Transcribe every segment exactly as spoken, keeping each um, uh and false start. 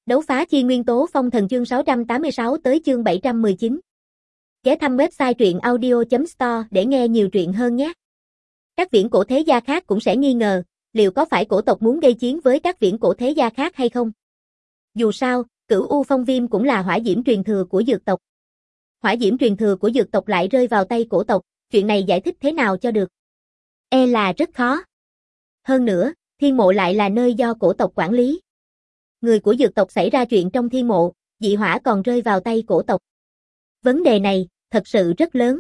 Đấu phá chi nguyên tố phong thần chương sáu trăm tám mươi sáu tới chương bảy trăm mười chín. Ghé thăm website truyện audio chấm store để nghe nhiều truyện hơn nhé. Các viễn cổ thế gia khác cũng sẽ nghi ngờ, liệu có phải cổ tộc muốn gây chiến với các viễn cổ thế gia khác hay không? Dù sao, Cửu U Phong Viêm cũng là hỏa diễm truyền thừa của dược tộc. Hỏa diễm truyền thừa của dược tộc lại rơi vào tay cổ tộc, chuyện này giải thích thế nào cho được? E là rất khó. Hơn nữa, thiên mộ lại là nơi do cổ tộc quản lý. Người của dược tộc xảy ra chuyện trong thiên mộ, dị hỏa còn rơi vào tay cổ tộc. Vấn đề này, thật sự rất lớn.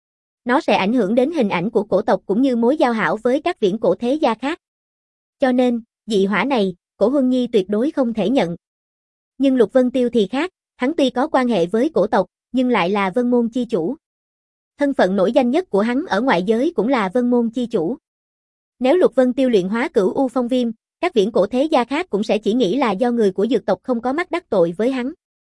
Nó sẽ ảnh hưởng đến hình ảnh của cổ tộc cũng như mối giao hảo với các viễn cổ thế gia khác. Cho nên, dị hỏa này, Cổ Huân Nhi tuyệt đối không thể nhận. Nhưng Lục Vân Tiêu thì khác, hắn tuy có quan hệ với cổ tộc, nhưng lại là Vân Môn chi chủ. Thân phận nổi danh nhất của hắn ở ngoại giới cũng là Vân Môn chi chủ. Nếu Lục Vân Tiêu luyện hóa Cửu U Phong Viêm, các viễn cổ thế gia khác cũng sẽ chỉ nghĩ là do người của dược tộc không có mắt đắc tội với hắn.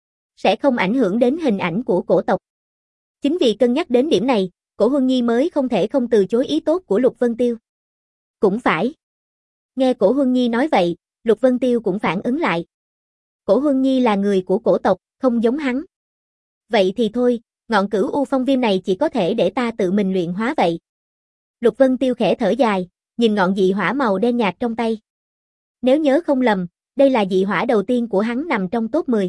Sẽ không ảnh hưởng đến hình ảnh của cổ tộc. Chính vì cân nhắc đến điểm này, Cổ Huân Nhi mới không thể không từ chối ý tốt của Lục Vân Tiêu. Cũng phải. Nghe Cổ Huân Nhi nói vậy, Lục Vân Tiêu cũng phản ứng lại. Cổ Huân Nhi là người của cổ tộc, không giống hắn. Vậy thì thôi, ngọn Cửu U Phong Viêm này chỉ có thể để ta tự mình luyện hóa vậy. Lục Vân Tiêu khẽ thở dài, nhìn ngọn dị hỏa màu đen nhạt trong tay. Nếu nhớ không lầm, đây là dị hỏa đầu tiên của hắn nằm trong top mười.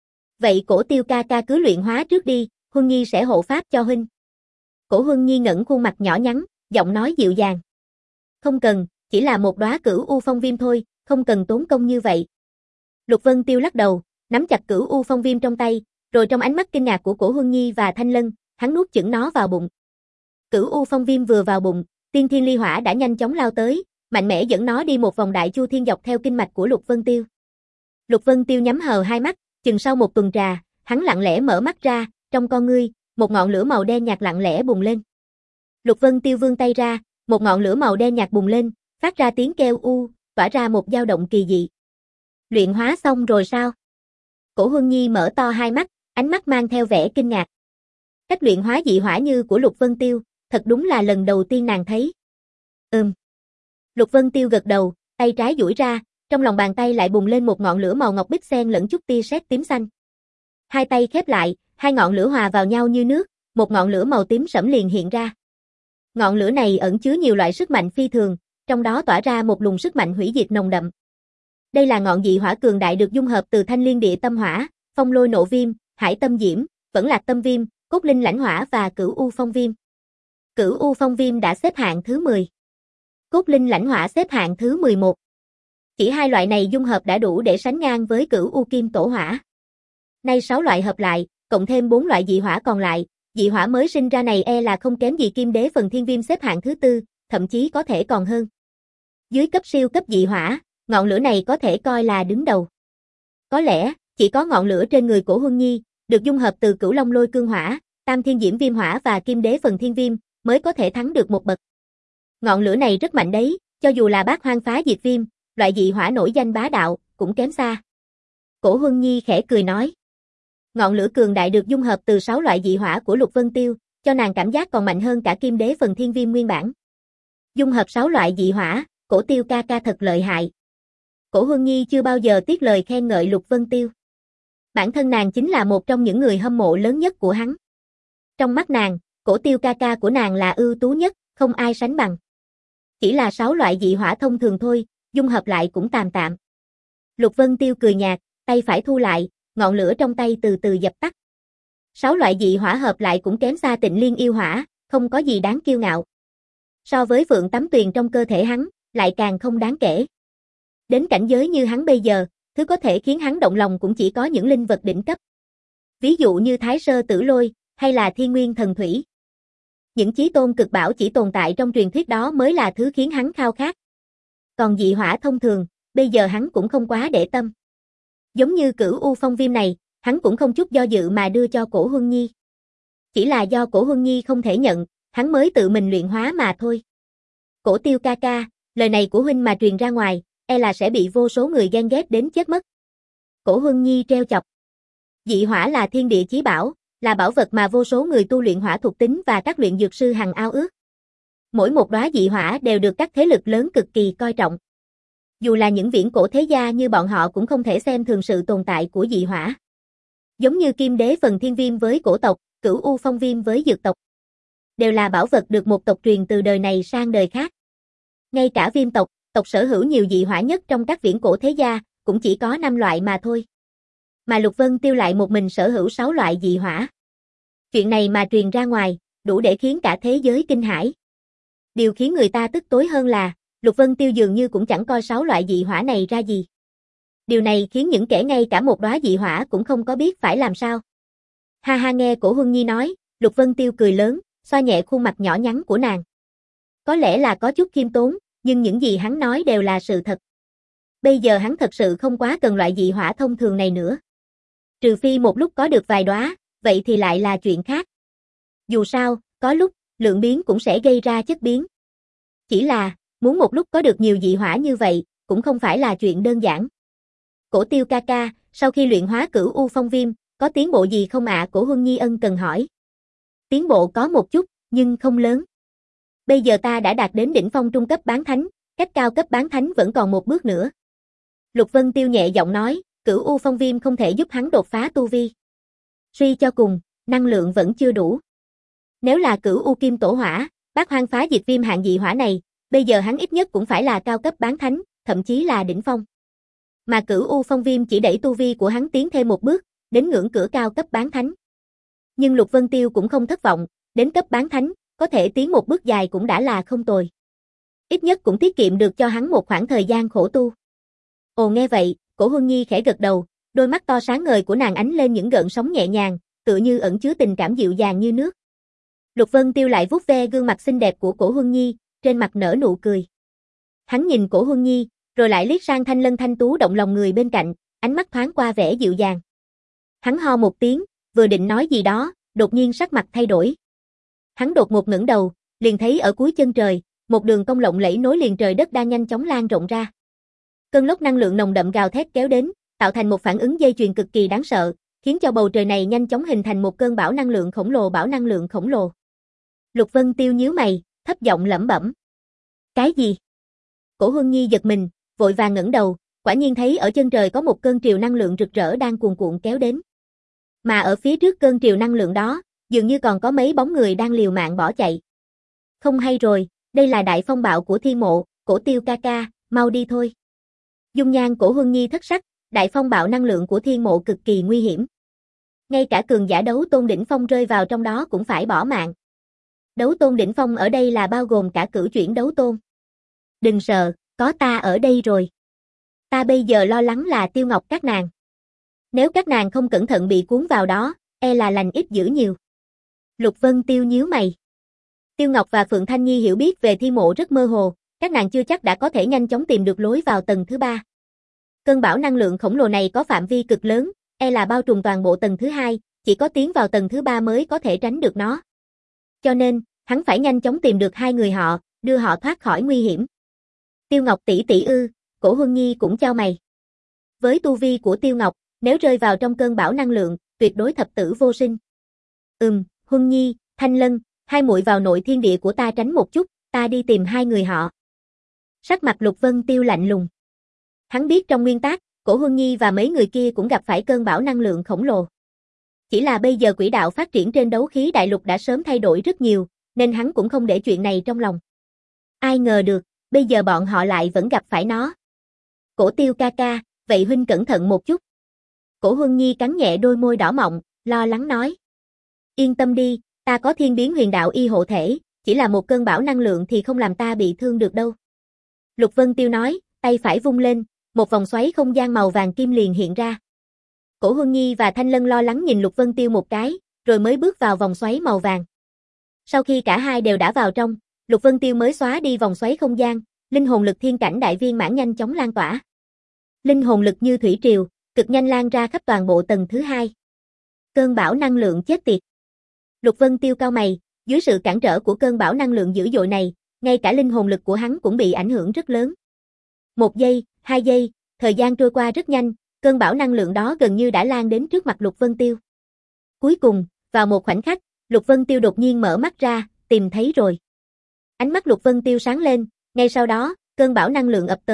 Vậy Cổ Tiêu ca ca cứ luyện hóa trước đi, Huân Nhi sẽ hộ pháp cho huynh. Cổ Huân Nhi ngẩng khuôn mặt nhỏ nhắn, giọng nói dịu dàng. Không cần, chỉ là một đóa Cửu U Phong Viêm thôi, không cần tốn công như vậy. Lục Vân Tiêu lắc đầu, nắm chặt Cửu U Phong Viêm trong tay, rồi trong ánh mắt kinh ngạc của Cổ Huân Nhi và Thanh Lân, hắn nuốt chửng nó vào bụng. Cửu U Phong Viêm vừa vào bụng, Tiên Thiên Ly Hỏa đã nhanh chóng lao tới, mạnh mẽ dẫn nó đi một vòng đại chu thiên dọc theo kinh mạch của Lục Vân Tiêu. Lục Vân Tiêu nhắm hờ hai mắt, chừng sau một tuần trà, hắn lặng lẽ mở mắt ra, trong con ngươi, một ngọn lửa màu đen nhạt lặng lẽ bùng lên. Lục Vân Tiêu vươn tay ra, một ngọn lửa màu đen nhạt bùng lên, phát ra tiếng kêu u, tỏa ra một dao động kỳ dị. Luyện hóa xong rồi sao? Cổ Huân Nhi mở to hai mắt, ánh mắt mang theo vẻ kinh ngạc. Cách luyện hóa dị hỏa như của Lục Vân Tiêu, thật đúng là lần đầu tiên nàng thấy. Ừm. Lục Vân Tiêu gật đầu, tay trái duỗi ra, trong lòng bàn tay lại bùng lên một ngọn lửa màu ngọc bích xen lẫn chút tia sét tím xanh. Hai tay khép lại, hai ngọn lửa hòa vào nhau như nước, một ngọn lửa màu tím sẫm liền hiện ra. Ngọn lửa này ẩn chứa nhiều loại sức mạnh phi thường, trong đó tỏa ra một luồng sức mạnh hủy diệt nồng đậm. Đây là ngọn dị hỏa cường đại được dung hợp từ Thanh Liên Địa Tâm Hỏa, Phong Lôi Nộ Viêm, Hải Tâm Diễm, Vẫn Lạc Tâm Viêm, Cốt Linh Lãnh Hỏa và Cửu U Phong Viêm. Cửu U Phong Viêm đã xếp hạng thứ mười. Cốt Linh Lãnh Hỏa xếp hạng thứ mười một. Chỉ hai loại này dung hợp đã đủ để sánh ngang với Cửu U Kim Tổ Hỏa. Nay sáu loại hợp lại, cộng thêm bốn loại dị hỏa còn lại, dị hỏa mới sinh ra này e là không kém gì Kim Đế Phần Thiên Viêm xếp hạng thứ tư, thậm chí có thể còn hơn. Dưới cấp siêu cấp dị hỏa, ngọn lửa này có thể coi là đứng đầu. Có lẽ, chỉ có ngọn lửa trên người Cổ Huân Nhi, được dung hợp từ Cửu Long Lôi Cương Hỏa, Tam Thiên Diễm Viêm Hỏa và Kim Đế Phần Thiên Viêm, mới có thể thắng được một bậc. Ngọn lửa này rất mạnh đấy, cho dù là Bát Hoang Phá Diệt Viêm, loại dị hỏa nổi danh bá đạo, cũng kém xa. Cổ Huân Nhi khẽ cười nói. Ngọn lửa cường đại được dung hợp từ sáu loại dị hỏa của Lục Vân Tiêu, cho nàng cảm giác còn mạnh hơn cả Kim Đế Phần Thiên Viêm nguyên bản. Dung hợp sáu loại dị hỏa, Cổ Tiêu ca ca thật lợi hại. Cổ Huân Nhi chưa bao giờ tiếc lời khen ngợi Lục Vân Tiêu. Bản thân nàng chính là một trong những người hâm mộ lớn nhất của hắn. Trong mắt nàng, Cổ Tiêu ca ca của nàng là ưu tú nhất, không ai sánh bằng. Chỉ là sáu loại dị hỏa thông thường thôi, dung hợp lại cũng tạm tạm. Lục Vân Tiêu cười nhạt, tay phải thu lại, ngọn lửa trong tay từ từ dập tắt. Sáu loại dị hỏa hợp lại cũng kém xa Tịnh Liên Yêu Hỏa, không có gì đáng kiêu ngạo. So với Phượng Tắm Tuyền trong cơ thể hắn, lại càng không đáng kể. Đến cảnh giới như hắn bây giờ, thứ có thể khiến hắn động lòng cũng chỉ có những linh vật đỉnh cấp. Ví dụ như Thái Sơ Tử Lôi, hay là Thiên Nguyên Thần Thủy. Những chí tôn cực bảo chỉ tồn tại trong truyền thuyết đó mới là thứ khiến hắn khao khát. Còn dị hỏa thông thường, bây giờ hắn cũng không quá để tâm. Giống như Cửu U Phong Viêm này, hắn cũng không chút do dự mà đưa cho Cổ Huân Nhi. Chỉ là do Cổ Huân Nhi không thể nhận, hắn mới tự mình luyện hóa mà thôi. Cổ Tiêu ca ca, lời này của huynh mà truyền ra ngoài, e là sẽ bị vô số người ghen ghét đến chết mất. Cổ Huân Nhi treo chọc. Dị hỏa là thiên địa chí bảo, là bảo vật mà vô số người tu luyện hỏa thuộc tính và các luyện dược sư hằng ao ước. Mỗi một đóa dị hỏa đều được các thế lực lớn cực kỳ coi trọng. Dù là những viễn cổ thế gia như bọn họ cũng không thể xem thường sự tồn tại của dị hỏa. Giống như Kim Đế Phần Thiên Viêm với cổ tộc, Cửu U Phong Viêm với dược tộc. Đều là bảo vật được một tộc truyền từ đời này sang đời khác. Ngay cả Viêm tộc, tộc sở hữu nhiều dị hỏa nhất trong các viễn cổ thế gia, cũng chỉ có năm loại mà thôi. Mà Lục Vân Tiêu lại một mình sở hữu sáu loại dị hỏa. Chuyện này mà truyền ra ngoài, đủ để khiến cả thế giới kinh hãi. Điều khiến người ta tức tối hơn là, Lục Vân Tiêu dường như cũng chẳng coi sáu loại dị hỏa này ra gì. Điều này khiến những kẻ ngay cả một đóa dị hỏa cũng không có biết phải làm sao. Ha ha, nghe Cổ Huân Nhi nói, Lục Vân Tiêu cười lớn, xoa nhẹ khuôn mặt nhỏ nhắn của nàng. Có lẽ là có chút khiêm tốn, nhưng những gì hắn nói đều là sự thật. Bây giờ hắn thật sự không quá cần loại dị hỏa thông thường này nữa. Trừ phi một lúc có được vài đóa, vậy thì lại là chuyện khác. Dù sao, có lúc, lượng biến cũng sẽ gây ra chất biến. Chỉ là, muốn một lúc có được nhiều dị hỏa như vậy, cũng không phải là chuyện đơn giản. Cổ Tiêu ca ca, sau khi luyện hóa Cửu U Phong Viêm, có tiến bộ gì không ạ? Cổ Huân Nhi ân cần hỏi. Tiến bộ có một chút, nhưng không lớn. Bây giờ ta đã đạt đến đỉnh phong trung cấp bán thánh, cách cao cấp bán thánh vẫn còn một bước nữa. Lục Vân Tiêu nhẹ giọng nói, Cửu U Phong Viêm không thể giúp hắn đột phá tu vi. Suy cho cùng, năng lượng vẫn chưa đủ. Nếu là Cửu U Kim Tổ Hỏa, Bát Hoang Phá Diệt Viêm hạng dị hỏa này, bây giờ hắn ít nhất cũng phải là cao cấp bán thánh, thậm chí là đỉnh phong. Mà Cửu U Phong Viêm chỉ đẩy tu vi của hắn tiến thêm một bước, đến ngưỡng cửa cao cấp bán thánh. Nhưng Lục Vân Tiêu cũng không thất vọng, đến cấp bán thánh, có thể tiến một bước dài cũng đã là không tồi. Ít nhất cũng tiết kiệm được cho hắn một khoảng thời gian khổ tu. Ồ, nghe vậy, Cổ Huân Nhi khẽ gật đầu, đôi mắt to sáng ngời của nàng ánh lên những gợn sóng nhẹ nhàng, tựa như ẩn chứa tình cảm dịu dàng như nước. Lục Vân Tiêu lại vuốt ve gương mặt xinh đẹp của Cổ Huân Nhi, trên mặt nở nụ cười. Hắn nhìn Cổ Huân Nhi, rồi lại liếc sang Thanh Lân thanh tú động lòng người bên cạnh, ánh mắt thoáng qua vẻ dịu dàng. Hắn ho một tiếng, vừa định nói gì đó, đột nhiên sắc mặt thay đổi. Hắn đột ngột ngẩng đầu, liền thấy ở cuối chân trời, một đường cong lộng lẫy nối liền trời đất đang nhanh chóng lan rộng ra. Cơn lốc năng lượng nồng đậm gào thét kéo đến, tạo thành một phản ứng dây chuyền cực kỳ đáng sợ, khiến cho bầu trời này nhanh chóng hình thành một cơn bão năng lượng khổng lồ, bão năng lượng khổng lồ. Lục Vân Tiêu nhíu mày, thấp giọng lẩm bẩm. Cái gì? Cổ Huân Nhi giật mình, vội vàng ngẩng đầu, quả nhiên thấy ở chân trời có một cơn triều năng lượng rực rỡ đang cuồn cuộn kéo đến. Mà ở phía trước cơn triều năng lượng đó, dường như còn có mấy bóng người đang liều mạng bỏ chạy. Không hay rồi, đây là đại phong bạo của thiên mộ, Cổ Tiêu ca ca, mau đi thôi. Dung nhan Cổ Huân Nhi thất sắc, đại phong bạo năng lượng của thiên mộ cực kỳ nguy hiểm. Ngay cả cường giả đấu tôn đỉnh phong rơi vào trong đó cũng phải bỏ mạng. Đấu tôn đỉnh phong ở đây là bao gồm cả cửu chuyển đấu tôn. Đừng sợ, có ta ở đây rồi. Ta bây giờ lo lắng là Tiêu Ngọc các nàng. Nếu các nàng không cẩn thận bị cuốn vào đó, e là lành ít dữ nhiều. Lục Vân Tiêu nhíu mày. Tiêu Ngọc và Phượng Thanh Nhi hiểu biết về thiên mộ rất mơ hồ, các nàng chưa chắc đã có thể nhanh chóng tìm được lối vào tầng thứ ba. Cơn bão năng lượng khổng lồ này có phạm vi cực lớn, e là bao trùm toàn bộ tầng thứ hai, chỉ có tiến vào tầng thứ ba mới có thể tránh được nó. Cho nên, hắn phải nhanh chóng tìm được hai người họ, đưa họ thoát khỏi nguy hiểm. Tiêu Ngọc tỷ tỷ ư? Cổ Huân Nhi cũng chau mày. Với tu vi của Tiêu Ngọc, nếu rơi vào trong cơn bão năng lượng, tuyệt đối thập tử vô sinh. Ừm, Huân Nhi, Thanh Lân, hai muội vào nội thiên địa của ta tránh một chút, ta đi tìm hai người họ. Sắc mặt Lục Vân Tiêu lạnh lùng. Hắn biết trong nguyên tắc, Cổ Huân Nhi và mấy người kia cũng gặp phải cơn bão năng lượng khổng lồ. Chỉ là bây giờ quỹ đạo phát triển trên đấu khí đại lục đã sớm thay đổi rất nhiều, nên hắn cũng không để chuyện này trong lòng. Ai ngờ được, bây giờ bọn họ lại vẫn gặp phải nó. Cổ Tiêu ca ca, vậy huynh cẩn thận một chút. Cổ Huân Nhi cắn nhẹ đôi môi đỏ mọng, lo lắng nói. Yên tâm đi, ta có thiên biến huyền đạo y hộ thể, chỉ là một cơn bão năng lượng thì không làm ta bị thương được đâu. Lục Vân Tiêu nói, tay phải vung lên, một vòng xoáy không gian màu vàng kim liền hiện ra. Cổ Huân Nhi và Thanh Lân lo lắng nhìn Lục Vân Tiêu một cái, rồi mới bước vào vòng xoáy màu vàng. Sau khi cả hai đều đã vào trong, Lục Vân Tiêu mới xóa đi vòng xoáy không gian, linh hồn lực thiên cảnh đại viên mãn nhanh chóng lan tỏa. Linh hồn lực như thủy triều, cực nhanh lan ra khắp toàn bộ tầng thứ hai. Cơn bão năng lượng chết tiệt. Lục Vân Tiêu cau mày, dưới sự cản trở của cơn bão năng lượng dữ dội này, ngay cả linh hồn lực của hắn cũng bị ảnh hưởng rất lớn. Một giây, hai giây, thời gian trôi qua rất nhanh, cơn bão năng lượng đó gần như đã lan đến trước mặt Lục Vân Tiêu. Cuối cùng, vào một khoảnh khắc, Lục Vân Tiêu đột nhiên mở mắt ra, tìm thấy rồi. Ánh mắt Lục Vân Tiêu sáng lên, ngay sau đó, cơn bão năng lượng ập tới,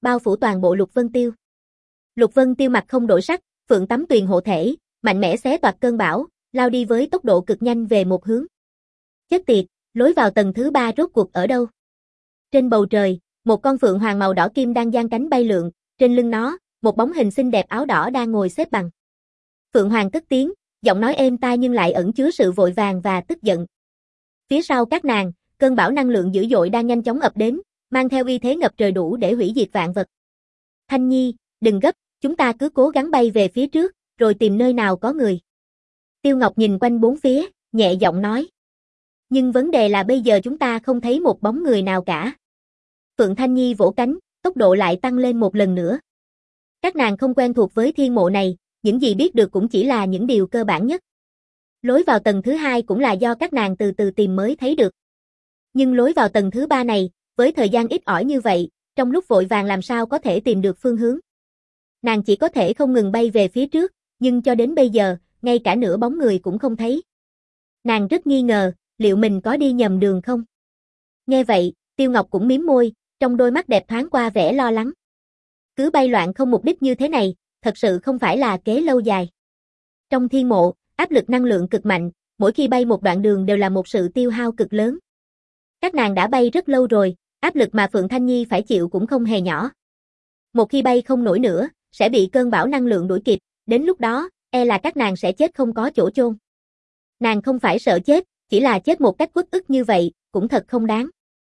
bao phủ toàn bộ Lục Vân Tiêu. Lục Vân Tiêu mặt không đổi sắc, Phượng Tắm Tuyền hộ thể, mạnh mẽ xé toạc cơn bão, lao đi với tốc độ cực nhanh về một hướng. Chết tiệt, lối vào tầng thứ ba rốt cuộc ở đâu? Trên bầu trời, một con phượng hoàng màu đỏ kim đang giang cánh bay lượn, trên lưng nó, một bóng hình xinh đẹp áo đỏ đang ngồi xếp bằng. Phượng hoàng cất tiếng, giọng nói êm tai nhưng lại ẩn chứa sự vội vàng và tức giận. Phía sau các nàng, cơn bão năng lượng dữ dội đang nhanh chóng ập đến, mang theo uy thế ngập trời đủ để hủy diệt vạn vật. Thanh Nhi, đừng gấp, chúng ta cứ cố gắng bay về phía trước, rồi tìm nơi nào có người. Tiêu Ngọc nhìn quanh bốn phía, nhẹ giọng nói. Nhưng vấn đề là bây giờ chúng ta không thấy một bóng người nào cả. Phượng Thanh Nhi vỗ cánh, tốc độ lại tăng lên một lần nữa. Các nàng không quen thuộc với thiên mộ này, những gì biết được cũng chỉ là những điều cơ bản nhất. Lối vào tầng thứ hai cũng là do các nàng từ từ tìm mới thấy được. Nhưng lối vào tầng thứ ba này, với thời gian ít ỏi như vậy, trong lúc vội vàng làm sao có thể tìm được phương hướng. Nàng chỉ có thể không ngừng bay về phía trước, nhưng cho đến bây giờ, ngay cả nửa bóng người cũng không thấy. Nàng rất nghi ngờ, liệu mình có đi nhầm đường không? Nghe vậy, Tiêu Ngọc cũng mím môi, trong đôi mắt đẹp thoáng qua vẻ lo lắng. Cứ bay loạn không mục đích như thế này, thật sự không phải là kế lâu dài. Trong thiên mộ, áp lực năng lượng cực mạnh, mỗi khi bay một đoạn đường đều là một sự tiêu hao cực lớn. Các nàng đã bay rất lâu rồi, áp lực mà Phượng Thanh Nhi phải chịu cũng không hề nhỏ. Một khi bay không nổi nữa, sẽ bị cơn bão năng lượng đuổi kịp, đến lúc đó, e là các nàng sẽ chết không có chỗ chôn. Nàng không phải sợ chết, chỉ là chết một cách uất ức như vậy, cũng thật không đáng.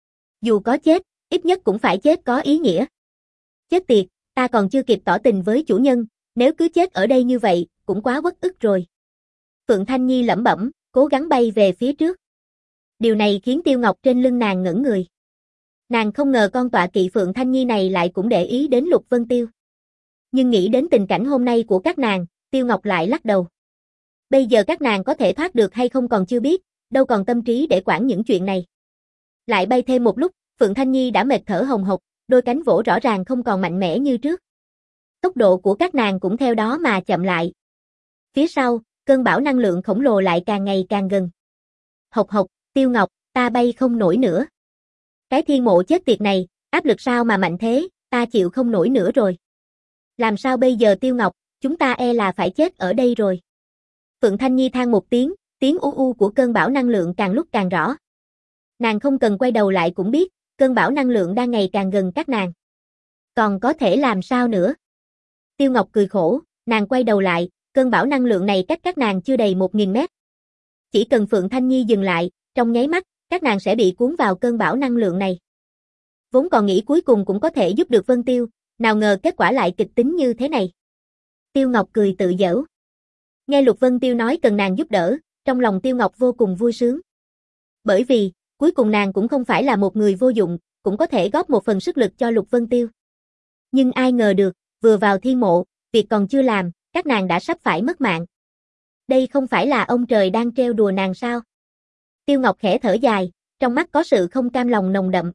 Dù có chết, ít nhất cũng phải chết có ý nghĩa. Chết tiệt, ta còn chưa kịp tỏ tình với chủ nhân, nếu cứ chết ở đây như vậy, cũng quá uất ức rồi. Phượng Thanh Nhi lẩm bẩm, cố gắng bay về phía trước. Điều này khiến Tiêu Ngọc trên lưng nàng ngẩn người. Nàng không ngờ con tọa kỵ Phượng Thanh Nhi này lại cũng để ý đến Lục Vân Tiêu. Nhưng nghĩ đến tình cảnh hôm nay của các nàng, Tiêu Ngọc lại lắc đầu. Bây giờ các nàng có thể thoát được hay không còn chưa biết, đâu còn tâm trí để quản những chuyện này. Lại bay thêm một lúc, Phượng Thanh Nhi đã mệt thở hồng hộc, đôi cánh vỗ rõ ràng không còn mạnh mẽ như trước. Tốc độ của các nàng cũng theo đó mà chậm lại. Phía sau, cơn bão năng lượng khổng lồ lại càng ngày càng gần. Hộc hộc, Tiêu Ngọc, ta bay không nổi nữa. Cái thiên mộ chết tiệt này, áp lực sao mà mạnh thế, ta chịu không nổi nữa rồi. Làm sao bây giờ Tiêu Ngọc, chúng ta e là phải chết ở đây rồi. Phượng Thanh Nhi than một tiếng, tiếng u u của cơn bão năng lượng càng lúc càng rõ. Nàng không cần quay đầu lại cũng biết, cơn bão năng lượng đang ngày càng gần các nàng. Còn có thể làm sao nữa? Tiêu Ngọc cười khổ, nàng quay đầu lại, cơn bão năng lượng này cách các nàng chưa đầy một nghìn mét. Chỉ cần Phượng Thanh Nhi dừng lại, trong nháy mắt, các nàng sẽ bị cuốn vào cơn bão năng lượng này. Vốn còn nghĩ cuối cùng cũng có thể giúp được Vân Tiêu, nào ngờ kết quả lại kịch tính như thế này. Tiêu Ngọc cười tự giễu. Nghe Lục Vân Tiêu nói cần nàng giúp đỡ, trong lòng Tiêu Ngọc vô cùng vui sướng. Bởi vì, cuối cùng nàng cũng không phải là một người vô dụng, cũng có thể góp một phần sức lực cho Lục Vân Tiêu. Nhưng ai ngờ được, vừa vào thiên mộ, việc còn chưa làm, các nàng đã sắp phải mất mạng. Đây không phải là ông trời đang trêu đùa nàng sao? Tiêu Ngọc khẽ thở dài, trong mắt có sự không cam lòng nồng đậm.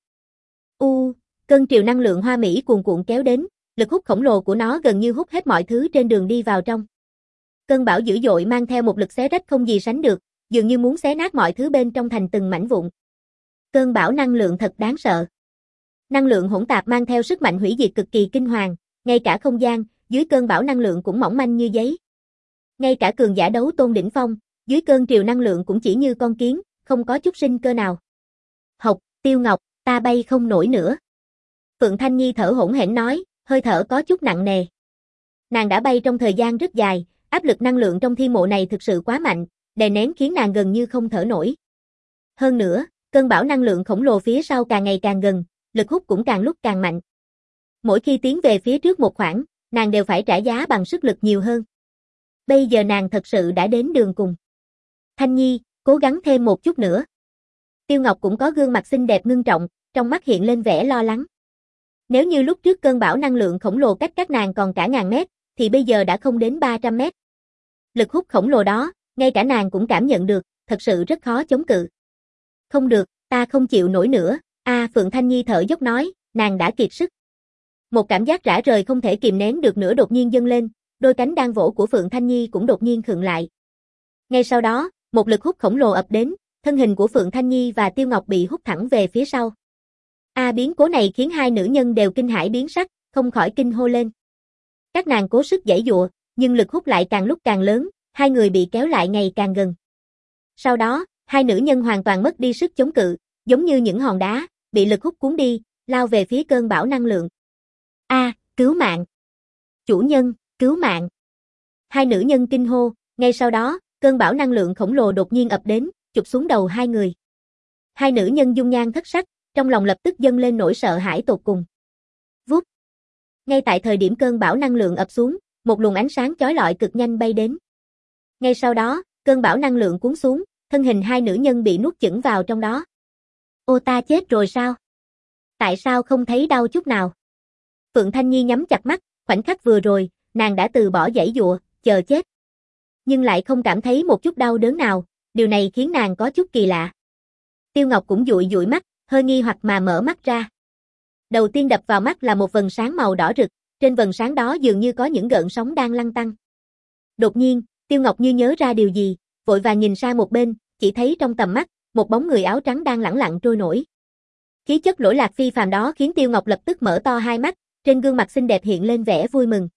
U, cơn triều năng lượng hoa mỹ cuồn cuộn kéo đến, lực hút khổng lồ của nó gần như hút hết mọi thứ trên đường đi vào trong. Cơn bão dữ dội mang theo một lực xé rách không gì sánh được, dường như muốn xé nát mọi thứ bên trong thành từng mảnh vụn. Cơn bão năng lượng thật đáng sợ. Năng lượng hỗn tạp mang theo sức mạnh hủy diệt cực kỳ kinh hoàng, ngay cả không gian, dưới cơn bão năng lượng cũng mỏng manh như giấy. Ngay cả cường giả đấu tôn đỉnh phong, dưới cơn triều năng lượng cũng chỉ như con kiến, không có chút sinh cơ nào. Hộc, Tiêu Ngọc, ta bay không nổi nữa. Phượng Thanh Nhi thở hổn hển nói, hơi thở có chút nặng nề. Nàng đã bay trong thời gian rất dài, áp lực năng lượng trong thiên mộ này thực sự quá mạnh, đè nén khiến nàng gần như không thở nổi. Hơn nữa, cơn bão năng lượng khổng lồ phía sau càng ngày càng gần, lực hút cũng càng lúc càng mạnh. Mỗi khi tiến về phía trước một khoảng, nàng đều phải trả giá bằng sức lực nhiều hơn. Bây giờ nàng thật sự đã đến đường cùng. Thanh Nhi, cố gắng thêm một chút nữa. Tiêu Ngọc cũng có gương mặt xinh đẹp ngưng trọng, trong mắt hiện lên vẻ lo lắng. Nếu như lúc trước cơn bão năng lượng khổng lồ cách các nàng còn cả ngàn mét, thì bây giờ đã không đến ba trăm mét. Lực hút khổng lồ đó, ngay cả nàng cũng cảm nhận được, thật sự rất khó chống cự. Không được, ta không chịu nổi nữa, a à, Phượng Thanh Nhi thở dốc nói, nàng đã kiệt sức. Một cảm giác rã rời không thể kìm nén được nữa đột nhiên dâng lên, đôi cánh đang vỗ của Phượng Thanh Nhi cũng đột nhiên khựng lại. Ngay sau đó, một lực hút khổng lồ ập đến, thân hình của Phượng Thanh Nhi và Tiêu Ngọc bị hút thẳng về phía sau. A à, biến cố này khiến hai nữ nhân đều kinh hãi biến sắc, không khỏi kinh hô lên. Các nàng cố sức giãy giụa, nhưng lực hút lại càng lúc càng lớn, hai người bị kéo lại ngày càng gần. Sau đó, hai nữ nhân hoàn toàn mất đi sức chống cự, giống như những hòn đá, bị lực hút cuốn đi, lao về phía cơn bão năng lượng. A, cứu mạng! Chủ nhân, cứu mạng! Hai nữ nhân kinh hô, ngay sau đó, cơn bão năng lượng khổng lồ đột nhiên ập đến, chụp xuống đầu hai người. Hai nữ nhân dung nhan thất sắc, trong lòng lập tức dâng lên nỗi sợ hãi tột cùng. Vút! Ngay tại thời điểm cơn bão năng lượng ập xuống, một luồng ánh sáng chói lọi cực nhanh bay đến. Ngay sau đó, cơn bão năng lượng cuốn xuống, thân hình hai nữ nhân bị nuốt chửng vào trong đó. Ô ta chết rồi sao? Tại sao không thấy đau chút nào? Phượng Thanh Nhi nhắm chặt mắt, khoảnh khắc vừa rồi, nàng đã từ bỏ giãy giụa, chờ chết. Nhưng lại không cảm thấy một chút đau đớn nào, điều này khiến nàng có chút kỳ lạ. Tiêu Ngọc cũng dụi dụi mắt, hơi nghi hoặc mà mở mắt ra. Đầu tiên đập vào mắt là một vầng sáng màu đỏ rực, trên vầng sáng đó dường như có những gợn sóng đang lăn tăn. Đột nhiên, Tiêu Ngọc như nhớ ra điều gì, vội vàng nhìn sang một bên, chỉ thấy trong tầm mắt, một bóng người áo trắng đang lẳng lặng trôi nổi. Khí chất lỗi lạc phi phàm đó khiến Tiêu Ngọc lập tức mở to hai mắt, trên gương mặt xinh đẹp hiện lên vẻ vui mừng.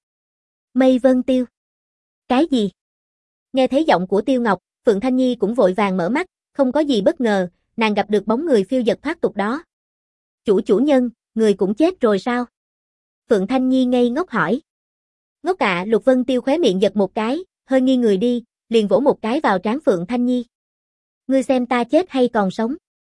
Mây Vân Tiêu. Cái gì? Nghe thấy giọng của Tiêu Ngọc, Phượng Thanh Nhi cũng vội vàng mở mắt, không có gì bất ngờ, nàng gặp được bóng người phiêu dật thoát tục đó. Chủ chủ nhân, người cũng chết rồi sao? Phượng Thanh Nhi ngây ngốc hỏi. Ngốc ạ, à, Lục Vân Tiêu khóe miệng giật một cái, hơi nghiêng người đi, liền vỗ một cái vào trán Phượng Thanh Nhi. Ngươi xem ta chết hay còn sống?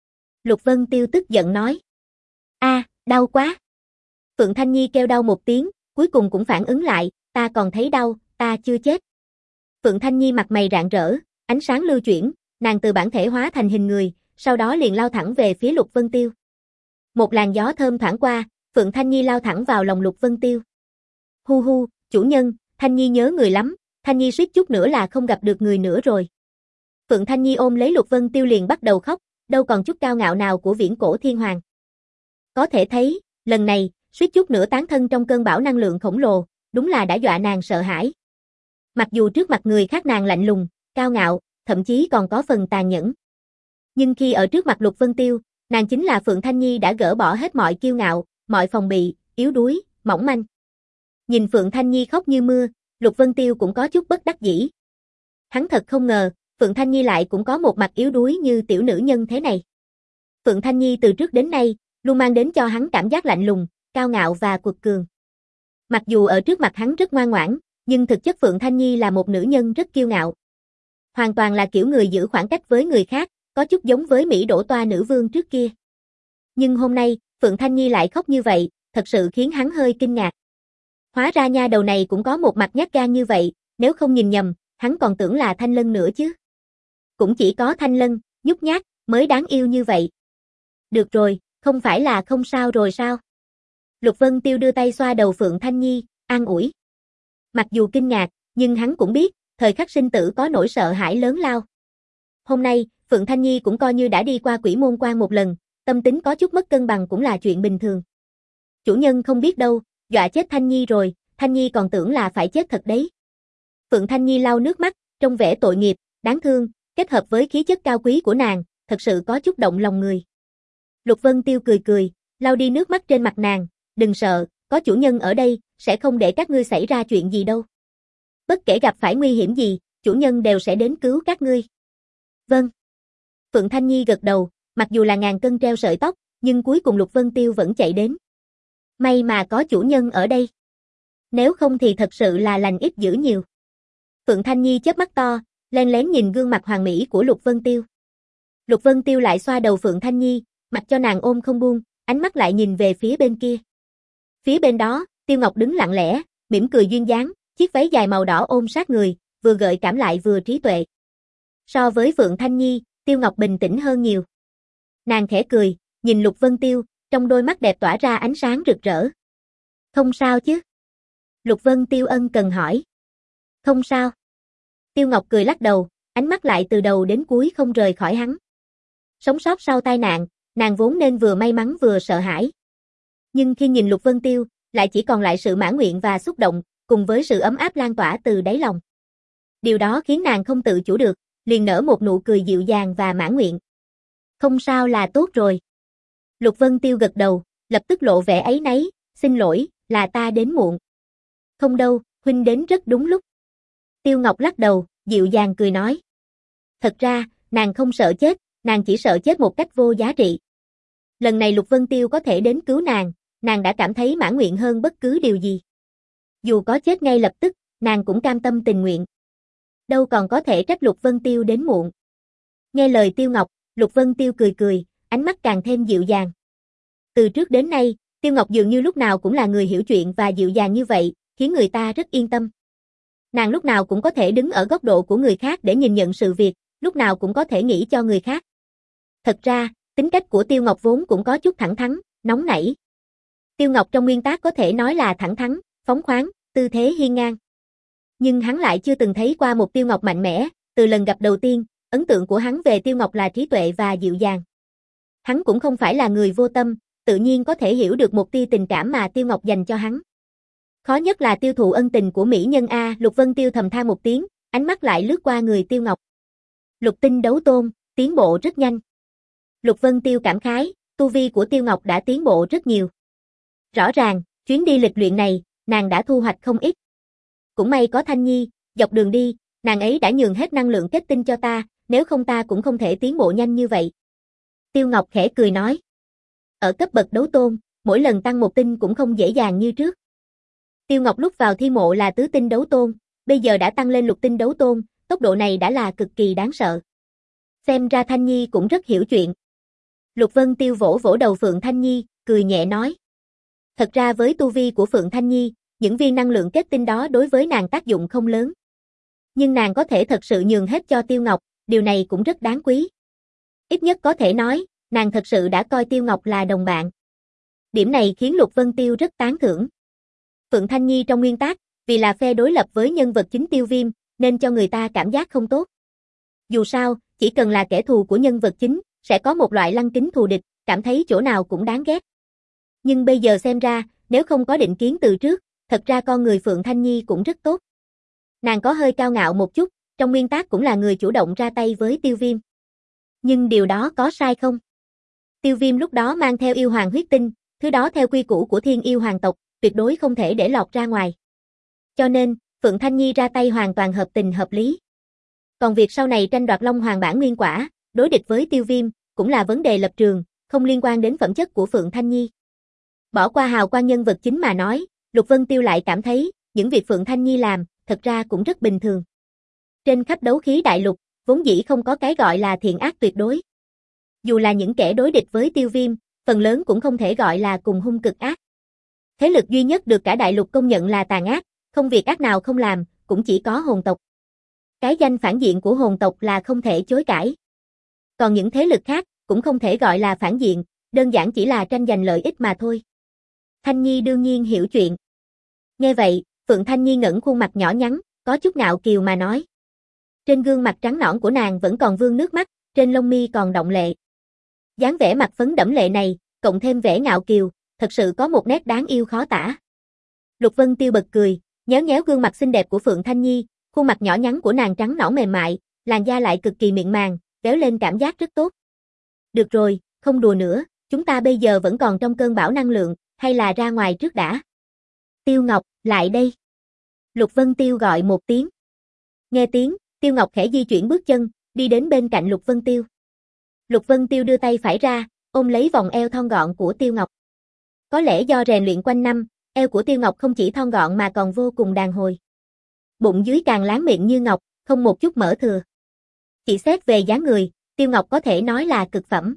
Lục Vân Tiêu tức giận nói. A, à, đau quá. Phượng Thanh Nhi kêu đau một tiếng, cuối cùng cũng phản ứng lại, ta còn thấy đau, ta chưa chết. Phượng Thanh Nhi mặt mày rạng rỡ, ánh sáng lưu chuyển, nàng từ bản thể hóa thành hình người, sau đó liền lao thẳng về phía Lục Vân Tiêu. Một làn gió thơm thoảng qua, Phượng Thanh Nhi lao thẳng vào lòng Lục Vân Tiêu. Hu hu, chủ nhân, Thanh Nhi nhớ người lắm, Thanh Nhi suýt chút nữa là không gặp được người nữa rồi. Phượng Thanh Nhi ôm lấy Lục Vân Tiêu liền bắt đầu khóc, đâu còn chút cao ngạo nào của viễn cổ thiên hoàng. Có thể thấy, lần này, suýt chút nữa tán thân trong cơn bão năng lượng khổng lồ, đúng là đã dọa nàng sợ hãi. Mặc dù trước mặt người khác nàng lạnh lùng, cao ngạo, thậm chí còn có phần tàn nhẫn. Nhưng khi ở trước mặt Lục Vân Tiêu, nàng chính là Phượng Thanh Nhi đã gỡ bỏ hết mọi kiêu ngạo, mọi phòng bị, yếu đuối, mỏng manh. Nhìn Phượng Thanh Nhi khóc như mưa, Lục Vân Tiêu cũng có chút bất đắc dĩ. Hắn thật không ngờ, Phượng Thanh Nhi lại cũng có một mặt yếu đuối như tiểu nữ nhân thế này. Phượng Thanh Nhi từ trước đến nay, luôn mang đến cho hắn cảm giác lạnh lùng, cao ngạo và cuột cường. Mặc dù ở trước mặt hắn rất ngoan ngoãn, nhưng thực chất Phượng Thanh Nhi là một nữ nhân rất kiêu ngạo. Hoàn toàn là kiểu người giữ khoảng cách với người khác, có chút giống với Mỹ Đỗ Toa nữ vương trước kia. Nhưng hôm nay, Phượng Thanh Nhi lại khóc như vậy, thật sự khiến hắn hơi kinh ngạc. Hóa ra nha đầu này cũng có một mặt nhát gan như vậy, nếu không nhìn nhầm, hắn còn tưởng là Thanh Lân nữa chứ. Cũng chỉ có Thanh Lân, nhút nhát, mới đáng yêu như vậy. Được rồi, không phải là không sao rồi sao? Lục Vân Tiêu đưa tay xoa đầu Phượng Thanh Nhi, an ủi. Mặc dù kinh ngạc, nhưng hắn cũng biết, thời khắc sinh tử có nỗi sợ hãi lớn lao. Hôm nay, Phượng Thanh Nhi cũng coi như đã đi qua quỷ môn quan một lần, tâm tính có chút mất cân bằng cũng là chuyện bình thường. Chủ nhân không biết đâu, dọa chết Thanh Nhi rồi, Thanh Nhi còn tưởng là phải chết thật đấy. Phượng Thanh Nhi lau nước mắt, trông vẻ tội nghiệp, đáng thương, kết hợp với khí chất cao quý của nàng, thật sự có chút động lòng người. Lục Vân Tiêu cười cười, lau đi nước mắt trên mặt nàng, đừng sợ, có chủ nhân ở đây, sẽ không để các ngươi xảy ra chuyện gì đâu. Bất kể gặp phải nguy hiểm gì, chủ nhân đều sẽ đến cứu các ngươi. Vâng. Phượng Thanh Nhi gật đầu, mặc dù là ngàn cân treo sợi tóc, nhưng cuối cùng Lục Vân Tiêu vẫn chạy đến. May mà có chủ nhân ở đây. Nếu không thì thật sự là lành ít dữ nhiều. Phượng Thanh Nhi chớp mắt to, len lén nhìn gương mặt hoàn mỹ của Lục Vân Tiêu. Lục Vân Tiêu lại xoa đầu Phượng Thanh Nhi, mặc cho nàng ôm không buông, ánh mắt lại nhìn về phía bên kia. Phía bên đó, Tiêu Ngọc đứng lặng lẽ, mỉm cười duyên dáng, chiếc váy dài màu đỏ ôm sát người, vừa gợi cảm lại vừa trí tuệ. So với Phượng Thanh Nhi, Tiêu Ngọc bình tĩnh hơn nhiều. Nàng khẽ cười, nhìn Lục Vân Tiêu, trong đôi mắt đẹp tỏa ra ánh sáng rực rỡ. Không sao chứ? Lục Vân Tiêu ân cần hỏi. Không sao. Tiêu Ngọc cười lắc đầu, ánh mắt lại từ đầu đến cuối không rời khỏi hắn. Sống sót sau tai nạn, nàng vốn nên vừa may mắn vừa sợ hãi. Nhưng khi nhìn Lục Vân Tiêu, lại chỉ còn lại sự mãn nguyện và xúc động, cùng với sự ấm áp lan tỏa từ đáy lòng. Điều đó khiến nàng không tự chủ được, liền nở một nụ cười dịu dàng và mãn nguyện. Không sao là tốt rồi. Lục Vân Tiêu gật đầu, lập tức lộ vẻ áy náy, xin lỗi, là ta đến muộn. Không đâu, huynh đến rất đúng lúc. Tiêu Ngọc lắc đầu, dịu dàng cười nói. Thật ra, nàng không sợ chết, nàng chỉ sợ chết một cách vô giá trị. Lần này Lục Vân Tiêu có thể đến cứu nàng, nàng đã cảm thấy mãn nguyện hơn bất cứ điều gì. Dù có chết ngay lập tức, nàng cũng cam tâm tình nguyện. Đâu còn có thể trách Lục Vân Tiêu đến muộn. Nghe lời Tiêu Ngọc, Lục Vân Tiêu cười cười, ánh mắt càng thêm dịu dàng. Từ trước đến nay, Tiêu Ngọc dường như lúc nào cũng là người hiểu chuyện và dịu dàng như vậy, khiến người ta rất yên tâm. Nàng lúc nào cũng có thể đứng ở góc độ của người khác để nhìn nhận sự việc, lúc nào cũng có thể nghĩ cho người khác. Thật ra, tính cách của Tiêu Ngọc vốn cũng có chút thẳng thắn, nóng nảy. Tiêu Ngọc trong nguyên tắc có thể nói là thẳng thắn, phóng khoáng, tư thế hiên ngang. Nhưng hắn lại chưa từng thấy qua một Tiêu Ngọc mạnh mẽ, từ lần gặp đầu tiên, ấn tượng của hắn về Tiêu Ngọc là trí tuệ và dịu dàng. Hắn cũng không phải là người vô tâm, tự nhiên có thể hiểu được một tia tình cảm mà Tiêu Ngọc dành cho hắn. Khó nhất là tiêu thụ ân tình của mỹ nhân A, Lục Vân Tiêu thầm than một tiếng, ánh mắt lại lướt qua người Tiêu Ngọc. Lục tinh đấu tôn, tiến bộ rất nhanh. Lục Vân Tiêu cảm khái, tu vi của Tiêu Ngọc đã tiến bộ rất nhiều. Rõ ràng, chuyến đi lịch luyện này, nàng đã thu hoạch không ít. Cũng may có Thanh Nhi, dọc đường đi, nàng ấy đã nhường hết năng lượng kết tinh cho ta, nếu không ta cũng không thể tiến bộ nhanh như vậy. Tiêu Ngọc khẽ cười nói. Ở cấp bậc đấu tôn, mỗi lần tăng một tinh cũng không dễ dàng như trước. Tiêu Ngọc lúc vào thi mộ là tứ tinh đấu tôn, bây giờ đã tăng lên lục tinh đấu tôn, tốc độ này đã là cực kỳ đáng sợ. Xem ra Thanh Nhi cũng rất hiểu chuyện. Lục Vân Tiêu vỗ vỗ đầu Phượng Thanh Nhi, cười nhẹ nói. Thật ra với tu vi của Phượng Thanh Nhi, những viên năng lượng kết tinh đó đối với nàng tác dụng không lớn. Nhưng nàng có thể thật sự nhường hết cho Tiêu Ngọc, điều này cũng rất đáng quý. Ít nhất có thể nói, nàng thật sự đã coi Tiêu Ngọc là đồng bạn. Điểm này khiến Lục Vân Tiêu rất tán thưởng. Phượng Thanh Nhi trong nguyên tắc, vì là phe đối lập với nhân vật chính Tiêu Viêm, nên cho người ta cảm giác không tốt. Dù sao, chỉ cần là kẻ thù của nhân vật chính, sẽ có một loại lăng kính thù địch, cảm thấy chỗ nào cũng đáng ghét. Nhưng bây giờ xem ra, nếu không có định kiến từ trước, thật ra con người Phượng Thanh Nhi cũng rất tốt. Nàng có hơi cao ngạo một chút, trong nguyên tắc cũng là người chủ động ra tay với Tiêu Viêm. Nhưng điều đó có sai không? Tiêu Viêm lúc đó mang theo yêu hoàng huyết tinh, thứ đó theo quy củ của thiên yêu hoàng tộc, tuyệt đối không thể để lọt ra ngoài. Cho nên, Phượng Thanh Nhi ra tay hoàn toàn hợp tình hợp lý. Còn việc sau này tranh đoạt Long Hoàng bản nguyên quả, đối địch với Tiêu Viêm, cũng là vấn đề lập trường, không liên quan đến phẩm chất của Phượng Thanh Nhi. Bỏ qua hào quang nhân vật chính mà nói, Lục Vân Tiêu lại cảm thấy, những việc Phượng Thanh Nhi làm, thật ra cũng rất bình thường. Trên khắp đấu khí đại lục, vốn dĩ không có cái gọi là thiện ác tuyệt đối. Dù là những kẻ đối địch với Tiêu Viêm, phần lớn cũng không thể gọi là cùng hung cực ác. Thế lực duy nhất được cả đại lục công nhận là tàn ác, không việc ác nào không làm, cũng chỉ có hồn tộc. Cái danh phản diện của hồn tộc là không thể chối cãi. Còn những thế lực khác, cũng không thể gọi là phản diện, đơn giản chỉ là tranh giành lợi ích mà thôi. Thanh Nhi đương nhiên hiểu chuyện. Nghe vậy, Phượng Thanh Nhi ngẩng khuôn mặt nhỏ nhắn, có chút ngạo kiều mà nói. Trên gương mặt trắng nõn của nàng vẫn còn vương nước mắt, trên lông mi còn đọng lệ. Dáng vẻ mặt phấn đẫm lệ này, cộng thêm vẻ ngạo kiều, thật sự có một nét đáng yêu khó tả. Lục Vân Tiêu bật cười, nhéo nhéo gương mặt xinh đẹp của Phượng Thanh Nhi, khuôn mặt nhỏ nhắn của nàng trắng nõn mềm mại, làn da lại cực kỳ mịn màng, kéo lên cảm giác rất tốt. Được rồi, không đùa nữa, chúng ta bây giờ vẫn còn trong cơn bão năng lượng, hay là ra ngoài trước đã. Tiêu Ngọc, lại đây. Lục Vân Tiêu gọi một tiếng. Nghe tiếng, Tiêu Ngọc khẽ di chuyển bước chân, đi đến bên cạnh Lục Vân Tiêu. Lục Vân Tiêu đưa tay phải ra, ôm lấy vòng eo thon gọn của Tiêu Ngọc. Có lẽ do rèn luyện quanh năm, eo của Tiêu Ngọc không chỉ thon gọn mà còn vô cùng đàn hồi. Bụng dưới càng láng miệng như ngọc, không một chút mỡ thừa. Chỉ xét về dáng người, Tiêu Ngọc có thể nói là cực phẩm.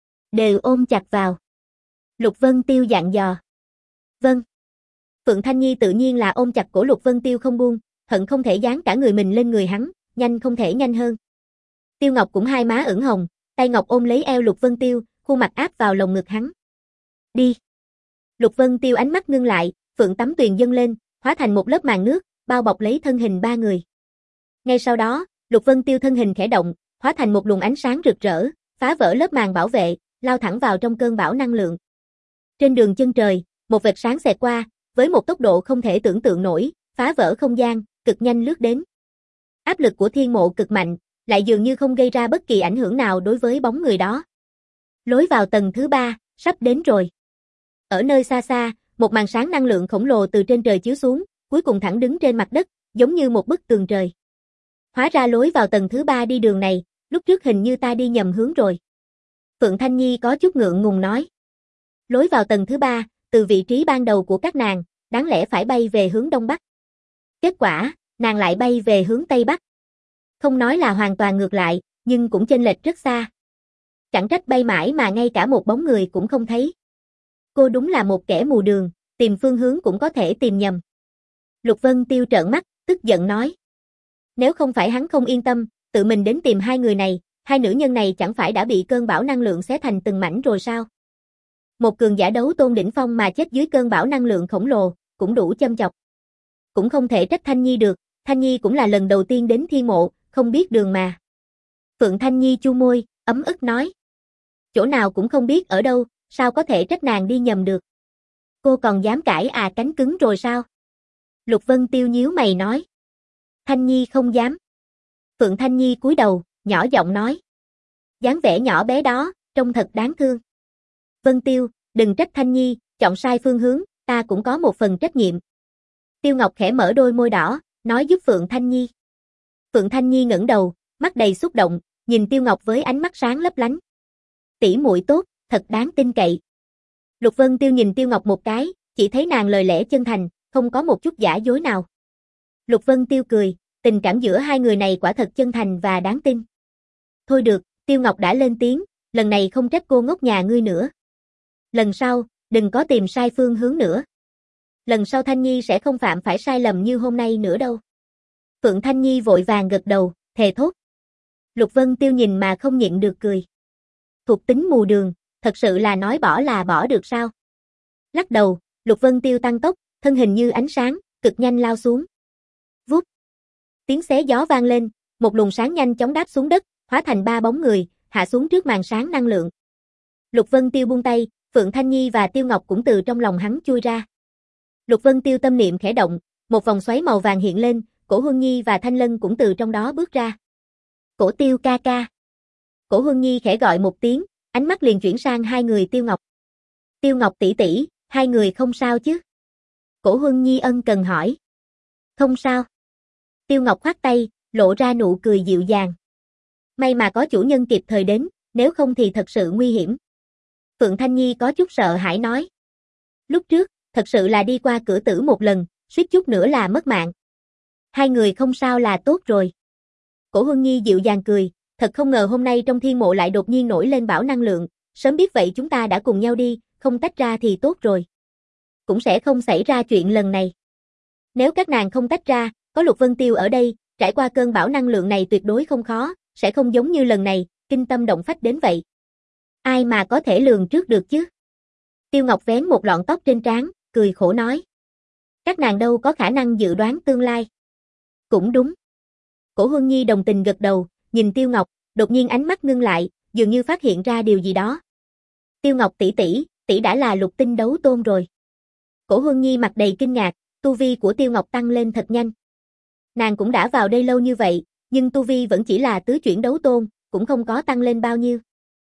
Đều ôm chặt vào. Lục Vân Tiêu dặn dò. Vâng. Phượng Thanh Nhi tự nhiên là ôm chặt cổ Lục Vân Tiêu không buông, hận không thể dán cả người mình lên người hắn, nhanh không thể nhanh hơn. Tiêu Ngọc cũng hai má ửng hồng, tay ngọc ôm lấy eo Lục Vân Tiêu, khuôn mặt áp vào lồng ngực hắn. Đi. Lục Vân Tiêu ánh mắt ngưng lại, phượng tắm tuyền dâng lên, hóa thành một lớp màn nước, bao bọc lấy thân hình ba người. Ngay sau đó, Lục Vân Tiêu thân hình khẽ động, hóa thành một luồng ánh sáng rực rỡ, phá vỡ lớp màn bảo vệ, lao thẳng vào trong cơn bão năng lượng. Trên đường chân trời, một vệt sáng xẹt qua, với một tốc độ không thể tưởng tượng nổi, phá vỡ không gian, cực nhanh lướt đến. Áp lực của thiên mộ cực mạnh, lại dường như không gây ra bất kỳ ảnh hưởng nào đối với bóng người đó. Lối vào tầng thứ ba, sắp đến rồi. Ở nơi xa xa, Một màn sáng năng lượng khổng lồ từ trên trời chiếu xuống, cuối cùng thẳng đứng trên mặt đất, giống như một bức tường trời. Hóa ra lối vào tầng thứ ba đi đường này, lúc trước hình như ta đi nhầm hướng rồi. Phượng Thanh Nhi có chút ngượng ngùng nói. Lối vào tầng thứ ba, từ vị trí ban đầu của các nàng, đáng lẽ phải bay về hướng đông bắc. Kết quả, nàng lại bay về hướng tây bắc. Không nói là hoàn toàn ngược lại, nhưng cũng chênh lệch rất xa. Chẳng trách bay mãi mà ngay cả một bóng người cũng không thấy. Cô đúng là một kẻ mù đường, tìm phương hướng cũng có thể tìm nhầm. Lục Vân Tiêu trợn mắt, tức giận nói. Nếu không phải hắn không yên tâm, tự mình đến tìm hai người này, hai nữ nhân này chẳng phải đã bị cơn bão năng lượng xé thành từng mảnh rồi sao? Một cường giả đấu tôn đỉnh phong mà chết dưới cơn bão năng lượng khổng lồ, cũng đủ châm chọc. Cũng không thể trách Thanh Nhi được, Thanh Nhi cũng là lần đầu tiên đến Thiên Mộ, không biết đường mà. Phượng Thanh Nhi chu môi, ấm ức nói. Chỗ nào cũng không biết ở đâu, sao có thể trách nàng đi nhầm được. Cô còn dám cãi à cánh cứng rồi sao? Lục Vân Tiêu nhíu mày nói. Thanh Nhi không dám. Phượng Thanh Nhi cúi đầu, nhỏ giọng nói. Dáng vẻ nhỏ bé đó, trông thật đáng thương. Vân Tiêu, đừng trách Thanh Nhi, chọn sai phương hướng, ta cũng có một phần trách nhiệm. Tiêu Ngọc khẽ mở đôi môi đỏ, nói giúp Phượng Thanh Nhi. Phượng Thanh Nhi ngẩng đầu, mắt đầy xúc động, nhìn Tiêu Ngọc với ánh mắt sáng lấp lánh. Tỷ muội tốt, thật đáng tin cậy. Lục Vân Tiêu nhìn Tiêu Ngọc một cái, chỉ thấy nàng lời lẽ chân thành, không có một chút giả dối nào. Lục Vân Tiêu cười, tình cảm giữa hai người này quả thật chân thành và đáng tin. Thôi được, Tiêu Ngọc đã lên tiếng, lần này không trách cô ngốc nhà ngươi nữa. Lần sau, đừng có tìm sai phương hướng nữa. Lần sau Thanh Nhi sẽ không phạm phải sai lầm như hôm nay nữa đâu. Phượng Thanh Nhi vội vàng gật đầu, thề thốt. Lục Vân Tiêu nhìn mà không nhịn được cười. Thuộc tính mù đường, thật sự là nói bỏ là bỏ được sao? Lắc đầu, Lục Vân Tiêu tăng tốc, thân hình như ánh sáng, cực nhanh lao xuống. Vút. Tiếng xé gió vang lên, một luồng sáng nhanh chóng đáp xuống đất, hóa thành ba bóng người, hạ xuống trước màn sáng năng lượng. Lục Vân Tiêu buông tay, Phượng Thanh Nhi và Tiêu Ngọc cũng từ trong lòng hắn chui ra. Lục Vân Tiêu tâm niệm khẽ động, một vòng xoáy màu vàng hiện lên, Cổ Huân Nhi và Thanh Lân cũng từ trong đó bước ra. Cổ Tiêu ca ca. Cổ Huân Nhi khẽ gọi một tiếng, ánh mắt liền chuyển sang hai người Tiêu Ngọc. Tiêu Ngọc tỷ tỷ, hai người không sao chứ? Cổ Huân Nhi ân cần hỏi. Không sao. Tiêu Ngọc khoát tay, lộ ra nụ cười dịu dàng. May mà có chủ nhân kịp thời đến, nếu không thì thật sự nguy hiểm. Phượng Thanh Nhi có chút sợ hãi nói. Lúc trước, thật sự là đi qua cửa tử một lần, suýt chút nữa là mất mạng. Hai người không sao là tốt rồi. Cổ Huân Nhi dịu dàng cười, thật không ngờ hôm nay trong Thiên Mộ lại đột nhiên nổi lên bão năng lượng, sớm biết vậy chúng ta đã cùng nhau đi, không tách ra thì tốt rồi. Cũng sẽ không xảy ra chuyện lần này. Nếu các nàng không tách ra, có Lục Vân Tiêu ở đây, trải qua cơn bão năng lượng này tuyệt đối không khó, sẽ không giống như lần này, kinh tâm động phách đến vậy. Ai mà có thể lường trước được chứ? Tiêu Ngọc vén một lọn tóc trên trán, cười khổ nói. Các nàng đâu có khả năng dự đoán tương lai. Cũng đúng. Cổ Huân Nhi đồng tình gật đầu, nhìn Tiêu Ngọc, đột nhiên ánh mắt ngưng lại, dường như phát hiện ra điều gì đó. Tiêu Ngọc tỷ tỷ, tỷ đã là lục tinh đấu tôn rồi. Cổ Huân Nhi mặt đầy kinh ngạc, tu vi của Tiêu Ngọc tăng lên thật nhanh. Nàng cũng đã vào đây lâu như vậy, nhưng tu vi vẫn chỉ là tứ chuyển đấu tôn, cũng không có tăng lên bao nhiêu.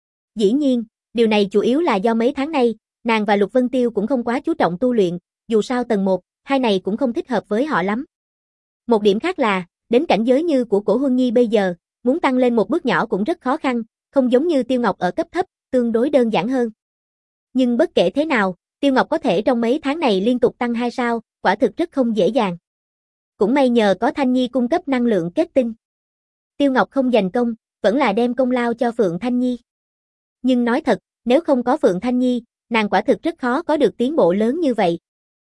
Dĩ nhiên, điều này chủ yếu là do mấy tháng nay, nàng và Lục Vân Tiêu cũng không quá chú trọng tu luyện, dù sao tầng một, hai này cũng không thích hợp với họ lắm. Một điểm khác là, đến cảnh giới như của Cổ Huân Nhi bây giờ, muốn tăng lên một bước nhỏ cũng rất khó khăn, không giống như Tiêu Ngọc ở cấp thấp, tương đối đơn giản hơn. Nhưng bất kể thế nào, Tiêu Ngọc có thể trong mấy tháng này liên tục tăng hai sao, quả thực rất không dễ dàng. Cũng may nhờ có Thanh Nhi cung cấp năng lượng kết tinh. Tiêu Ngọc không giành công, vẫn là đem công lao cho Phượng Thanh Nhi. Nhưng nói thật, nếu không có Phượng Thanh Nhi, nàng quả thực rất khó có được tiến bộ lớn như vậy.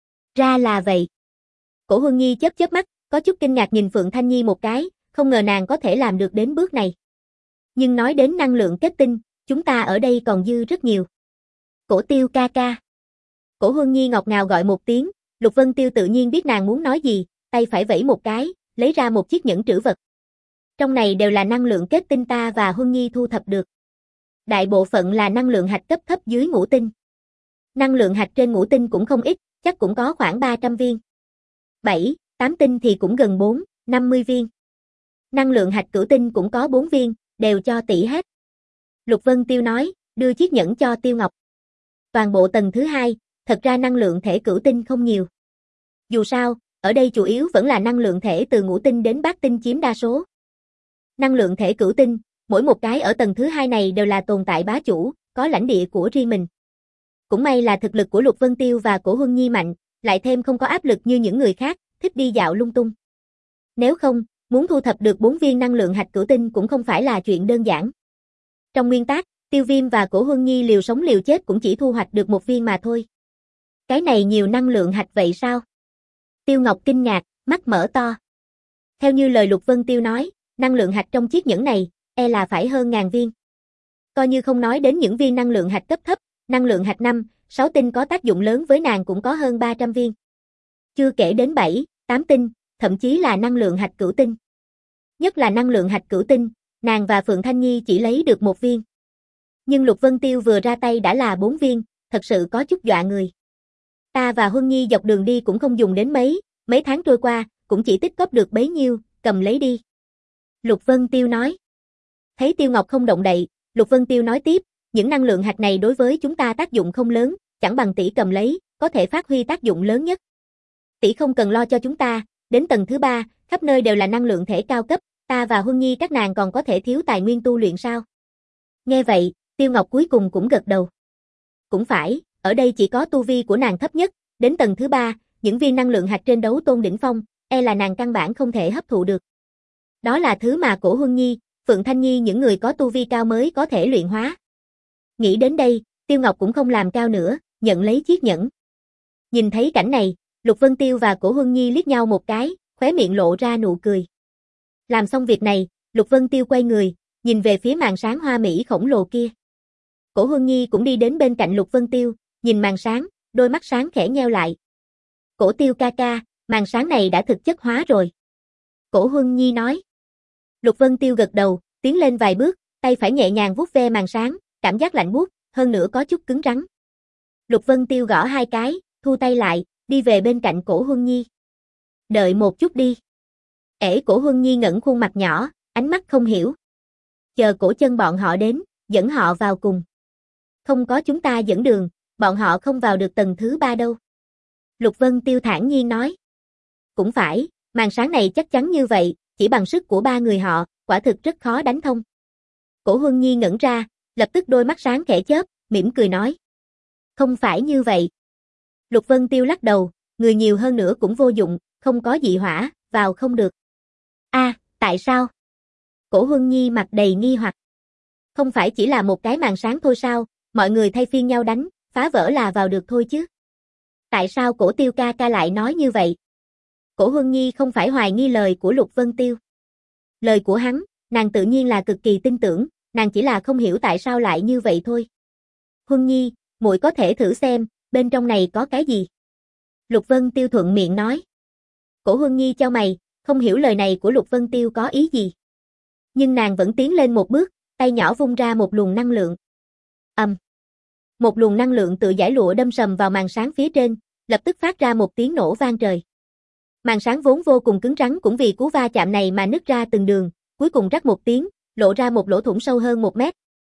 Ra là vậy. Cổ Huân Nhi chớp chớp mắt, có chút kinh ngạc nhìn Phượng Thanh Nhi một cái, không ngờ nàng có thể làm được đến bước này. Nhưng nói đến năng lượng kết tinh, chúng ta ở đây còn dư rất nhiều. Cổ Tiêu ca ca. Cổ Huân Nhi ngọt ngào gọi một tiếng, Lục Vân Tiêu tự nhiên biết nàng muốn nói gì, tay phải vẫy một cái, lấy ra một chiếc nhẫn trữ vật. Trong này đều là năng lượng kết tinh ta và Huân Nhi thu thập được. Đại bộ phận là năng lượng hạch cấp thấp dưới ngũ tinh. Năng lượng hạch trên ngũ tinh cũng không ít, chắc cũng có khoảng ba trăm viên. bảy, tám tinh thì cũng gần bốn, năm mươi viên. Năng lượng hạch cửu tinh cũng có bốn viên, đều cho tỷ hết. Lục Vân Tiêu nói, đưa chiếc nhẫn cho Tiêu Ngọc. Toàn bộ tầng thứ hai, thật ra năng lượng thể cửu tinh không nhiều. Dù sao, ở đây chủ yếu vẫn là năng lượng thể từ ngũ tinh đến bát tinh chiếm đa số. Năng lượng thể cửu tinh, mỗi một cái ở tầng thứ hai này đều là tồn tại bá chủ, có lãnh địa của riêng mình. Cũng may là thực lực của Lục Vân Tiêu và Cổ Huân Nhi mạnh, lại thêm không có áp lực như những người khác, thích đi dạo lung tung. Nếu không, muốn thu thập được bốn viên năng lượng hạch cửu tinh cũng không phải là chuyện đơn giản. Trong nguyên tắc, Tiêu Viêm và Cổ Huân Nhi liều sống liều chết cũng chỉ thu hoạch được một viên mà thôi. Cái này nhiều năng lượng hạch vậy sao? Tiêu Ngọc kinh ngạc, mắt mở to. Theo như lời Lục Vân Tiêu nói, năng lượng hạch trong chiếc nhẫn này, e là phải hơn ngàn viên. Coi như không nói đến những viên năng lượng hạch cấp thấp, năng lượng hạch năm, sáu tinh có tác dụng lớn với nàng cũng có hơn ba trăm viên. Chưa kể đến bảy, tám tinh, thậm chí là năng lượng hạch cửu tinh. Nhất là năng lượng hạch cửu tinh, nàng và Phượng Thanh Nhi chỉ lấy được một viên. Nhưng Lục Vân Tiêu vừa ra tay đã là bốn viên, thật sự có chút dọa người. Ta và Huân Nhi dọc đường đi cũng không dùng đến mấy, mấy tháng trôi qua, cũng chỉ tích góp được bấy nhiêu, cầm lấy đi. Lục Vân Tiêu nói. Thấy Tiêu Ngọc không động đậy, Lục Vân Tiêu nói tiếp, những năng lượng hạch này đối với chúng ta tác dụng không lớn, chẳng bằng tỷ cầm lấy, có thể phát huy tác dụng lớn nhất. Tỷ không cần lo cho chúng ta, đến tầng thứ ba, khắp nơi đều là năng lượng thể cao cấp, ta và Huân Nhi các nàng còn có thể thiếu tài nguyên tu luyện sao? Nghe vậy, Tiêu Ngọc cuối cùng cũng gật đầu. Cũng phải, ở đây chỉ có tu vi của nàng thấp nhất, đến tầng thứ ba, những viên năng lượng hạch trên đấu tôn đỉnh phong, e là nàng căn bản không thể hấp thụ được. Đó là thứ mà Cổ Huân Nhi, Phượng Thanh Nhi những người có tu vi cao mới có thể luyện hóa. Nghĩ đến đây, Tiêu Ngọc cũng không làm cao nữa, nhận lấy chiếc nhẫn. Nhìn thấy cảnh này, Lục Vân Tiêu và Cổ Huân Nhi liếc nhau một cái, khóe miệng lộ ra nụ cười. Làm xong việc này, Lục Vân Tiêu quay người, nhìn về phía màn sáng hoa mỹ khổng lồ kia. Cổ Huân Nhi cũng đi đến bên cạnh Lục Vân Tiêu, nhìn màn sáng, đôi mắt sáng khẽ nheo lại. Cổ Tiêu ca ca, màn sáng này đã thực chất hóa rồi. Cổ Huân Nhi nói. Lục Vân Tiêu gật đầu, tiến lên vài bước, tay phải nhẹ nhàng vuốt ve màn sáng, cảm giác lạnh buốt, hơn nữa có chút cứng rắn. Lục Vân Tiêu gõ hai cái, thu tay lại, đi về bên cạnh Cổ Huân Nhi. Đợi một chút đi. Ể Cổ Huân Nhi ngẩng khuôn mặt nhỏ, ánh mắt không hiểu. Chờ cổ chân bọn họ đến, dẫn họ vào cùng. Không có chúng ta dẫn đường, bọn họ không vào được tầng thứ ba đâu. Lục Vân Tiêu thản nhiên nói. Cũng phải, màn sáng này chắc chắn như vậy, chỉ bằng sức của ba người họ, quả thực rất khó đánh thông. Cổ Huân Nhi ngẩn ra, lập tức đôi mắt sáng khẽ chớp, mỉm cười nói. Không phải như vậy. Lục Vân Tiêu lắc đầu, người nhiều hơn nữa cũng vô dụng, không có dị hỏa, vào không được. A, à, tại sao? Cổ Huân Nhi mặt đầy nghi hoặc. Không phải chỉ là một cái màn sáng thôi sao, mọi người thay phiên nhau đánh, phá vỡ là vào được thôi chứ. Tại sao Cổ Tiêu ca ca lại nói như vậy? Cổ Huân Nhi không phải hoài nghi lời của Lục Vân Tiêu. Lời của hắn, nàng tự nhiên là cực kỳ tin tưởng, nàng chỉ là không hiểu tại sao lại như vậy thôi. Huân Nhi, muội có thể thử xem, bên trong này có cái gì? Lục Vân Tiêu thuận miệng nói. Cổ Huân Nhi chau mày, không hiểu lời này của Lục Vân Tiêu có ý gì. Nhưng nàng vẫn tiến lên một bước, tay nhỏ vung ra một luồng năng lượng. Ầm. Um. Một luồng năng lượng tự giải lụa đâm sầm vào màn sáng phía trên, lập tức phát ra một tiếng nổ vang trời. Màn sáng vốn vô cùng cứng rắn cũng vì cú va chạm này mà nứt ra từng đường, cuối cùng rắc một tiếng, lộ ra một lỗ thủng sâu hơn một mét.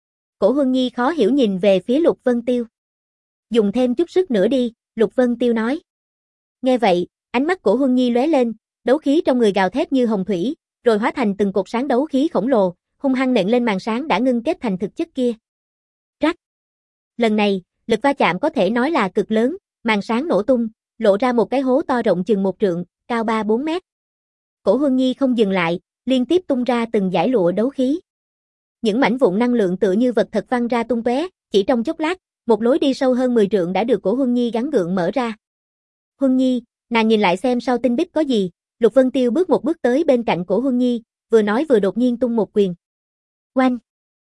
Cổ Huân Nhi khó hiểu nhìn về phía Lục Vân Tiêu. Dùng thêm chút sức nữa đi, Lục Vân Tiêu nói. Nghe vậy, ánh mắt Cổ Huân Nhi lóe lên, đấu khí trong người gào thét như hồng thủy, rồi hóa thành từng cột sáng đấu khí khổng lồ, hung hăng nện lên màn sáng đã ngưng kết thành thực chất kia. Rắc. Lần này, lực va chạm có thể nói là cực lớn, màn sáng nổ tung, lộ ra một cái hố to rộng chừng một trượng, cao ba bốn mét. Cổ Huân Nhi không dừng lại, liên tiếp tung ra từng dải lụa đấu khí. Những mảnh vụn năng lượng tựa như vật thật văng ra tung tóe, chỉ trong chốc lát, một lối đi sâu hơn mười trượng đã được Cổ Huân Nhi gắng gượng mở ra. Huân Nhi, nàng nhìn lại xem sau tinh bích có gì, Lục Vân Tiêu bước một bước tới bên cạnh Cổ Huân Nhi, vừa nói vừa đột nhiên tung một quyền. Oanh!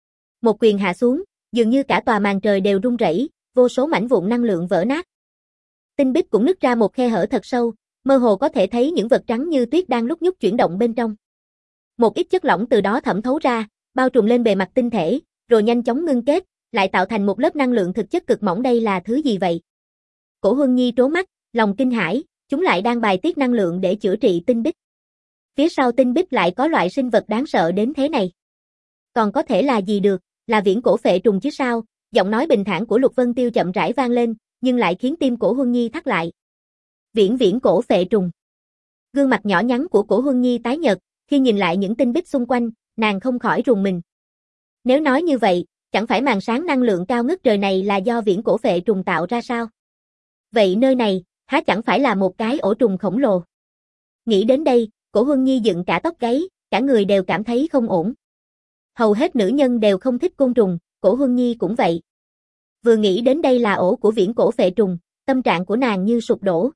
Một quyền hạ xuống, dường như cả tòa màn trời đều rung rẩy, vô số mảnh vụn năng lượng vỡ nát. Tinh bích cũng nứt ra một khe hở thật sâu, mơ hồ có thể thấy những vật trắng như tuyết đang lúc nhúc chuyển động bên trong. Một ít chất lỏng từ đó thẩm thấu ra, bao trùm lên bề mặt tinh thể, rồi nhanh chóng ngưng kết, lại tạo thành một lớp năng lượng thực chất cực mỏng. Đây là thứ gì vậy? Cổ Huân Nhi trố mắt, lòng kinh hãi, chúng lại đang bài tiết năng lượng để chữa trị tinh bích. Phía sau tinh bích lại có loại sinh vật đáng sợ đến thế này. Còn có thể là gì được, là viễn cổ phệ trùng chứ sao? Giọng nói bình thản của Lục Vân Tiêu chậm rãi vang lên, nhưng lại khiến tim Cổ Huân Nhi thắt lại. Viễn viễn cổ phệ trùng. Gương mặt nhỏ nhắn của Cổ Huân Nhi tái nhợt, khi nhìn lại những tinh bích xung quanh, nàng không khỏi rùng mình. Nếu nói như vậy, chẳng phải màn sáng năng lượng cao ngất trời này là do viễn cổ phệ trùng tạo ra sao? Vậy nơi này, há chẳng phải là một cái ổ trùng khổng lồ? Nghĩ đến đây, Cổ Huân Nhi dựng cả tóc gáy, cả người đều cảm thấy không ổn. Hầu hết nữ nhân đều không thích côn trùng, Cổ Huân Nhi cũng vậy. Vừa nghĩ đến đây là ổ của viễn cổ phệ trùng, tâm trạng của nàng như sụp đổ.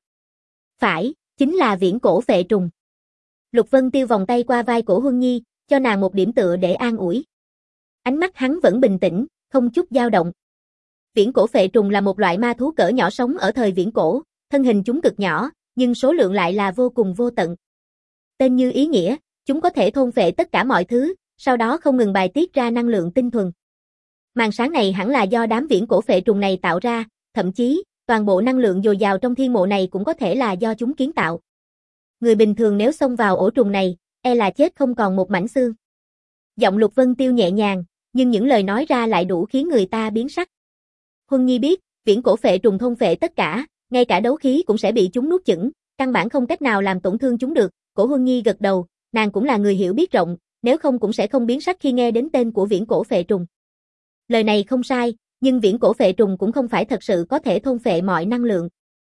Phải, chính là viễn cổ phệ trùng. Lục Vân Tiêu vòng tay qua vai Cổ Huân Nhi, cho nàng một điểm tựa để an ủi. Ánh mắt hắn vẫn bình tĩnh, không chút dao động. Viễn cổ phệ trùng là một loại ma thú cỡ nhỏ sống ở thời viễn cổ, thân hình chúng cực nhỏ, nhưng số lượng lại là vô cùng vô tận. Tên như ý nghĩa, chúng có thể thôn phệ tất cả mọi thứ, sau đó không ngừng bài tiết ra năng lượng tinh thuần. Màn sáng này hẳn là do đám viễn cổ phệ trùng này tạo ra, thậm chí, toàn bộ năng lượng dồi dào trong thiên mộ này cũng có thể là do chúng kiến tạo. Người bình thường nếu xông vào ổ trùng này, e là chết không còn một mảnh xương. Giọng Lục Vân Tiêu nhẹ nhàng, nhưng những lời nói ra lại đủ khiến người ta biến sắc. Huân Nhi biết, viễn cổ phệ trùng thôn phệ tất cả, ngay cả đấu khí cũng sẽ bị chúng nuốt chửng, căn bản không cách nào làm tổn thương chúng được. Cổ Huân Nhi gật đầu, nàng cũng là người hiểu biết rộng, nếu không cũng sẽ không biến sắc khi nghe đến tên của viễn cổ phệ trùng. Lời này không sai, nhưng viễn cổ phệ trùng cũng không phải thật sự có thể thôn phệ mọi năng lượng.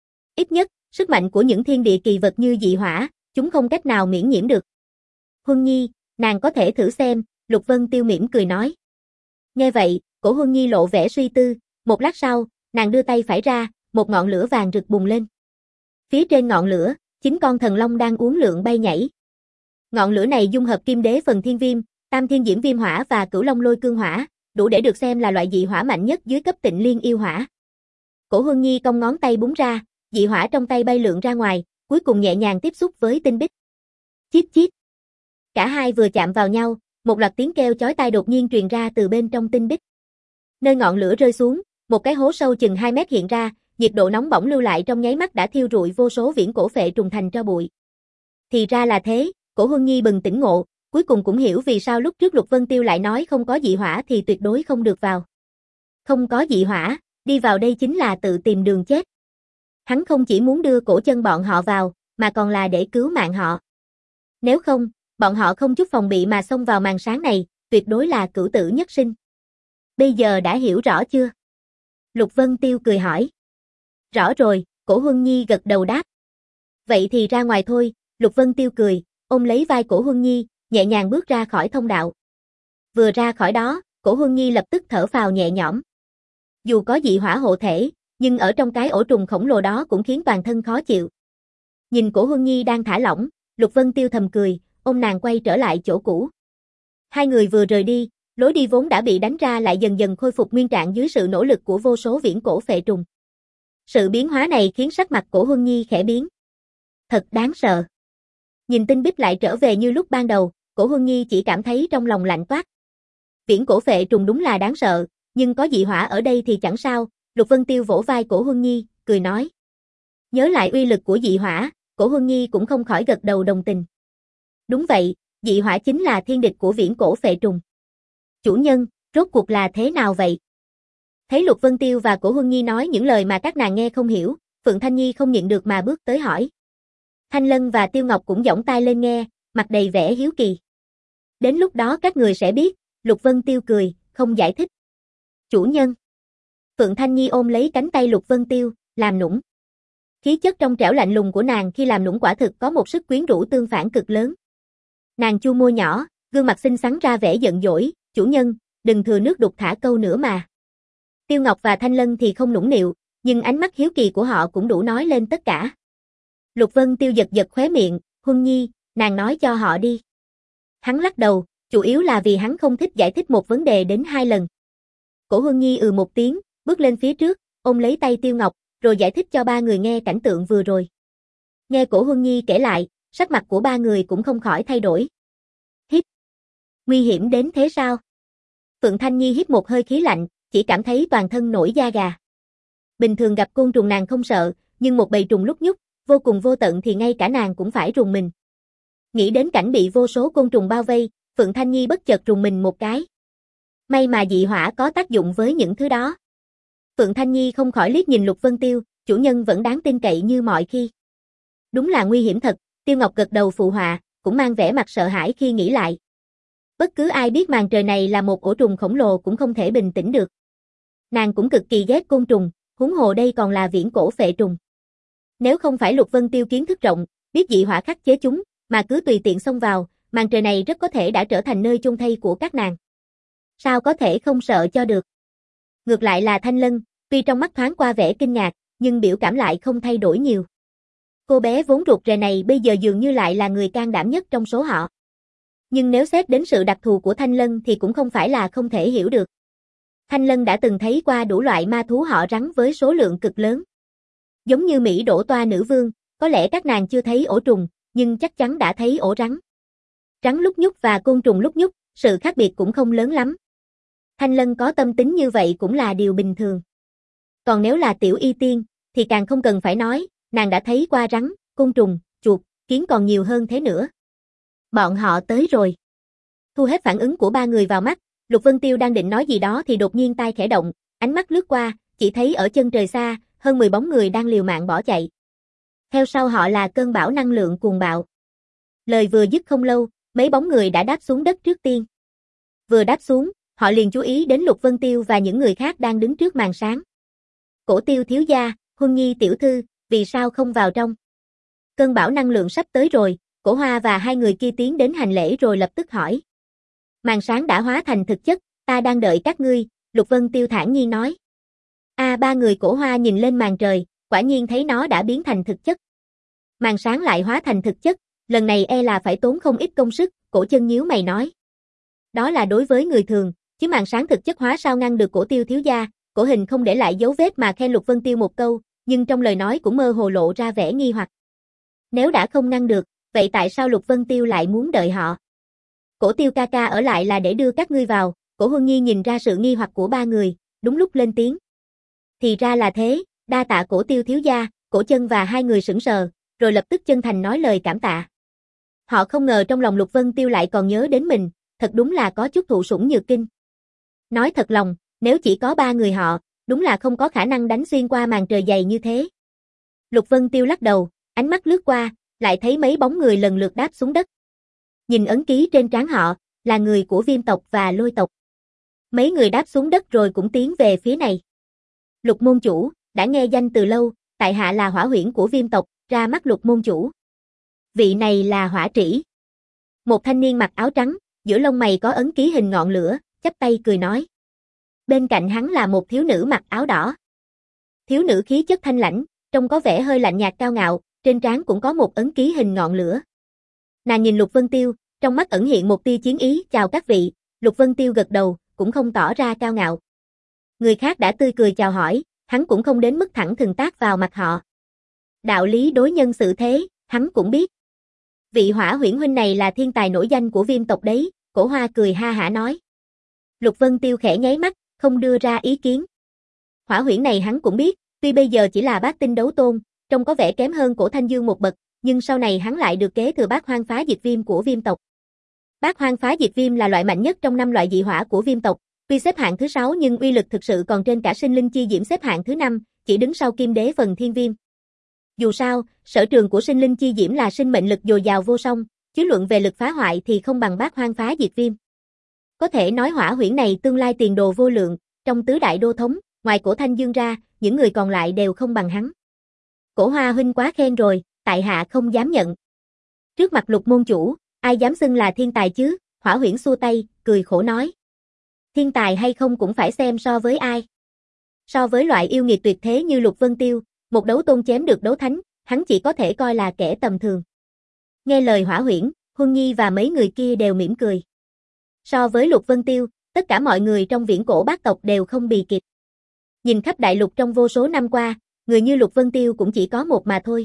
Ít nhất, sức mạnh của những thiên địa kỳ vật như dị hỏa, chúng không cách nào miễn nhiễm được. Huân Nhi, nàng có thể thử xem, Lục Vân Tiêu mỉm cười nói. Nghe vậy, Cổ Huân Nhi lộ vẻ suy tư, một lát sau, nàng đưa tay phải ra, một ngọn lửa vàng rực bùng lên. Phía trên ngọn lửa, chín con thần long đang uốn lượn bay nhảy. Ngọn lửa này dung hợp kim đế phần thiên viêm, tam thiên diễm viêm hỏa và cửu long lôi cương hỏa, đủ để được xem là loại dị hỏa mạnh nhất dưới cấp tịnh liên yêu hỏa. Cổ Huân Nhi cong ngón tay búng ra, dị hỏa trong tay bay lượn ra ngoài, cuối cùng nhẹ nhàng tiếp xúc với tinh bích. Chít chít. Cả hai vừa chạm vào nhau, một loạt tiếng kêu chói tai đột nhiên truyền ra từ bên trong tinh bích. Nơi ngọn lửa rơi xuống, một cái hố sâu chừng hai mét hiện ra, nhiệt độ nóng bỏng lưu lại trong nháy mắt đã thiêu rụi vô số viễn cổ phệ trùng thành tro bụi. Thì ra là thế, Cổ Huân Nhi bừng tỉnh ngộ, cuối cùng cũng hiểu vì sao lúc trước Lục Vân Tiêu lại nói không có dị hỏa thì tuyệt đối không được vào. Không có dị hỏa, đi vào đây chính là tự tìm đường chết. Hắn không chỉ muốn đưa cổ chân bọn họ vào, mà còn là để cứu mạng họ. Nếu không, bọn họ không chút phòng bị mà xông vào màn sáng này, tuyệt đối là cửu tử nhất sinh. Bây giờ đã hiểu rõ chưa? Lục Vân Tiêu cười hỏi. Rõ rồi, Cổ Huân Nhi gật đầu đáp. Vậy thì ra ngoài thôi, Lục Vân Tiêu cười, ôm lấy vai Cổ Huân Nhi, nhẹ nhàng bước ra khỏi thông đạo. Vừa ra khỏi đó, Cổ Huân Nhi lập tức thở phào nhẹ nhõm. Dù có dị hỏa hộ thể, nhưng ở trong cái ổ trùng khổng lồ đó cũng khiến toàn thân khó chịu. Nhìn Cổ Huân Nhi đang thả lỏng, Lục Vân Tiêu thầm cười, ôm nàng quay trở lại chỗ cũ. Hai người vừa rời đi, lối đi vốn đã bị đánh ra lại dần dần khôi phục nguyên trạng dưới sự nỗ lực của vô số viễn cổ phệ trùng. Sự biến hóa này khiến sắc mặt Cổ Huân Nhi khẽ biến. Thật đáng sợ. Nhìn tinh bích lại trở về như lúc ban đầu, Cổ Huân Nhi chỉ cảm thấy trong lòng lạnh toát. Viễn cổ phệ trùng đúng là đáng sợ, nhưng có dị hỏa ở đây thì chẳng sao. Lục Vân Tiêu vỗ vai Cổ Huân Nhi, cười nói. Nhớ lại uy lực của dị hỏa, Cổ Huân Nhi cũng không khỏi gật đầu đồng tình. Đúng vậy, dị hỏa chính là thiên địch của viễn cổ phệ trùng. Chủ nhân, rốt cuộc là thế nào vậy? Thấy Lục Vân Tiêu và Cổ Huân Nhi nói những lời mà các nàng nghe không hiểu, Phượng Thanh Nhi không nhịn được mà bước tới hỏi. Thanh Lân và Tiêu Ngọc cũng giỏng tai lên nghe, mặt đầy vẻ hiếu kỳ. Đến lúc đó các người sẽ biết, Lục Vân Tiêu cười, không giải thích. Chủ nhân. Phượng Thanh Nhi ôm lấy cánh tay Lục Vân Tiêu, làm nũng. Khí chất trong trẻo lạnh lùng của nàng khi làm nũng quả thực có một sức quyến rũ tương phản cực lớn. Nàng chu môi nhỏ, gương mặt xinh xắn ra vẻ giận dỗi, chủ nhân, đừng thừa nước đục thả câu nữa mà. Tiêu Ngọc và Thanh Lân thì không nũng nịu, nhưng ánh mắt hiếu kỳ của họ cũng đủ nói lên tất cả. Lục Vân Tiêu giật giật khóe miệng, Huân Nhi, nàng nói cho họ đi. Hắn lắc đầu, chủ yếu là vì hắn không thích giải thích một vấn đề đến hai lần. Cổ Huân Nhi ừ một tiếng, bước lên phía trước, ôm lấy tay Tiêu Ngọc, rồi giải thích cho ba người nghe cảnh tượng vừa rồi. Nghe Cổ Huân Nhi kể lại, sắc mặt của ba người cũng không khỏi thay đổi. Hít. Nguy hiểm đến thế sao? Phượng Thanh Nhi hít một hơi khí lạnh, chỉ cảm thấy toàn thân nổi da gà. Bình thường gặp côn trùng nàng không sợ, nhưng một bầy trùng lúc nhúc, vô cùng vô tận thì ngay cả nàng cũng phải rùng mình. Nghĩ đến cảnh bị vô số côn trùng bao vây, Phượng Thanh Nhi bất chợt rùng mình một cái. May mà dị hỏa có tác dụng với những thứ đó. Phượng Thanh Nhi không khỏi liếc nhìn Lục Vân Tiêu, chủ nhân vẫn đáng tin cậy như mọi khi. Đúng là nguy hiểm thật, Tiêu Ngọc gật đầu phụ họa, cũng mang vẻ mặt sợ hãi khi nghĩ lại. Bất cứ ai biết màn trời này là một ổ trùng khổng lồ cũng không thể bình tĩnh được. Nàng cũng cực kỳ ghét côn trùng, huống hồ đây còn là viễn cổ phệ trùng. Nếu không phải Lục Vân Tiêu kiến thức rộng, biết dị hỏa khắc chế chúng, mà cứ tùy tiện xông vào, màn trời này rất có thể đã trở thành nơi chôn thây của các nàng. Sao có thể không sợ cho được? Ngược lại là Thanh Lân, tuy trong mắt thoáng qua vẻ kinh ngạc, nhưng biểu cảm lại không thay đổi nhiều. Cô bé vốn ruột rè này bây giờ dường như lại là người can đảm nhất trong số họ. Nhưng nếu xét đến sự đặc thù của Thanh Lân thì cũng không phải là không thể hiểu được. Thanh Lân đã từng thấy qua đủ loại ma thú họ rắn với số lượng cực lớn. Giống như Mỹ Đỗ Toa nữ vương, có lẽ các nàng chưa thấy ổ trùng, nhưng chắc chắn đã thấy ổ rắn. Rắn lúc nhúc và côn trùng lúc nhúc, sự khác biệt cũng không lớn lắm. Thanh Lân có tâm tính như vậy cũng là điều bình thường. Còn nếu là Tiểu Y Tiên, thì càng không cần phải nói, nàng đã thấy qua rắn, côn trùng, chuột, kiến còn nhiều hơn thế nữa. Bọn họ tới rồi. Thu hết phản ứng của ba người vào mắt, Lục Vân Tiêu đang định nói gì đó thì đột nhiên tai khẽ động, ánh mắt lướt qua, chỉ thấy ở chân trời xa, hơn mười bóng người đang liều mạng bỏ chạy. Theo sau họ là cơn bão năng lượng cuồng bạo. Lời vừa dứt không lâu, mấy bóng người đã đáp xuống đất trước tiên. Vừa đáp xuống, họ liền chú ý đến Lục Vân Tiêu và những người khác đang đứng trước màn sáng. Cổ Tiêu thiếu gia, Huân Nhi tiểu thư, vì sao không vào trong? Cơn bão năng lượng sắp tới rồi, Cổ Hoa và hai người kia tiến đến hành lễ rồi lập tức hỏi. Màn sáng đã hóa thành thực chất, ta đang đợi các ngươi, Lục Vân Tiêu thản nhiên nói. A à, ba người Cổ Hoa nhìn lên màn trời, quả nhiên thấy nó đã biến thành thực chất. Màn sáng lại hóa thành thực chất, lần này e là phải tốn không ít công sức, Cổ Chân nhíu mày nói. Đó là đối với người thường, chứ màn sáng thực chất hóa sao ngăn được Cổ Tiêu thiếu gia, Cổ Hình không để lại dấu vết mà khen Lục Vân Tiêu một câu, nhưng trong lời nói cũng mơ hồ lộ ra vẻ nghi hoặc. Nếu đã không ngăn được, vậy tại sao Lục Vân Tiêu lại muốn đợi họ? Cổ Tiêu ca ca ở lại là để đưa các ngươi vào, Cổ Huân Nhi nhìn ra sự nghi hoặc của ba người, đúng lúc lên tiếng. Thì ra là thế, đa tạ Cổ Tiêu thiếu gia, Cổ Chân và hai người sững sờ, rồi lập tức chân thành nói lời cảm tạ. Họ không ngờ trong lòng Lục Vân Tiêu lại còn nhớ đến mình, thật đúng là có chút thụ sủng nhược kinh. Nói thật lòng, nếu chỉ có ba người họ, đúng là không có khả năng đánh xuyên qua màn trời dày như thế. Lục Vân Tiêu lắc đầu, ánh mắt lướt qua, lại thấy mấy bóng người lần lượt đáp xuống đất. Nhìn ấn ký trên trán họ, là người của Viêm tộc và Lôi tộc. Mấy người đáp xuống đất rồi cũng tiến về phía này. Lục môn chủ, đã nghe danh từ lâu, tại hạ là Hỏa Huyễn của Viêm tộc, ra mắt Lục môn chủ. Vị này là Hỏa Trĩ. Một thanh niên mặc áo trắng, giữa lông mày có ấn ký hình ngọn lửa, chắp tay cười nói. Bên cạnh hắn là một thiếu nữ mặc áo đỏ. Thiếu nữ khí chất thanh lãnh, trông có vẻ hơi lạnh nhạt cao ngạo, trên trán cũng có một ấn ký hình ngọn lửa. Nàng nhìn Lục Vân Tiêu, trong mắt ẩn hiện một tia chiến ý, chào các vị, Lục Vân Tiêu gật đầu, cũng không tỏ ra cao ngạo. Người khác đã tươi cười chào hỏi, hắn cũng không đến mức thẳng thừng tát vào mặt họ. Đạo lý đối nhân xử thế, hắn cũng biết. Vị Hỏa Huyễn huynh này là thiên tài nổi danh của Viêm tộc đấy, Cổ Hoa cười ha hả nói. Lục Vân Tiêu khẽ nháy mắt, không đưa ra ý kiến. Hỏa Huyễn này hắn cũng biết, tuy bây giờ chỉ là bát tinh đấu tôn, trông có vẻ kém hơn Cổ Thanh Dương một bậc, nhưng sau này hắn lại được kế thừa Bát Hoang Phá Diệt Viêm của Viêm tộc. Bát Hoang Phá Diệt Viêm là loại mạnh nhất trong năm loại dị hỏa của Viêm tộc, tuy xếp hạng thứ sáu nhưng uy lực thực sự còn trên cả Sinh Linh Chi Diễm xếp hạng thứ năm, chỉ đứng sau Kim Đế Phần Thiên Viêm. Dù sao, sở trường của Sinh Linh Chi Diễm là sinh mệnh lực dồi dào vô song, chứ luận về lực phá hoại thì không bằng Bát Hoang Phá Diệt Viêm. Có thể nói Hỏa Huyễn này tương lai tiền đồ vô lượng, trong tứ đại đô thống, ngoài Cổ Thanh Dương ra, những người còn lại đều không bằng hắn. Cổ Hoa huynh quá khen rồi, tại hạ không dám nhận. Trước mặt Lục môn chủ, ai dám xưng là thiên tài chứ? Hỏa Huyễn xua tay, cười khổ nói. Thiên tài hay không cũng phải xem so với ai. So với loại yêu nghiệt tuyệt thế như Lục Vân Tiêu, một đấu tôn chém được đấu thánh, hắn chỉ có thể coi là kẻ tầm thường. Nghe lời Hỏa Huyễn, Huân Nhi và mấy người kia đều mỉm cười. So với Lục Vân Tiêu, tất cả mọi người trong viễn cổ bát tộc đều không bì kịp. Nhìn khắp đại lục trong vô số năm qua, người như Lục Vân Tiêu cũng chỉ có một mà thôi.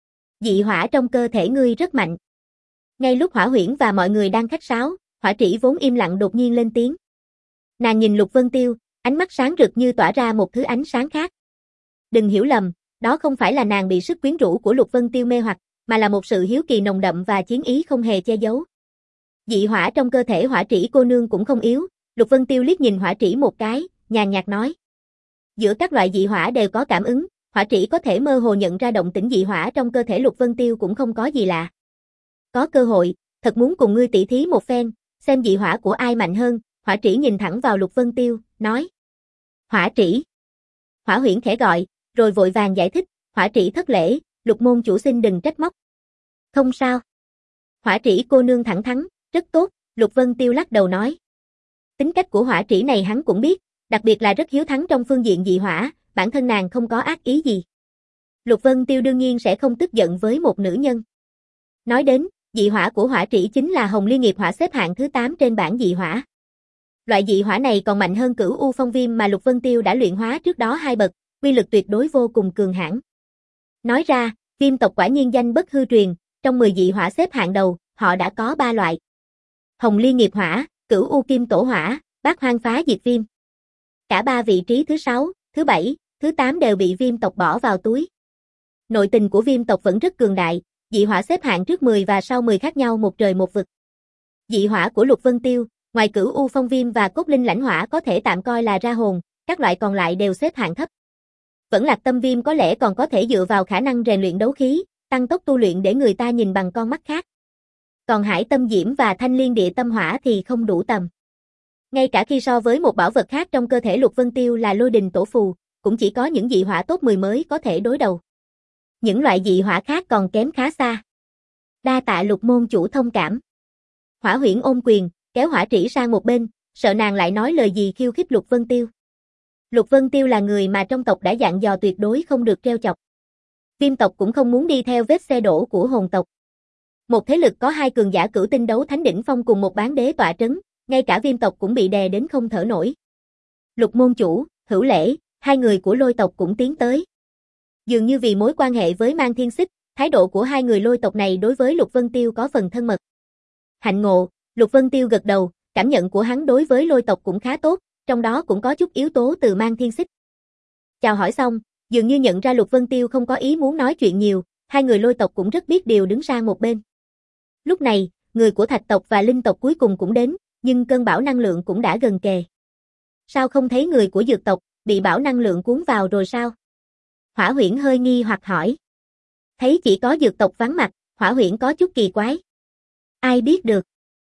Dị hỏa trong cơ thể ngươi rất mạnh. Ngay lúc Hỏa Huyễn và mọi người đang khách sáo, Hỏa Trĩ vốn im lặng đột nhiên lên tiếng. Nàng nhìn Lục Vân Tiêu, ánh mắt sáng rực như tỏa ra một thứ ánh sáng khác. Đừng hiểu lầm, đó không phải là nàng bị sức quyến rũ của Lục Vân Tiêu mê hoặc, mà là một sự hiếu kỳ nồng đậm và chiến ý không hề che giấu. Dị hỏa trong cơ thể Hỏa Trĩ cô nương cũng không yếu, Lục Vân Tiêu liếc nhìn Hỏa Trĩ một cái, nhàn nhạt nói. Giữa các loại dị hỏa đều có cảm ứng, hỏa trĩ có thể mơ hồ nhận ra động tĩnh dị hỏa trong cơ thể Lục Vân Tiêu cũng không có gì lạ. Có cơ hội, thật muốn cùng ngươi tỉ thí một phen, xem dị hỏa của ai mạnh hơn, hỏa trĩ nhìn thẳng vào Lục Vân Tiêu, nói. Hỏa trĩ. Hỏa Huyễn khẽ gọi, rồi vội vàng giải thích, hỏa trĩ thất lễ, Lục môn chủ xin đừng trách móc. Không sao. Hỏa trĩ cô nương thẳng thắn, rất tốt, Lục Vân Tiêu lắc đầu nói. Tính cách của hỏa trĩ này hắn cũng biết, đặc biệt là rất hiếu thắng trong phương diện dị hỏa, bản thân nàng không có ác ý gì. Lục Vân Tiêu đương nhiên sẽ không tức giận với một nữ nhân. Nói đến, dị hỏa của hỏa trĩ chính là Hồng Liên nghiệp hỏa xếp hạng thứ tám trên bảng dị hỏa. Loại dị hỏa này còn mạnh hơn Cửu U Phong Viêm mà Lục Vân Tiêu đã luyện hóa trước đó hai bậc, uy lực tuyệt đối vô cùng cường hãn. Nói ra, Viêm tộc quả nhiên danh bất hư truyền, trong mười dị hỏa xếp hạng đầu, họ đã có ba loại. Hồng Liên nghiệp hỏa, Cửu U Kim Tổ hỏa, Bát Hoang Phá Diệt Viêm. Cả ba vị trí thứ sáu, thứ bảy, thứ tám đều bị Viêm tộc bỏ vào túi. Nội tình của Viêm tộc vẫn rất cường đại, dị hỏa xếp hạng trước mười và sau mười khác nhau một trời một vực. Dị hỏa của Lục Vân Tiêu, ngoài Cửu U Phong Viêm và Cốt Linh Lãnh Hỏa có thể tạm coi là ra hồn, các loại còn lại đều xếp hạng thấp. Vẫn Lạc Tâm Viêm có lẽ còn có thể dựa vào khả năng rèn luyện đấu khí, tăng tốc tu luyện để người ta nhìn bằng con mắt khác. Còn Hải Tâm Diễm và Thanh Liên Địa Tâm Hỏa thì không đủ tầm. Ngay cả khi so với một bảo vật khác trong cơ thể Lục Vân Tiêu là Lôi Đình Tổ Phù, cũng chỉ có những dị hỏa top mười mới có thể đối đầu. Những loại dị hỏa khác còn kém khá xa. Đa tạ Lục môn chủ thông cảm. Hỏa Huyễn ôm quyền, kéo hỏa trĩ sang một bên, sợ nàng lại nói lời gì khiêu khích Lục Vân Tiêu. Lục Vân Tiêu là người mà trong tộc đã dặn dò tuyệt đối không được trêu chọc. Viêm tộc cũng không muốn đi theo vết xe đổ của hồn tộc. Một thế lực có hai cường giả cửu tinh đấu thánh đỉnh phong cùng một bán đế tọa trấn, ngay cả Viêm tộc cũng bị đè đến không thở nổi. Lục môn chủ, Hữu Lễ, hai người của Lôi tộc cũng tiến tới. Dường như vì mối quan hệ với Mang Thiên Xích, thái độ của hai người Lôi tộc này đối với Lục Vân Tiêu có phần thân mật. Hạnh ngộ, Lục Vân Tiêu gật đầu, cảm nhận của hắn đối với Lôi tộc cũng khá tốt, trong đó cũng có chút yếu tố từ Mang Thiên Xích. Chào hỏi xong, dường như nhận ra Lục Vân Tiêu không có ý muốn nói chuyện nhiều, hai người Lôi tộc cũng rất biết điều đứng sang một bên. Lúc này, người của Thạch tộc và Linh tộc cuối cùng cũng đến, nhưng cơn bão năng lượng cũng đã gần kề. Sao không thấy người của Dược tộc, bị bão năng lượng cuốn vào rồi sao? Hỏa Huyễn hơi nghi hoặc hỏi. Thấy chỉ có Dược tộc vắng mặt, Hỏa Huyễn có chút kỳ quái. Ai biết được?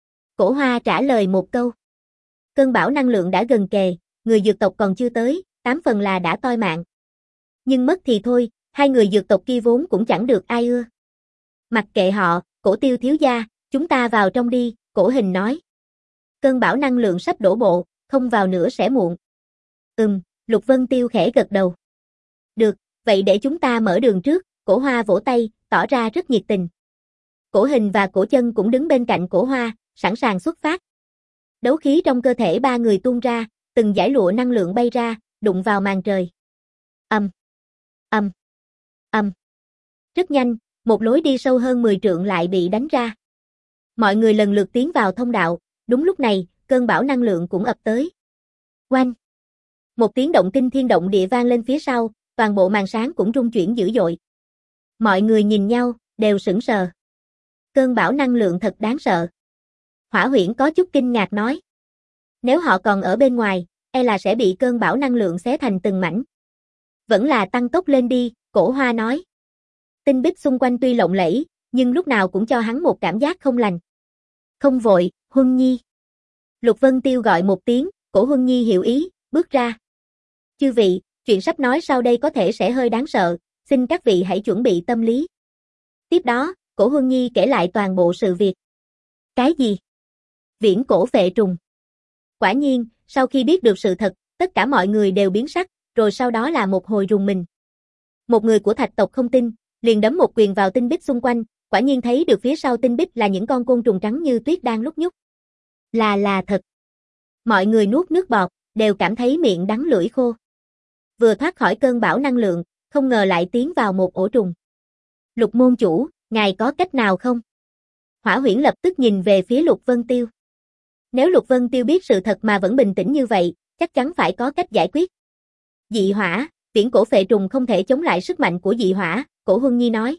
Cổ Hoa trả lời một câu. Cơn bão năng lượng đã gần kề, người Dược tộc còn chưa tới, tám phần là đã toi mạng. Nhưng mất thì thôi, hai người Dược tộc kia vốn cũng chẳng được ai ưa. Mặc kệ họ, Cổ Tiêu thiếu gia, chúng ta vào trong đi, Cổ Hình nói. Cơn bão năng lượng sắp đổ bộ, không vào nữa sẽ muộn. Ừm, Lục Vân Tiêu khẽ gật đầu. Được, vậy để chúng ta mở đường trước, Cổ Hoa vỗ tay, tỏ ra rất nhiệt tình. Cổ Hình và Cổ Chân cũng đứng bên cạnh Cổ Hoa, sẵn sàng xuất phát. Đấu khí trong cơ thể ba người tuôn ra, từng dải lụa năng lượng bay ra, đụng vào màn trời. Ầm, ầm, ầm. Rất nhanh, một lối đi sâu hơn mười trượng lại bị đánh ra. Mọi người lần lượt tiến vào thông đạo, đúng lúc này, cơn bão năng lượng cũng ập tới. Oanh! Một tiếng động kinh thiên động địa vang lên phía sau, toàn bộ màn sáng cũng rung chuyển dữ dội. Mọi người nhìn nhau, đều sững sờ. Cơn bão năng lượng thật đáng sợ. Hỏa Huyễn có chút kinh ngạc nói. Nếu họ còn ở bên ngoài, e là sẽ bị cơn bão năng lượng xé thành từng mảnh. Vẫn là tăng tốc lên đi, Cổ Hoa nói. Tinh bích xung quanh tuy lộng lẫy, nhưng lúc nào cũng cho hắn một cảm giác không lành. Không vội, Huân Nhi. Lục Vân Tiêu gọi một tiếng, Cổ Huân Nhi hiểu ý, bước ra. Chư vị, chuyện sắp nói sau đây có thể sẽ hơi đáng sợ, xin các vị hãy chuẩn bị tâm lý. Tiếp đó, Cổ Huân Nhi kể lại toàn bộ sự việc. Cái gì? Viễn cổ phệ trùng. Quả nhiên, sau khi biết được sự thật, tất cả mọi người đều biến sắc, rồi sau đó là một hồi rùng mình. Một người của Thạch tộc không tin, liền đấm một quyền vào tinh bích xung quanh, quả nhiên thấy được phía sau tinh bích là những con côn trùng trắng như tuyết đang lúc nhúc. Là là thật. Mọi người nuốt nước bọt, đều cảm thấy miệng đắng lưỡi khô. Vừa thoát khỏi cơn bão năng lượng, không ngờ lại tiến vào một ổ trùng. Lục môn chủ, ngài có cách nào không? Hỏa Huyễn lập tức nhìn về phía Lục Vân Tiêu. Nếu Lục Vân Tiêu biết sự thật mà vẫn bình tĩnh như vậy, chắc chắn phải có cách giải quyết. Dị hỏa, viễn cổ phệ trùng không thể chống lại sức mạnh của dị hỏa, Cổ Huân Nhi nói.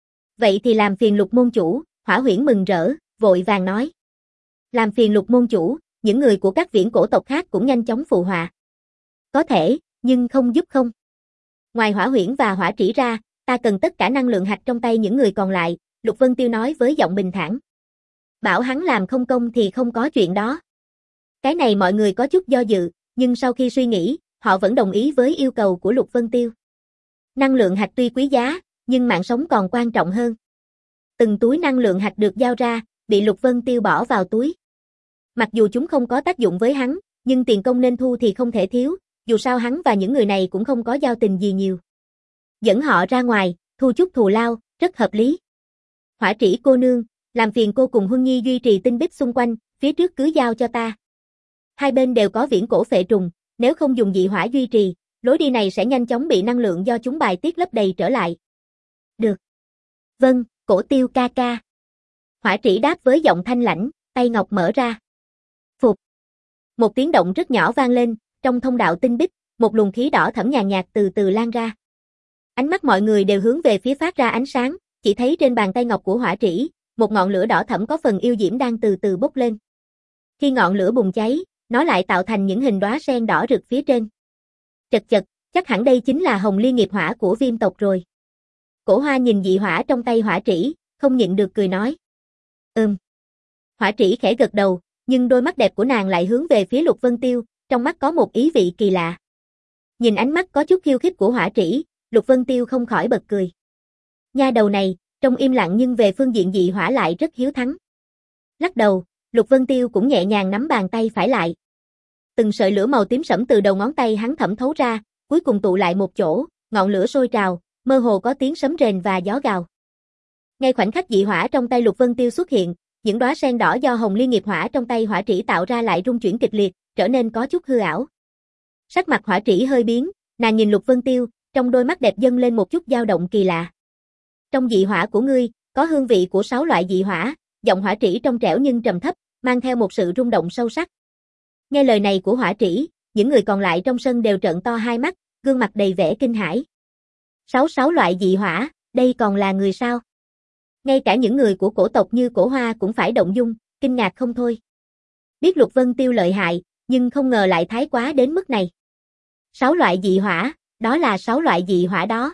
Vậy thì làm phiền Lục môn chủ, Hỏa Huyễn mừng rỡ, vội vàng nói. Làm phiền Lục môn chủ, những người của các viễn cổ tộc khác cũng nhanh chóng phụ họa. Có thể, Nhưng không giúp không. Ngoài hỏa huyễn và hỏa trĩ ra, ta cần tất cả năng lượng hạch trong tay những người còn lại, Lục Vân Tiêu nói với giọng bình thản. Bảo hắn làm không công thì không có chuyện đó. Cái này mọi người có chút do dự, nhưng sau khi suy nghĩ, họ vẫn đồng ý với yêu cầu của Lục Vân Tiêu. Năng lượng hạch tuy quý giá, nhưng mạng sống còn quan trọng hơn. Từng túi năng lượng hạch được giao ra, bị Lục Vân Tiêu bỏ vào túi. Mặc dù chúng không có tác dụng với hắn, nhưng tiền công nên thu thì không thể thiếu, dù sao hắn và những người này cũng không có giao tình gì nhiều. Dẫn họ ra ngoài, thu chút thù lao, rất hợp lý. Hỏa trĩ cô nương, làm phiền cô cùng Huân Nhi duy trì tinh bích xung quanh, phía trước cứ giao cho ta. Hai bên đều có viễn cổ phệ trùng, nếu không dùng dị hỏa duy trì, lối đi này sẽ nhanh chóng bị năng lượng do chúng bài tiết lấp đầy trở lại. Được. Vâng, Cổ Tiêu ca ca. Hỏa trĩ đáp với giọng thanh lãnh, tay ngọc mở ra. Phục. Một tiếng động rất nhỏ vang lên, trong thông đạo tinh bích, một luồng khí đỏ thẫm nhàn nhạt từ từ lan ra. Ánh mắt mọi người đều hướng về phía phát ra ánh sáng, chỉ thấy trên bàn tay ngọc của hỏa trĩ, một ngọn lửa đỏ thẫm có phần yêu diễm đang từ từ bốc lên. Khi ngọn lửa bùng cháy, nó lại tạo thành những hình đóa sen đỏ rực phía trên. Chật chật, chắc hẳn đây chính là hồng liên nghiệp hỏa của Viêm tộc rồi. Cổ Hoa nhìn dị hỏa trong tay hỏa trĩ, không nhịn được cười nói. Ừm. Hỏa trĩ khẽ gật đầu, nhưng đôi mắt đẹp của nàng lại hướng về phía Lục Vân Tiêu, trong mắt có một ý vị kỳ lạ. Nhìn ánh mắt có chút khiêu khích của hỏa trĩ, Lục Vân Tiêu không khỏi bật cười. Nha đầu này, trông im lặng nhưng về phương diện dị hỏa lại rất hiếu thắng. Lắc đầu, Lục Vân Tiêu cũng nhẹ nhàng nắm bàn tay phải lại. Từng sợi lửa màu tím sẫm từ đầu ngón tay hắn thẩm thấu ra, cuối cùng tụ lại một chỗ, ngọn lửa sôi trào, mơ hồ có tiếng sấm rền và gió gào. Ngay khoảnh khắc dị hỏa trong tay Lục Vân Tiêu xuất hiện, những đóa sen đỏ do hồng liên nghiệp hỏa trong tay hỏa trĩ tạo ra lại rung chuyển kịch liệt, trở nên có chút hư ảo. Sắc mặt hỏa trĩ hơi biến, nàng nhìn Lục Vân Tiêu, trong đôi mắt đẹp dâng lên một chút dao động kỳ lạ. Trong dị hỏa của ngươi, có hương vị của sáu loại dị hỏa, giọng hỏa trĩ trong trẻo nhưng trầm thấp, mang theo một sự rung động sâu sắc. Nghe lời này của hỏa trĩ, những người còn lại trong sân đều trợn to hai mắt, gương mặt đầy vẻ kinh hãi. Sáu sáu loại dị hỏa, đây còn là người sao? Ngay cả những người của cổ tộc như Cổ Hoa cũng phải động dung, kinh ngạc không thôi. Biết Lục Vân Tiêu lợi hại, nhưng không ngờ lại thái quá đến mức này. Sáu loại dị hỏa, đó là sáu loại dị hỏa đó.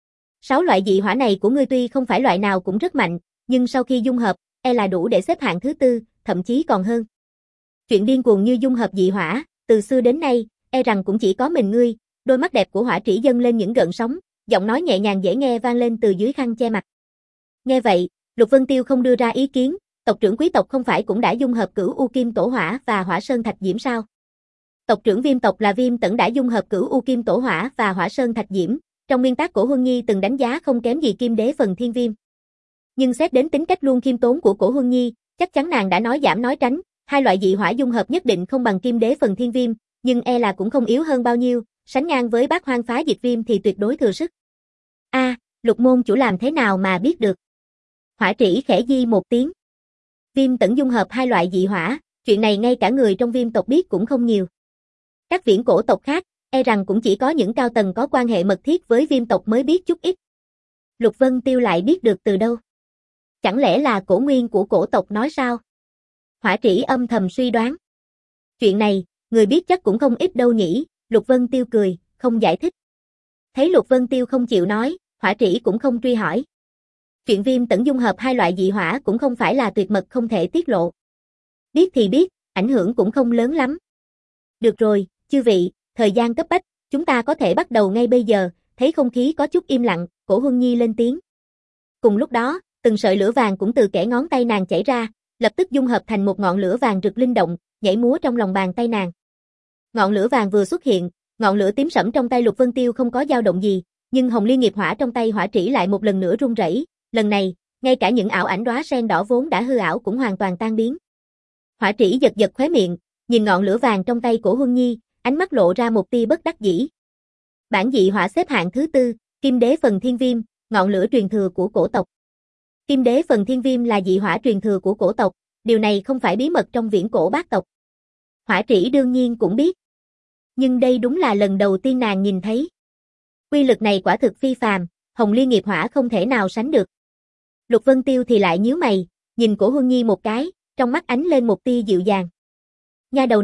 Sáu loại dị hỏa này của ngươi tuy không phải loại nào cũng rất mạnh, nhưng sau khi dung hợp, e là đủ để xếp hạng thứ tư, thậm chí còn hơn. Chuyện điên cuồng như dung hợp dị hỏa, từ xưa đến nay, e rằng cũng chỉ có mình ngươi. Đôi mắt đẹp của hỏa trĩ dâng lên những gợn sóng, giọng nói nhẹ nhàng dễ nghe vang lên từ dưới khăn che mặt. Nghe vậy, Lục Vân Tiêu không đưa ra ý kiến, tộc trưởng quý tộc không phải cũng đã dung hợp Cửu U Kim Tổ Hỏa và Hỏa Sơn Thạch Diễm sao? Tộc trưởng Viêm tộc là Viêm Tẩn đã dung hợp Cửu U Kim Tổ Hỏa và Hỏa Sơn Thạch Diễm, trong nguyên tắc Cổ Huân Nhi từng đánh giá không kém gì Kim Đế Phần Thiên Viêm. Nhưng xét đến tính cách luôn khiêm tốn của Cổ Huân Nhi, chắc chắn nàng đã nói giảm nói tránh, hai loại dị hỏa dung hợp nhất định không bằng Kim Đế Phần Thiên Viêm, nhưng e là cũng không yếu hơn bao nhiêu, sánh ngang với Bát Hoang Phá Dịch Viêm thì tuyệt đối thừa sức. A, à, Lục môn chủ làm thế nào mà biết được? Hỏa trĩ khẽ di một tiếng. Viêm Tẩn dung hợp hai loại dị hỏa, chuyện này ngay cả người trong Viêm tộc biết cũng không nhiều. Các viễn cổ tộc khác, e rằng cũng chỉ có những cao tầng có quan hệ mật thiết với Viêm tộc mới biết chút ít. Lục Vân Tiêu lại biết được từ đâu? Chẳng lẽ là cổ nguyên của cổ tộc nói sao? Hỏa trĩ âm thầm suy đoán. Chuyện này, người biết chắc cũng không ít đâu nhỉ, Lục Vân Tiêu cười, không giải thích. Thấy Lục Vân Tiêu không chịu nói, hỏa trĩ cũng không truy hỏi. Chuyện Viêm Tẩn dung hợp hai loại dị hỏa cũng không phải là tuyệt mật không thể tiết lộ. Biết thì biết, ảnh hưởng cũng không lớn lắm. Được rồi, chư vị, thời gian cấp bách, chúng ta có thể bắt đầu ngay bây giờ, thấy không khí có chút im lặng, Cổ Huân Nhi lên tiếng. Cùng lúc đó, từng sợi lửa vàng cũng từ kẽ ngón tay nàng chảy ra, lập tức dung hợp thành một ngọn lửa vàng rực linh động, nhảy múa trong lòng bàn tay nàng. Ngọn lửa vàng vừa xuất hiện, ngọn lửa tím sẫm trong tay Lục Vân Tiêu không có dao động gì, nhưng hồng liên nghiệp hỏa trong tay hỏa trĩ lại một lần nữa rung rẩy, lần này, ngay cả những ảo ảnh đóa sen đỏ vốn đã hư ảo cũng hoàn toàn tan biến. Hỏa trĩ giật giật khóe miệng, nhìn ngọn lửa vàng trong tay của Huân Nhi, ánh mắt lộ ra một tia bất đắc dĩ. Bản dị hỏa xếp hạng thứ tư, Kim Đế Phần Thiên Viêm, ngọn lửa truyền thừa của cổ tộc. Kim Đế Phần Thiên Viêm là dị hỏa truyền thừa của cổ tộc, điều này không phải bí mật trong viễn cổ bát tộc. Hỏa trĩ đương nhiên cũng biết. Nhưng đây đúng là lần đầu tiên nàng nhìn thấy. Quy lực này quả thực phi phàm, hồng liên nghiệp hỏa không thể nào sánh được. Lục Vân Tiêu thì lại nhíu mày, nhìn Cổ Huân Nhi một cái, trong mắt ánh lên một tia dịu dàng. Nha đầu này,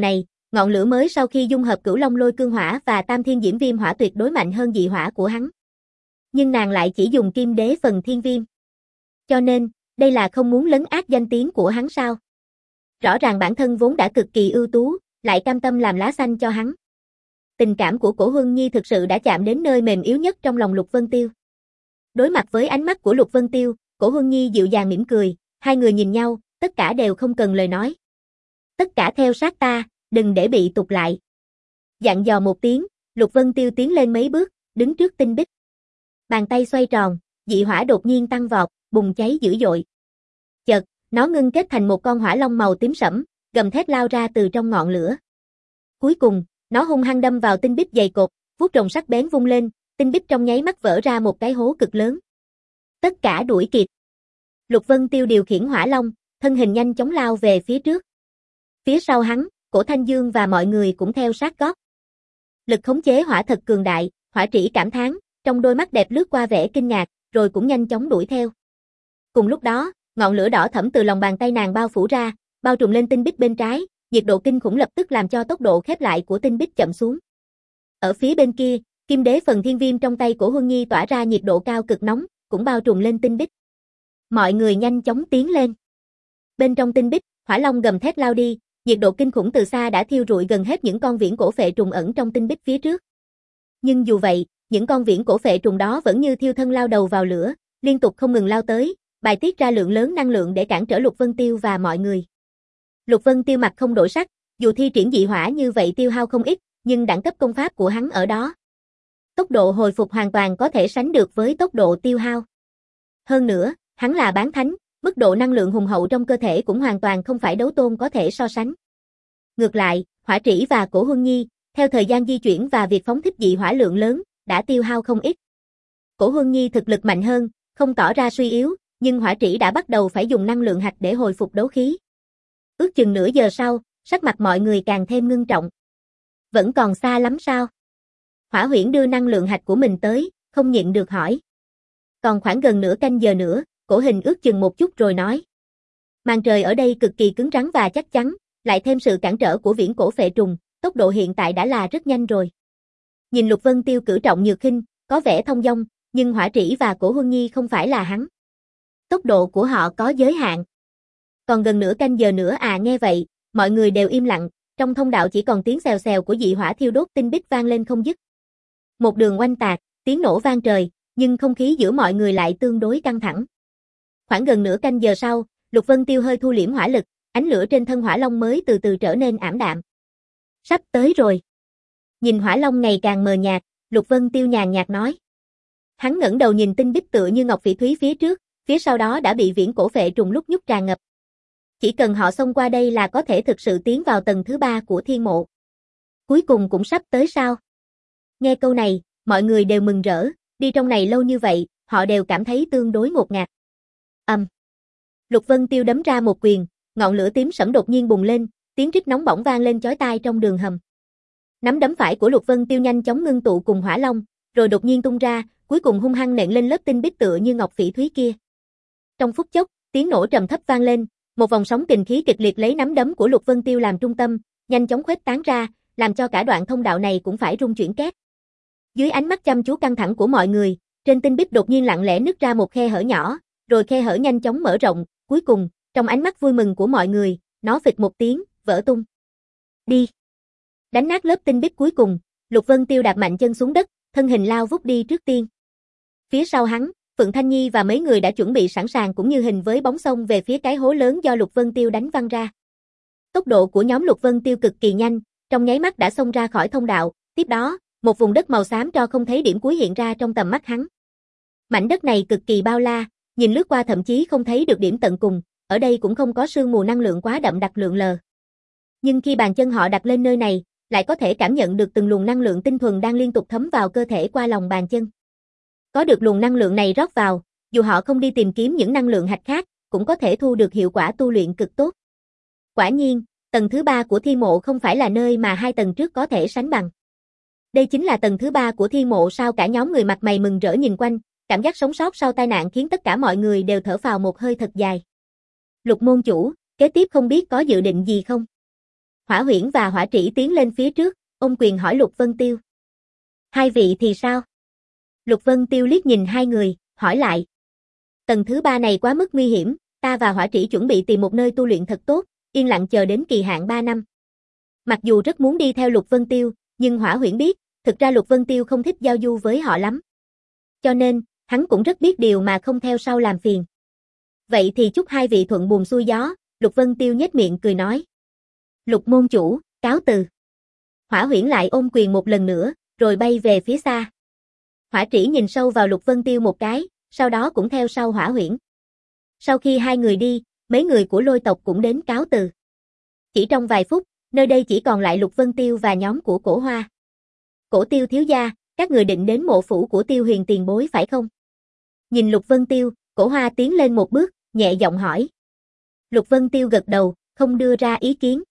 Ngọn lửa mới sau khi dung hợp Cửu Long Lôi Cương Hỏa và Tam Thiên Diễm Viêm Hỏa tuyệt đối mạnh hơn dị hỏa của hắn. Nhưng nàng lại chỉ dùng Kim Đế phần Thiên Viêm. Cho nên, đây là không muốn lấn át danh tiếng của hắn sao? Rõ ràng bản thân vốn đã cực kỳ ưu tú, lại cam tâm làm lá xanh cho hắn. Tình cảm của Cổ Huân Nhi thực sự đã chạm đến nơi mềm yếu nhất trong lòng Lục Vân Tiêu. Đối mặt với ánh mắt của Lục Vân Tiêu, Cổ Huân Nhi dịu dàng mỉm cười, hai người nhìn nhau, tất cả đều không cần lời nói. Tất cả theo sát ta, đừng để bị tụt lại. Dặn dò một tiếng, Lục Vân Tiêu tiến lên mấy bước, đứng trước tinh bích. Bàn tay xoay tròn, dị hỏa đột nhiên tăng vọt, bùng cháy dữ dội. Chợt, nó ngưng kết thành một con hỏa long màu tím sẫm, gầm thét lao ra từ trong ngọn lửa. Cuối cùng, nó hung hăng đâm vào tinh bích dày cộp, vuốt rồng sắc bén vung lên, tinh bích trong nháy mắt vỡ ra một cái hố cực lớn. Tất cả đuổi kịp. Lục Vân Tiêu điều khiển hỏa long, thân hình nhanh chóng lao về phía trước. Phía sau hắn, Cổ Thanh Dương và mọi người cũng theo sát gót. Lực khống chế hỏa thật cường đại, Hỏa Trĩ cảm thán, trong đôi mắt đẹp lướt qua vẻ kinh ngạc, rồi cũng nhanh chóng đuổi theo. Cùng lúc đó, ngọn lửa đỏ thẫm từ lòng bàn tay nàng bao phủ ra, bao trùm lên tinh bích bên trái, nhiệt độ kinh khủng lập tức làm cho tốc độ khép lại của tinh bích chậm xuống. Ở phía bên kia, Kim Đế phần Thiên Viêm trong tay của Huân Nhi tỏa ra nhiệt độ cao cực nóng, cũng bao trùm lên tinh bích. Mọi người nhanh chóng tiến lên. Bên trong tinh bích, hỏa long gầm thét lao đi, nhiệt độ kinh khủng từ xa đã thiêu rụi gần hết những con viễn cổ phệ trùng ẩn trong tinh bích phía trước. Nhưng dù vậy, những con viễn cổ phệ trùng đó vẫn như thiêu thân lao đầu vào lửa, liên tục không ngừng lao tới, bài tiết ra lượng lớn năng lượng để cản trở Lục Vân Tiêu và mọi người. Lục Vân Tiêu mặt không đổi sắc, dù thi triển dị hỏa như vậy tiêu hao không ít, nhưng đẳng cấp công pháp của hắn ở đó. Tốc độ hồi phục hoàn toàn có thể sánh được với tốc độ tiêu hao. Hơn nữa, hắn là bán thánh, mức độ năng lượng hùng hậu trong cơ thể cũng hoàn toàn không phải đấu tôn có thể so sánh. Ngược lại, Hỏa Trĩ và Cổ Huân Nhi, theo thời gian di chuyển và việc phóng thích dị hỏa lượng lớn, đã tiêu hao không ít. Cổ Huân Nhi thực lực mạnh hơn, không tỏ ra suy yếu, nhưng Hỏa Trĩ đã bắt đầu phải dùng năng lượng hạch để hồi phục đấu khí. Ước chừng nửa giờ sau, sắc mặt mọi người càng thêm ngưng trọng. Vẫn còn xa lắm sao? Hỏa Huyễn đưa năng lượng hạch của mình tới, không nhịn được hỏi. Còn khoảng gần nửa canh giờ nữa, Cổ Hình ước chừng một chút rồi nói. Màn trời ở đây cực kỳ cứng rắn và chắc chắn, lại thêm sự cản trở của viễn cổ phệ trùng, tốc độ hiện tại đã là rất nhanh rồi. Nhìn Lục Vân Tiêu cử trọng nhược khinh, có vẻ thông dong, nhưng Hỏa Trĩ và Cổ Huân Nhi không phải là hắn. Tốc độ của họ có giới hạn. Còn gần nửa canh giờ nữa à. Nghe vậy, mọi người đều im lặng, trong thông đạo chỉ còn tiếng xèo xèo của dị hỏa thiêu đốt tinh bích vang lên không dứt. Một đường oanh tạc, tiếng nổ vang trời, nhưng không khí giữa mọi người lại tương đối căng thẳng. Khoảng gần nửa canh giờ sau, Lục Vân Tiêu hơi thu liễm hỏa lực, ánh lửa trên thân hỏa long mới từ từ trở nên ảm đạm. Sắp tới rồi. Nhìn hỏa long ngày càng mờ nhạt, Lục Vân Tiêu nhàn nhạt nói. Hắn ngẩng đầu nhìn tinh bích tựa như ngọc phỉ thúy phía trước, phía sau đó đã bị viễn cổ phệ trùng lúc nhúc tràn ngập. Chỉ cần họ xông qua đây là có thể thực sự tiến vào tầng thứ ba của thiên mộ. Cuối cùng cũng sắp tới sao? Nghe câu này, mọi người đều mừng rỡ, đi trong này lâu như vậy, họ đều cảm thấy tương đối ngột ngạt. Ầm. Um. Lục Vân Tiêu đấm ra một quyền, ngọn lửa tím sẫm đột nhiên bùng lên, tiếng rít nóng bỏng vang lên chói tai trong đường hầm. Nắm đấm phải của Lục Vân Tiêu nhanh chóng ngưng tụ cùng hỏa long, rồi đột nhiên tung ra, cuối cùng hung hăng nện lên lớp tinh bích tựa như ngọc phỉ thúy kia. Trong phút chốc, tiếng nổ trầm thấp vang lên, một vòng sóng kình khí kịch liệt lấy nắm đấm của Lục Vân Tiêu làm trung tâm, nhanh chóng khuếch tán ra, làm cho cả đoạn thông đạo này cũng phải rung chuyển két. Dưới ánh mắt chăm chú căng thẳng của mọi người, trên tinh bích đột nhiên lặng lẽ nứt ra một khe hở nhỏ, rồi khe hở nhanh chóng mở rộng, cuối cùng, trong ánh mắt vui mừng của mọi người, nó phịch một tiếng, vỡ tung. Đi! Đánh nát lớp tinh bích cuối cùng, Lục Vân Tiêu đạp mạnh chân xuống đất, thân hình lao vút đi trước tiên. Phía sau hắn, Phượng Thanh Nhi và mấy người đã chuẩn bị sẵn sàng cũng như hình với bóng xông về phía cái hố lớn do Lục Vân Tiêu đánh văng ra. Tốc độ của nhóm Lục Vân Tiêu cực kỳ nhanh, trong nháy mắt đã xông ra khỏi thông đạo, tiếp đó, một vùng đất màu xám cho không thấy điểm cuối hiện ra trong tầm mắt hắn. Mảnh đất này cực kỳ bao la, nhìn lướt qua thậm chí không thấy được điểm tận cùng, ở đây cũng không có sương mù năng lượng quá đậm đặc lượn lờ. Nhưng khi bàn chân họ đặt lên nơi này, lại có thể cảm nhận được từng luồng năng lượng tinh thuần đang liên tục thấm vào cơ thể qua lòng bàn chân. Có được luồng năng lượng này rót vào, dù họ không đi tìm kiếm những năng lượng hạch khác, cũng có thể thu được hiệu quả tu luyện cực tốt. Quả nhiên, tầng thứ ba của thiên mộ không phải là nơi mà hai tầng trước có thể sánh bằng. Đây chính là tầng thứ ba của thiên mộ sao? Cả nhóm người mặt mày mừng rỡ nhìn quanh, cảm giác sống sót sau tai nạn khiến tất cả mọi người đều thở phào một hơi thật dài. Lục môn chủ, kế tiếp không biết có dự định gì không? Hỏa Huyễn và Hỏa Trĩ tiến lên phía trước, ôm quyền hỏi Lục Vân Tiêu. Hai vị thì sao? Lục Vân Tiêu liếc nhìn hai người, hỏi lại. Tầng thứ ba này quá mức nguy hiểm, ta và Hỏa Trĩ chuẩn bị tìm một nơi tu luyện thật tốt, yên lặng chờ đến kỳ hạn ba năm. Mặc dù rất muốn đi theo Lục Vân Tiêu, nhưng Hỏa Huyễn biết, thực ra Lục Vân Tiêu không thích giao du với họ lắm. Cho nên, hắn cũng rất biết điều mà không theo sau làm phiền. Vậy thì chúc hai vị thuận buồm xuôi gió, Lục Vân Tiêu nhếch miệng cười nói. Lục môn chủ, cáo từ. Hỏa Huyễn lại ôm quyền một lần nữa, rồi bay về phía xa. Hỏa Trĩ nhìn sâu vào Lục Vân Tiêu một cái, sau đó cũng theo sau Hỏa Huyễn. Sau khi hai người đi, mấy người của Lôi tộc cũng đến cáo từ. Chỉ trong vài phút, nơi đây chỉ còn lại Lục Vân Tiêu và nhóm của Cổ Hoa. Cổ Tiêu thiếu gia, các người định đến mộ phủ của Tiêu Huyền tiền bối phải không? Nhìn Lục Vân Tiêu, Cổ Hoa tiến lên một bước, nhẹ giọng hỏi. Lục Vân Tiêu gật đầu, không đưa ra ý kiến.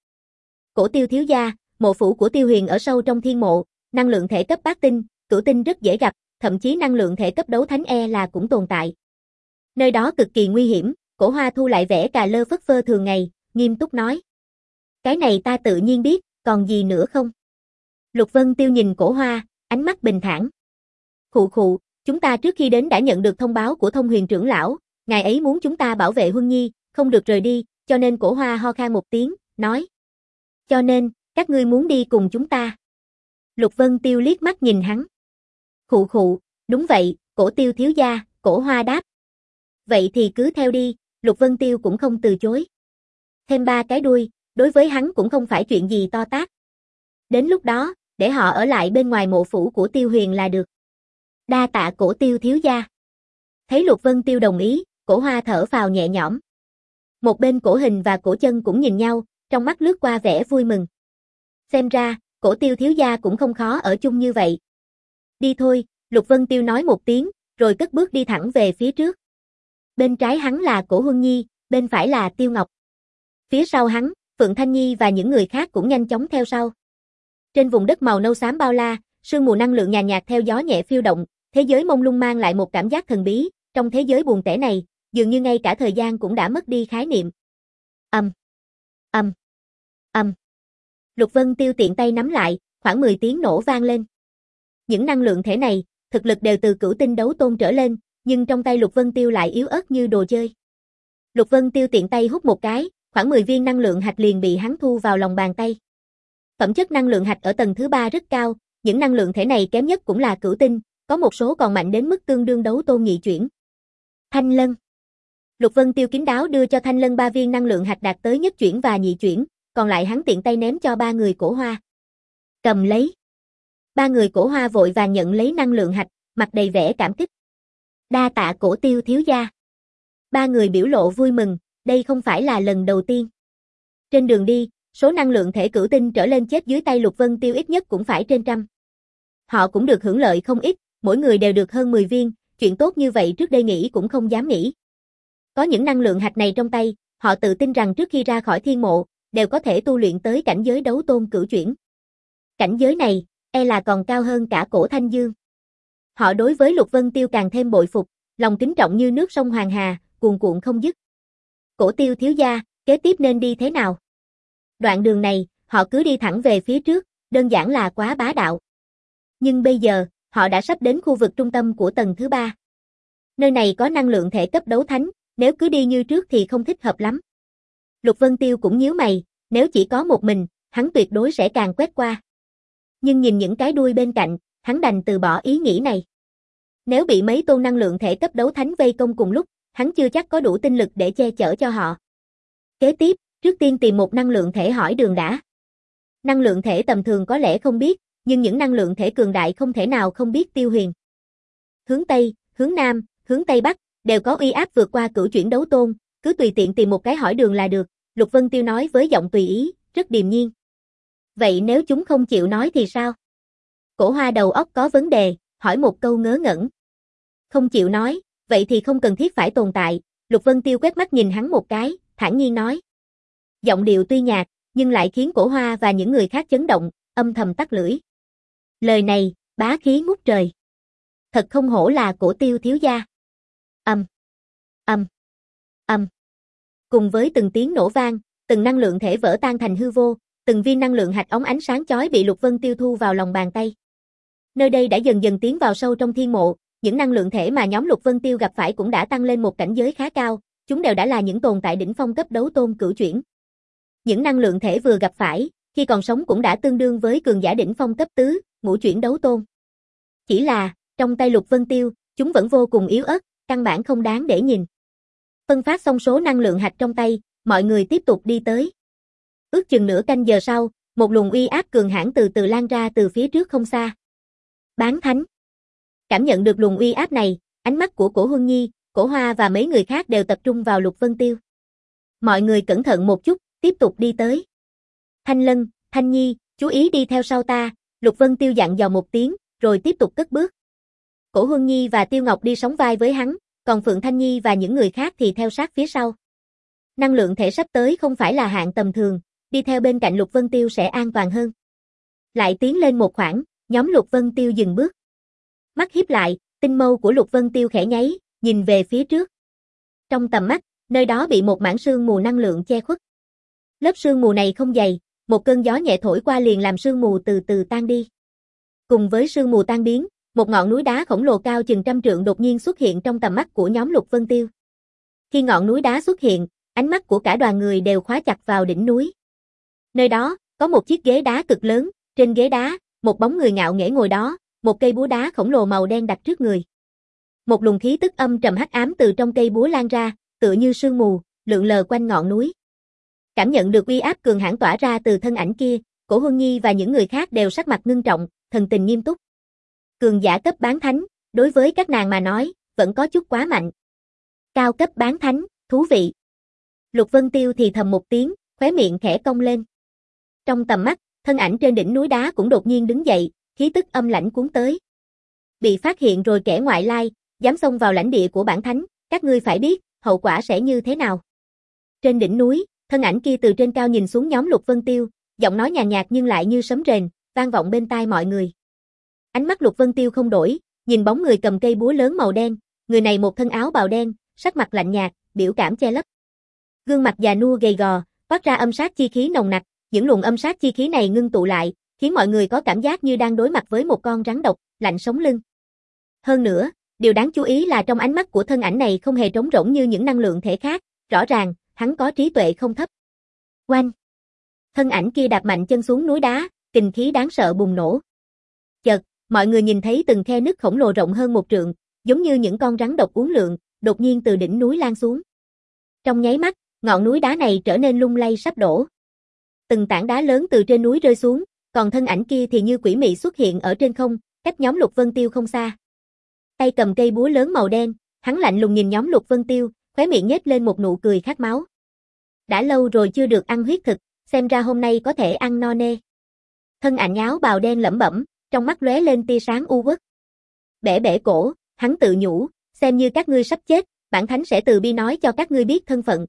Cổ Tiêu thiếu gia, mộ phủ của Tiêu Huyền ở sâu trong thiên mộ, năng lượng thể cấp bát tinh, cửu tinh rất dễ gặp, thậm chí năng lượng thể cấp đấu thánh e là cũng tồn tại. Nơi đó cực kỳ nguy hiểm, Cổ Hoa thu lại vẻ cà lơ phất phơ thường ngày, nghiêm túc nói. Cái này ta tự nhiên biết, còn gì nữa không? Lục Vân Tiêu nhìn Cổ Hoa, ánh mắt bình thản. Khụ khụ, chúng ta trước khi đến đã nhận được thông báo của Thông Huyền trưởng lão, ngài ấy muốn chúng ta bảo vệ Huân Nhi, không được rời đi, cho nên Cổ Hoa ho khan một tiếng, nói. Cho nên, các ngươi muốn đi cùng chúng ta. Lục Vân Tiêu liếc mắt nhìn hắn. Khụ khụ, đúng vậy, Cổ Tiêu thiếu gia, Cổ Hoa đáp. Vậy thì cứ theo đi, Lục Vân Tiêu cũng không từ chối. Thêm ba cái đuôi, đối với hắn cũng không phải chuyện gì to tát. Đến lúc đó, để họ ở lại bên ngoài mộ phủ của Tiêu Huyền là được. Đa tạ Cổ Tiêu thiếu gia. Thấy Lục Vân Tiêu đồng ý, Cổ Hoa thở phào nhẹ nhõm. Một bên Cổ Hình và Cổ Chân cũng nhìn nhau, trong mắt lướt qua vẻ vui mừng. Xem ra, Cổ Tiêu thiếu gia cũng không khó ở chung như vậy. Đi thôi, Lục Vân Tiêu nói một tiếng, rồi cất bước đi thẳng về phía trước. Bên trái hắn là Cổ Huân Nhi, bên phải là Tiêu Ngọc. Phía sau hắn, Phượng Thanh Nhi và những người khác cũng nhanh chóng theo sau. Trên vùng đất màu nâu xám bao la, sương mù năng lượng nhàn nhạt theo gió nhẹ phiêu động, thế giới mông lung mang lại một cảm giác thần bí, trong thế giới buồn tẻ này, dường như ngay cả thời gian cũng đã mất đi khái niệm. Ầm, ầm, ầm. Lục Vân Tiêu tiện tay nắm lại, khoảng mười tiếng nổ vang lên. Những năng lượng thể này, thực lực đều từ cửu tinh đấu tôn trở lên, nhưng trong tay Lục Vân Tiêu lại yếu ớt như đồ chơi. Lục Vân Tiêu tiện tay hút một cái, khoảng mười viên năng lượng hạch liền bị hắn thu vào lòng bàn tay. Phẩm chất năng lượng hạch ở tầng thứ ba rất cao, những năng lượng thể này kém nhất cũng là cửu tinh, có một số còn mạnh đến mức tương đương đấu tôn nhị chuyển. Thanh Lân. Lục Vân Tiêu kín đáo đưa cho Thanh Lân ba viên năng lượng hạch đạt tới nhất chuyển và nhị chuyển, còn lại hắn tiện tay ném cho ba người Cổ Hoa. Cầm lấy. Ba người Cổ Hoa vội vàng nhận lấy năng lượng hạch, mặt đầy vẻ cảm kích. Đa tạ Cổ Tiêu thiếu gia. Ba người biểu lộ vui mừng, đây không phải là lần đầu tiên. Trên đường đi, số năng lượng thể cửu tinh trở lên chết dưới tay Lục Vân Tiêu ít nhất cũng phải trên trăm. Họ cũng được hưởng lợi không ít, mỗi người đều được hơn mười viên, chuyện tốt như vậy trước đây nghĩ cũng không dám nghĩ. Có những năng lượng hạch này trong tay, họ tự tin rằng trước khi ra khỏi thiên mộ, đều có thể tu luyện tới cảnh giới đấu tôn cửu chuyển. Cảnh giới này, e là còn cao hơn cả Cổ Thanh Dương. Họ đối với Lục Vân Tiêu càng thêm bội phục, lòng kính trọng như nước sông Hoàng Hà, cuồn cuộn không dứt. Cổ Tiêu thiếu gia, kế tiếp nên đi thế nào? Đoạn đường này, họ cứ đi thẳng về phía trước, đơn giản là quá bá đạo. Nhưng bây giờ, họ đã sắp đến khu vực trung tâm của tầng thứ ba. Nơi này có năng lượng thể cấp đấu thánh, nếu cứ đi như trước thì không thích hợp lắm. Lục Vân Tiêu cũng nhíu mày, nếu chỉ có một mình, hắn tuyệt đối sẽ càng quét qua. Nhưng nhìn những cái đuôi bên cạnh, hắn đành từ bỏ ý nghĩ này. Nếu bị mấy tôn năng lượng thể cấp đấu thánh vây công cùng lúc, hắn chưa chắc có đủ tinh lực để che chở cho họ. Kế tiếp, trước tiên tìm một năng lượng thể hỏi đường đã. Năng lượng thể tầm thường có lẽ không biết, nhưng những năng lượng thể cường đại không thể nào không biết Tiêu Huyền. Hướng Tây, hướng Nam, hướng Tây Bắc, đều có uy áp vượt qua cửu chuyển đấu tôn, cứ tùy tiện tìm một cái hỏi đường là được, Lục Vân Tiêu nói với giọng tùy ý, rất điềm nhiên. Vậy nếu chúng không chịu nói thì sao? Cổ Hoa đầu óc có vấn đề, hỏi một câu ngớ ngẩn. Không chịu nói, vậy thì không cần thiết phải tồn tại, Lục Vân Tiêu quét mắt nhìn hắn một cái, thản nhiên nói. Giọng điệu tuy nhạt, nhưng lại khiến Cổ Hoa và những người khác chấn động, âm thầm tắt lưỡi. Lời này, bá khí ngút trời. Thật không hổ là Cổ Tiêu thiếu gia. Âm, âm, âm. Cùng với từng tiếng nổ vang, từng năng lượng thể vỡ tan thành hư vô, Từng viên năng lượng hạch óng ánh sáng chói bị Lục Vân Tiêu thu vào lòng bàn tay. Nơi đây đã dần dần tiến vào sâu trong thiên mộ, những năng lượng thể mà nhóm Lục Vân Tiêu gặp phải cũng đã tăng lên một cảnh giới khá cao, chúng đều đã là những tồn tại đỉnh phong cấp đấu tôn cửu chuyển. Những năng lượng thể vừa gặp phải, khi còn sống cũng đã tương đương với cường giả đỉnh phong cấp tứ, ngũ chuyển đấu tôn. Chỉ là, trong tay Lục Vân Tiêu, chúng vẫn vô cùng yếu ớt, căn bản không đáng để nhìn. Phân phát xong số năng lượng hạch trong tay, mọi người tiếp tục đi tới. Ước chừng nửa canh giờ sau, một luồng uy áp cường hãn từ từ lan ra từ phía trước không xa. Bán thánh. Cảm nhận được luồng uy áp này, ánh mắt của Cổ Huân Nhi, Cổ Hoa và mấy người khác đều tập trung vào Lục Vân Tiêu. Mọi người cẩn thận một chút, tiếp tục đi tới. Thanh Lân, Thanh Nhi, chú ý đi theo sau ta, Lục Vân Tiêu dặn dò một tiếng, rồi tiếp tục cất bước. Cổ Huân Nhi và Tiêu Ngọc đi sóng vai với hắn, còn Phượng Thanh Nhi và những người khác thì theo sát phía sau. Năng lượng thể sắp tới không phải là hạng tầm thường, đi theo bên cạnh Lục Vân Tiêu sẽ an toàn hơn. Lại tiến lên một khoảng, nhóm Lục Vân Tiêu dừng bước. Mắt híp lại, tinh mâu của Lục Vân Tiêu khẽ nháy, nhìn về phía trước. Trong tầm mắt, nơi đó bị một mảng sương mù năng lượng che khuất. Lớp sương mù này không dày, một cơn gió nhẹ thổi qua liền làm sương mù từ từ tan đi. Cùng với sương mù tan biến, một ngọn núi đá khổng lồ cao chừng trăm trượng đột nhiên xuất hiện trong tầm mắt của nhóm Lục Vân Tiêu. Khi ngọn núi đá xuất hiện, ánh mắt của cả đoàn người đều khóa chặt vào đỉnh núi. Nơi đó, có một chiếc ghế đá cực lớn, trên ghế đá, một bóng người ngạo nghễ ngồi đó, một cây búa đá khổng lồ màu đen đặt trước người. Một luồng khí tức âm trầm hắc ám từ trong cây búa lan ra, tựa như sương mù, lượn lờ quanh ngọn núi. Cảm nhận được uy áp cường hãn tỏa ra từ thân ảnh kia, Cổ Huân Nhi và những người khác đều sắc mặt ngưng trọng, thần tình nghiêm túc. Cường giả cấp bán thánh, đối với các nàng mà nói, vẫn có chút quá mạnh. Cao cấp bán thánh, thú vị. Lục Vân Tiêu thì thầm một tiếng, khóe miệng khẽ cong lên. Trong tầm mắt, thân ảnh trên đỉnh núi đá cũng đột nhiên đứng dậy, khí tức âm lãnh cuốn tới. Bị phát hiện rồi kẻ ngoại lai, dám xông vào lãnh địa của bản thánh, các ngươi phải biết, hậu quả sẽ như thế nào. Trên đỉnh núi, thân ảnh kia từ trên cao nhìn xuống nhóm Lục Vân Tiêu, giọng nói nhàn nhạt nhưng lại như sấm rền, vang vọng bên tai mọi người. Ánh mắt Lục Vân Tiêu không đổi, nhìn bóng người cầm cây búa lớn màu đen, người này một thân áo bào đen, sắc mặt lạnh nhạt, biểu cảm che lấp. Gương mặt già nua gầy gò, phát ra âm sát chi khí nồng nặc, những luồng âm sát chi khí này ngưng tụ lại, khiến mọi người có cảm giác như đang đối mặt với một con rắn độc, lạnh sống lưng. Hơn nữa, điều đáng chú ý là trong ánh mắt của thân ảnh này không hề trống rỗng như những năng lượng thể khác, rõ ràng, hắn có trí tuệ không thấp. Oanh! Thân ảnh kia đạp mạnh chân xuống núi đá, kình khí đáng sợ bùng nổ. Chợt, mọi người nhìn thấy từng khe nứt khổng lồ rộng hơn một trượng, giống như những con rắn độc uốn lượn, đột nhiên từ đỉnh núi lan xuống. Trong nháy mắt, ngọn núi đá này trở nên lung lay sắp đổ. Từng tảng đá lớn từ trên núi rơi xuống, còn thân ảnh kia thì như quỷ mị xuất hiện ở trên không, cách nhóm Lục Vân Tiêu không xa. Tay cầm cây búa lớn màu đen, hắn lạnh lùng nhìn nhóm Lục Vân Tiêu, khóe miệng nhếch lên một nụ cười khát máu. Đã lâu rồi chưa được ăn huyết thực, xem ra hôm nay có thể ăn no nê. Thân ảnh áo bào đen lẩm bẩm, trong mắt lóe lên tia sáng u uất. Bẻ bẻ cổ, hắn tự nhủ, xem như các ngươi sắp chết, bản thánh sẽ từ bi nói cho các ngươi biết thân phận.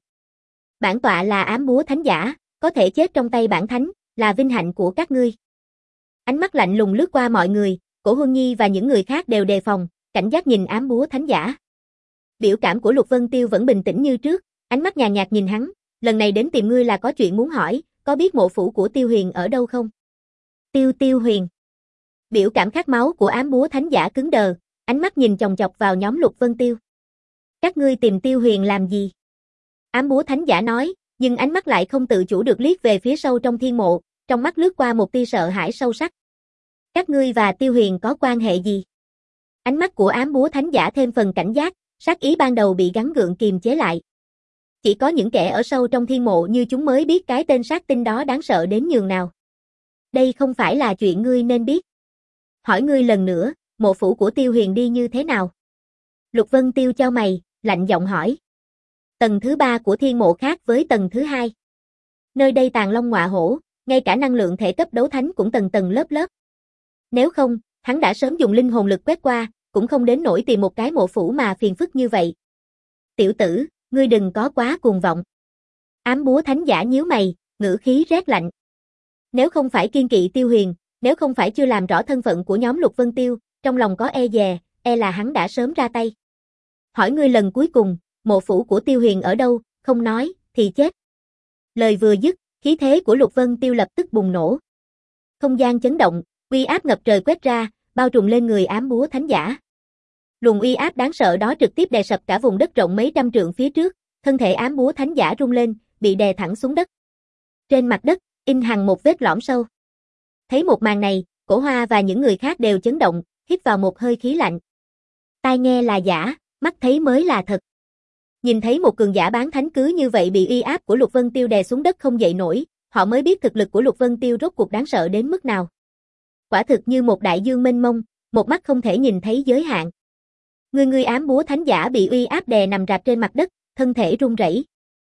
Bản tọa là ám búa thánh giả, có thể chết trong tay bản thánh, là vinh hạnh của các ngươi. Ánh mắt lạnh lùng lướt qua mọi người, Cổ Huân Nhi và những người khác đều đề phòng, cảnh giác nhìn ám búa thánh giả. Biểu cảm của Lục Vân Tiêu vẫn bình tĩnh như trước, ánh mắt nhàn nhạt nhìn hắn, lần này đến tìm ngươi là có chuyện muốn hỏi, có biết mộ phủ của Tiêu Huyền ở đâu không? Tiêu Tiêu Huyền. Biểu cảm khát máu của ám búa thánh giả cứng đờ, ánh mắt nhìn chòng chọc vào nhóm Lục Vân Tiêu. Các ngươi tìm Tiêu Huyền làm gì? Ám búa thánh giả nói, nhưng ánh mắt lại không tự chủ được liếc về phía sâu trong thiên mộ, trong mắt lướt qua một tia sợ hãi sâu sắc. Các ngươi và Tiêu Huyền có quan hệ gì? Ánh mắt của ám búa thánh giả thêm phần cảnh giác, sát ý ban đầu bị gắn gượng kiềm chế lại. Chỉ có những kẻ ở sâu trong thiên mộ như chúng mới biết cái tên sát tinh đó đáng sợ đến nhường nào. Đây không phải là chuyện ngươi nên biết. Hỏi ngươi lần nữa, mộ phủ của Tiêu Huyền đi như thế nào? Lục Vân Tiêu chau mày, lạnh giọng hỏi. Tầng thứ ba của thiên mộ khác với tầng thứ hai. Nơi đây tàng long ngọa hổ, ngay cả năng lượng thể cấp đấu thánh cũng tầng tầng lớp lớp. Nếu không, hắn đã sớm dùng linh hồn lực quét qua, cũng không đến nỗi tìm một cái mộ phủ mà phiền phức như vậy. Tiểu tử, ngươi đừng có quá cuồng vọng. Ám búa thánh giả nhíu mày, ngữ khí rét lạnh. Nếu không phải kiên kỵ Tiêu Huyền, nếu không phải chưa làm rõ thân phận của nhóm Lục Vân Tiêu, trong lòng có e dè, e là hắn đã sớm ra tay. Hỏi ngươi lần cuối cùng, mộ phủ của Tiêu Huyền ở đâu, không nói, thì chết. Lời vừa dứt, Khí thế của Lục Vân Tiêu lập tức bùng nổ. Không gian chấn động, uy áp ngập trời quét ra, bao trùm lên người ám búa thánh giả. Luồng uy áp đáng sợ đó trực tiếp đè sập cả vùng đất rộng mấy trăm trượng phía trước, thân thể ám búa thánh giả rung lên, bị đè thẳng xuống đất. Trên mặt đất, in hằn một vết lõm sâu. Thấy một màn này, Cổ Hoa và những người khác đều chấn động, hít vào một hơi khí lạnh. Tai nghe là giả, mắt thấy mới là thật. Nhìn thấy một cường giả bán thánh cứ như vậy bị uy áp của Lục Vân Tiêu đè xuống đất không dậy nổi, họ mới biết thực lực của Lục Vân Tiêu rốt cuộc đáng sợ đến mức nào. Quả thực như một đại dương mênh mông, một mắt không thể nhìn thấy giới hạn. Người người ám búa thánh giả bị uy áp đè nằm rạp trên mặt đất, thân thể run rẩy.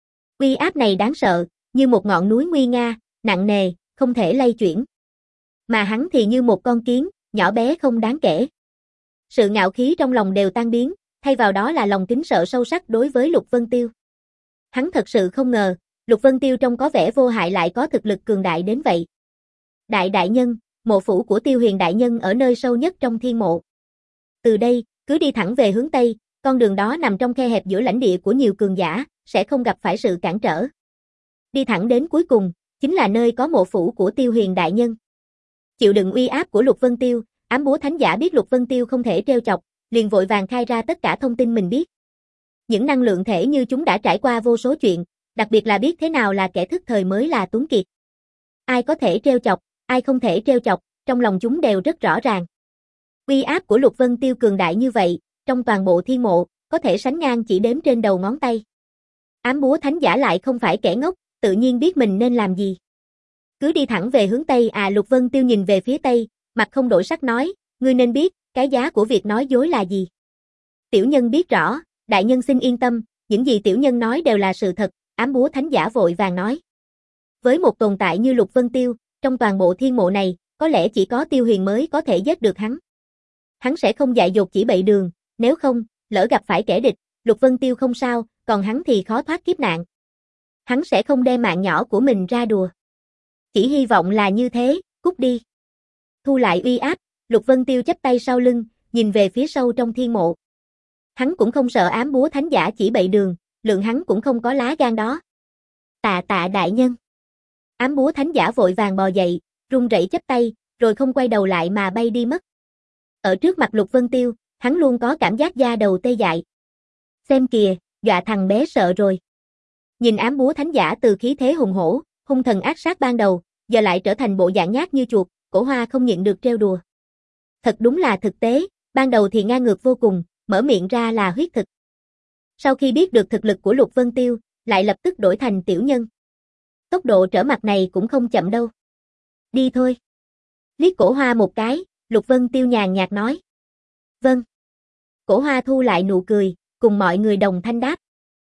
Uy áp này đáng sợ, như một ngọn núi nguy nga, nặng nề, không thể lay chuyển. Mà hắn thì như một con kiến, nhỏ bé không đáng kể. Sự ngạo khí trong lòng đều tan biến, thay vào đó là lòng kính sợ sâu sắc đối với Lục Vân Tiêu. Hắn thật sự không ngờ, Lục Vân Tiêu trông có vẻ vô hại lại có thực lực cường đại đến vậy. Đại đại nhân, mộ phủ của Tiêu Huyền đại nhân ở nơi sâu nhất trong thiên mộ. Từ đây, cứ đi thẳng về hướng Tây, con đường đó nằm trong khe hẹp giữa lãnh địa của nhiều cường giả, sẽ không gặp phải sự cản trở. Đi thẳng đến cuối cùng, chính là nơi có mộ phủ của Tiêu Huyền đại nhân. Chịu đựng uy áp của Lục Vân Tiêu, ám búa thánh giả biết Lục Vân Tiêu không thể trêu chọc, liền vội vàng khai ra tất cả thông tin mình biết. Những năng lượng thể như chúng đã trải qua vô số chuyện, đặc biệt là biết thế nào là kẻ thức thời mới là tuấn kiệt. Ai có thể trêu chọc, ai không thể trêu chọc, trong lòng chúng đều rất rõ ràng. Uy áp của Lục Vân Tiêu cường đại như vậy, trong toàn bộ thiên mộ, có thể sánh ngang chỉ đếm trên đầu ngón tay. Ám búa thánh giả lại không phải kẻ ngốc, tự nhiên biết mình nên làm gì. Cứ đi thẳng về hướng Tây à. Lục Vân Tiêu nhìn về phía Tây, mặt không đổi sắc nói, ngươi nên biết, cái giá của việc nói dối là gì. Tiểu nhân biết rõ, đại nhân xin yên tâm, những gì tiểu nhân nói đều là sự thật, ám búa thánh giả vội vàng nói. Với một tồn tại như Lục Vân Tiêu, trong toàn bộ thiên mộ này, có lẽ chỉ có Tiêu Huyền mới có thể giết được hắn. Hắn sẽ không dại dột chỉ bậy đường, nếu không, lỡ gặp phải kẻ địch, Lục Vân Tiêu không sao, còn hắn thì khó thoát kiếp nạn. Hắn sẽ không đem mạng nhỏ của mình ra đùa. Chỉ hy vọng là như thế, cút đi. Thu lại uy áp, Lục Vân Tiêu chắp tay sau lưng, nhìn về phía sâu trong thiên mộ. Hắn cũng không sợ ám búa thánh giả chỉ bậy đường, lượng hắn cũng không có lá gan đó. Tạ tạ đại nhân. Ám búa thánh giả vội vàng bò dậy, run rẩy chắp tay, rồi không quay đầu lại mà bay đi mất. Ở trước mặt Lục Vân Tiêu, hắn luôn có cảm giác da đầu tê dại. Xem kìa, dọa thằng bé sợ rồi. Nhìn ám búa thánh giả từ khí thế hùng hổ, hung thần ác sát ban đầu, giờ lại trở thành bộ dạng nhát như chuột, Cổ Hoa không nhịn được trêu đùa. Thật đúng là thực tế, ban đầu thì ngang ngược vô cùng, mở miệng ra là huyết thực. Sau khi biết được thực lực của Lục Vân Tiêu, lại lập tức đổi thành tiểu nhân. Tốc độ trở mặt này cũng không chậm đâu. Đi thôi. Liếc Cổ Hoa một cái, Lục Vân Tiêu nhàn nhạt nói. Vâng. Cổ Hoa thu lại nụ cười, cùng mọi người đồng thanh đáp.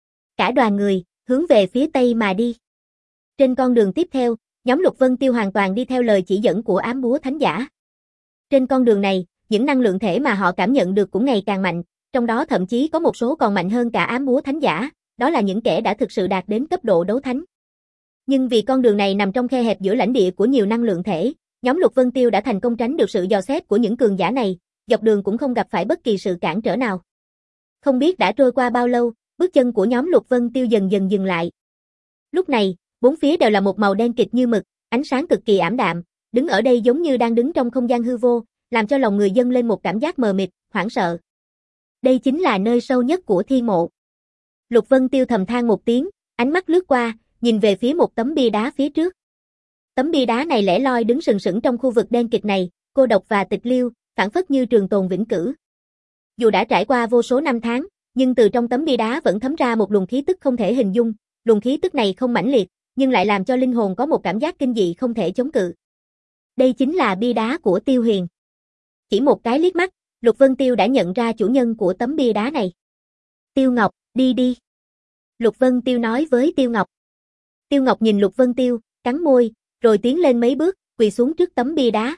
Cả đoàn người, hướng về phía Tây mà đi. Trên con đường tiếp theo, nhóm Lục Vân Tiêu hoàn toàn đi theo lời chỉ dẫn của ám búa thánh giả. Trên con đường này, những năng lượng thể mà họ cảm nhận được cũng ngày càng mạnh, trong đó thậm chí có một số còn mạnh hơn cả ám búa thánh giả, đó là những kẻ đã thực sự đạt đến cấp độ đấu thánh. Nhưng vì con đường này nằm trong khe hẹp giữa lãnh địa của nhiều năng lượng thể, nhóm Lục Vân Tiêu đã thành công tránh được sự dò xét của những cường giả này, dọc đường cũng không gặp phải bất kỳ sự cản trở nào. Không biết đã trôi qua bao lâu, bước chân của nhóm Lục Vân Tiêu dần dần dừng lại. Lúc này, bốn phía đều là một màu đen kịt như mực, ánh sáng cực kỳ ảm đạm, đứng ở đây giống như đang đứng trong không gian hư vô, làm cho lòng người dâng lên một cảm giác mờ mịt, hoảng sợ. Đây chính là nơi sâu nhất của thiên mộ. Lục Vân Tiêu thầm than một tiếng, ánh mắt lướt qua, nhìn về phía một tấm bia đá phía trước. Tấm bia đá này lẻ loi đứng sừng sững trong khu vực đen kịt này, cô độc và tịch liêu, phảng phất như trường tồn vĩnh cửu. Dù đã trải qua vô số năm tháng, nhưng từ trong tấm bia đá vẫn thấm ra một luồng khí tức không thể hình dung, luồng khí tức này không mãnh liệt, nhưng lại làm cho linh hồn có một cảm giác kinh dị không thể chống cự. Đây chính là bia đá của Tiêu Huyền. Chỉ một cái liếc mắt, Lục Vân Tiêu đã nhận ra chủ nhân của tấm bia đá này. Tiêu Ngọc, đi đi. Lục Vân Tiêu nói với Tiêu Ngọc. Tiêu Ngọc nhìn Lục Vân Tiêu, cắn môi, rồi tiến lên mấy bước, quỳ xuống trước tấm bia đá.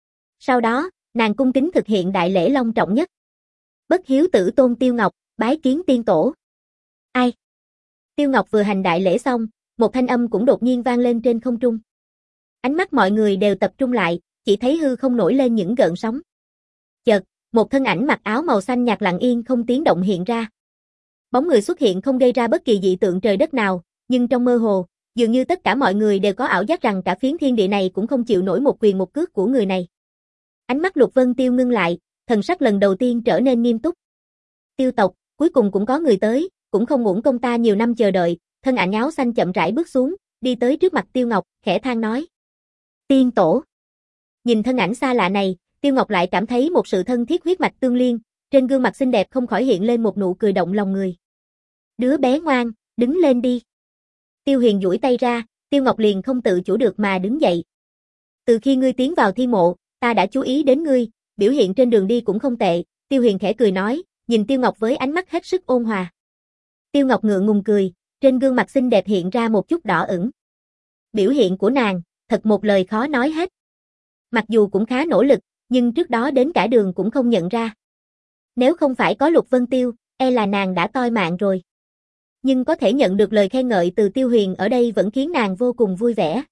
Sau đó, nàng cung kính thực hiện đại lễ long trọng nhất. Bất hiếu tử tôn Tiêu Ngọc, bái kiến tiên tổ. Ai? Tiêu Ngọc vừa hành đại lễ xong, một thanh âm cũng đột nhiên vang lên trên không trung. Ánh mắt mọi người đều tập trung lại, chỉ thấy hư không nổi lên những gợn sóng. Chợt, một thân ảnh mặc áo màu xanh nhạt lặng yên không tiếng động hiện ra. Bóng người xuất hiện không gây ra bất kỳ dị tượng trời đất nào, nhưng trong mơ hồ, Dường như tất cả mọi người đều có ảo giác rằng cả phiến thiên địa này cũng không chịu nổi một quyền một cước của người này. Ánh mắt Lục Vân Tiêu ngưng lại, thần sắc lần đầu tiên trở nên nghiêm túc. Tiêu tộc, cuối cùng cũng có người tới, cũng không uổng công ta nhiều năm chờ đợi, thân ảnh áo xanh chậm rãi bước xuống, đi tới trước mặt Tiêu Ngọc, khẽ than nói. Tiên tổ. Nhìn thân ảnh xa lạ này, Tiêu Ngọc lại cảm thấy một sự thân thiết huyết mạch tương liên, trên gương mặt xinh đẹp không khỏi hiện lên một nụ cười động lòng người. Đứa bé ngoan, đứng lên đi. Tiêu Huyền duỗi tay ra, Tiêu Ngọc liền không tự chủ được mà đứng dậy. Từ khi ngươi tiến vào thi mộ, ta đã chú ý đến ngươi, biểu hiện trên đường đi cũng không tệ, Tiêu Huyền khẽ cười nói, nhìn Tiêu Ngọc với ánh mắt hết sức ôn hòa. Tiêu Ngọc ngượng ngùng cười, trên gương mặt xinh đẹp hiện ra một chút đỏ ửng. Biểu hiện của nàng, thật một lời khó nói hết. Mặc dù cũng khá nỗ lực, nhưng trước đó đến cả đường cũng không nhận ra. Nếu không phải có Lục Vân Tiêu, e là nàng đã toi mạng rồi. Nhưng có thể nhận được lời khen ngợi từ Tiêu Huyền ở đây vẫn khiến nàng vô cùng vui vẻ.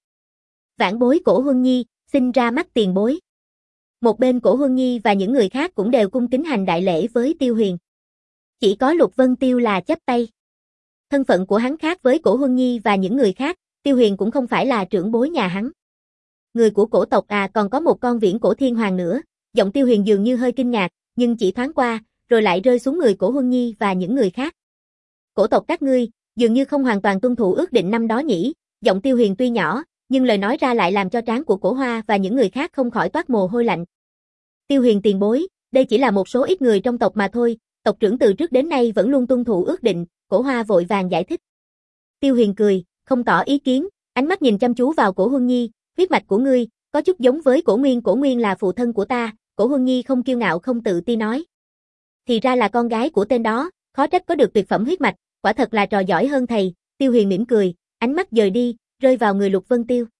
Vãn bối Cổ Huân Nhi, xin ra mắt tiền bối. Một bên Cổ Huân Nhi và những người khác cũng đều cung kính hành đại lễ với Tiêu Huyền. Chỉ có Lục Vân Tiêu là chắp tay. Thân phận của hắn khác với Cổ Huân Nhi và những người khác, Tiêu Huyền cũng không phải là trưởng bối nhà hắn. Người của cổ tộc à, còn có một con viễn cổ thiên hoàng nữa, giọng Tiêu Huyền dường như hơi kinh ngạc, nhưng chỉ thoáng qua, rồi lại rơi xuống người Cổ Huân Nhi và những người khác. Cổ tộc các ngươi, dường như không hoàn toàn tuân thủ ước định năm đó nhỉ, giọng Tiêu Huyền tuy nhỏ, nhưng lời nói ra lại làm cho trán của Cổ Hoa và những người khác không khỏi toát mồ hôi lạnh. Tiêu Huyền tiền bối, đây chỉ là một số ít người trong tộc mà thôi, tộc trưởng từ trước đến nay vẫn luôn tuân thủ ước định, Cổ Hoa vội vàng giải thích. Tiêu Huyền cười, không tỏ ý kiến, ánh mắt nhìn chăm chú vào Cổ Huân Nhi, huyết mạch của ngươi, có chút giống với Cổ Nguyên, Cổ Nguyên là phụ thân của ta, Cổ Huân Nhi không kiêu ngạo không tự ti nói. Thì ra là con gái của tên đó, khó trách có được tuyệt phẩm huyết mạch, quả thật là trò giỏi hơn thầy, Tiêu Huyền mỉm cười, ánh mắt dời đi, rơi vào người Lục Vân Tiêu.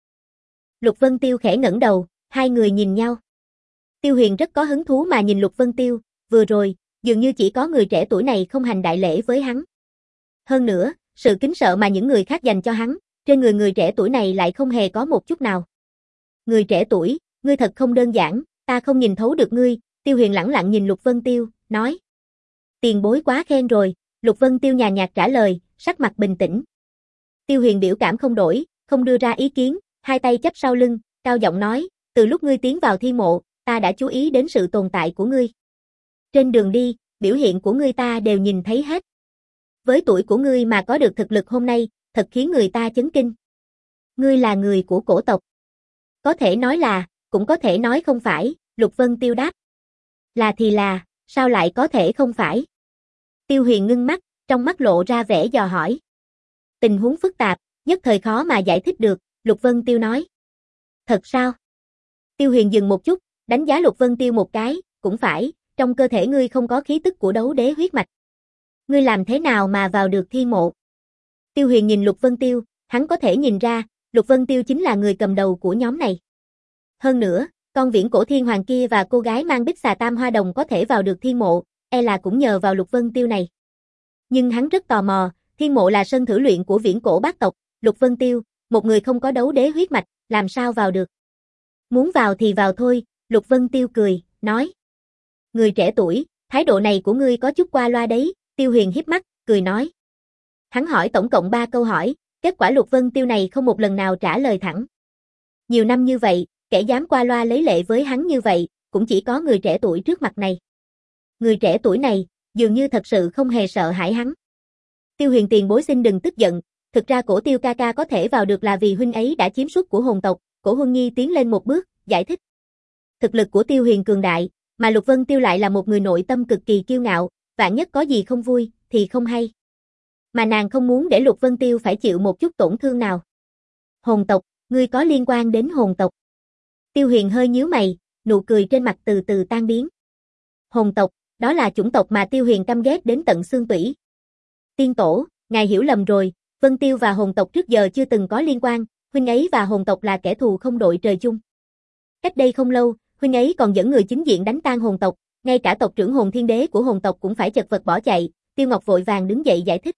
Lục Vân Tiêu khẽ ngẩng đầu, hai người nhìn nhau. Tiêu Huyền rất có hứng thú mà nhìn Lục Vân Tiêu, vừa rồi, dường như chỉ có người trẻ tuổi này không hành đại lễ với hắn. Hơn nữa, sự kính sợ mà những người khác dành cho hắn, trên người người trẻ tuổi này lại không hề có một chút nào. Người trẻ tuổi, ngươi thật không đơn giản, ta không nhìn thấu được ngươi, Tiêu Huyền lẳng lặng nhìn Lục Vân Tiêu, nói. Tiền bối quá khen rồi, Lục Vân Tiêu nhàn nhạt trả lời, sắc mặt bình tĩnh. Tiêu Huyền biểu cảm không đổi, không đưa ra ý kiến, hai tay chắp sau lưng, cao giọng nói, từ lúc ngươi tiến vào thi mộ, ta đã chú ý đến sự tồn tại của ngươi. Trên đường đi, biểu hiện của ngươi ta đều nhìn thấy hết. Với tuổi của ngươi mà có được thực lực hôm nay, thật khiến người ta chấn kinh. Ngươi là người của cổ tộc. Có thể nói là, cũng có thể nói không phải, Lục Vân Tiêu đáp. Là thì là, sao lại có thể không phải? Tiêu Huyền ngưng mắt, trong mắt lộ ra vẻ dò hỏi. Tình huống phức tạp, nhất thời khó mà giải thích được, Lục Vân Tiêu nói. Thật sao? Tiêu Huyền dừng một chút, đánh giá Lục Vân Tiêu một cái, cũng phải, trong cơ thể ngươi không có khí tức của đấu đế huyết mạch. Ngươi làm thế nào mà vào được thi mộ? Tiêu Huyền nhìn Lục Vân Tiêu, hắn có thể nhìn ra, Lục Vân Tiêu chính là người cầm đầu của nhóm này. Hơn nữa, con viễn cổ thiên hoàng kia và cô gái mang bích xà tam hoa đồng có thể vào được thi mộ, e là cũng nhờ vào Lục Vân Tiêu này. Nhưng hắn rất tò mò, thi mộ là sân thử luyện của viễn cổ bát tộc, Lục Vân Tiêu, một người không có đấu đế huyết mạch, làm sao vào được? Muốn vào thì vào thôi, Lục Vân Tiêu cười, nói. Người trẻ tuổi, thái độ này của ngươi có chút qua loa đấy, Tiêu Huyền híp mắt, cười nói. Hắn hỏi tổng cộng ba câu hỏi, kết quả Lục Vân Tiêu này không một lần nào trả lời thẳng. Nhiều năm như vậy, kẻ dám qua loa lấy lệ với hắn như vậy, cũng chỉ có người trẻ tuổi trước mặt này. Người trẻ tuổi này, dường như thật sự không hề sợ hãi hắn. Tiêu Huyền tiền bối xin đừng tức giận, thực ra Cổ Tiêu ca ca có thể vào được là vì huynh ấy đã chiếm suất của hồn tộc, Cổ Huân Nhi tiến lên một bước, giải thích. Thực lực của Tiêu Huyền cường đại, mà Lục Vân Tiêu lại là một người nội tâm cực kỳ kiêu ngạo, vạn nhất có gì không vui, thì không hay. Mà nàng không muốn để Lục Vân Tiêu phải chịu một chút tổn thương nào. Hồn tộc, ngươi có liên quan đến hồn tộc. Tiêu Huyền hơi nhíu mày, nụ cười trên mặt từ từ tan biến. Hồn tộc, đó là chủng tộc mà Tiêu Huyền căm ghét đến tận xương tủy. Tiên tổ, ngài hiểu lầm rồi, Vân Tiêu và hồn tộc trước giờ chưa từng có liên quan, huynh ấy và hồn tộc là kẻ thù không đội trời chung. Cách đây không lâu, huynh ấy còn dẫn người chính diện đánh tan hồn tộc, ngay cả tộc trưởng hồn thiên đế của hồn tộc cũng phải chật vật bỏ chạy, Tiêu Ngọc vội vàng đứng dậy giải thích.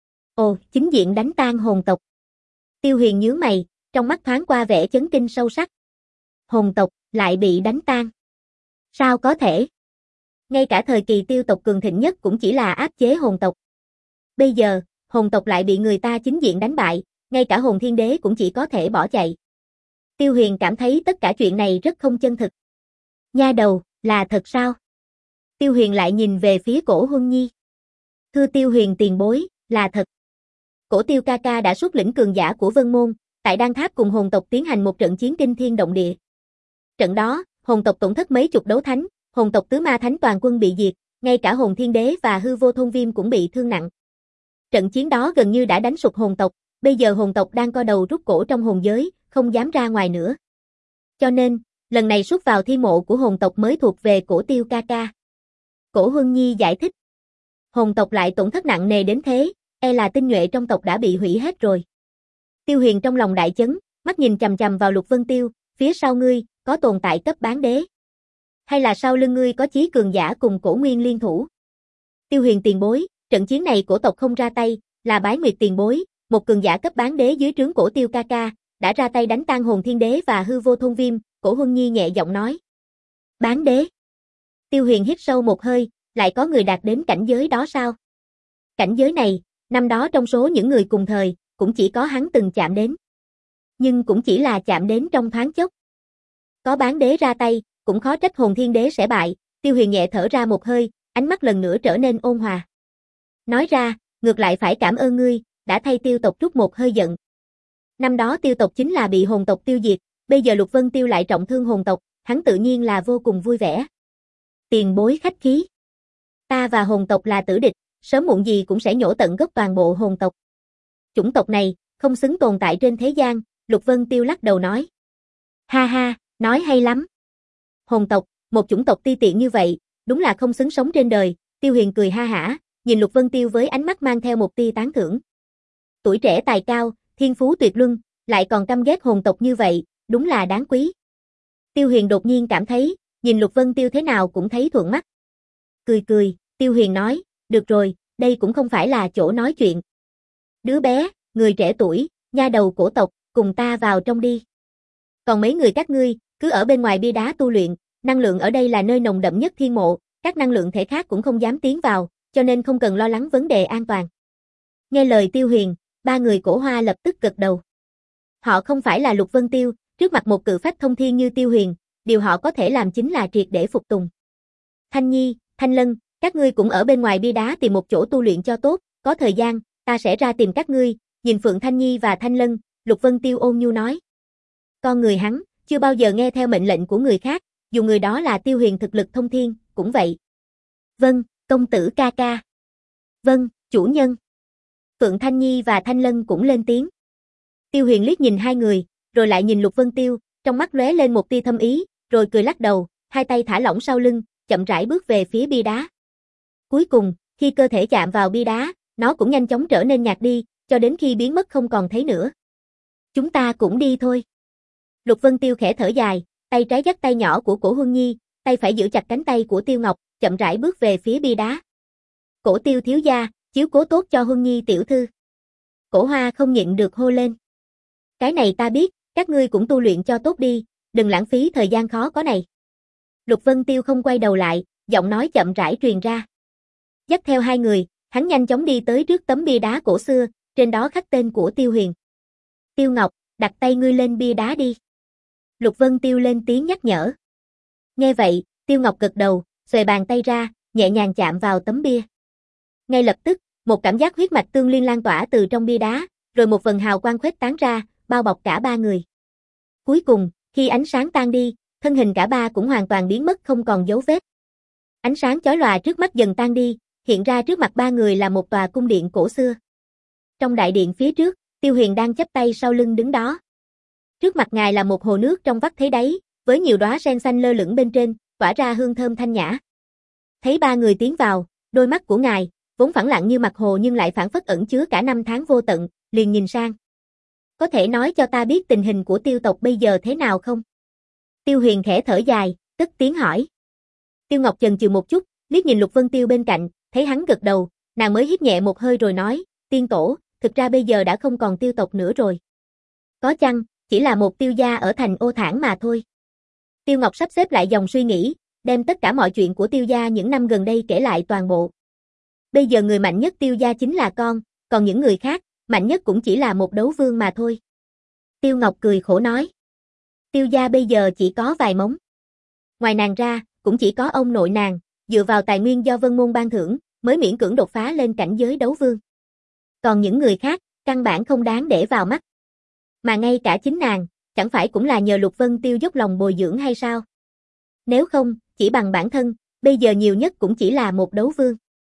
Ồ, chính diện đánh tan hồn tộc. Tiêu Huyền nhướng mày, trong mắt thoáng qua vẻ chấn kinh sâu sắc. Hồn tộc, lại bị đánh tan. Sao có thể? Ngay cả thời kỳ Tiêu tộc cường thịnh nhất cũng chỉ là áp chế hồn tộc. Bây giờ, hồn tộc lại bị người ta chính diện đánh bại, ngay cả hồn thiên đế cũng chỉ có thể bỏ chạy. Tiêu Huyền cảm thấy tất cả chuyện này rất không chân thực. Nha đầu, là thật sao? Tiêu Huyền lại nhìn về phía Cổ Huân Nhi. Thưa Tiêu Huyền tiền bối, là thật. Cổ Tiêu ca ca đã xuất lĩnh cường giả của Vân Môn, tại Đan Tháp cùng hồn tộc tiến hành một trận chiến kinh thiên động địa. Trận đó, hồn tộc tổn thất mấy chục đấu thánh, hồn tộc tứ ma thánh toàn quân bị diệt, ngay cả hồn thiên đế và hư vô thôn viêm cũng bị thương nặng. Trận chiến đó gần như đã đánh sụp hồn tộc, bây giờ hồn tộc đang co đầu rút cổ trong hồn giới, không dám ra ngoài nữa. Cho nên, lần này xuất vào thi mộ của hồn tộc mới thuộc về Cổ Tiêu ca ca. Cổ Huân Nhi giải thích. Hồn tộc lại tổn thất nặng nề đến thế, e là tinh nhuệ trong tộc đã bị hủy hết rồi. Tiêu Huyền trong lòng đại chấn, mắt nhìn chằm chằm vào Lục Vân Tiêu, phía sau ngươi, có tồn tại cấp bán đế. Hay là sau lưng ngươi có chí cường giả cùng Cổ Nguyên liên thủ? Tiêu Huyền tiền bối, trận chiến này cổ tộc không ra tay, là Bái Nguyệt tiền bối, một cường giả cấp bán đế dưới trướng Cổ Tiêu ca ca, đã ra tay đánh tan hồn thiên đế và hư vô thôn viêm, Cổ Huân Nhi nhẹ giọng nói. Bán đế? Tiêu Huyền hít sâu một hơi, lại có người đạt đến cảnh giới đó sao? Cảnh giới này, năm đó trong số những người cùng thời, cũng chỉ có hắn từng chạm đến. Nhưng cũng chỉ là chạm đến trong thoáng chốc. Có bán đế ra tay, cũng khó trách hồn thiên đế sẽ bại, Tiêu Huyền nhẹ thở ra một hơi, ánh mắt lần nữa trở nên ôn hòa. Nói ra, ngược lại phải cảm ơn ngươi, đã thay Tiêu tộc trút một hơi giận. Năm đó Tiêu tộc chính là bị hồn tộc tiêu diệt, bây giờ Lục Vân Tiêu lại trọng thương hồn tộc, hắn tự nhiên là vô cùng vui vẻ. Tiền bối khách khí. Ta và hồn tộc là tử địch, sớm muộn gì cũng sẽ nhổ tận gốc toàn bộ hồn tộc. Chủng tộc này, không xứng tồn tại trên thế gian, Lục Vân Tiêu lắc đầu nói. Ha ha, nói hay lắm. Hồn tộc, một chủng tộc ti tiện như vậy, đúng là không xứng sống trên đời, Tiêu Huyền cười ha hả, nhìn Lục Vân Tiêu với ánh mắt mang theo một tia tán thưởng. Tuổi trẻ tài cao, thiên phú tuyệt luân, lại còn căm ghét hồn tộc như vậy, đúng là đáng quý. Tiêu Huyền đột nhiên cảm thấy, nhìn Lục Vân Tiêu thế nào cũng thấy thuận mắt. Cười cười, Tiêu Huyền nói, được rồi, đây cũng không phải là chỗ nói chuyện. Đứa bé, người trẻ tuổi, nha đầu cổ tộc, cùng ta vào trong đi. Còn mấy người các ngươi, cứ ở bên ngoài bia đá tu luyện, năng lượng ở đây là nơi nồng đậm nhất thiên mộ, các năng lượng thể khác cũng không dám tiến vào, cho nên không cần lo lắng vấn đề an toàn. Nghe lời Tiêu Huyền, ba người Cổ Hoa lập tức gật đầu. Họ không phải là Lục Vân Tiêu, trước mặt một cự phách thông thiên như Tiêu Huyền, điều họ có thể làm chính là triệt để phục tùng. Thanh Nhi, Thanh Lân, các ngươi cũng ở bên ngoài bia đá tìm một chỗ tu luyện cho tốt, có thời gian, ta sẽ ra tìm các ngươi, nhìn Phượng Thanh Nhi và Thanh Lân, Lục Vân Tiêu ôn nhu nói. Con người hắn, chưa bao giờ nghe theo mệnh lệnh của người khác, dù người đó là Tiêu Huyền thực lực thông thiên, cũng vậy. Vâng, công tử ca ca. Vâng, chủ nhân. Phượng Thanh Nhi và Thanh Lân cũng lên tiếng. Tiêu Huyền liếc nhìn hai người, rồi lại nhìn Lục Vân Tiêu, trong mắt lóe lên một tia thâm ý, rồi cười lắc đầu, hai tay thả lỏng sau lưng, chậm rãi bước về phía bia đá. Cuối cùng, khi cơ thể chạm vào bia đá, nó cũng nhanh chóng trở nên nhạt đi, cho đến khi biến mất không còn thấy nữa. Chúng ta cũng đi thôi. Lục Vân Tiêu khẽ thở dài, tay trái dắt tay nhỏ của Cổ Huân Nhi, tay phải giữ chặt cánh tay của Tiêu Ngọc, chậm rãi bước về phía bia đá. Cổ Tiêu thiếu gia, chiếu cố tốt cho Huân Nhi tiểu thư. Cổ Hoa không nhịn được hô lên. Cái này ta biết, các ngươi cũng tu luyện cho tốt đi, đừng lãng phí thời gian khó có này. Lục Vân Tiêu không quay đầu lại, giọng nói chậm rãi truyền ra. Dắt theo hai người, hắn nhanh chóng đi tới trước tấm bia đá cổ xưa, trên đó khắc tên của Tiêu Huyền. Tiêu Ngọc, đặt tay ngươi lên bia đá đi. Lục Vân Tiêu lên tiếng nhắc nhở. Nghe vậy, Tiêu Ngọc gật đầu, xuề bàn tay ra, nhẹ nhàng chạm vào tấm bia. Ngay lập tức, một cảm giác huyết mạch tương liên lan tỏa từ trong bia đá, rồi một vầng hào quang khuếch tán ra, bao bọc cả ba người. Cuối cùng, khi ánh sáng tan đi, thân hình cả ba cũng hoàn toàn biến mất không còn dấu vết. Ánh sáng chói lòa trước mắt dần tan đi, hiện ra trước mặt ba người là một tòa cung điện cổ xưa. Trong đại điện phía trước, Tiêu Huyền đang chắp tay sau lưng đứng đó. Trước mặt ngài là một hồ nước trong vắt thế đáy, với nhiều đóa sen xanh lơ lửng bên trên, tỏa ra hương thơm thanh nhã. Thấy ba người tiến vào, đôi mắt của ngài, vốn phẳng lặng như mặt hồ nhưng lại phảng phất ẩn chứa cả năm tháng vô tận, liền nhìn sang. Có thể nói cho ta biết tình hình của Tiêu tộc bây giờ thế nào không? Tiêu Huyền khẽ thở dài, tức tiếng hỏi. Tiêu Ngọc chần chừ một chút, liếc nhìn Lục Vân Tiêu bên cạnh, thấy hắn gật đầu, nàng mới hít nhẹ một hơi rồi nói, tiên tổ, thực ra bây giờ đã không còn Tiêu tộc nữa rồi. Có chăng, chỉ là một tiêu gia ở thành Ô Thản mà thôi. Tiêu Ngọc sắp xếp lại dòng suy nghĩ, đem tất cả mọi chuyện của Tiêu gia những năm gần đây kể lại toàn bộ. Bây giờ người mạnh nhất Tiêu gia chính là con, còn những người khác, Mạnh nhất cũng chỉ là một đấu vương mà thôi. Tiêu Ngọc cười khổ nói. Tiêu gia bây giờ chỉ có vài mống. Ngoài nàng ra, cũng chỉ có ông nội nàng, dựa vào tài nguyên do Vân Môn ban thưởng, mới miễn cưỡng đột phá lên cảnh giới đấu vương. Còn những người khác, căn bản không đáng để vào mắt. Mà ngay cả chính nàng, chẳng phải cũng là nhờ Lục Vân Tiêu dốc lòng bồi dưỡng hay sao? Nếu không, chỉ bằng bản thân, bây giờ nhiều nhất cũng chỉ là một đấu vương.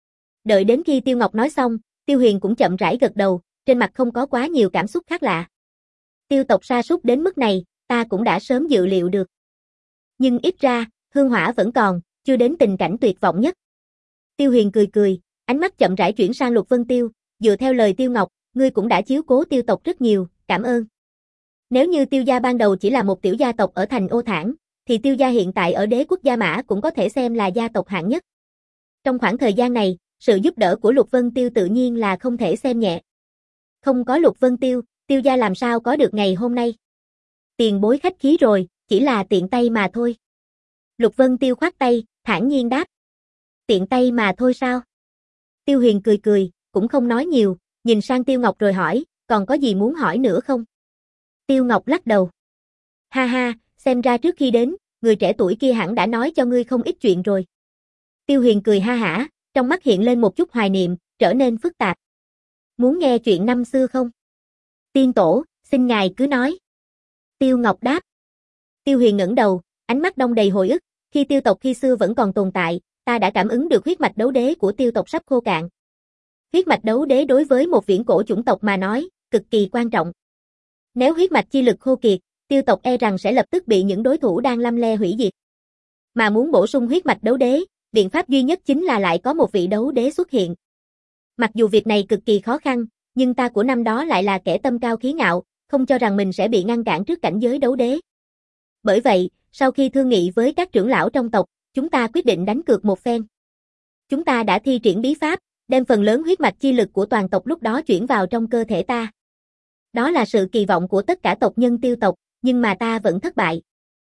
Đợi đến khi Tiêu Ngọc nói xong, Tiêu Huyền cũng chậm rãi gật đầu, trên mặt không có quá nhiều cảm xúc khác lạ. Tiêu tộc sa sút đến mức này, ta cũng đã sớm dự liệu được. Nhưng ít ra, hương hỏa vẫn còn, chưa đến tình cảnh tuyệt vọng nhất. Tiêu Huyền cười cười, ánh mắt chậm rãi chuyển sang Lục Vân Tiêu, dựa theo lời Tiêu Ngọc, ngươi cũng đã chiếu cố Tiêu tộc rất nhiều, cảm ơn. Nếu như Tiêu gia ban đầu chỉ là một tiểu gia tộc ở thành Ô Thản, thì Tiêu gia hiện tại ở Đế quốc Gia Mã cũng có thể xem là gia tộc hạng nhất. Trong khoảng thời gian này, sự giúp đỡ của Lục Vân Tiêu tự nhiên là không thể xem nhẹ. Không có Lục Vân Tiêu, Tiêu gia làm sao có được ngày hôm nay. Tiền bối khách khí rồi, chỉ là tiện tay mà thôi. Lục Vân Tiêu khoát tay, thản nhiên đáp. Tiện tay mà thôi sao? Tiêu Huyền cười cười, cũng không nói nhiều, nhìn sang Tiêu Ngọc rồi hỏi, còn có gì muốn hỏi nữa không? Tiêu Ngọc lắc đầu. Ha ha, xem ra trước khi đến, người trẻ tuổi kia hẳn đã nói cho ngươi không ít chuyện rồi. Tiêu Huyền cười ha hả, trong mắt hiện lên một chút hoài niệm, trở nên phức tạp. Muốn nghe chuyện năm xưa không? Tiên tổ, xin ngài cứ nói. Tiêu Ngọc đáp. Tiêu Huyền ngẩng đầu, ánh mắt đong đầy hồi ức, khi tiêu tộc khi xưa vẫn còn tồn tại, ta đã cảm ứng được huyết mạch đấu đế của tiêu tộc sắp khô cạn. Huyết mạch đấu đế đối với một viễn cổ chủng tộc mà nói, cực kỳ quan trọng. Nếu huyết mạch chi lực khô kiệt, tiêu tộc e rằng sẽ lập tức bị những đối thủ đang lăm le hủy diệt. Mà muốn bổ sung huyết mạch đấu đế, biện pháp duy nhất chính là lại có một vị đấu đế xuất hiện. Mặc dù việc này cực kỳ khó khăn, nhưng ta của năm đó lại là kẻ tâm cao khí ngạo, không cho rằng mình sẽ bị ngăn cản trước cảnh giới đấu đế. Bởi vậy, sau khi thương nghị với các trưởng lão trong tộc, chúng ta quyết định đánh cược một phen. Chúng ta đã thi triển bí pháp, đem phần lớn huyết mạch chi lực của toàn tộc lúc đó chuyển vào trong cơ thể ta. Đó là sự kỳ vọng của tất cả tộc nhân tiêu tộc, nhưng mà ta vẫn thất bại.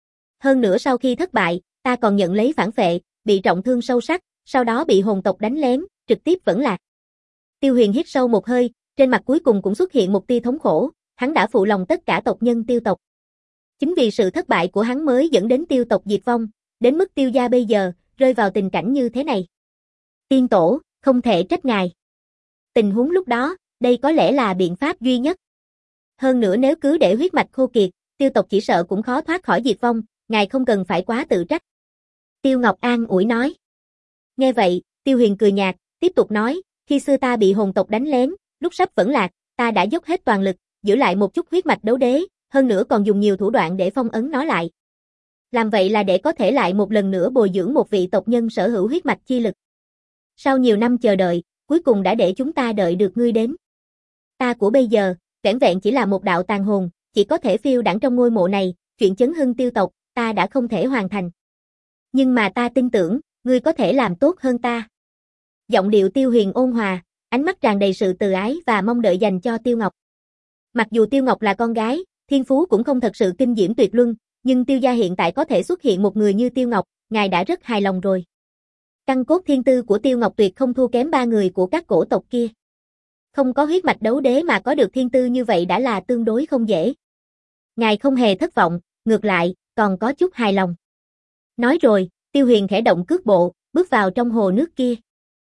Hơn nữa sau khi thất bại, ta còn nhận lấy phản phệ, bị trọng thương sâu sắc, sau đó bị hồn tộc đánh lén, trực tiếp vẫn lạc. Tiêu Huyền hít sâu một hơi, trên mặt cuối cùng cũng xuất hiện một tia thống khổ, hắn đã phụ lòng tất cả tộc nhân tiêu tộc. Chính vì sự thất bại của hắn mới dẫn đến tiêu tộc diệt vong, đến mức tiêu gia bây giờ, rơi vào tình cảnh như thế này. Tiên tổ, không thể trách ngài. Tình huống lúc đó, đây có lẽ là biện pháp duy nhất. Hơn nữa nếu cứ để huyết mạch khô kiệt, tiêu tộc chỉ sợ cũng khó thoát khỏi diệt vong, ngài không cần phải quá tự trách. Tiêu Ngọc an ủi nói. Nghe vậy, Tiêu Huyền cười nhạt, tiếp tục nói, khi xưa ta bị hồn tộc đánh lén, lúc sắp vẫn lạc, ta đã dốc hết toàn lực, giữ lại một chút huyết mạch đấu đế, hơn nữa còn dùng nhiều thủ đoạn để phong ấn nó lại. Làm vậy là để có thể lại một lần nữa bồi dưỡng một vị tộc nhân sở hữu huyết mạch chi lực. Sau nhiều năm chờ đợi, cuối cùng đã để chúng ta đợi được ngươi đến. Ta của bây giờ, vẻn vẹn chỉ là một đạo tàn hồn, chỉ có thể phiêu đãng trong ngôi mộ này, chuyện chấn hưng tiêu tộc, ta đã không thể hoàn thành. Nhưng mà ta tin tưởng, ngươi có thể làm tốt hơn ta. Giọng điệu Tiêu Huyền ôn hòa, ánh mắt tràn đầy sự từ ái và mong đợi dành cho Tiêu Ngọc. Mặc dù Tiêu Ngọc là con gái, thiên phú cũng không thật sự kinh diễm tuyệt luân, nhưng Tiêu gia hiện tại có thể xuất hiện một người như Tiêu Ngọc, ngài đã rất hài lòng rồi. Căn cốt thiên tư của Tiêu Ngọc tuyệt không thua kém ba người của các cổ tộc kia. Không có huyết mạch đấu đế mà có được thiên tư như vậy đã là tương đối không dễ. Ngài không hề thất vọng, ngược lại, còn có chút hài lòng. Nói rồi, Tiêu Huyền khẽ động cước bộ, bước vào trong hồ nước kia.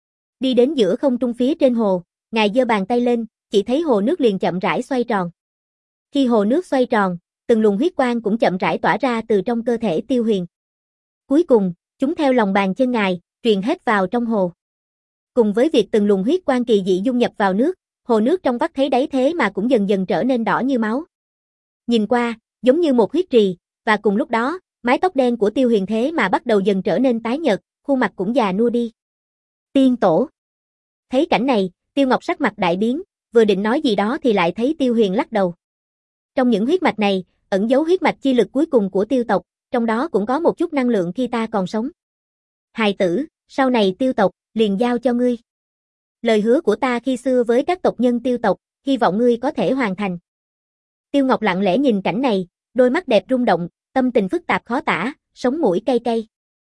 Đi đến giữa không trung phía trên hồ, ngài giơ bàn tay lên, chỉ thấy hồ nước liền chậm rãi xoay tròn. Khi hồ nước xoay tròn, từng luồng huyết quang cũng chậm rãi tỏa ra từ trong cơ thể Tiêu Huyền. Cuối cùng, chúng theo lòng bàn chân ngài, truyền hết vào trong hồ. Cùng với việc từng luồng huyết quang kỳ dị dung nhập vào nước, hồ nước trong vắt thấy đáy thế mà cũng dần dần trở nên đỏ như máu. Nhìn qua, giống như một huyết trì, và cùng lúc đó, mái tóc đen của Tiêu Huyền thế mà bắt đầu dần trở nên tái nhợt, khuôn mặt cũng già nua đi. Tiên tổ. Thấy cảnh này, Tiêu Ngọc sắc mặt đại biến, vừa định nói gì đó thì lại thấy Tiêu Huyền lắc đầu. Trong những huyết mạch này, ẩn giấu huyết mạch chi lực cuối cùng của tiêu tộc, trong đó cũng có một chút năng lượng khi ta còn sống. Hài tử, sau này tiêu tộc, liền giao cho ngươi. Lời hứa của ta khi xưa với các tộc nhân tiêu tộc, hy vọng ngươi có thể hoàn thành. Tiêu Ngọc lặng lẽ nhìn cảnh này, đôi mắt đẹp rung động, tâm tình phức tạp khó tả, sống mũi cay cay.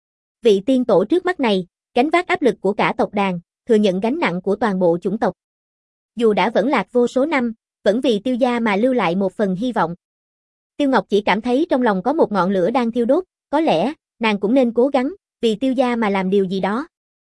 Vị tiên tổ trước mắt này, gánh vác áp lực của cả tộc đàn, thừa nhận gánh nặng của toàn bộ chủng tộc. Dù đã vẫn lạc vô số năm, vẫn vì Tiêu gia mà lưu lại một phần hy vọng. Tiêu Ngọc chỉ cảm thấy trong lòng có một ngọn lửa đang thiêu đốt, có lẽ, nàng cũng nên cố gắng, vì Tiêu gia mà làm điều gì đó.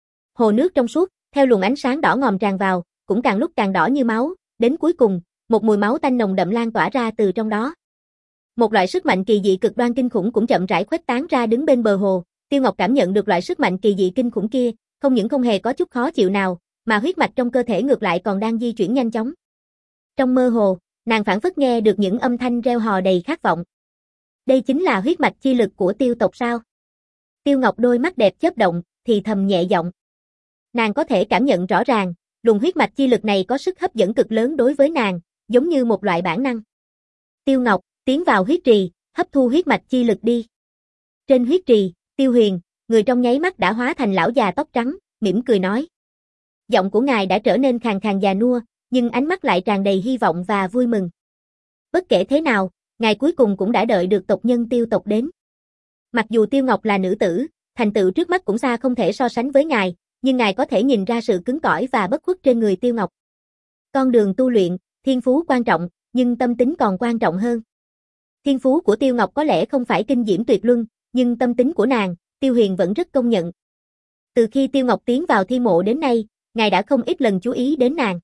Hồ nước trong suốt, theo luồng ánh sáng đỏ ngòm tràn vào, cũng càng lúc càng đỏ như máu, đến cuối cùng, một mùi máu tanh nồng đậm lan tỏa ra từ trong đó. Một loại sức mạnh kỳ dị cực đoan kinh khủng cũng chậm rãi khuếch tán ra đứng bên bờ hồ. Tiêu Ngọc cảm nhận được loại sức mạnh kỳ dị kinh khủng kia, không những không hề có chút khó chịu nào, mà huyết mạch trong cơ thể ngược lại còn đang di chuyển nhanh chóng. Trong mơ hồ, nàng phảng phất nghe được những âm thanh reo hò đầy khát vọng. Đây chính là huyết mạch chi lực của Tiêu tộc sao? Tiêu Ngọc đôi mắt đẹp chớp động, thì thầm nhẹ giọng. Nàng có thể cảm nhận rõ ràng, luồng huyết mạch chi lực này có sức hấp dẫn cực lớn đối với nàng, giống như một loại bản năng. Tiêu Ngọc, tiến vào huyết trì, hấp thu huyết mạch chi lực đi. Trên huyết trì, Tiêu Huyền, người trong nháy mắt đã hóa thành lão già tóc trắng, mỉm cười nói. Giọng của ngài đã trở nên khàn khàn già nua, nhưng ánh mắt lại tràn đầy hy vọng và vui mừng. Bất kể thế nào, ngài cuối cùng cũng đã đợi được tộc nhân Tiêu tộc đến. Mặc dù Tiêu Ngọc là nữ tử, thành tựu trước mắt cũng xa không thể so sánh với ngài, nhưng ngài có thể nhìn ra sự cứng cỏi và bất khuất trên người Tiêu Ngọc. Con đường tu luyện, thiên phú quan trọng, nhưng tâm tính còn quan trọng hơn. Thiên phú của Tiêu Ngọc có lẽ không phải kinh diễm tuyệt luân, nhưng tâm tính của nàng, Tiêu Huyền vẫn rất công nhận. Từ khi Tiêu Ngọc tiến vào thi mộ đến nay, ngài đã không ít lần chú ý đến nàng.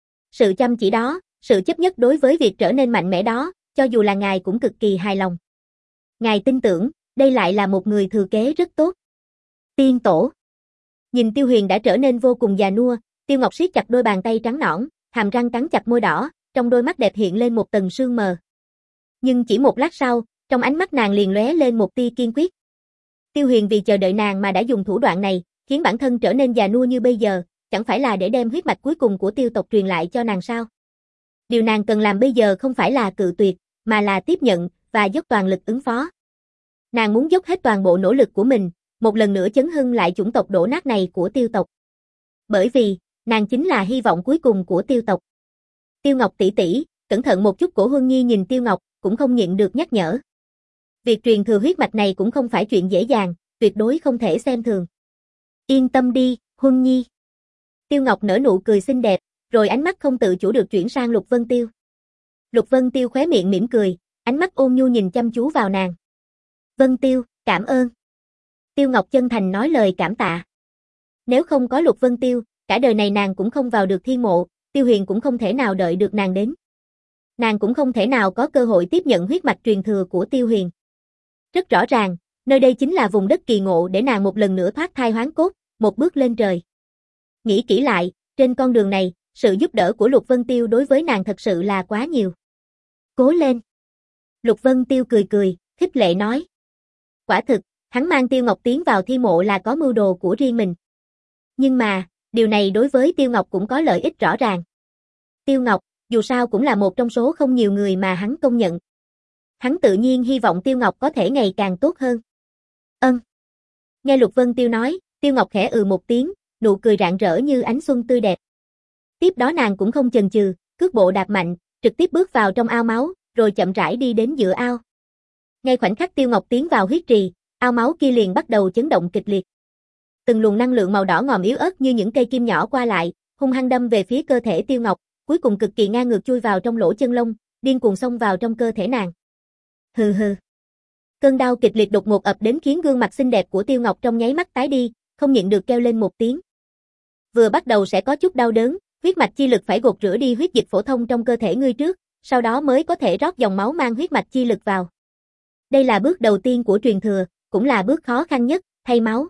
Sự chăm chỉ đó, sự chấp nhất đối với việc trở nên mạnh mẽ đó, cho dù là ngài cũng cực kỳ hài lòng. Ngài tin tưởng, đây lại là một người thừa kế rất tốt. Tiên tổ. Nhìn Tiêu Huyền đã trở nên vô cùng già nua, Tiêu Ngọc siết chặt đôi bàn tay trắng nõn, hàm răng cắn chặt môi đỏ, trong đôi mắt đẹp hiện lên một tầng sương mờ. Nhưng chỉ một lát sau, trong ánh mắt nàng liền lóe lên một tia kiên quyết. Tiêu Huyền vì chờ đợi nàng mà đã dùng thủ đoạn này, khiến bản thân trở nên già nua như bây giờ, chẳng phải là để đem huyết mạch cuối cùng của Tiêu tộc truyền lại cho nàng sao? Điều nàng cần làm bây giờ không phải là cự tuyệt, mà là tiếp nhận và dốc toàn lực ứng phó. Nàng muốn dốc hết toàn bộ nỗ lực của mình, một lần nữa chấn hưng lại chủng tộc đổ nát này của Tiêu tộc. Bởi vì, nàng chính là hy vọng cuối cùng của Tiêu tộc. Tiêu Ngọc tỷ tỷ, cẩn thận một chút. Cổ Huân Nhi nhìn Tiêu Ngọc, cũng không nhịn được nhắc nhở. Việc truyền thừa huyết mạch này cũng không phải chuyện dễ dàng, tuyệt đối không thể xem thường. Yên tâm đi, Huân Nhi. Tiêu Ngọc nở nụ cười xinh đẹp, rồi ánh mắt không tự chủ được chuyển sang Lục Vân Tiêu. Lục Vân Tiêu khóe miệng mỉm cười, ánh mắt ôn nhu nhìn chăm chú vào nàng. Vân Tiêu, cảm ơn. Tiêu Ngọc chân thành nói lời cảm tạ. Nếu không có Lục Vân Tiêu, cả đời này nàng cũng không vào được thiên mộ, Tiêu Huyền cũng không thể nào đợi được nàng đến. Nàng cũng không thể nào có cơ hội tiếp nhận huyết mạch truyền thừa của Tiêu Huyền. Rất rõ ràng, nơi đây chính là vùng đất kỳ ngộ để nàng một lần nữa thoát thai hoán cốt, một bước lên trời. Nghĩ kỹ lại, trên con đường này, sự giúp đỡ của Lục Vân Tiêu đối với nàng thật sự là quá nhiều. Cố lên. Lục Vân Tiêu cười cười, khích lệ nói. Quả thực, hắn mang Tiêu Ngọc tiến vào thi mộ là có mưu đồ của riêng mình. Nhưng mà, điều này đối với Tiêu Ngọc cũng có lợi ích rõ ràng. Tiêu Ngọc, dù sao cũng là một trong số không nhiều người mà hắn công nhận. Hắn tự nhiên hy vọng Tiêu Ngọc có thể ngày càng tốt hơn. Ân. Nghe Lục Vân Tiêu nói, Tiêu Ngọc khẽ ừ một tiếng, nụ cười rạng rỡ như ánh xuân tươi đẹp. Tiếp đó nàng cũng không chần chừ, cước bộ đạp mạnh, trực tiếp bước vào trong ao máu, rồi chậm rãi đi đến giữa ao. Ngay khoảnh khắc Tiêu Ngọc tiến vào huyết trì, ao máu kia liền bắt đầu chấn động kịch liệt. Từng luồng năng lượng màu đỏ ngòm yếu ớt như những cây kim nhỏ qua lại, hung hăng đâm về phía cơ thể Tiêu Ngọc, cuối cùng cực kỳ ngang ngược chui vào trong lỗ chân lông, điên cuồng xông vào trong cơ thể nàng. Hừ hừ. Cơn đau kịch liệt đột ngột ập đến khiến gương mặt xinh đẹp của Tiêu Ngọc trong nháy mắt tái đi, không nhịn được kêu lên một tiếng. Vừa bắt đầu sẽ có chút đau đớn, huyết mạch chi lực phải gột rửa đi huyết dịch phổ thông trong cơ thể ngươi trước, sau đó mới có thể rót dòng máu mang huyết mạch chi lực vào. Đây là bước đầu tiên của truyền thừa, cũng là bước khó khăn nhất, thay máu.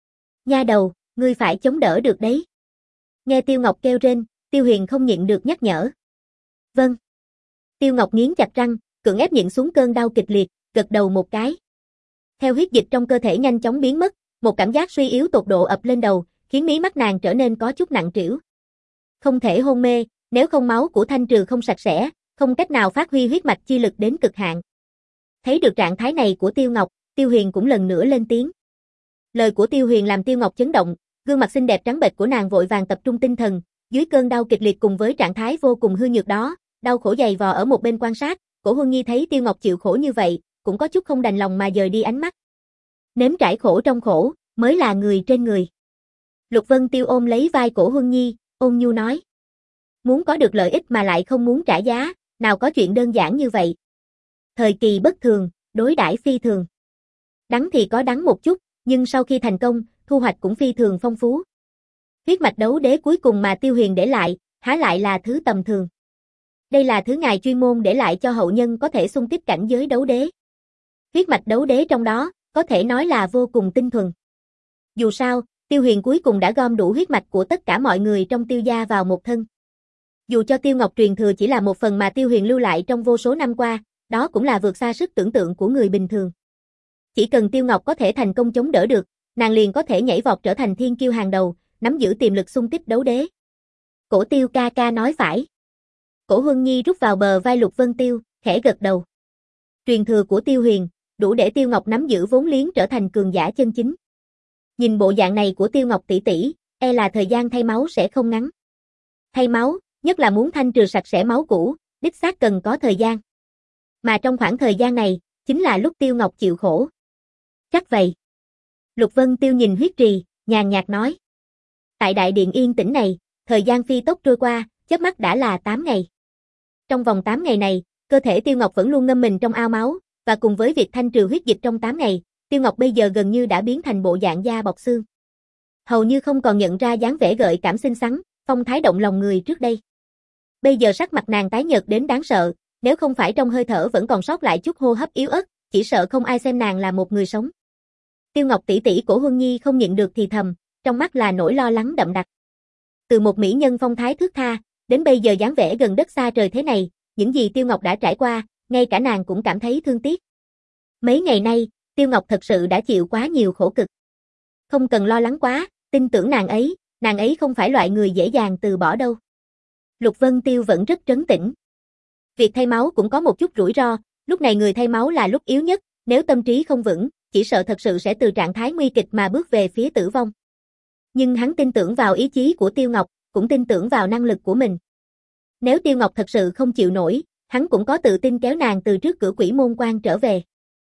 Nha đầu, ngươi phải chống đỡ được đấy. Nghe Tiêu Ngọc kêu rên, Tiêu Huyền không nhịn được nhắc nhở. Vâng. Tiêu Ngọc nghiến chặt răng, cưỡng ép nhịn xuống cơn đau kịch liệt, gật đầu một cái. Theo huyết dịch trong cơ thể nhanh chóng biến mất, một cảm giác suy yếu tột độ ập lên đầu, khiến mí mắt nàng trở nên có chút nặng trĩu. Không thể hôn mê, nếu không máu của thanh trừ không sạch sẽ, không cách nào phát huy huyết mạch chi lực đến cực hạn. Thấy được trạng thái này của Tiêu Ngọc, Tiêu Huyền cũng lần nữa lên tiếng. Lời của Tiêu Huyền làm Tiêu Ngọc chấn động, gương mặt xinh đẹp trắng bệch của nàng vội vàng tập trung tinh thần, dưới cơn đau kịch liệt cùng với trạng thái vô cùng hư nhược đó, đau khổ dày vò ở một bên quan sát, Cổ Huân Nhi thấy Tiêu Ngọc chịu khổ như vậy, cũng có chút không đành lòng mà dời đi ánh mắt. Nếm trải khổ trong khổ, mới là người trên người. Lục Vân Tiêu ôm lấy vai Cổ Huân Nhi, ôn nhu nói. Muốn có được lợi ích mà lại không muốn trả giá, nào có chuyện đơn giản như vậy. Thời kỳ bất thường, đối đãi phi thường. Đắng thì có đắng một chút, nhưng sau khi thành công, thu hoạch cũng phi thường phong phú. Huyết mạch đấu đế cuối cùng mà Tiêu Huyền để lại, há lại là thứ tầm thường. Đây là thứ ngài chuyên môn để lại cho hậu nhân có thể xung kích cảnh giới đấu đế. Huyết mạch đấu đế trong đó, có thể nói là vô cùng tinh thuần. Dù sao, Tiêu Huyền cuối cùng đã gom đủ huyết mạch của tất cả mọi người trong Tiêu gia vào một thân. Dù cho Tiêu Ngọc truyền thừa chỉ là một phần mà Tiêu Huyền lưu lại trong vô số năm qua, đó cũng là vượt xa sức tưởng tượng của người bình thường. Chỉ cần Tiêu Ngọc có thể thành công chống đỡ được, nàng liền có thể nhảy vọt trở thành thiên kiêu hàng đầu, nắm giữ tiềm lực xung kích đấu đế. Cổ Tiêu ca ca nói phải. Cổ Huân Nhi rút vào bờ vai Lục Vân Tiêu, khẽ gật đầu. Truyền thừa của Tiêu Huyền, đủ để Tiêu Ngọc nắm giữ vốn liếng trở thành cường giả chân chính. Nhìn bộ dạng này của Tiêu Ngọc tỷ tỷ, e là thời gian thay máu sẽ không ngắn. Thay máu, nhất là muốn thanh trừ sạch sẽ máu cũ, đích xác cần có thời gian. Mà trong khoảng thời gian này, chính là lúc Tiêu Ngọc chịu khổ. Chắc vậy. Lục Vân Tiêu nhìn huyết trì, nhàn nhạt nói. Tại đại điện yên tĩnh này, thời gian phi tốc trôi qua, chớp mắt đã là tám ngày. Trong vòng tám ngày này, cơ thể Tiêu Ngọc vẫn luôn ngâm mình trong ao máu, và cùng với việc thanh trừ huyết dịch trong tám ngày, Tiêu Ngọc bây giờ gần như đã biến thành bộ dạng da bọc xương. Hầu như không còn nhận ra dáng vẻ gợi cảm xinh xắn, phong thái động lòng người trước đây. Bây giờ sắc mặt nàng tái nhợt đến đáng sợ, nếu không phải trong hơi thở vẫn còn sót lại chút hô hấp yếu ớt, chỉ sợ không ai xem nàng là một người sống. Tiêu Ngọc tỷ tỷ của Huân Nhi không nhịn được thì thầm, trong mắt là nỗi lo lắng đậm đặc. Từ một mỹ nhân phong thái thướt tha, đến bây giờ dáng vẻ gần đất xa trời thế này, những gì Tiêu Ngọc đã trải qua, ngay cả nàng cũng cảm thấy thương tiếc. Mấy ngày nay, Tiêu Ngọc thật sự đã chịu quá nhiều khổ cực. Không cần lo lắng quá, tin tưởng nàng ấy, nàng ấy không phải loại người dễ dàng từ bỏ đâu. Lục Vân Tiêu vẫn rất trấn tĩnh. Việc thay máu cũng có một chút rủi ro, lúc này người thay máu là lúc yếu nhất, nếu tâm trí không vững, chỉ sợ thật sự sẽ từ trạng thái nguy kịch mà bước về phía tử vong. Nhưng hắn tin tưởng vào ý chí của Tiêu Ngọc, cũng tin tưởng vào năng lực của mình. Nếu Tiêu Ngọc thật sự không chịu nổi, hắn cũng có tự tin kéo nàng từ trước cửa Quỷ Môn Quan trở về.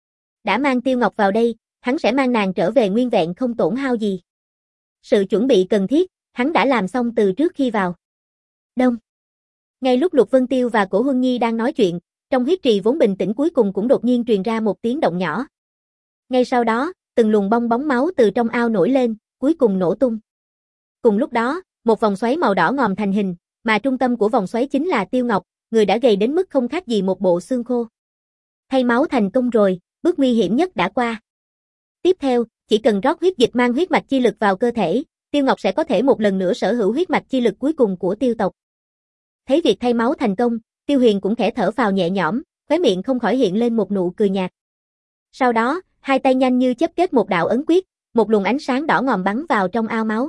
Đã mang Tiêu Ngọc vào đây, hắn sẽ mang nàng trở về nguyên vẹn không tổn hao gì. Sự chuẩn bị cần thiết, hắn đã làm xong từ trước khi vào. Đông. Ngay lúc Lục Vân Tiêu và Cổ Huân Nhi đang nói chuyện, trong huyết trì vốn bình tĩnh cuối cùng cũng đột nhiên truyền ra một tiếng động nhỏ. Ngay sau đó, từng luồng bong bóng máu từ trong ao nổi lên, cuối cùng nổ tung. Cùng lúc đó, một vòng xoáy màu đỏ ngòm thành hình, mà trung tâm của vòng xoáy chính là Tiêu Ngọc, người đã gầy đến mức không khác gì một bộ xương khô. Thay máu thành công rồi, bước nguy hiểm nhất đã qua. Tiếp theo, chỉ cần rót huyết dịch mang huyết mạch chi lực vào cơ thể, Tiêu Ngọc sẽ có thể một lần nữa sở hữu huyết mạch chi lực cuối cùng của Tiêu tộc. Thấy việc thay máu thành công, Tiêu Huyền cũng khẽ thở phào nhẹ nhõm, khóe miệng không khỏi hiện lên một nụ cười nhạt. Sau đó, hai tay nhanh như chớp kết một đạo ấn quyết, một luồng ánh sáng đỏ ngòm bắn vào trong ao máu.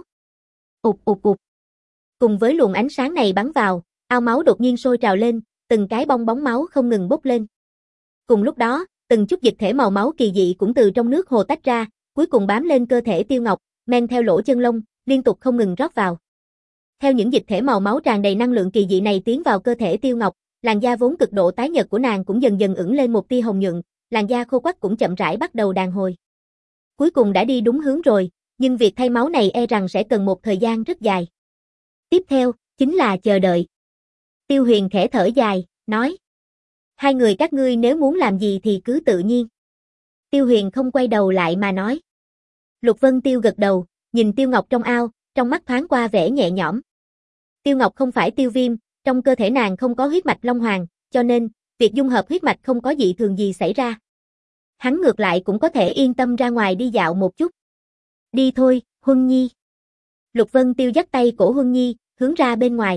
Ụp ụp ụp. Cùng với luồng ánh sáng này bắn vào, ao máu đột nhiên sôi trào lên, từng cái bong bóng máu không ngừng bốc lên. Cùng lúc đó, từng chút dịch thể màu máu kỳ dị cũng từ trong nước hồ tách ra, cuối cùng bám lên cơ thể Tiêu Ngọc, men theo lỗ chân lông, liên tục không ngừng rót vào. Theo những dịch thể màu máu tràn đầy năng lượng kỳ dị này tiến vào cơ thể Tiêu Ngọc, làn da vốn cực độ tái nhợt của nàng cũng dần dần ửng lên một tia hồng nhuận, làn da khô quắt cũng chậm rãi bắt đầu đàn hồi. Cuối cùng đã đi đúng hướng rồi, nhưng việc thay máu này e rằng sẽ cần một thời gian rất dài. Tiếp theo, chính là chờ đợi. Tiêu Huyền khẽ thở dài, nói. Hai người các ngươi nếu muốn làm gì thì cứ tự nhiên. Tiêu Huyền không quay đầu lại mà nói. Lục Vân Tiêu gật đầu, nhìn Tiêu Ngọc trong ao, trong mắt thoáng qua vẻ nhẹ nhõm. Tiêu Ngọc không phải Tiêu Viêm, trong cơ thể nàng không có huyết mạch Long Hoàng, cho nên, việc dung hợp huyết mạch không có dị thường gì xảy ra. Hắn ngược lại cũng có thể yên tâm ra ngoài đi dạo một chút. Đi thôi, Huân Nhi. Lục Vân Tiêu dắt tay Cổ Huân Nhi, hướng ra bên ngoài.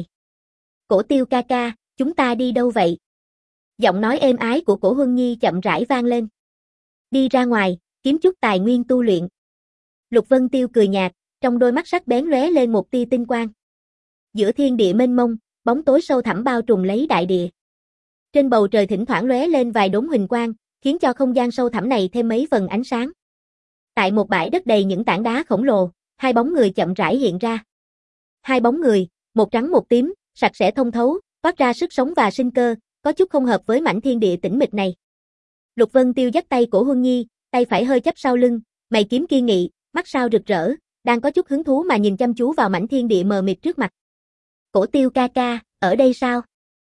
Cổ Tiêu ca ca, chúng ta đi đâu vậy? Giọng nói êm ái của Cổ Huân Nhi chậm rãi vang lên. Đi ra ngoài, kiếm chút tài nguyên tu luyện. Lục Vân Tiêu cười nhạt, trong đôi mắt sắc bén lóe lên một tia tinh quang. Giữa thiên địa mênh mông, bóng tối sâu thẳm bao trùm lấy đại địa. Trên bầu trời thỉnh thoảng lóe lên vài đốm huỳnh quang, khiến cho không gian sâu thẳm này thêm mấy phần ánh sáng. Tại một bãi đất đầy những tảng đá khổng lồ, hai bóng người chậm rãi hiện ra. Hai bóng người, một trắng một tím, sạch sẽ thông thấu, toát ra sức sống và sinh cơ, có chút không hợp với mảnh thiên địa tĩnh mịch này. Lục Vân Tiêu dắt tay Cổ Huân Nhi, tay phải hơi chắp sau lưng, mày kiếm kiên nghị, mắt sao rực rỡ, đang có chút hứng thú mà nhìn chăm chú vào mảnh thiên địa mờ mịt trước mặt. Cổ Tiêu ca ca, ở đây sao?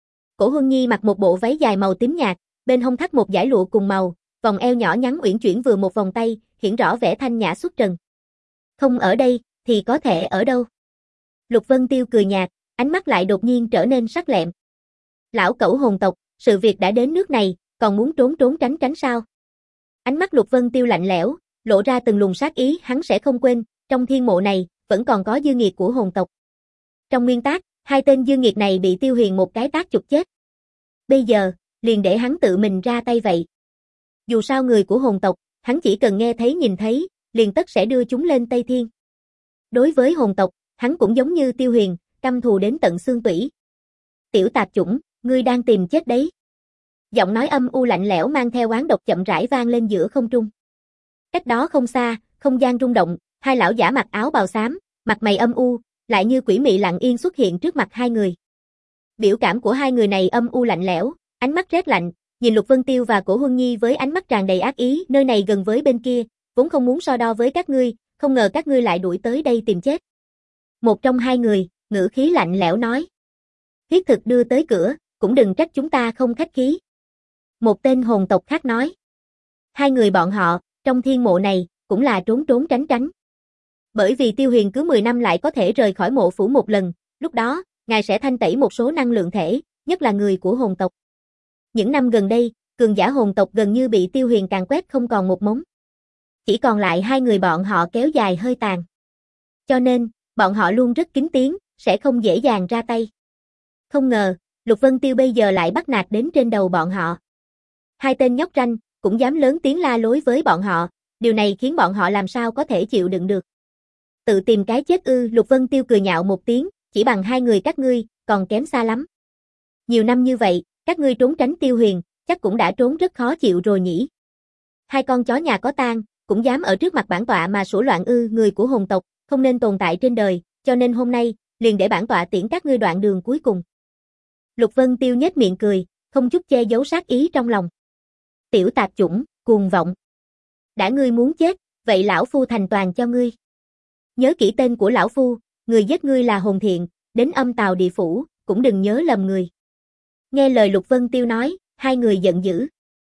Cổ Huân Nhi mặc một bộ váy dài màu tím nhạt, bên hông thắt một dải lụa cùng màu, vòng eo nhỏ nhắn uyển chuyển vừa một vòng tay, hiện rõ vẻ thanh nhã xuất trần. Không ở đây, thì có thể ở đâu? Lục Vân Tiêu cười nhạt, ánh mắt lại đột nhiên trở nên sắc lẹm. Lão cẩu hồn tộc, sự việc đã đến nước này, còn muốn trốn trốn tránh tránh sao? Ánh mắt Lục Vân Tiêu lạnh lẽo, lộ ra từng luồng sát ý, hắn sẽ không quên, trong thiên mộ này, vẫn còn có dư nghiệt của hồn tộc. Trong nguyên tác, hai tên dư nghiệt này bị Tiêu Huyền một cái tát chụp chết. Bây giờ, liền để hắn tự mình ra tay vậy. Dù sao người của hồn tộc, hắn chỉ cần nghe thấy nhìn thấy, liền tất sẽ đưa chúng lên Tây Thiên. Đối với hồn tộc, hắn cũng giống như Tiêu Huyền, căm thù đến tận xương tủy. Tiểu tạp chủng, ngươi đang tìm chết đấy. Giọng nói âm u lạnh lẽo mang theo oán độc chậm rãi vang lên giữa không trung. Cách đó không xa, không gian rung động, hai lão giả mặc áo bào xám, mặt mày âm u, lại như quỷ mị lặng yên xuất hiện trước mặt hai người. Biểu cảm của hai người này âm u lạnh lẽo, ánh mắt rét lạnh, nhìn Lục Vân Tiêu và Cổ Huân Nhi với ánh mắt tràn đầy ác ý, nơi này gần với bên kia, vốn không muốn so đo với các ngươi, không ngờ các ngươi lại đuổi tới đây tìm chết. Một trong hai người, ngữ khí lạnh lẽo nói. Huyết thực đưa tới cửa, cũng đừng trách chúng ta không khách khí. Một tên hồn tộc khác nói. Hai người bọn họ, trong thiên mộ này, cũng là trốn trốn tránh tránh. Bởi vì Tiêu Huyền cứ mười năm lại có thể rời khỏi mộ phủ một lần, lúc đó, ngài sẽ thanh tẩy một số năng lượng thể, nhất là người của hồn tộc. Những năm gần đây, cường giả hồn tộc gần như bị Tiêu Huyền càn quét không còn một mống. Chỉ còn lại hai người bọn họ kéo dài hơi tàn. Cho nên, bọn họ luôn rất kín tiếng, sẽ không dễ dàng ra tay. Không ngờ, Lục Vân Tiêu bây giờ lại bắt nạt đến trên đầu bọn họ. Hai tên nhóc ranh, cũng dám lớn tiếng la lối với bọn họ, điều này khiến bọn họ làm sao có thể chịu đựng được. Tự tìm cái chết ư? Lục Vân Tiêu cười nhạo một tiếng, chỉ bằng hai người các ngươi, còn kém xa lắm. Nhiều năm như vậy, các ngươi trốn tránh Tiêu Huyền, chắc cũng đã trốn rất khó chịu rồi nhỉ. Hai con chó nhà có tang, cũng dám ở trước mặt bản tọa mà sủa loạn ư? Người của hồn tộc, không nên tồn tại trên đời, cho nên hôm nay, liền để bản tọa tiễn các ngươi đoạn đường cuối cùng. Lục Vân Tiêu nhếch miệng cười, không chút che giấu sát ý trong lòng. Tiểu tạp chủng, cuồng vọng. Đã ngươi muốn chết, vậy lão phu thành toàn cho ngươi. Nhớ kỹ tên của lão phu, người giết ngươi là Hồn Thiện, đến âm tào địa phủ, cũng đừng nhớ lầm người. Nghe lời Lục Vân Tiêu nói, hai người giận dữ.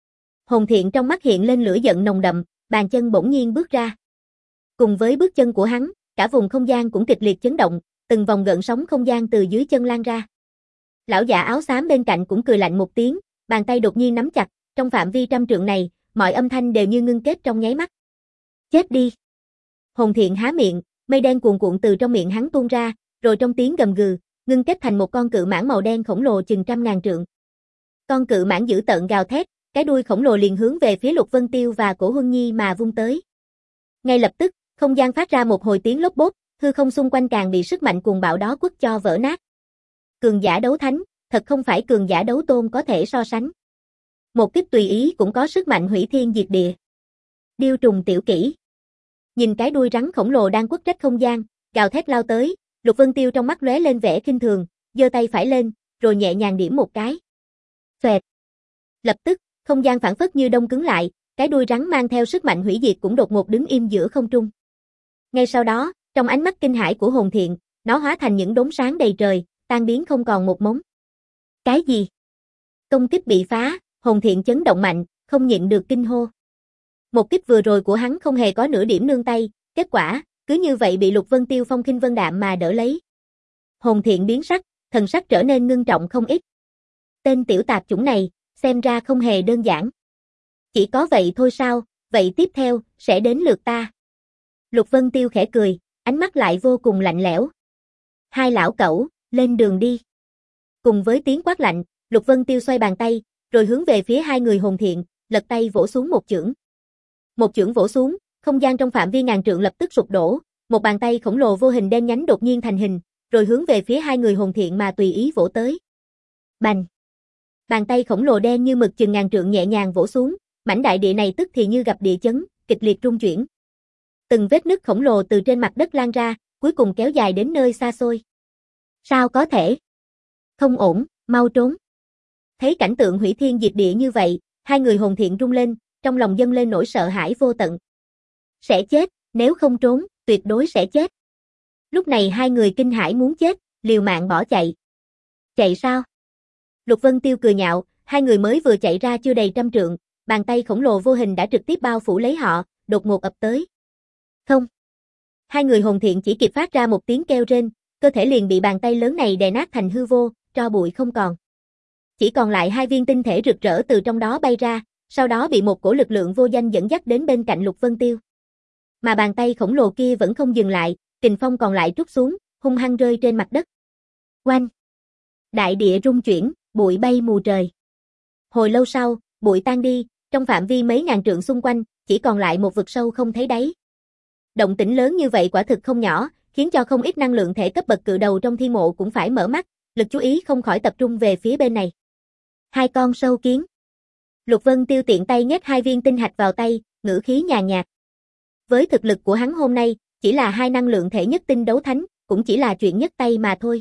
Hồn Thiện trong mắt hiện lên lửa giận nồng đậm, bàn chân bỗng nhiên bước ra. Cùng với bước chân của hắn, cả vùng không gian cũng kịch liệt chấn động, từng vòng gợn sóng không gian từ dưới chân lan ra. Lão già áo xám bên cạnh cũng cười lạnh một tiếng, bàn tay đột nhiên nắm chặt, trong phạm vi trăm trượng này, mọi âm thanh đều như ngưng kết trong nháy mắt. Chết đi! Hồn Thiện há miệng, mây đen cuồn cuộn từ trong miệng hắn tuôn ra, rồi trong tiếng gầm gừ, ngưng kết thành một con cự mãng màu đen khổng lồ chừng trăm ngàn trượng. Con cự mãng dữ tợn gào thét, cái đuôi khổng lồ liền hướng về phía Lục Vân Tiêu và Cổ Huân Nhi mà vung tới. Ngay lập tức, không gian phát ra một hồi tiếng lốp bốp, hư không xung quanh càng bị sức mạnh cuồng bạo đó quất cho vỡ nát. Cường giả đấu thánh, thật không phải cường giả đấu tôn có thể so sánh. Một kích tùy ý cũng có sức mạnh hủy thiên diệt địa. Điêu trùng tiểu kỹ. Nhìn cái đuôi rắn khổng lồ đang quất rách không gian, gào thét lao tới, Lục Vân Tiêu trong mắt lóe lên vẻ khinh thường, giơ tay phải lên, rồi nhẹ nhàng điểm một cái. Xoẹt. Lập tức, không gian phảng phất như đông cứng lại, cái đuôi rắn mang theo sức mạnh hủy diệt cũng đột ngột đứng im giữa không trung. Ngay sau đó, trong ánh mắt kinh hãi của Hồn Thiện, nó hóa thành những đốm sáng đầy trời, tan biến không còn một mống. Cái gì? Công kích bị phá, Hồn Thiện chấn động mạnh, không nhịn được kinh hô. Một kích vừa rồi của hắn không hề có nửa điểm nương tay, kết quả, cứ như vậy bị Lục Vân Tiêu phong khinh vân đạm mà đỡ lấy. Hồn Thiện biến sắc, thần sắc trở nên ngưng trọng không ít. Tên tiểu tạp chủng này, xem ra không hề đơn giản. Chỉ có vậy thôi sao, vậy tiếp theo, sẽ đến lượt ta. Lục Vân Tiêu khẽ cười, ánh mắt lại vô cùng lạnh lẽo. Hai lão cẩu, lên đường đi. Cùng với tiếng quát lạnh, Lục Vân Tiêu xoay bàn tay, rồi hướng về phía hai người Hồn Thiện, lật tay vỗ xuống một chưởng. Một chưởng vỗ xuống, không gian trong phạm vi ngàn trượng lập tức sụp đổ, một bàn tay khổng lồ vô hình đen nhánh đột nhiên thành hình, rồi hướng về phía hai người Hồn Thiện mà tùy ý vỗ tới. Bành! Bàn tay khổng lồ đen như mực chừng ngàn trượng nhẹ nhàng vỗ xuống, mảnh đại địa này tức thì như gặp địa chấn, kịch liệt rung chuyển. Từng vết nứt khổng lồ từ trên mặt đất lan ra, cuối cùng kéo dài đến nơi xa xôi. Sao có thể? Không ổn, mau trốn. Thấy cảnh tượng hủy thiên diệt địa như vậy, hai người Hồn Thiện rung lên, trong lòng dâng lên nỗi sợ hãi vô tận. Sẽ chết, nếu không trốn, tuyệt đối sẽ chết. Lúc này hai người kinh hãi muốn chết, liều mạng bỏ chạy. Chạy sao? Lục Vân Tiêu cười nhạo, hai người mới vừa chạy ra chưa đầy trăm trượng, bàn tay khổng lồ vô hình đã trực tiếp bao phủ lấy họ, đột ngột ập tới. Không. Hai người hồn thiện chỉ kịp phát ra một tiếng kêu rên, cơ thể liền bị bàn tay lớn này đè nát thành hư vô, tro bụi không còn. Chỉ còn lại hai viên tinh thể rực rỡ từ trong đó bay ra, sau đó bị một cổ lực lượng vô danh dẫn dắt đến bên cạnh Lục Vân Tiêu. Mà bàn tay khổng lồ kia vẫn không dừng lại, kình phong còn lại trút xuống, hung hăng rơi trên mặt đất. Oanh! Đại địa rung chuyển, bụi bay mù trời. Hồi lâu sau, bụi tan đi, trong phạm vi mấy ngàn trượng xung quanh, chỉ còn lại một vực sâu không thấy đáy. Động tĩnh lớn như vậy quả thực không nhỏ, khiến cho không ít năng lượng thể cấp bậc cự đầu trong thiên mộ cũng phải mở mắt, lực chú ý không khỏi tập trung về phía bên này. Hai con sâu kiến. Lục Vân Tiêu tiện tay nhét hai viên tinh hạch vào tay, ngữ khí nhàn nhạt. Với thực lực của hắn hôm nay, chỉ là hai năng lượng thể nhất tinh đấu thánh, cũng chỉ là chuyện nhất tay mà thôi.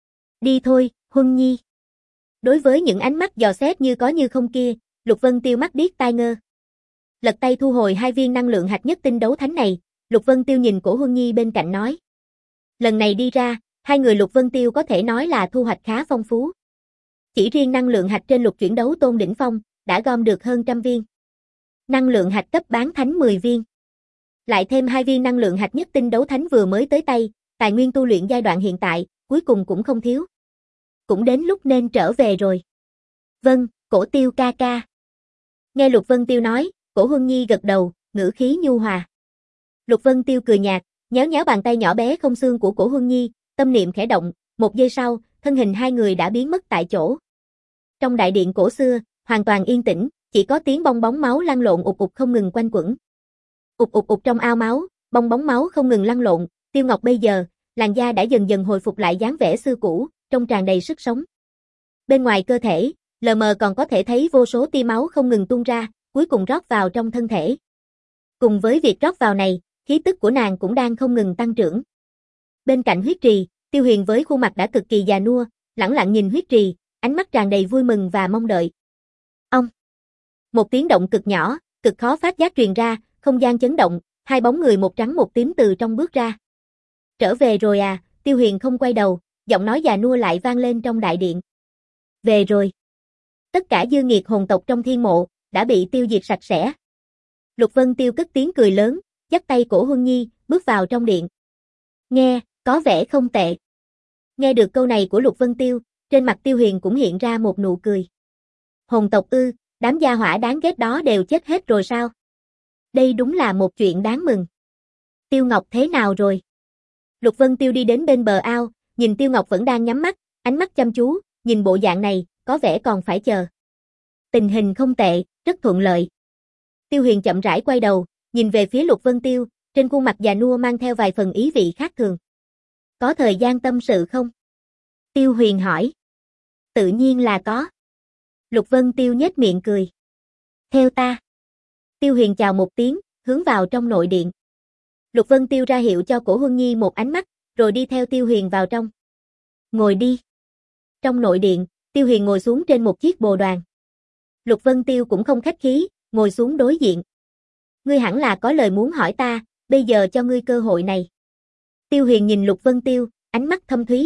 Đi thôi, Huân Nhi. Đối với những ánh mắt dò xét như có như không kia, Lục Vân Tiêu mắt điếc tai ngơ. Lật tay thu hồi hai viên năng lượng hạch nhất tinh đấu thánh này, Lục Vân Tiêu nhìn Cổ Huân Nhi bên cạnh nói. Lần này đi ra, hai người Lục Vân Tiêu có thể nói là thu hoạch khá phong phú. Chỉ riêng năng lượng hạch trên lục chuyển đấu tôn đỉnh phong, đã gom được hơn trăm viên. Năng lượng hạch cấp bán thánh mười viên. Lại thêm hai viên năng lượng hạch nhất tinh đấu thánh vừa mới tới tay, tài nguyên tu luyện giai đoạn hiện tại, cuối cùng cũng không thiếu. Cũng đến lúc nên trở về rồi. Vâng, Cổ Tiêu ca ca. Nghe Lục Vân Tiêu nói, Cổ Huân Nhi gật đầu, ngữ khí nhu hòa. Lục Vân Tiêu cười nhạt, nhéo nhéo bàn tay nhỏ bé không xương của Cổ Huân Nhi, tâm niệm khẽ động, một giây sau, thân hình hai người đã biến mất tại chỗ. Trong đại điện cổ xưa, hoàn toàn yên tĩnh, chỉ có tiếng bong bóng máu lăn lộn ụp ụp không ngừng quanh quẩn. Ụp ụp ụp trong ao máu, bong bóng máu không ngừng lăn lộn, Tiêu Ngọc bây giờ, làn da đã dần dần hồi phục lại dáng vẻ xưa cũ, trông tràn đầy sức sống. Bên ngoài cơ thể, lờ mờ còn có thể thấy vô số tia máu không ngừng tuôn ra, cuối cùng rót vào trong thân thể. Cùng với việc rót vào này, khí tức của nàng cũng đang không ngừng tăng trưởng. Bên cạnh huyết trì, Tiêu Huyền với khuôn mặt đã cực kỳ già nua, lẳng lặng nhìn huyết trì, ánh mắt tràn đầy vui mừng và mong đợi. Ông! Một tiếng động cực nhỏ, cực khó phát giác truyền ra, không gian chấn động, hai bóng người một trắng một tím từ trong bước ra. Trở về rồi à, Tiêu Huyền không quay đầu, giọng nói già nua lại vang lên trong đại điện. Về rồi. Tất cả dư nghiệt hồn tộc trong thiên mộ, đã bị tiêu diệt sạch sẽ. Lục Vân Tiêu cất tiếng cười lớn, dắt tay Cổ Huân Nhi, bước vào trong điện. Nghe, có vẻ không tệ. Nghe được câu này của Lục Vân Tiêu, trên mặt Tiêu Huyền cũng hiện ra một nụ cười. Hồn tộc ư, đám gia hỏa đáng ghét đó đều chết hết rồi sao? Đây đúng là một chuyện đáng mừng. Tiêu Ngọc thế nào rồi? Lục Vân Tiêu đi đến bên bờ ao, nhìn Tiêu Ngọc vẫn đang nhắm mắt, ánh mắt chăm chú, nhìn bộ dạng này, có vẻ còn phải chờ. Tình hình không tệ, rất thuận lợi. Tiêu Huyền chậm rãi quay đầu, nhìn về phía Lục Vân Tiêu, trên khuôn mặt già nua mang theo vài phần ý vị khác thường. Có thời gian tâm sự không? Tiêu Huyền hỏi. Tự nhiên là có. Lục Vân Tiêu nhếch miệng cười. Theo ta. Tiêu Huyền chào một tiếng, hướng vào trong nội điện. Lục Vân Tiêu ra hiệu cho Cổ Huân Nhi một ánh mắt, rồi đi theo Tiêu Huyền vào trong. Ngồi đi. Trong nội điện, Tiêu Huyền ngồi xuống trên một chiếc bồ đoàn. Lục Vân Tiêu cũng không khách khí, ngồi xuống đối diện. Ngươi hẳn là có lời muốn hỏi ta, bây giờ cho ngươi cơ hội này. Tiêu Huyền nhìn Lục Vân Tiêu, ánh mắt thâm thúy.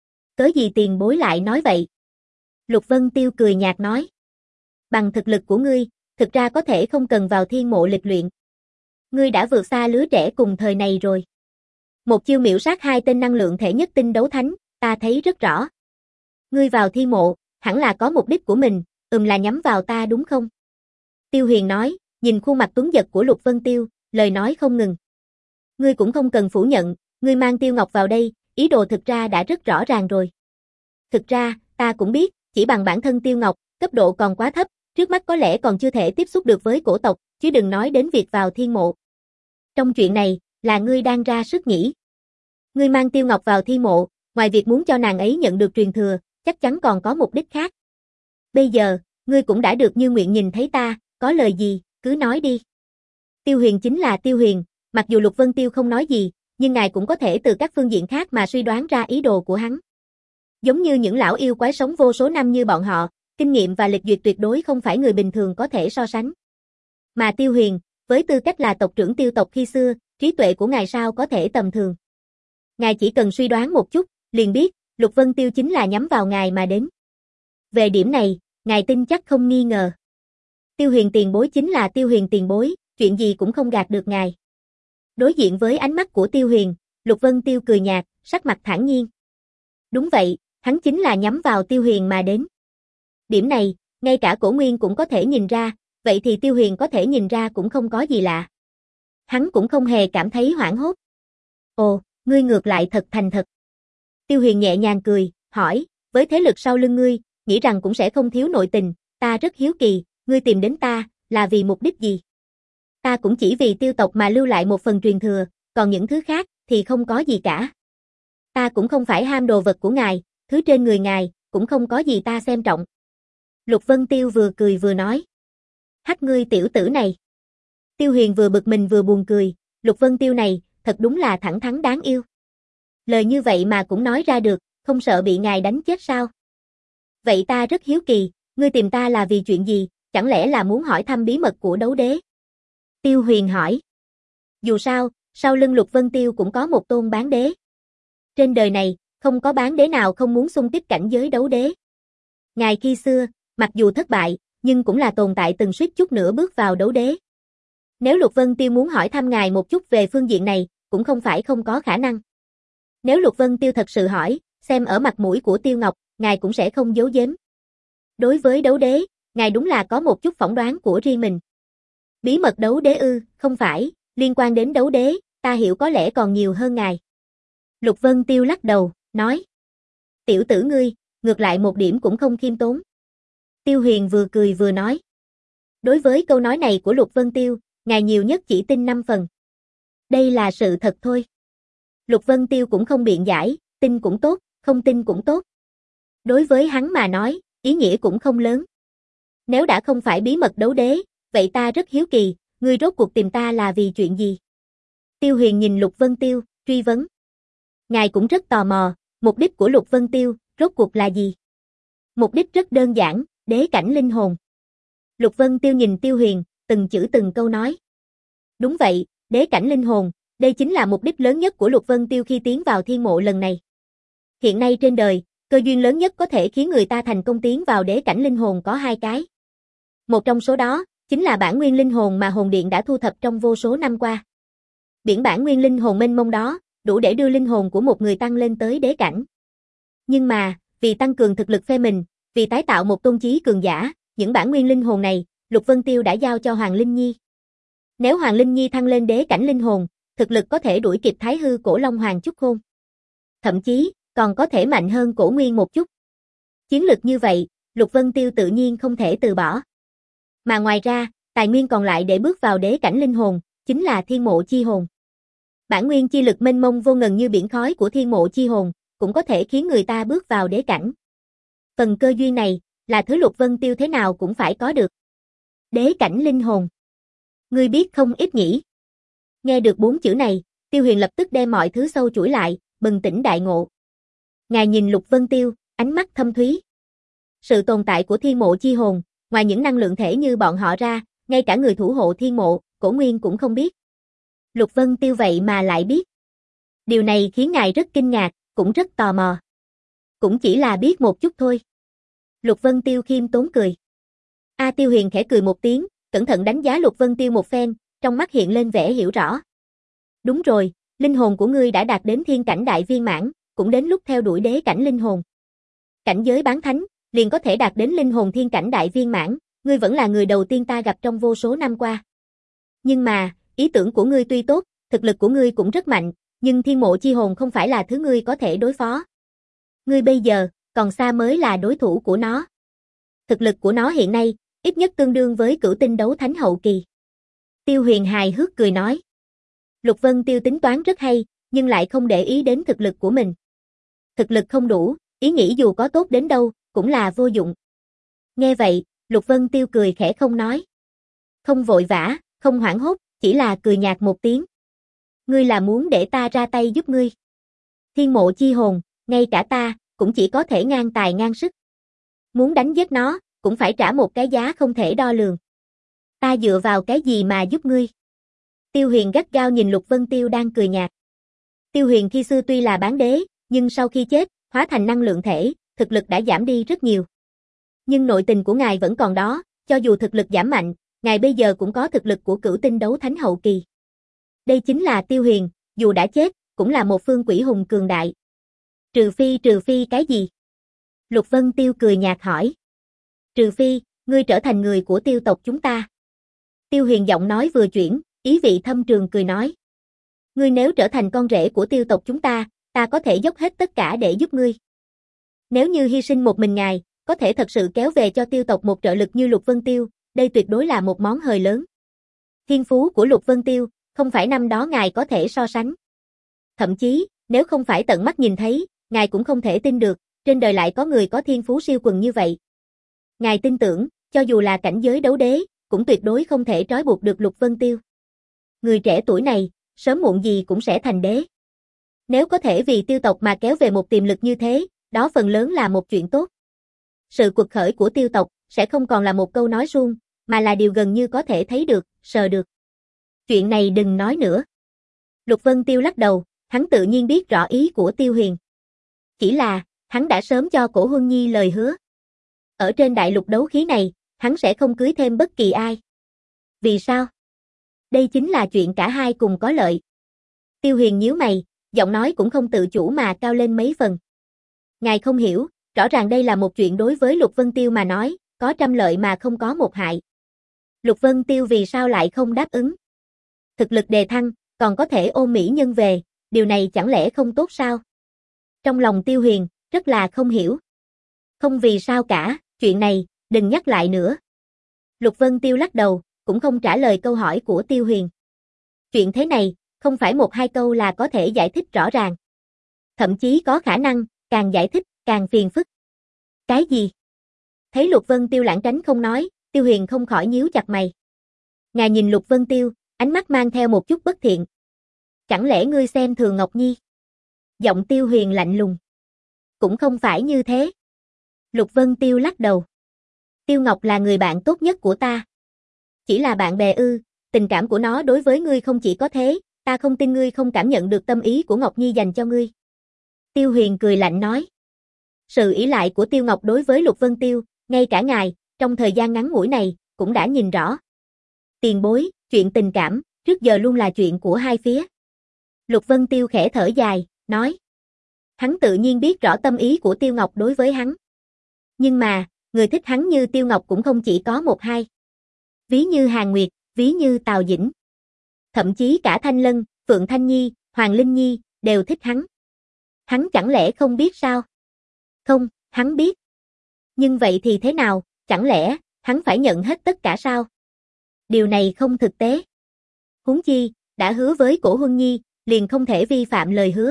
Cớ gì tiền bối lại nói vậy? Lục Vân Tiêu cười nhạt nói. Bằng thực lực của ngươi, thực ra có thể không cần vào thiên mộ lịch luyện. Ngươi đã vượt xa lứa trẻ cùng thời này rồi. Một chiêu miểu sát hai tên năng lượng thể nhất tinh đấu thánh, ta thấy rất rõ. Ngươi vào thiên mộ, hẳn là có mục đích của mình, ừm là nhắm vào ta đúng không? Tiêu Huyền nói, nhìn khuôn mặt tuấn giật của Lục Vân Tiêu, lời nói không ngừng. Ngươi cũng không cần phủ nhận, ngươi mang Tiêu Ngọc vào đây, ý đồ thực ra đã rất rõ ràng rồi. Thực ra, ta cũng biết, chỉ bằng bản thân Tiêu Ngọc, cấp độ còn quá thấp, trước mắt có lẽ còn chưa thể tiếp xúc được với cổ tộc, chứ đừng nói đến việc vào thiên mộ. Trong chuyện này, là ngươi đang ra sức nhỉ. Ngươi mang Tiêu Ngọc vào thiên mộ, ngoài việc muốn cho nàng ấy nhận được truyền thừa, chắc chắn còn có mục đích khác. Bây giờ, ngươi cũng đã được như nguyện nhìn thấy ta, có lời gì, cứ nói đi. Tiêu Huyền chính là Tiêu Huyền, mặc dù Lục Vân Tiêu không nói gì, nhưng ngài cũng có thể từ các phương diện khác mà suy đoán ra ý đồ của hắn. Giống như những lão yêu quái sống vô số năm như bọn họ, kinh nghiệm và lịch duyệt tuyệt đối không phải người bình thường có thể so sánh. Mà Tiêu Huyền, với tư cách là tộc trưởng Tiêu tộc khi xưa, trí tuệ của ngài sao có thể tầm thường. Ngài chỉ cần suy đoán một chút, liền biết, Lục Vân Tiêu chính là nhắm vào ngài mà đến. Về điểm này, ngài tin chắc không nghi ngờ. Tiêu Huyền tiền bối chính là Tiêu Huyền tiền bối, chuyện gì cũng không gạt được ngài. Đối diện với ánh mắt của Tiêu Huyền, Lục Vân Tiêu cười nhạt, sắc mặt thản nhiên. Đúng vậy, hắn chính là nhắm vào Tiêu Huyền mà đến. Điểm này, ngay cả Cổ Nguyên cũng có thể nhìn ra, vậy thì Tiêu Huyền có thể nhìn ra cũng không có gì lạ. Hắn cũng không hề cảm thấy hoảng hốt. Ồ, ngươi ngược lại thật thành thật. Tiêu Huyền nhẹ nhàng cười, hỏi, với thế lực sau lưng ngươi, nghĩ rằng cũng sẽ không thiếu nội tình, ta rất hiếu kỳ, ngươi tìm đến ta, là vì mục đích gì? Ta cũng chỉ vì Tiêu tộc mà lưu lại một phần truyền thừa, còn những thứ khác, thì không có gì cả. Ta cũng không phải ham đồ vật của ngài, thứ trên người ngài, cũng không có gì ta xem trọng. Lục Vân Tiêu vừa cười vừa nói. Hắc ngươi tiểu tử này. Tiêu Huyền vừa bực mình vừa buồn cười, Lục Vân Tiêu này, thật đúng là thẳng thắn đáng yêu. Lời như vậy mà cũng nói ra được, không sợ bị ngài đánh chết sao? Vậy ta rất hiếu kỳ, ngươi tìm ta là vì chuyện gì, chẳng lẽ là muốn hỏi thăm bí mật của đấu đế? Tiêu Huyền hỏi. Dù sao, sau lưng Lục Vân Tiêu cũng có một tôn bán đế. Trên đời này, không có bán đế nào không muốn xung kích cảnh giới đấu đế. Ngài khi xưa, mặc dù thất bại, nhưng cũng là tồn tại từng suýt chút nữa bước vào đấu đế. Nếu Lục Vân Tiêu muốn hỏi thăm ngài một chút về phương diện này, cũng không phải không có khả năng. Nếu Lục Vân Tiêu thật sự hỏi, xem ở mặt mũi của Tiêu Ngọc, ngài cũng sẽ không giấu giếm. Đối với đấu đế, ngài đúng là có một chút phỏng đoán của riêng mình. Bí mật đấu đế ư, không phải, liên quan đến đấu đế, ta hiểu có lẽ còn nhiều hơn ngài. Lục Vân Tiêu lắc đầu, nói. Tiểu tử ngươi, ngược lại một điểm cũng không khiêm tốn. Tiêu Huyền vừa cười vừa nói. Đối với câu nói này của Lục Vân Tiêu, ngài nhiều nhất chỉ tin năm phần. Đây là sự thật thôi. Lục Vân Tiêu cũng không biện giải, tin cũng tốt, không tin cũng tốt. Đối với hắn mà nói, ý nghĩa cũng không lớn. Nếu đã không phải bí mật đấu đế, vậy ta rất hiếu kỳ, ngươi rốt cuộc tìm ta là vì chuyện gì? Tiêu Huyền nhìn Lục Vân Tiêu, truy vấn. Ngài cũng rất tò mò, mục đích của Lục Vân Tiêu, rốt cuộc là gì? Mục đích rất đơn giản, đế cảnh linh hồn. Lục Vân Tiêu nhìn Tiêu Huyền, từng chữ từng câu nói. Đúng vậy, đế cảnh linh hồn, đây chính là mục đích lớn nhất của Lục Vân Tiêu khi tiến vào thiên mộ lần này. Hiện nay trên đời, cơ duyên lớn nhất có thể khiến người ta thành công tiến vào đế cảnh linh hồn có hai cái. Một trong số đó, chính là bản nguyên linh hồn mà hồn điện đã thu thập trong vô số năm qua. Biển bản nguyên linh hồn mênh mông đó, đủ để đưa linh hồn của một người tăng lên tới đế cảnh. Nhưng mà, vì tăng cường thực lực phe mình, vì tái tạo một tôn chí cường giả, những bản nguyên linh hồn này, Lục Vân Tiêu đã giao cho Hoàng Linh Nhi. Nếu Hoàng Linh Nhi thăng lên đế cảnh linh hồn, thực lực có thể đuổi kịp Thái Hư Cổ Long Hoàng Chúc Khôn. Thậm chí, còn có thể mạnh hơn Cổ Nguyên một chút. Chiến lực như vậy, Lục Vân Tiêu tự nhiên không thể từ bỏ. Mà ngoài ra, tài nguyên còn lại để bước vào đế cảnh linh hồn, chính là thiên mộ chi hồn. Bản nguyên chi lực mênh mông vô ngần như biển khói của thiên mộ chi hồn, cũng có thể khiến người ta bước vào đế cảnh. Phần cơ duyên này, là thứ Lục Vân Tiêu thế nào cũng phải có được. Đế cảnh linh hồn. Ngươi biết không ít nhỉ? Nghe được bốn chữ này, Tiêu Huyền lập tức đem mọi thứ sâu chuỗi lại, bừng tỉnh đại ngộ. Ngài nhìn Lục Vân Tiêu, ánh mắt thâm thúy. Sự tồn tại của thiên mộ chi hồn, ngoài những năng lượng thể như bọn họ ra, ngay cả người thủ hộ thiên mộ, Cổ Nguyên cũng không biết. Lục Vân Tiêu vậy mà lại biết. Điều này khiến ngài rất kinh ngạc, cũng rất tò mò. Cũng chỉ là biết một chút thôi. Lục Vân Tiêu khiêm tốn cười. A Tiêu Huyền khẽ cười một tiếng, cẩn thận đánh giá Lục Vân Tiêu một phen, trong mắt hiện lên vẻ hiểu rõ. Đúng rồi, linh hồn của ngươi đã đạt đến thiên cảnh đại viên mãn, cũng đến lúc theo đuổi đế cảnh linh hồn. Cảnh giới bán thánh, liền có thể đạt đến linh hồn thiên cảnh đại viên mãn, ngươi vẫn là người đầu tiên ta gặp trong vô số năm qua. Nhưng mà, ý tưởng của ngươi tuy tốt, thực lực của ngươi cũng rất mạnh, nhưng thiên mộ chi hồn không phải là thứ ngươi có thể đối phó. Ngươi bây giờ, còn xa mới là đối thủ của nó. Thực lực của nó hiện nay, ít nhất tương đương với cửu tinh đấu thánh hậu kỳ. Tiêu Huyền hài hước cười nói. Lục Vân Tiêu tính toán rất hay, nhưng lại không để ý đến thực lực của mình. Thực lực không đủ, ý nghĩ dù có tốt đến đâu, cũng là vô dụng. Nghe vậy, Lục Vân Tiêu cười khẽ không nói. Không vội vã, không hoảng hốt, chỉ là cười nhạt một tiếng. Ngươi là muốn để ta ra tay giúp ngươi. Thiên mộ chi hồn, ngay cả ta, cũng chỉ có thể ngang tài ngang sức. Muốn đánh giết nó, cũng phải trả một cái giá không thể đo lường. Ta dựa vào cái gì mà giúp ngươi? Tiêu Huyền gắt gao nhìn Lục Vân Tiêu đang cười nhạt. Tiêu Huyền khi xưa tuy là bán đế, nhưng sau khi chết, hóa thành năng lượng thể, thực lực đã giảm đi rất nhiều. Nhưng nội tình của ngài vẫn còn đó, cho dù thực lực giảm mạnh, ngài bây giờ cũng có thực lực của cửu tinh đấu thánh hậu kỳ. Đây chính là Tiêu Huyền, dù đã chết, cũng là một phương quỷ hùng cường đại. Trừ phi trừ phi cái gì? Lục Vân Tiêu cười nhạt hỏi. Trừ phi, ngươi trở thành người của Tiêu tộc chúng ta. Tiêu Huyền giọng nói vừa chuyển, ý vị thâm trường cười nói. Ngươi nếu trở thành con rể của Tiêu tộc chúng ta, ta có thể dốc hết tất cả để giúp ngươi. Nếu như hy sinh một mình ngài, có thể thật sự kéo về cho Tiêu tộc một trợ lực như Lục Vân Tiêu, đây tuyệt đối là một món hời lớn. Thiên phú của Lục Vân Tiêu, không phải năm đó ngài có thể so sánh. Thậm chí, nếu không phải tận mắt nhìn thấy, ngài cũng không thể tin được, trên đời lại có người có thiên phú siêu quần như vậy. Ngài tin tưởng, cho dù là cảnh giới đấu đế, cũng tuyệt đối không thể trói buộc được Lục Vân Tiêu. Người trẻ tuổi này, sớm muộn gì cũng sẽ thành đế. Nếu có thể vì Tiêu tộc mà kéo về một tiềm lực như thế, đó phần lớn là một chuyện tốt. Sự quật khởi của Tiêu tộc sẽ không còn là một câu nói suông, mà là điều gần như có thể thấy được, sờ được. Chuyện này đừng nói nữa. Lục Vân Tiêu lắc đầu, hắn tự nhiên biết rõ ý của Tiêu Huyền. Chỉ là, hắn đã sớm cho Cổ Huân Nhi lời hứa. Ở trên đại lục đấu khí này, hắn sẽ không cưới thêm bất kỳ ai. Vì sao? Đây chính là chuyện cả hai cùng có lợi. Tiêu Huyền nhíu mày, giọng nói cũng không tự chủ mà cao lên mấy phần. Ngài không hiểu, rõ ràng đây là một chuyện đối với Lục Vân Tiêu mà nói, có trăm lợi mà không có một hại. Lục Vân Tiêu vì sao lại không đáp ứng? Thực lực đề thăng, còn có thể ôm mỹ nhân về, điều này chẳng lẽ không tốt sao? Trong lòng Tiêu Huyền, rất là không hiểu. Không vì sao cả, chuyện này, đừng nhắc lại nữa. Lục Vân Tiêu lắc đầu, cũng không trả lời câu hỏi của Tiêu Huyền. Chuyện thế này, không phải một hai câu là có thể giải thích rõ ràng. Thậm chí có khả năng, càng giải thích, càng phiền phức. Cái gì? Thấy Lục Vân Tiêu lảng tránh không nói, Tiêu Huyền không khỏi nhíu chặt mày. Ngài nhìn Lục Vân Tiêu, ánh mắt mang theo một chút bất thiện. Chẳng lẽ ngươi xem thường Ngọc Nhi? Giọng Tiêu Huyền lạnh lùng. Cũng không phải như thế. Lục Vân Tiêu lắc đầu. Tiêu Ngọc là người bạn tốt nhất của ta. Chỉ là bạn bè ư, tình cảm của nó đối với ngươi không chỉ có thế, ta không tin ngươi không cảm nhận được tâm ý của Ngọc Nhi dành cho ngươi. Tiêu Huyền cười lạnh nói. Sự ỷ lại của Tiêu Ngọc đối với Lục Vân Tiêu, ngay cả ngài, trong thời gian ngắn ngủi này, cũng đã nhìn rõ. Tiền bối, chuyện tình cảm, trước giờ luôn là chuyện của hai phía. Lục Vân Tiêu khẽ thở dài, nói. Hắn tự nhiên biết rõ tâm ý của Tiêu Ngọc đối với hắn. Nhưng mà, người thích hắn như Tiêu Ngọc cũng không chỉ có một hai. Ví như Hàn Nguyệt, ví như Tào Dĩnh. Thậm chí cả Thanh Lân, Phượng Thanh Nhi, Hoàng Linh Nhi, đều thích hắn. Hắn chẳng lẽ không biết sao? Không, hắn biết. Nhưng vậy thì thế nào, chẳng lẽ, hắn phải nhận hết tất cả sao? Điều này không thực tế. Huống chi, đã hứa với Cổ Huân Nhi, liền không thể vi phạm lời hứa.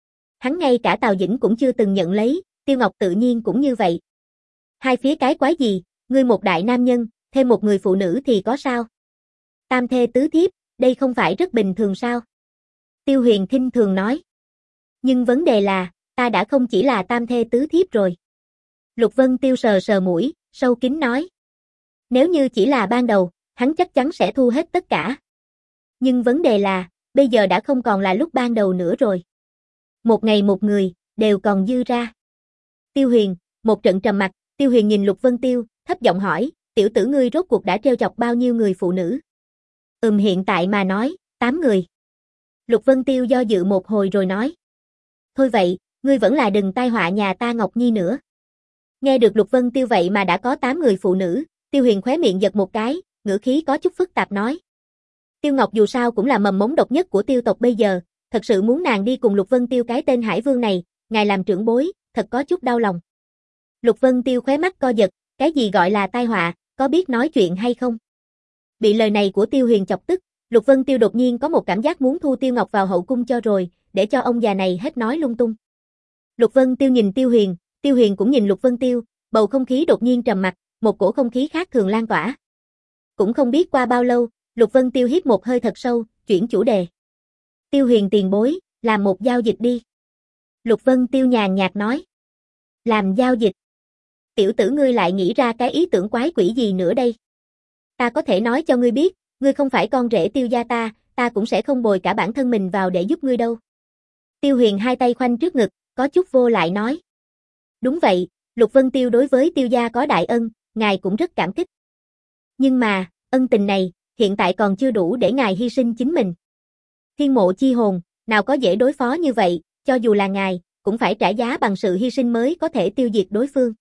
Hắn ngay cả Tào Dĩnh cũng chưa từng nhận lấy, Tiêu Ngọc tự nhiên cũng như vậy. Hai phía cái quái gì, ngươi một đại nam nhân, thêm một người phụ nữ thì có sao? Tam thê tứ thiếp, đây không phải rất bình thường sao? Tiêu Huyền khinh thường nói. Nhưng vấn đề là, ta đã không chỉ là tam thê tứ thiếp rồi. Lục Vân Tiêu sờ sờ mũi, sâu kín nói. Nếu như chỉ là ban đầu, hắn chắc chắn sẽ thu hết tất cả. Nhưng vấn đề là, bây giờ đã không còn là lúc ban đầu nữa rồi. Một ngày một người, đều còn dư ra. Tiêu Huyền, một trận trầm mặc, Tiêu Huyền nhìn Lục Vân Tiêu, thấp giọng hỏi, tiểu tử ngươi rốt cuộc đã trêu chọc bao nhiêu người phụ nữ? Ừm hiện tại mà nói, tám người. Lục Vân Tiêu do dự một hồi rồi nói. Thôi vậy, ngươi vẫn là đừng tai họa nhà ta Ngọc Nhi nữa. Nghe được Lục Vân Tiêu vậy mà đã có tám người phụ nữ, Tiêu Huyền khóe miệng giật một cái, ngữ khí có chút phức tạp nói. Tiêu Ngọc dù sao cũng là mầm mống độc nhất của Tiêu tộc bây giờ, thật sự muốn nàng đi cùng Lục Vân Tiêu cái tên Hải Vương này, ngài làm trưởng bối, thật có chút đau lòng. Lục Vân Tiêu khóe mắt co giật, cái gì gọi là tai họa, có biết nói chuyện hay không? Bị lời này của Tiêu Huyền chọc tức, Lục Vân Tiêu đột nhiên có một cảm giác muốn thu Tiêu Ngọc vào hậu cung cho rồi, để cho ông già này hết nói lung tung. Lục Vân Tiêu nhìn Tiêu Huyền, Tiêu Huyền cũng nhìn Lục Vân Tiêu, bầu không khí đột nhiên trầm mặc, một cổ không khí khác thường lan tỏa. Cũng không biết qua bao lâu, Lục Vân Tiêu hít một hơi thật sâu, chuyển chủ đề. Tiêu Huyền tiền bối, làm một giao dịch đi. Lục Vân Tiêu nhàn nhạt nói. Làm giao dịch? Tiểu tử ngươi lại nghĩ ra cái ý tưởng quái quỷ gì nữa đây? Ta có thể nói cho ngươi biết, ngươi không phải con rể Tiêu gia ta, ta cũng sẽ không bồi cả bản thân mình vào để giúp ngươi đâu. Tiêu Huyền hai tay khoanh trước ngực, có chút vô lại nói. Đúng vậy, Lục Vân Tiêu đối với Tiêu gia có đại ân, ngài cũng rất cảm kích. Nhưng mà, ân tình này, hiện tại còn chưa đủ để ngài hy sinh chính mình. Thiên mộ chi hồn, nào có dễ đối phó như vậy, cho dù là ngài, cũng phải trả giá bằng sự hy sinh mới có thể tiêu diệt đối phương.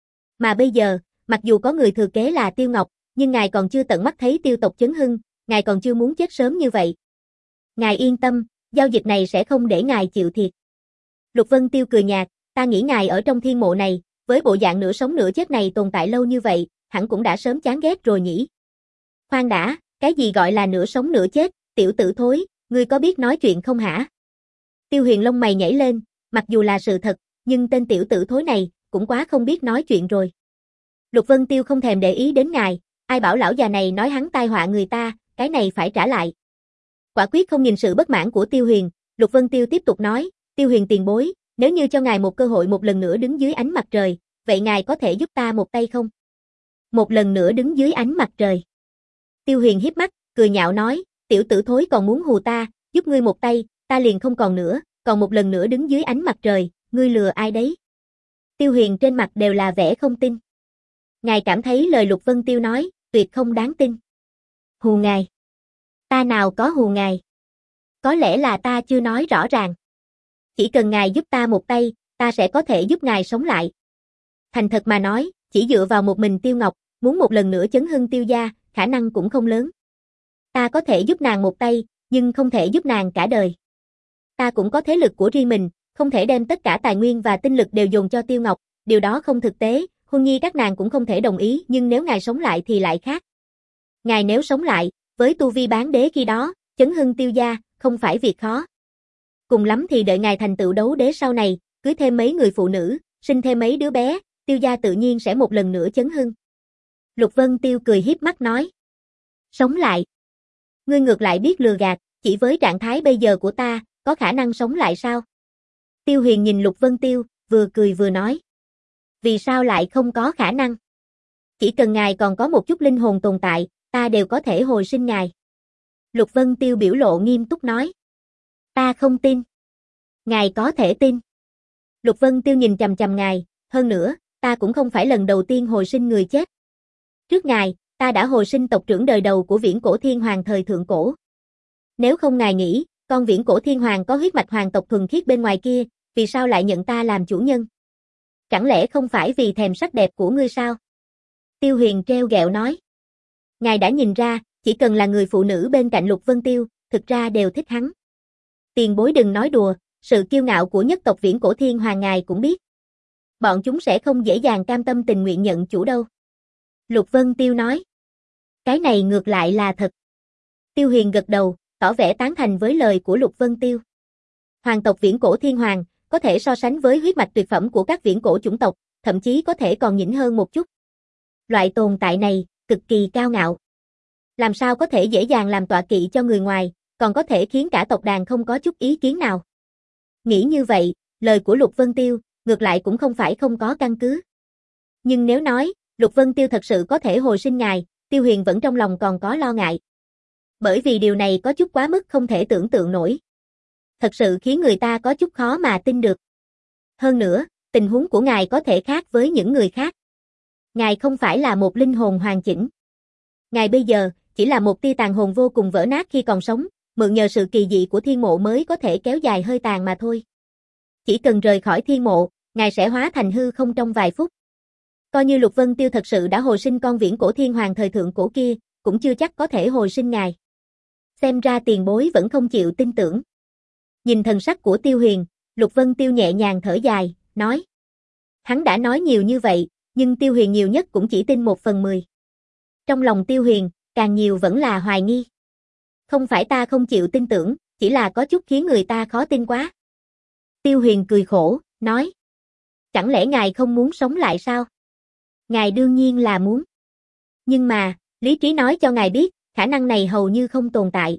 Mà bây giờ, mặc dù có người thừa kế là Tiêu Ngọc, nhưng ngài còn chưa tận mắt thấy Tiêu tộc chấn hưng, ngài còn chưa muốn chết sớm như vậy. Ngài yên tâm, giao dịch này sẽ không để ngài chịu thiệt. Lục Vân Tiêu cười nhạt, ta nghĩ ngài ở trong thiên mộ này, với bộ dạng nửa sống nửa chết này tồn tại lâu như vậy, hẳn cũng đã sớm chán ghét rồi nhỉ. Khoan đã, cái gì gọi là nửa sống nửa chết, tiểu tử thối, ngươi có biết nói chuyện không hả? Tiêu Huyền lông mày nhảy lên, mặc dù là sự thật, nhưng tên tiểu tử thối này, cũng quá không biết nói chuyện rồi. Lục Vân Tiêu không thèm để ý đến ngài, ai bảo lão già này nói hắn tai họa người ta, cái này phải trả lại. Quả quyết không nhìn sự bất mãn của Tiêu Huyền, Lục Vân Tiêu tiếp tục nói, Tiêu Huyền tiền bối, nếu như cho ngài một cơ hội một lần nữa đứng dưới ánh mặt trời, vậy ngài có thể giúp ta một tay không? Một lần nữa đứng dưới ánh mặt trời. Tiêu Huyền hiếp mắt, cười nhạo nói, tiểu tử thối còn muốn hù ta, giúp ngươi một tay, ta liền không còn nữa, còn một lần nữa đứng dưới ánh mặt trời, ngươi lừa ai đấy? Tiêu Huyền trên mặt đều là vẻ không tin. Ngài cảm thấy lời Lục Vân Tiêu nói, tuyệt không đáng tin. Hù ngài? Ta nào có hù ngài? Có lẽ là ta chưa nói rõ ràng. Chỉ cần ngài giúp ta một tay, ta sẽ có thể giúp ngài sống lại. Thành thật mà nói, chỉ dựa vào một mình Tiêu Ngọc, muốn một lần nữa chấn hưng Tiêu gia, khả năng cũng không lớn. Ta có thể giúp nàng một tay, nhưng không thể giúp nàng cả đời. Ta cũng có thế lực của riêng mình, không thể đem tất cả tài nguyên và tinh lực đều dồn cho Tiêu Ngọc, điều đó không thực tế, Huân Nhi các nàng cũng không thể đồng ý, nhưng nếu ngài sống lại thì lại khác. Ngài nếu sống lại, với tu vi bán đế khi đó, chấn hưng Tiêu gia, không phải việc khó. Cùng lắm thì đợi ngài thành tựu đấu đế sau này, cưới thêm mấy người phụ nữ, sinh thêm mấy đứa bé, Tiêu gia tự nhiên sẽ một lần nữa chấn hưng. Lục Vân Tiêu cười hiếp mắt nói. Sống lại. Ngươi ngược lại biết lừa gạt, chỉ với trạng thái bây giờ của ta, có khả năng sống lại sao? Tiêu Huyền nhìn Lục Vân Tiêu, vừa cười vừa nói. Vì sao lại không có khả năng? Chỉ cần ngài còn có một chút linh hồn tồn tại, ta đều có thể hồi sinh ngài. Lục Vân Tiêu biểu lộ nghiêm túc nói. Ta không tin. Ngài có thể tin. Lục Vân Tiêu nhìn chằm chằm ngài, hơn nữa, ta cũng không phải lần đầu tiên hồi sinh người chết. Trước ngài, ta đã hồi sinh tộc trưởng đời đầu của Viễn Cổ Thiên Hoàng thời thượng cổ. Nếu không ngài nghĩ, con Viễn Cổ Thiên Hoàng có huyết mạch hoàng tộc thuần khiết bên ngoài kia, vì sao lại nhận ta làm chủ nhân? Chẳng lẽ không phải vì thèm sắc đẹp của ngươi sao? Tiêu Huyền treo gẹo nói. Ngài đã nhìn ra, chỉ cần là người phụ nữ bên cạnh Lục Vân Tiêu, thực ra đều thích hắn. Tiền bối đừng nói đùa, sự kiêu ngạo của nhất tộc Viễn Cổ Thiên Hoàng ngài cũng biết. Bọn chúng sẽ không dễ dàng cam tâm tình nguyện nhận chủ đâu. Lục Vân Tiêu nói. Cái này ngược lại là thật. Tiêu Huyền gật đầu, tỏ vẻ tán thành với lời của Lục Vân Tiêu. Hoàng tộc Viễn Cổ Thiên Hoàng, có thể so sánh với huyết mạch tuyệt phẩm của các viễn cổ chủng tộc, thậm chí có thể còn nhỉnh hơn một chút. Loại tồn tại này, cực kỳ cao ngạo. Làm sao có thể dễ dàng làm tọa kỵ cho người ngoài, còn có thể khiến cả tộc đàn không có chút ý kiến nào. Nghĩ như vậy, lời của Lục Vân Tiêu, ngược lại cũng không phải không có căn cứ. Nhưng nếu nói, Lục Vân Tiêu thật sự có thể hồi sinh ngài, Tiêu Huyền vẫn trong lòng còn có lo ngại. Bởi vì điều này có chút quá mức không thể tưởng tượng nổi. Thật sự khiến người ta có chút khó mà tin được. Hơn nữa, tình huống của ngài có thể khác với những người khác. Ngài không phải là một linh hồn hoàn chỉnh. Ngài bây giờ, chỉ là một tia tàn hồn vô cùng vỡ nát khi còn sống, mượn nhờ sự kỳ dị của thiên mộ mới có thể kéo dài hơi tàn mà thôi. Chỉ cần rời khỏi thiên mộ, ngài sẽ hóa thành hư không trong vài phút. Coi như Lục Vân Tiêu thật sự đã hồi sinh con Viễn Cổ Thiên Hoàng thời thượng cổ kia, cũng chưa chắc có thể hồi sinh ngài. Xem ra tiền bối vẫn không chịu tin tưởng. Nhìn thần sắc của Tiêu Huyền, Lục Vân Tiêu nhẹ nhàng thở dài, nói. Hắn đã nói nhiều như vậy, nhưng Tiêu Huyền nhiều nhất cũng chỉ tin một phần mười. Trong lòng Tiêu Huyền, càng nhiều vẫn là hoài nghi. Không phải ta không chịu tin tưởng, chỉ là có chút khiến người ta khó tin quá. Tiêu Huyền cười khổ, nói. Chẳng lẽ ngài không muốn sống lại sao? Ngài đương nhiên là muốn. Nhưng mà, lý trí nói cho ngài biết, khả năng này hầu như không tồn tại.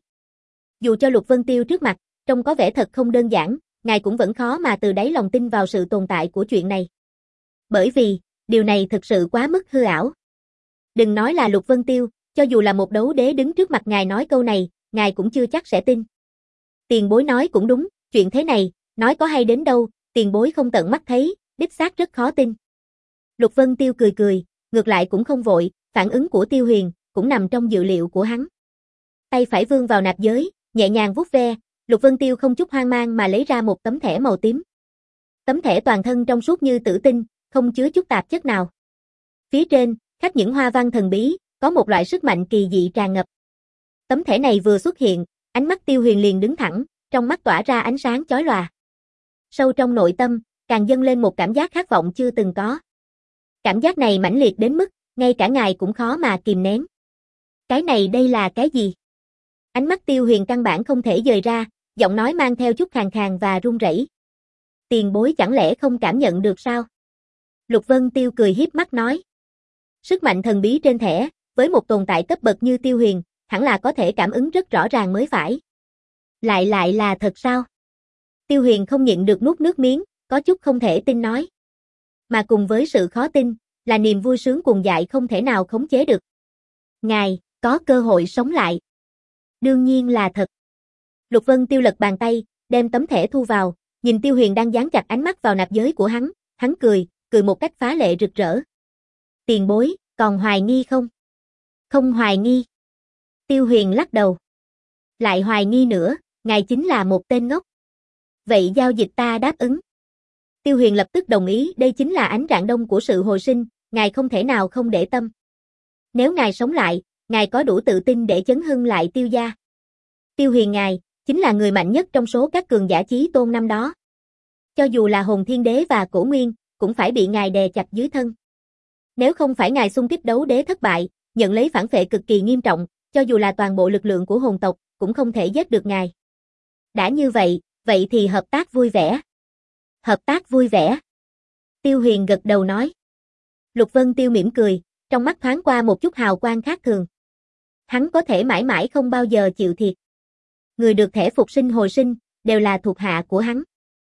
Dù cho Lục Vân Tiêu trước mặt, trông có vẻ thật không đơn giản, ngài cũng vẫn khó mà từ đáy lòng tin vào sự tồn tại của chuyện này. Bởi vì, điều này thực sự quá mức hư ảo. Đừng nói là Lục Vân Tiêu, cho dù là một đấu đế đứng trước mặt ngài nói câu này, ngài cũng chưa chắc sẽ tin. Tiền bối nói cũng đúng, chuyện thế này, nói có hay đến đâu, Tiền bối không tận mắt thấy, đích xác rất khó tin. Lục Vân Tiêu cười cười, ngược lại cũng không vội, phản ứng của Tiêu Huyền cũng nằm trong dự liệu của hắn. Tay phải vươn vào nạp giới, nhẹ nhàng vuốt ve, Lục Vân Tiêu không chút hoang mang mà lấy ra một tấm thẻ màu tím. Tấm thẻ toàn thân trong suốt như tử tinh, không chứa chút tạp chất nào. Phía trên, khắc những hoa văn thần bí, có một loại sức mạnh kỳ dị tràn ngập. Tấm thẻ này vừa xuất hiện, ánh mắt Tiêu Huyền liền đứng thẳng, trong mắt tỏa ra ánh sáng chói lòa. Sâu trong nội tâm, càng dâng lên một cảm giác khát vọng chưa từng có. Cảm giác này mãnh liệt đến mức, ngay cả ngài cũng khó mà kìm nén. Cái này đây là cái gì? Ánh mắt Tiêu Huyền căn bản không thể dời ra, giọng nói mang theo chút khàn khàn và run rẩy. Tiền bối chẳng lẽ không cảm nhận được sao? Lục Vân Tiêu cười hiếp mắt nói. Sức mạnh thần bí trên thẻ, với một tồn tại cấp bậc như Tiêu Huyền, hẳn là có thể cảm ứng rất rõ ràng mới phải. Lại lại là thật sao? Tiêu Huyền không nhịn được nuốt nước miếng, có chút không thể tin nói. Mà cùng với sự khó tin, là niềm vui sướng cuồng dại không thể nào khống chế được. Ngài, có cơ hội sống lại. Đương nhiên là thật. Lục Vân Tiêu lật bàn tay, đem tấm thẻ thu vào, nhìn Tiêu Huyền đang dán chặt ánh mắt vào nạp giới của hắn, hắn cười, cười một cách phá lệ rực rỡ. Tiền bối, còn hoài nghi không? Không hoài nghi. Tiêu Huyền lắc đầu. Lại hoài nghi nữa, ngài chính là một tên ngốc. Vậy giao dịch ta đáp ứng. Tiêu Huyền lập tức đồng ý, đây chính là ánh rạng đông của sự hồi sinh, ngài không thể nào không để tâm. Nếu ngài sống lại, ngài có đủ tự tin để chấn hưng lại Tiêu gia. Tiêu Huyền ngài, chính là người mạnh nhất trong số các cường giả chí tôn năm đó. Cho dù là Hồn Thiên Đế và Cổ Nguyên, cũng phải bị ngài đè chặt dưới thân. Nếu không phải ngài xung kích đấu đế thất bại, nhận lấy phản phệ cực kỳ nghiêm trọng, cho dù là toàn bộ lực lượng của hồn tộc, cũng không thể giết được ngài. Đã như vậy, vậy thì hợp tác vui vẻ. Hợp tác vui vẻ. Tiêu Huyền gật đầu nói. Lục Vân Tiêu mỉm cười, trong mắt thoáng qua một chút hào quang khác thường. Hắn có thể mãi mãi không bao giờ chịu thiệt. Người được thẻ phục sinh hồi sinh, đều là thuộc hạ của hắn.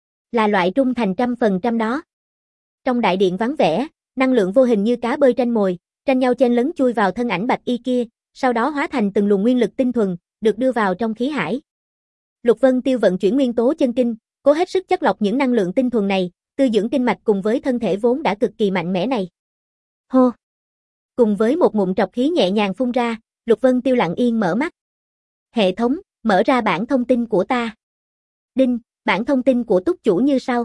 Là loại trung thành trăm phần trăm đó. Trong đại điện vắng vẻ, năng lượng vô hình như cá bơi tranh mồi, tranh nhau chen lấn chui vào thân ảnh bạch y kia, sau đó hóa thành từng luồng nguyên lực tinh thuần, được đưa vào trong khí hải. Lục Vân Tiêu vận chuyển nguyên tố chân kinh, cố hết sức chất lọc những năng lượng tinh thuần này, tư dưỡng kinh mạch cùng với thân thể vốn đã cực kỳ mạnh mẽ này. Hô! Cùng với một ngụm trọc khí nhẹ nhàng phun ra, Lục Vân Tiêu lặng yên mở mắt. Hệ thống, mở ra bảng thông tin của ta. Đinh, bảng thông tin của túc chủ như sau.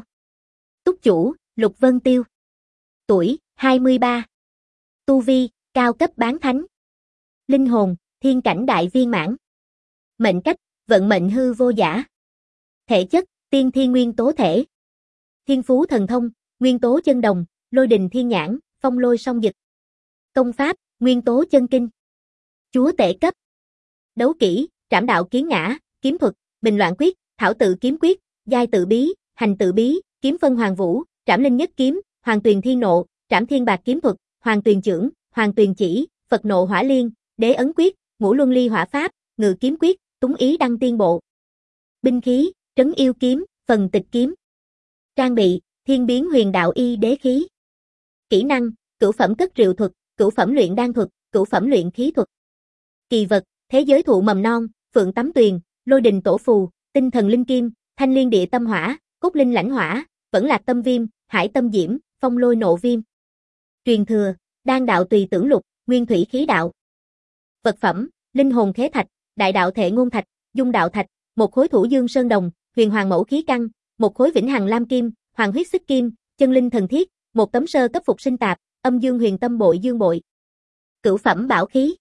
Túc chủ, Lục Vân Tiêu. Tuổi, hai mươi ba. Tu vi, cao cấp bán thánh. Linh hồn, thiên cảnh đại viên mãn. Mệnh cách, vận mệnh hư vô giả. Thể chất, tiên thiên nguyên tố thể. Thiên phú thần thông, nguyên tố chân đồng, lôi đình thiên nhãn, phong lôi song dực. Công pháp, nguyên tố chân kinh. Chúa tể cấp. Đấu kỹ, trảm đạo kiến ngã, kiếm thuật, bình loạn quyết, thảo tự kiếm quyết, giai tự bí, hành tự bí, kiếm phân hoàng vũ, trảm linh nhất kiếm, hoàng tuyền thiên nộ, trảm thiên bạc kiếm thuật, hoàng tuyền chưởng, hoàng tuyền chỉ, Phật nộ hỏa liên, đế ấn quyết, ngũ luân ly hỏa pháp, ngự kiếm quyết, túng ý đăng tiên bộ. Binh khí, trấn yêu kiếm, phần tịch kiếm. Trang bị, thiên biến huyền đạo y đế khí. Kỹ năng, cửu phẩm cất rượu thuật, cửu phẩm luyện đan thuật, cửu phẩm luyện khí thuật. Kỳ vật, thế giới thụ mầm non, phượng tắm tuyền, lôi đình tổ phù, tinh thần linh kim, thanh liên địa tâm hỏa, cốt linh lãnh hỏa, vẫn lạc tâm viêm, hải tâm diễm, phong lôi nộ viêm. Truyền thừa, đan đạo tùy tưởng lục, nguyên thủy khí đạo. Vật phẩm, linh hồn khế thạch, đại đạo thệ ngôn thạch, dung đạo thạch, một khối thủ dương sơn đồng, huyền hoàng mẫu khí căn, một khối vĩnh hằng lam kim, hoàng huyết xích kim, chân linh thần thiết, một tấm sơ cấp phục sinh tạp, âm dương huyền tâm bội dương bội. Cửu phẩm bảo khí.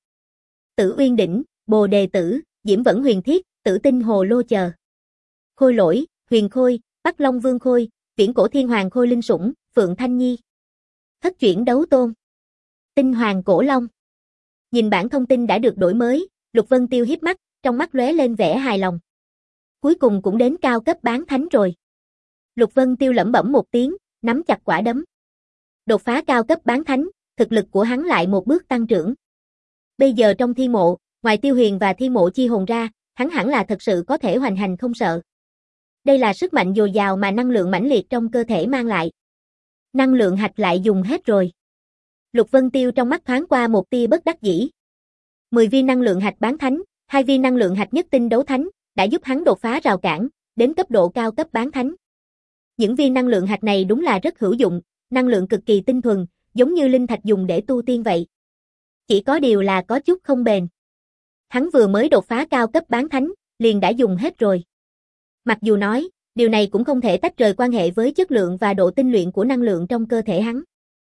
Tử Uyên đỉnh, Bồ đề tử, Diễm vẫn huyền thiết, Tử tinh hồ lô chờ. Khôi lỗi, huyền khôi, Bắc Long vương khôi, viễn cổ thiên hoàng khôi linh sủng, Phượng Thanh Nhi. Thất chuyển đấu tôn. Tinh hoàng cổ long. Nhìn bản thông tin đã được đổi mới, Lục Vân Tiêu hiếp mắt, trong mắt lóe lên vẻ hài lòng. Cuối cùng cũng đến cao cấp bán thánh rồi. Lục Vân Tiêu lẩm bẩm một tiếng, nắm chặt quả đấm. Đột phá cao cấp bán thánh, thực lực của hắn lại một bước tăng trưởng. Bây giờ trong thi mộ, ngoài Tiêu Huyền và thi mộ chi hồn ra, hắn hẳn là thật sự có thể hoành hành không sợ. Đây là sức mạnh dồi dào mà năng lượng mãnh liệt trong cơ thể mang lại. Năng lượng hạch lại dùng hết rồi. Lục Vân Tiêu trong mắt thoáng qua một tia bất đắc dĩ. mười viên năng lượng hạch bán thánh, hai viên năng lượng hạch nhất tinh đấu thánh, đã giúp hắn đột phá rào cản, đến cấp độ cao cấp bán thánh. Những viên năng lượng hạt này đúng là rất hữu dụng, năng lượng cực kỳ tinh thuần, giống như linh thạch dùng để tu tiên vậy. Chỉ có điều là có chút không bền. Hắn vừa mới đột phá cao cấp bán thánh, liền đã dùng hết rồi. Mặc dù nói, điều này cũng không thể tách rời quan hệ với chất lượng và độ tinh luyện của năng lượng trong cơ thể hắn.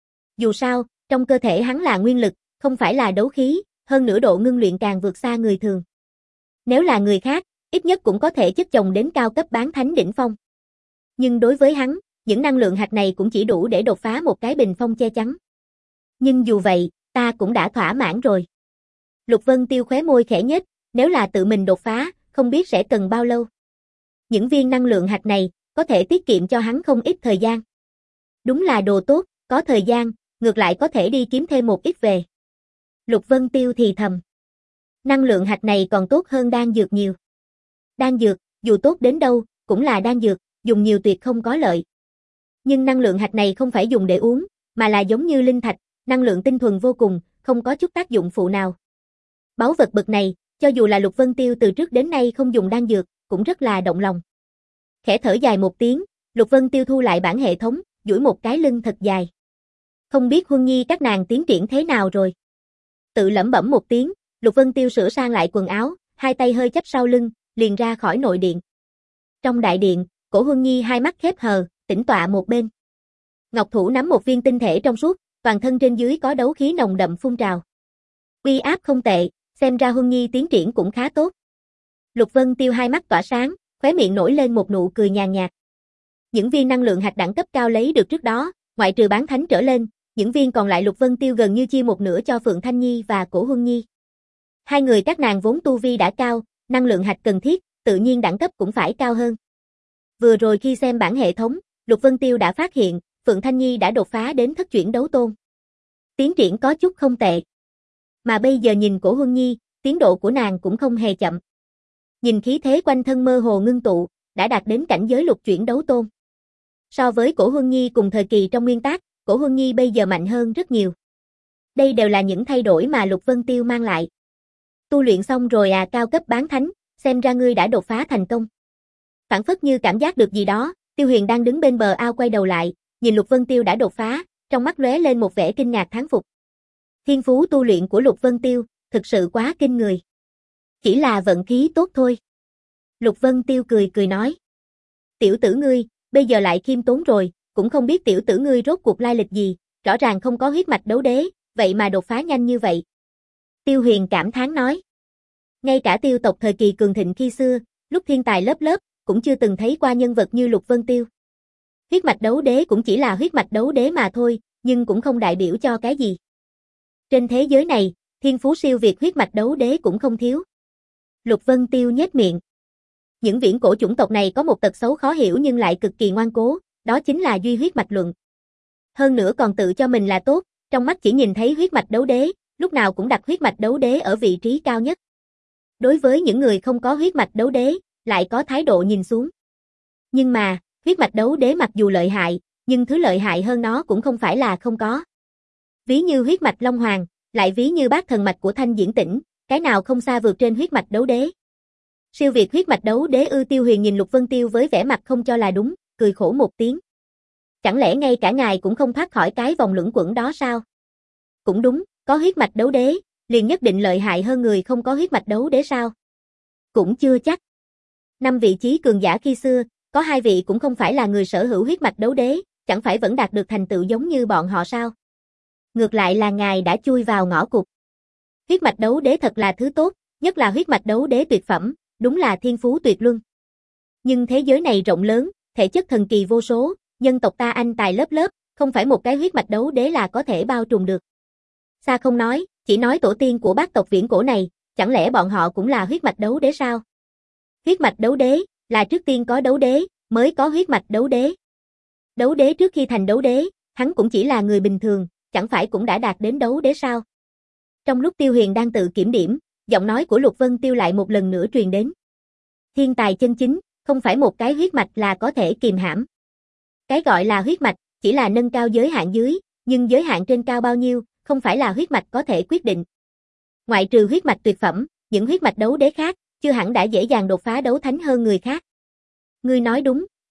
Dù sao, trong cơ thể hắn là nguyên lực, không phải là đấu khí, hơn nữa độ ngưng luyện càng vượt xa người thường. Nếu là người khác, ít nhất cũng có thể chất chồng đến cao cấp bán thánh đỉnh phong. Nhưng đối với hắn, những năng lượng hạt này cũng chỉ đủ để đột phá một cái bình phong che chắn. Nhưng dù vậy, ta cũng đã thỏa mãn rồi. Lục Vân Tiêu khóe môi khẽ nhếch, nếu là tự mình đột phá, không biết sẽ cần bao lâu. Những viên năng lượng hạt này, có thể tiết kiệm cho hắn không ít thời gian. Đúng là đồ tốt, có thời gian, ngược lại có thể đi kiếm thêm một ít về. Lục Vân Tiêu thì thầm. Năng lượng hạt này còn tốt hơn đan dược nhiều. Đan dược, dù tốt đến đâu, cũng là đan dược, dùng nhiều tuyệt không có lợi. Nhưng năng lượng hạt này không phải dùng để uống, mà là giống như linh thạch, năng lượng tinh thuần vô cùng, không có chút tác dụng phụ nào. Báu vật bậc này, cho dù là Lục Vân Tiêu từ trước đến nay không dùng đan dược, cũng rất là động lòng. Khẽ thở dài một tiếng, Lục Vân Tiêu thu lại bản hệ thống, duỗi một cái lưng thật dài. Không biết Huân Nhi các nàng tiến triển thế nào rồi? Tự lẩm bẩm một tiếng, Lục Vân Tiêu sửa sang lại quần áo, hai tay hơi chắp sau lưng, liền ra khỏi nội điện. Trong đại điện, Cổ Huân Nhi hai mắt khép hờ, tĩnh tọa một bên. Ngọc thủ nắm một viên tinh thể trong suốt, toàn thân trên dưới có đấu khí nồng đậm phun trào. Uy áp không tệ, xem ra Huân Nhi tiến triển cũng khá tốt. Lục Vân Tiêu hai mắt tỏa sáng, khóe miệng nổi lên một nụ cười nhàn nhạt. Những viên năng lượng hạt đẳng cấp cao lấy được trước đó, ngoại trừ bán thánh trở lên, những viên còn lại Lục Vân Tiêu gần như chia một nửa cho Phượng Thanh Nhi và Cổ Huân Nhi. Hai người các nàng vốn tu vi đã cao, năng lượng hạt cần thiết, tự nhiên đẳng cấp cũng phải cao hơn. Vừa rồi khi xem bản hệ thống, Lục Vân Tiêu đã phát hiện, Phượng Thanh Nhi đã đột phá đến thất chuyển đấu tôn. Tiến triển có chút không tệ. Mà bây giờ nhìn Cổ Huân Nhi, tiến độ của nàng cũng không hề chậm. Nhìn khí thế quanh thân mơ hồ ngưng tụ, đã đạt đến cảnh giới lục chuyển đấu tôn. So với Cổ Huân Nhi cùng thời kỳ trong nguyên tác, Cổ Huân Nhi bây giờ mạnh hơn rất nhiều. Đây đều là những thay đổi mà Lục Vân Tiêu mang lại. Tu luyện xong rồi à, cao cấp bán thánh, xem ra ngươi đã đột phá thành công. Phản phất như cảm giác được gì đó, Tiêu Huyền đang đứng bên bờ ao quay đầu lại, nhìn Lục Vân Tiêu đã đột phá, trong mắt lóe lên một vẻ kinh ngạc thán phục. Thiên phú tu luyện của Lục Vân Tiêu, thực sự quá kinh người. Chỉ là vận khí tốt thôi. Lục Vân Tiêu cười cười nói. Tiểu tử ngươi, bây giờ lại khiêm tốn rồi, cũng không biết tiểu tử ngươi rốt cuộc lai lịch gì, rõ ràng không có huyết mạch đấu đế, vậy mà đột phá nhanh như vậy. Tiêu Huyền cảm thán nói. Ngay cả Tiêu tộc thời kỳ cường thịnh khi xưa, lúc thiên tài lớp lớp, cũng chưa từng thấy qua nhân vật như Lục Vân Tiêu. Huyết mạch đấu đế cũng chỉ là huyết mạch đấu đế mà thôi, nhưng cũng không đại biểu cho cái gì. Trên thế giới này, thiên phú siêu việt huyết mạch đấu đế cũng không thiếu. Lục Vân Tiêu nhếch miệng. Những viễn cổ chủng tộc này có một tật xấu khó hiểu nhưng lại cực kỳ ngoan cố, đó chính là duy huyết mạch luận. Hơn nữa còn tự cho mình là tốt, trong mắt chỉ nhìn thấy huyết mạch đấu đế, lúc nào cũng đặt huyết mạch đấu đế ở vị trí cao nhất. Đối với những người không có huyết mạch đấu đế, lại có thái độ nhìn xuống. Nhưng mà, huyết mạch đấu đế mặc dù lợi hại, nhưng thứ lợi hại hơn nó cũng không phải là không có. Ví như huyết mạch Long Hoàng, lại ví như bát thần mạch của Thanh Diễn Tĩnh, cái nào không xa vượt trên huyết mạch đấu đế. Siêu việt huyết mạch đấu đế ư? Tiêu Huyền nhìn Lục Vân Tiêu với vẻ mặt không cho là đúng, cười khổ một tiếng. Chẳng lẽ ngay cả ngài cũng không thoát khỏi cái vòng luẩn quẩn đó sao? Cũng đúng, có huyết mạch đấu đế, liền nhất định lợi hại hơn người không có huyết mạch đấu đế sao? Cũng chưa chắc. Năm vị chí cường giả khi xưa, có hai vị cũng không phải là người sở hữu huyết mạch đấu đế, chẳng phải vẫn đạt được thành tựu giống như bọn họ sao? Ngược lại là ngài đã chui vào ngõ cụt. Huyết mạch đấu đế thật là thứ tốt, nhất là huyết mạch đấu đế tuyệt phẩm, đúng là thiên phú tuyệt luân. Nhưng thế giới này rộng lớn, thể chất thần kỳ vô số, nhân tộc ta anh tài lớp lớp, không phải một cái huyết mạch đấu đế là có thể bao trùm được. Xa không nói, chỉ nói tổ tiên của bác tộc viễn cổ này, chẳng lẽ bọn họ cũng là huyết mạch đấu đế sao? Huyết mạch đấu đế, là trước tiên có đấu đế, mới có huyết mạch đấu đế. Đấu đế trước khi thành đấu đế, hắn cũng chỉ là người bình thường, chẳng phải cũng đã đạt đến đấu đế sao? Trong lúc Tiêu Huyền đang tự kiểm điểm, giọng nói của Lục Vân Tiêu lại một lần nữa truyền đến. Thiên tài chân chính, không phải một cái huyết mạch là có thể kìm hãm. Cái gọi là huyết mạch, chỉ là nâng cao giới hạn dưới, nhưng giới hạn trên cao bao nhiêu, không phải là huyết mạch có thể quyết định. Ngoại trừ huyết mạch tuyệt phẩm, những huyết mạch đấu đế khác, chưa hẳn đã dễ dàng đột phá đấu thánh hơn người khác. Ngươi nói đúng,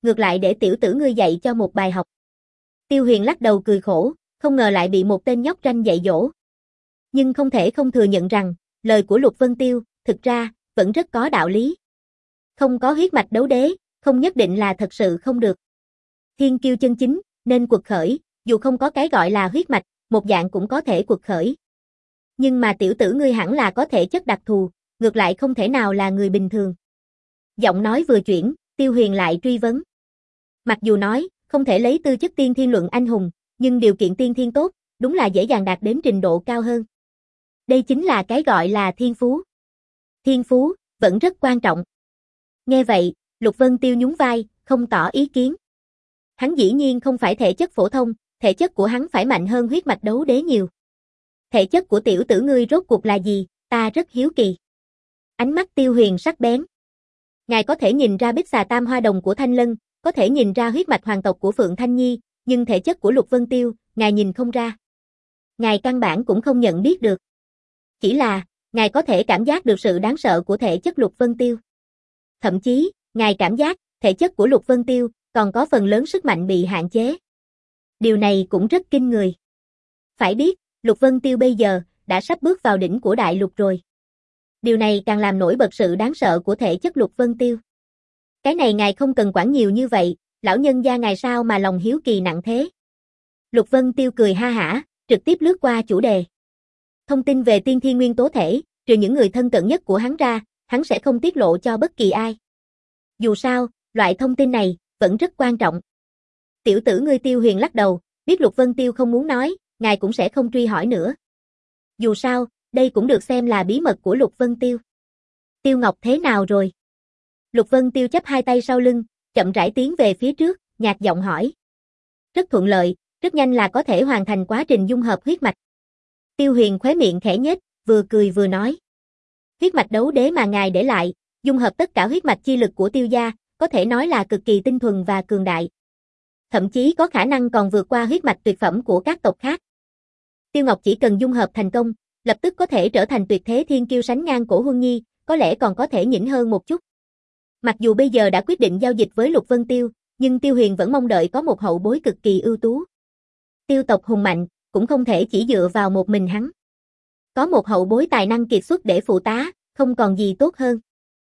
ngược lại để tiểu tử ngươi dạy cho một bài học. Tiêu Huyền lắc đầu cười khổ, không ngờ lại bị một tên nhóc ranh dạy dỗ. Nhưng không thể không thừa nhận rằng, lời của Lục Vân Tiêu, thực ra, vẫn rất có đạo lý. Không có huyết mạch đấu đế, không nhất định là thật sự không được. Thiên kiêu chân chính, nên quật khởi, dù không có cái gọi là huyết mạch, một dạng cũng có thể quật khởi. Nhưng mà tiểu tử ngươi hẳn là có thể chất đặc thù, ngược lại không thể nào là người bình thường. Giọng nói vừa chuyển, Tiêu Huyền lại truy vấn. Mặc dù nói, không thể lấy tư chất tiên thiên luận anh hùng, nhưng điều kiện tiên thiên tốt, đúng là dễ dàng đạt đến trình độ cao hơn. Đây chính là cái gọi là thiên phú. Thiên phú, vẫn rất quan trọng. Nghe vậy, Lục Vân Tiêu nhún vai, không tỏ ý kiến. Hắn dĩ nhiên không phải thể chất phổ thông, thể chất của hắn phải mạnh hơn huyết mạch đấu đế nhiều. Thể chất của tiểu tử ngươi rốt cuộc là gì, ta rất hiếu kỳ. Ánh mắt Tiêu Huyền sắc bén. Ngài có thể nhìn ra bích xà tam hoa đồng của Thanh Lân, có thể nhìn ra huyết mạch hoàng tộc của Phượng Thanh Nhi, nhưng thể chất của Lục Vân Tiêu, ngài nhìn không ra. Ngài căn bản cũng không nhận biết được. Chỉ là, ngài có thể cảm giác được sự đáng sợ của thể chất Lục Vân Tiêu. Thậm chí, ngài cảm giác, thể chất của Lục Vân Tiêu, còn có phần lớn sức mạnh bị hạn chế. Điều này cũng rất kinh người. Phải biết, Lục Vân Tiêu bây giờ, đã sắp bước vào đỉnh của đại lục rồi. Điều này càng làm nổi bật sự đáng sợ của thể chất Lục Vân Tiêu. Cái này ngài không cần quản nhiều như vậy, lão nhân gia ngài sao mà lòng hiếu kỳ nặng thế. Lục Vân Tiêu cười ha hả, trực tiếp lướt qua chủ đề. Thông tin về tiên thiên nguyên tố thể, trừ những người thân cận nhất của hắn ra, hắn sẽ không tiết lộ cho bất kỳ ai. Dù sao, loại thông tin này, vẫn rất quan trọng. Tiểu tử ngươi Tiêu Huyền lắc đầu, biết Lục Vân Tiêu không muốn nói, ngài cũng sẽ không truy hỏi nữa. Dù sao, đây cũng được xem là bí mật của Lục Vân Tiêu. Tiêu Ngọc thế nào rồi? Lục Vân Tiêu chắp hai tay sau lưng, chậm rãi tiến về phía trước, nhạt giọng hỏi. Rất thuận lợi, rất nhanh là có thể hoàn thành quá trình dung hợp huyết mạch. Tiêu Huyền khóe miệng khẽ nhếch, vừa cười vừa nói. Huyết mạch đấu đế mà ngài để lại, dung hợp tất cả huyết mạch chi lực của Tiêu gia, có thể nói là cực kỳ tinh thuần và cường đại. Thậm chí có khả năng còn vượt qua huyết mạch tuyệt phẩm của các tộc khác. Tiêu Ngọc chỉ cần dung hợp thành công, lập tức có thể trở thành tuyệt thế thiên kiêu sánh ngang Cổ Huân Nhi, có lẽ còn có thể nhỉnh hơn một chút. Mặc dù bây giờ đã quyết định giao dịch với Lục Vân Tiêu, nhưng Tiêu Huyền vẫn mong đợi có một hậu bối cực kỳ ưu tú. Tiêu tộc hùng mạnh, cũng không thể chỉ dựa vào một mình hắn. Có một hậu bối tài năng kiệt xuất để phụ tá, không còn gì tốt hơn.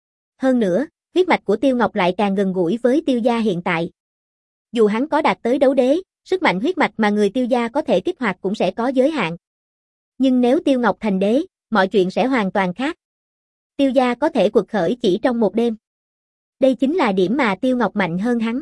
Hơn nữa, huyết mạch của Tiêu Ngọc lại càng gần gũi với Tiêu gia hiện tại. Dù hắn có đạt tới đấu đế, sức mạnh huyết mạch mà người Tiêu gia có thể kích hoạt cũng sẽ có giới hạn. Nhưng nếu Tiêu Ngọc thành đế, mọi chuyện sẽ hoàn toàn khác. Tiêu gia có thể quật khởi chỉ trong một đêm. Đây chính là điểm mà Tiêu Ngọc mạnh hơn hắn.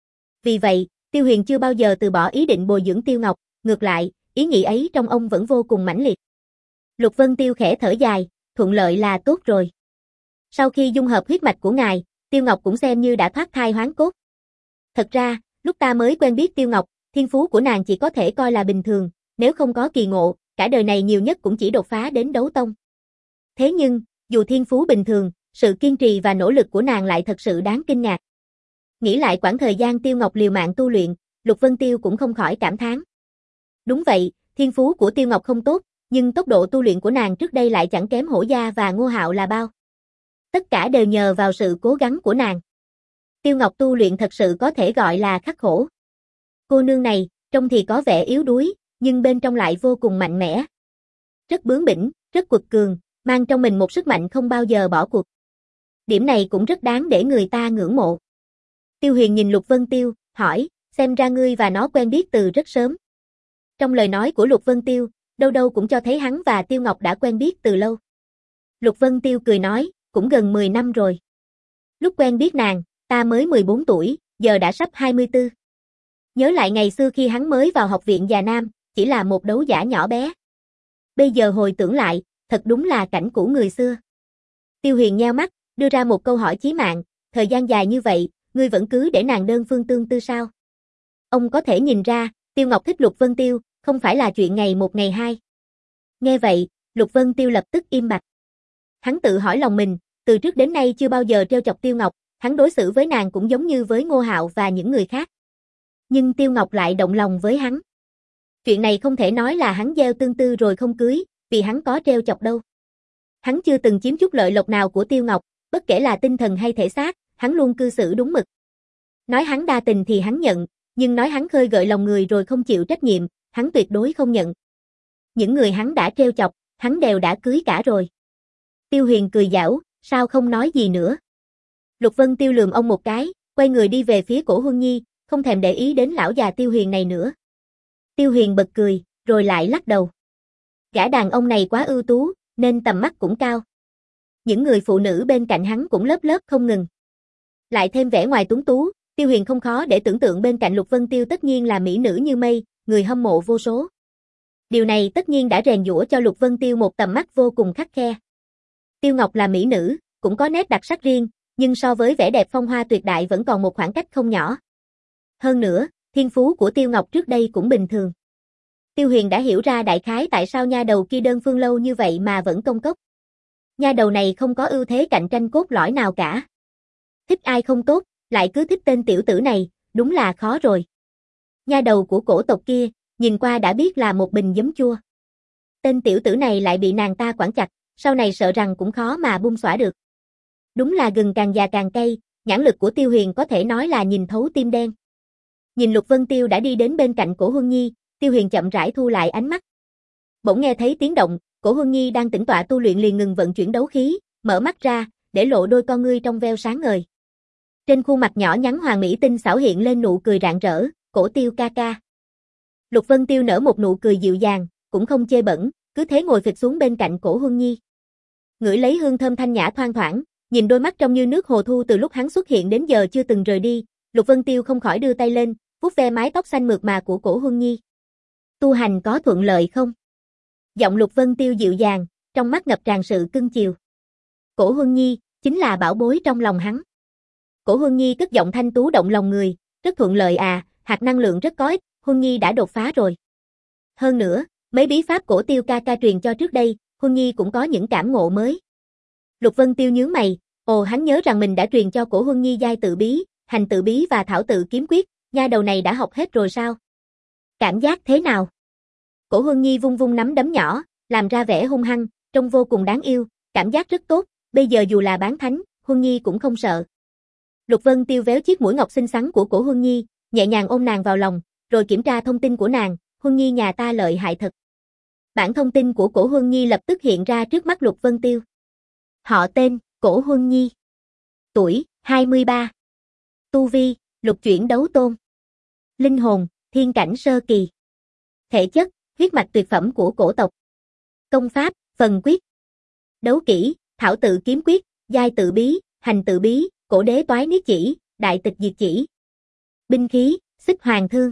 Vì vậy, Tiêu Huyền chưa bao giờ từ bỏ ý định bồi dưỡng Tiêu Ngọc, ngược lại, ý nghĩ ấy trong ông vẫn vô cùng mãnh liệt. Lục Vân Tiêu khẽ thở dài, thuận lợi là tốt rồi. Sau khi dung hợp huyết mạch của ngài, Tiêu Ngọc cũng xem như đã thoát thai hoán cốt. Thật ra, lúc ta mới quen biết Tiêu Ngọc, thiên phú của nàng chỉ có thể coi là bình thường, nếu không có kỳ ngộ, cả đời này nhiều nhất cũng chỉ đột phá đến đấu tông. Thế nhưng, dù thiên phú bình thường, sự kiên trì và nỗ lực của nàng lại thật sự đáng kinh ngạc. Nghĩ lại quãng thời gian Tiêu Ngọc liều mạng tu luyện, Lục Vân Tiêu cũng không khỏi cảm thán. Đúng vậy, thiên phú của Tiêu Ngọc không tốt, nhưng tốc độ tu luyện của nàng trước đây lại chẳng kém Hổ Gia và Ngô Hạo là bao. Tất cả đều nhờ vào sự cố gắng của nàng. Tiêu Ngọc tu luyện thật sự có thể gọi là khắc khổ. Cô nương này, trông thì có vẻ yếu đuối, nhưng bên trong lại vô cùng mạnh mẽ. Rất bướng bỉnh, rất quật cường, mang trong mình một sức mạnh không bao giờ bỏ cuộc. Điểm này cũng rất đáng để người ta ngưỡng mộ. Tiêu Huyền nhìn Lục Vân Tiêu, hỏi, xem ra ngươi và nó quen biết từ rất sớm. Trong lời nói của Lục Vân Tiêu, đâu đâu cũng cho thấy hắn và Tiêu Ngọc đã quen biết từ lâu. Lục Vân Tiêu cười nói, cũng gần mười năm rồi. Lúc quen biết nàng, ta mới mười bốn tuổi, giờ đã sắp hai mươi tư. Nhớ lại ngày xưa khi hắn mới vào học viện Già Nam, chỉ là một đấu giả nhỏ bé. Bây giờ hồi tưởng lại, thật đúng là cảnh cũ người xưa. Tiêu Huyền nheo mắt, đưa ra một câu hỏi chí mạng, thời gian dài như vậy, ngươi vẫn cứ để nàng đơn phương tương tư sao? Ông có thể nhìn ra, Tiêu Ngọc thích Lục Vân Tiêu, không phải là chuyện ngày một ngày hai. Nghe vậy, Lục Vân Tiêu lập tức im bặt. Hắn tự hỏi lòng mình, từ trước đến nay chưa bao giờ trêu chọc Tiêu Ngọc, hắn đối xử với nàng cũng giống như với Ngô Hạo và những người khác. Nhưng Tiêu Ngọc lại động lòng với hắn. Chuyện này không thể nói là hắn gieo tương tư rồi không cưới, vì hắn có trêu chọc đâu. Hắn chưa từng chiếm chút lợi lộc nào của Tiêu Ngọc, bất kể là tinh thần hay thể xác, hắn luôn cư xử đúng mực. Nói hắn đa tình thì hắn nhận, nhưng nói hắn khơi gợi lòng người rồi không chịu trách nhiệm, hắn tuyệt đối không nhận. Những người hắn đã trêu chọc, hắn đều đã cưới cả rồi. Tiêu Huyền cười giảo, sao không nói gì nữa. Lục Vân Tiêu lườm ông một cái, quay người đi về phía Cổ Huân Nhi, không thèm để ý đến lão già Tiêu Huyền này nữa. Tiêu Huyền bật cười, rồi lại lắc đầu. Gã đàn ông này quá ưu tú, nên tầm mắt cũng cao. Những người phụ nữ bên cạnh hắn cũng lớp lớp không ngừng. Lại thêm vẻ ngoài tuấn tú, Tiêu Huyền không khó để tưởng tượng bên cạnh Lục Vân Tiêu tất nhiên là mỹ nữ như mây, người hâm mộ vô số. Điều này tất nhiên đã rèn giũa cho Lục Vân Tiêu một tầm mắt vô cùng khắt khe. Tiêu Ngọc là mỹ nữ, cũng có nét đặc sắc riêng, nhưng so với vẻ đẹp phong hoa tuyệt đại vẫn còn một khoảng cách không nhỏ. Hơn nữa, thiên phú của Tiêu Ngọc trước đây cũng bình thường. Tiêu Huyền đã hiểu ra đại khái tại sao nha đầu kia đơn phương lâu như vậy mà vẫn công cốc. Nha đầu này không có ưu thế cạnh tranh cốt lõi nào cả. Thích ai không tốt, lại cứ thích tên tiểu tử này, đúng là khó rồi. Nha đầu của cổ tộc kia, nhìn qua đã biết là một bình giấm chua. Tên tiểu tử này lại bị nàng ta quản chặt, sau này sợ rằng cũng khó mà buông xõa được. Đúng là gừng càng già càng cay, nhãn lực của Tiêu Huyền có thể nói là nhìn thấu tim đen. Nhìn Lục Vân Tiêu đã đi đến bên cạnh Cổ Huân Nhi, Tiêu Huyền chậm rãi thu lại ánh mắt. Bỗng nghe thấy tiếng động, Cổ Huân Nhi đang tĩnh tọa tu luyện liền ngừng vận chuyển đấu khí, mở mắt ra, để lộ đôi con ngươi trong veo sáng ngời. Trên khuôn mặt nhỏ nhắn hoàng mỹ tinh xảo hiện lên nụ cười rạng rỡ, Cổ Tiêu ca ca. Lục Vân Tiêu nở một nụ cười dịu dàng, cũng không chê bẩn, cứ thế ngồi phịch xuống bên cạnh Cổ Huân Nhi. Ngửi lấy hương thơm thanh nhã thoang thoảng, nhìn đôi mắt trong như nước hồ thu từ lúc hắn xuất hiện đến giờ chưa từng rời đi, Lục Vân Tiêu không khỏi đưa tay lên, vuốt ve mái tóc xanh mượt mà của Cổ Huân Nhi. Tu hành có thuận lợi không? Giọng Lục Vân Tiêu dịu dàng, trong mắt ngập tràn sự cưng chiều. Cổ Huân Nhi chính là bảo bối trong lòng hắn. Cổ Huân Nhi cất giọng thanh tú động lòng người, rất thuận lợi à, hạt năng lượng rất có ích, Huân Nhi đã đột phá rồi. Hơn nữa, mấy bí pháp Cổ Tiêu ca ca truyền cho trước đây, Huân Nhi cũng có những cảm ngộ mới. Lục Vân Tiêu nhướng mày, ồ hắn nhớ rằng mình đã truyền cho Cổ Huân Nhi giai tự bí, hành tự bí và thảo tự kiếm quyết, nha đầu này đã học hết rồi sao? Cảm giác thế nào? Cổ Huân Nhi vung vung nắm đấm nhỏ, làm ra vẻ hung hăng, trông vô cùng đáng yêu, cảm giác rất tốt, bây giờ dù là bán thánh, Huân Nhi cũng không sợ. Lục Vân Tiêu véo chiếc mũi ngọc xinh xắn của Cổ Huân Nhi, nhẹ nhàng ôm nàng vào lòng, rồi kiểm tra thông tin của nàng, Huân Nhi nhà ta lợi hại thật. Bản thông tin của Cổ Huân Nhi lập tức hiện ra trước mắt Lục Vân Tiêu. Họ tên, Cổ Huân Nhi. Tuổi, hai mươi ba. Tu vi, lục chuyển đấu tôn. Linh hồn, thiên cảnh sơ kỳ. Thể chất, huyết mạch tuyệt phẩm của cổ tộc. Công pháp, phần quyết. Đấu kỹ, thảo tự kiếm quyết, giai tự bí, hành tự bí, cổ đế toái niết chỉ, đại tịch diệt chỉ. Binh khí, xích hoàng thương.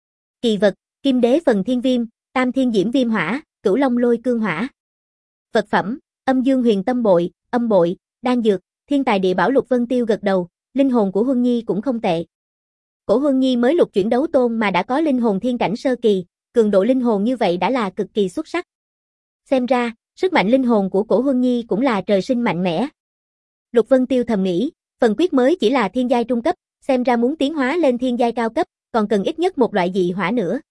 Kỳ vật, kim đế phần thiên viêm, tam thiên diễm viêm hỏa, cửu long lôi cương hỏa. Vật phẩm, âm dương huyền tâm bội, âm bội, đan dược, thiên tài địa bảo. Lục Vân Tiêu gật đầu, linh hồn của Huân Nhi cũng không tệ. Cổ Huân Nhi mới lục chuyển đấu tôn mà đã có linh hồn thiên cảnh sơ kỳ, cường độ linh hồn như vậy đã là cực kỳ xuất sắc. Xem ra, sức mạnh linh hồn của Cổ Huân Nhi cũng là trời sinh mạnh mẽ. Lục Vân Tiêu thầm nghĩ, phần quyết mới chỉ là thiên giai trung cấp, xem ra muốn tiến hóa lên thiên giai cao cấp, còn cần ít nhất một loại dị hỏa nữa.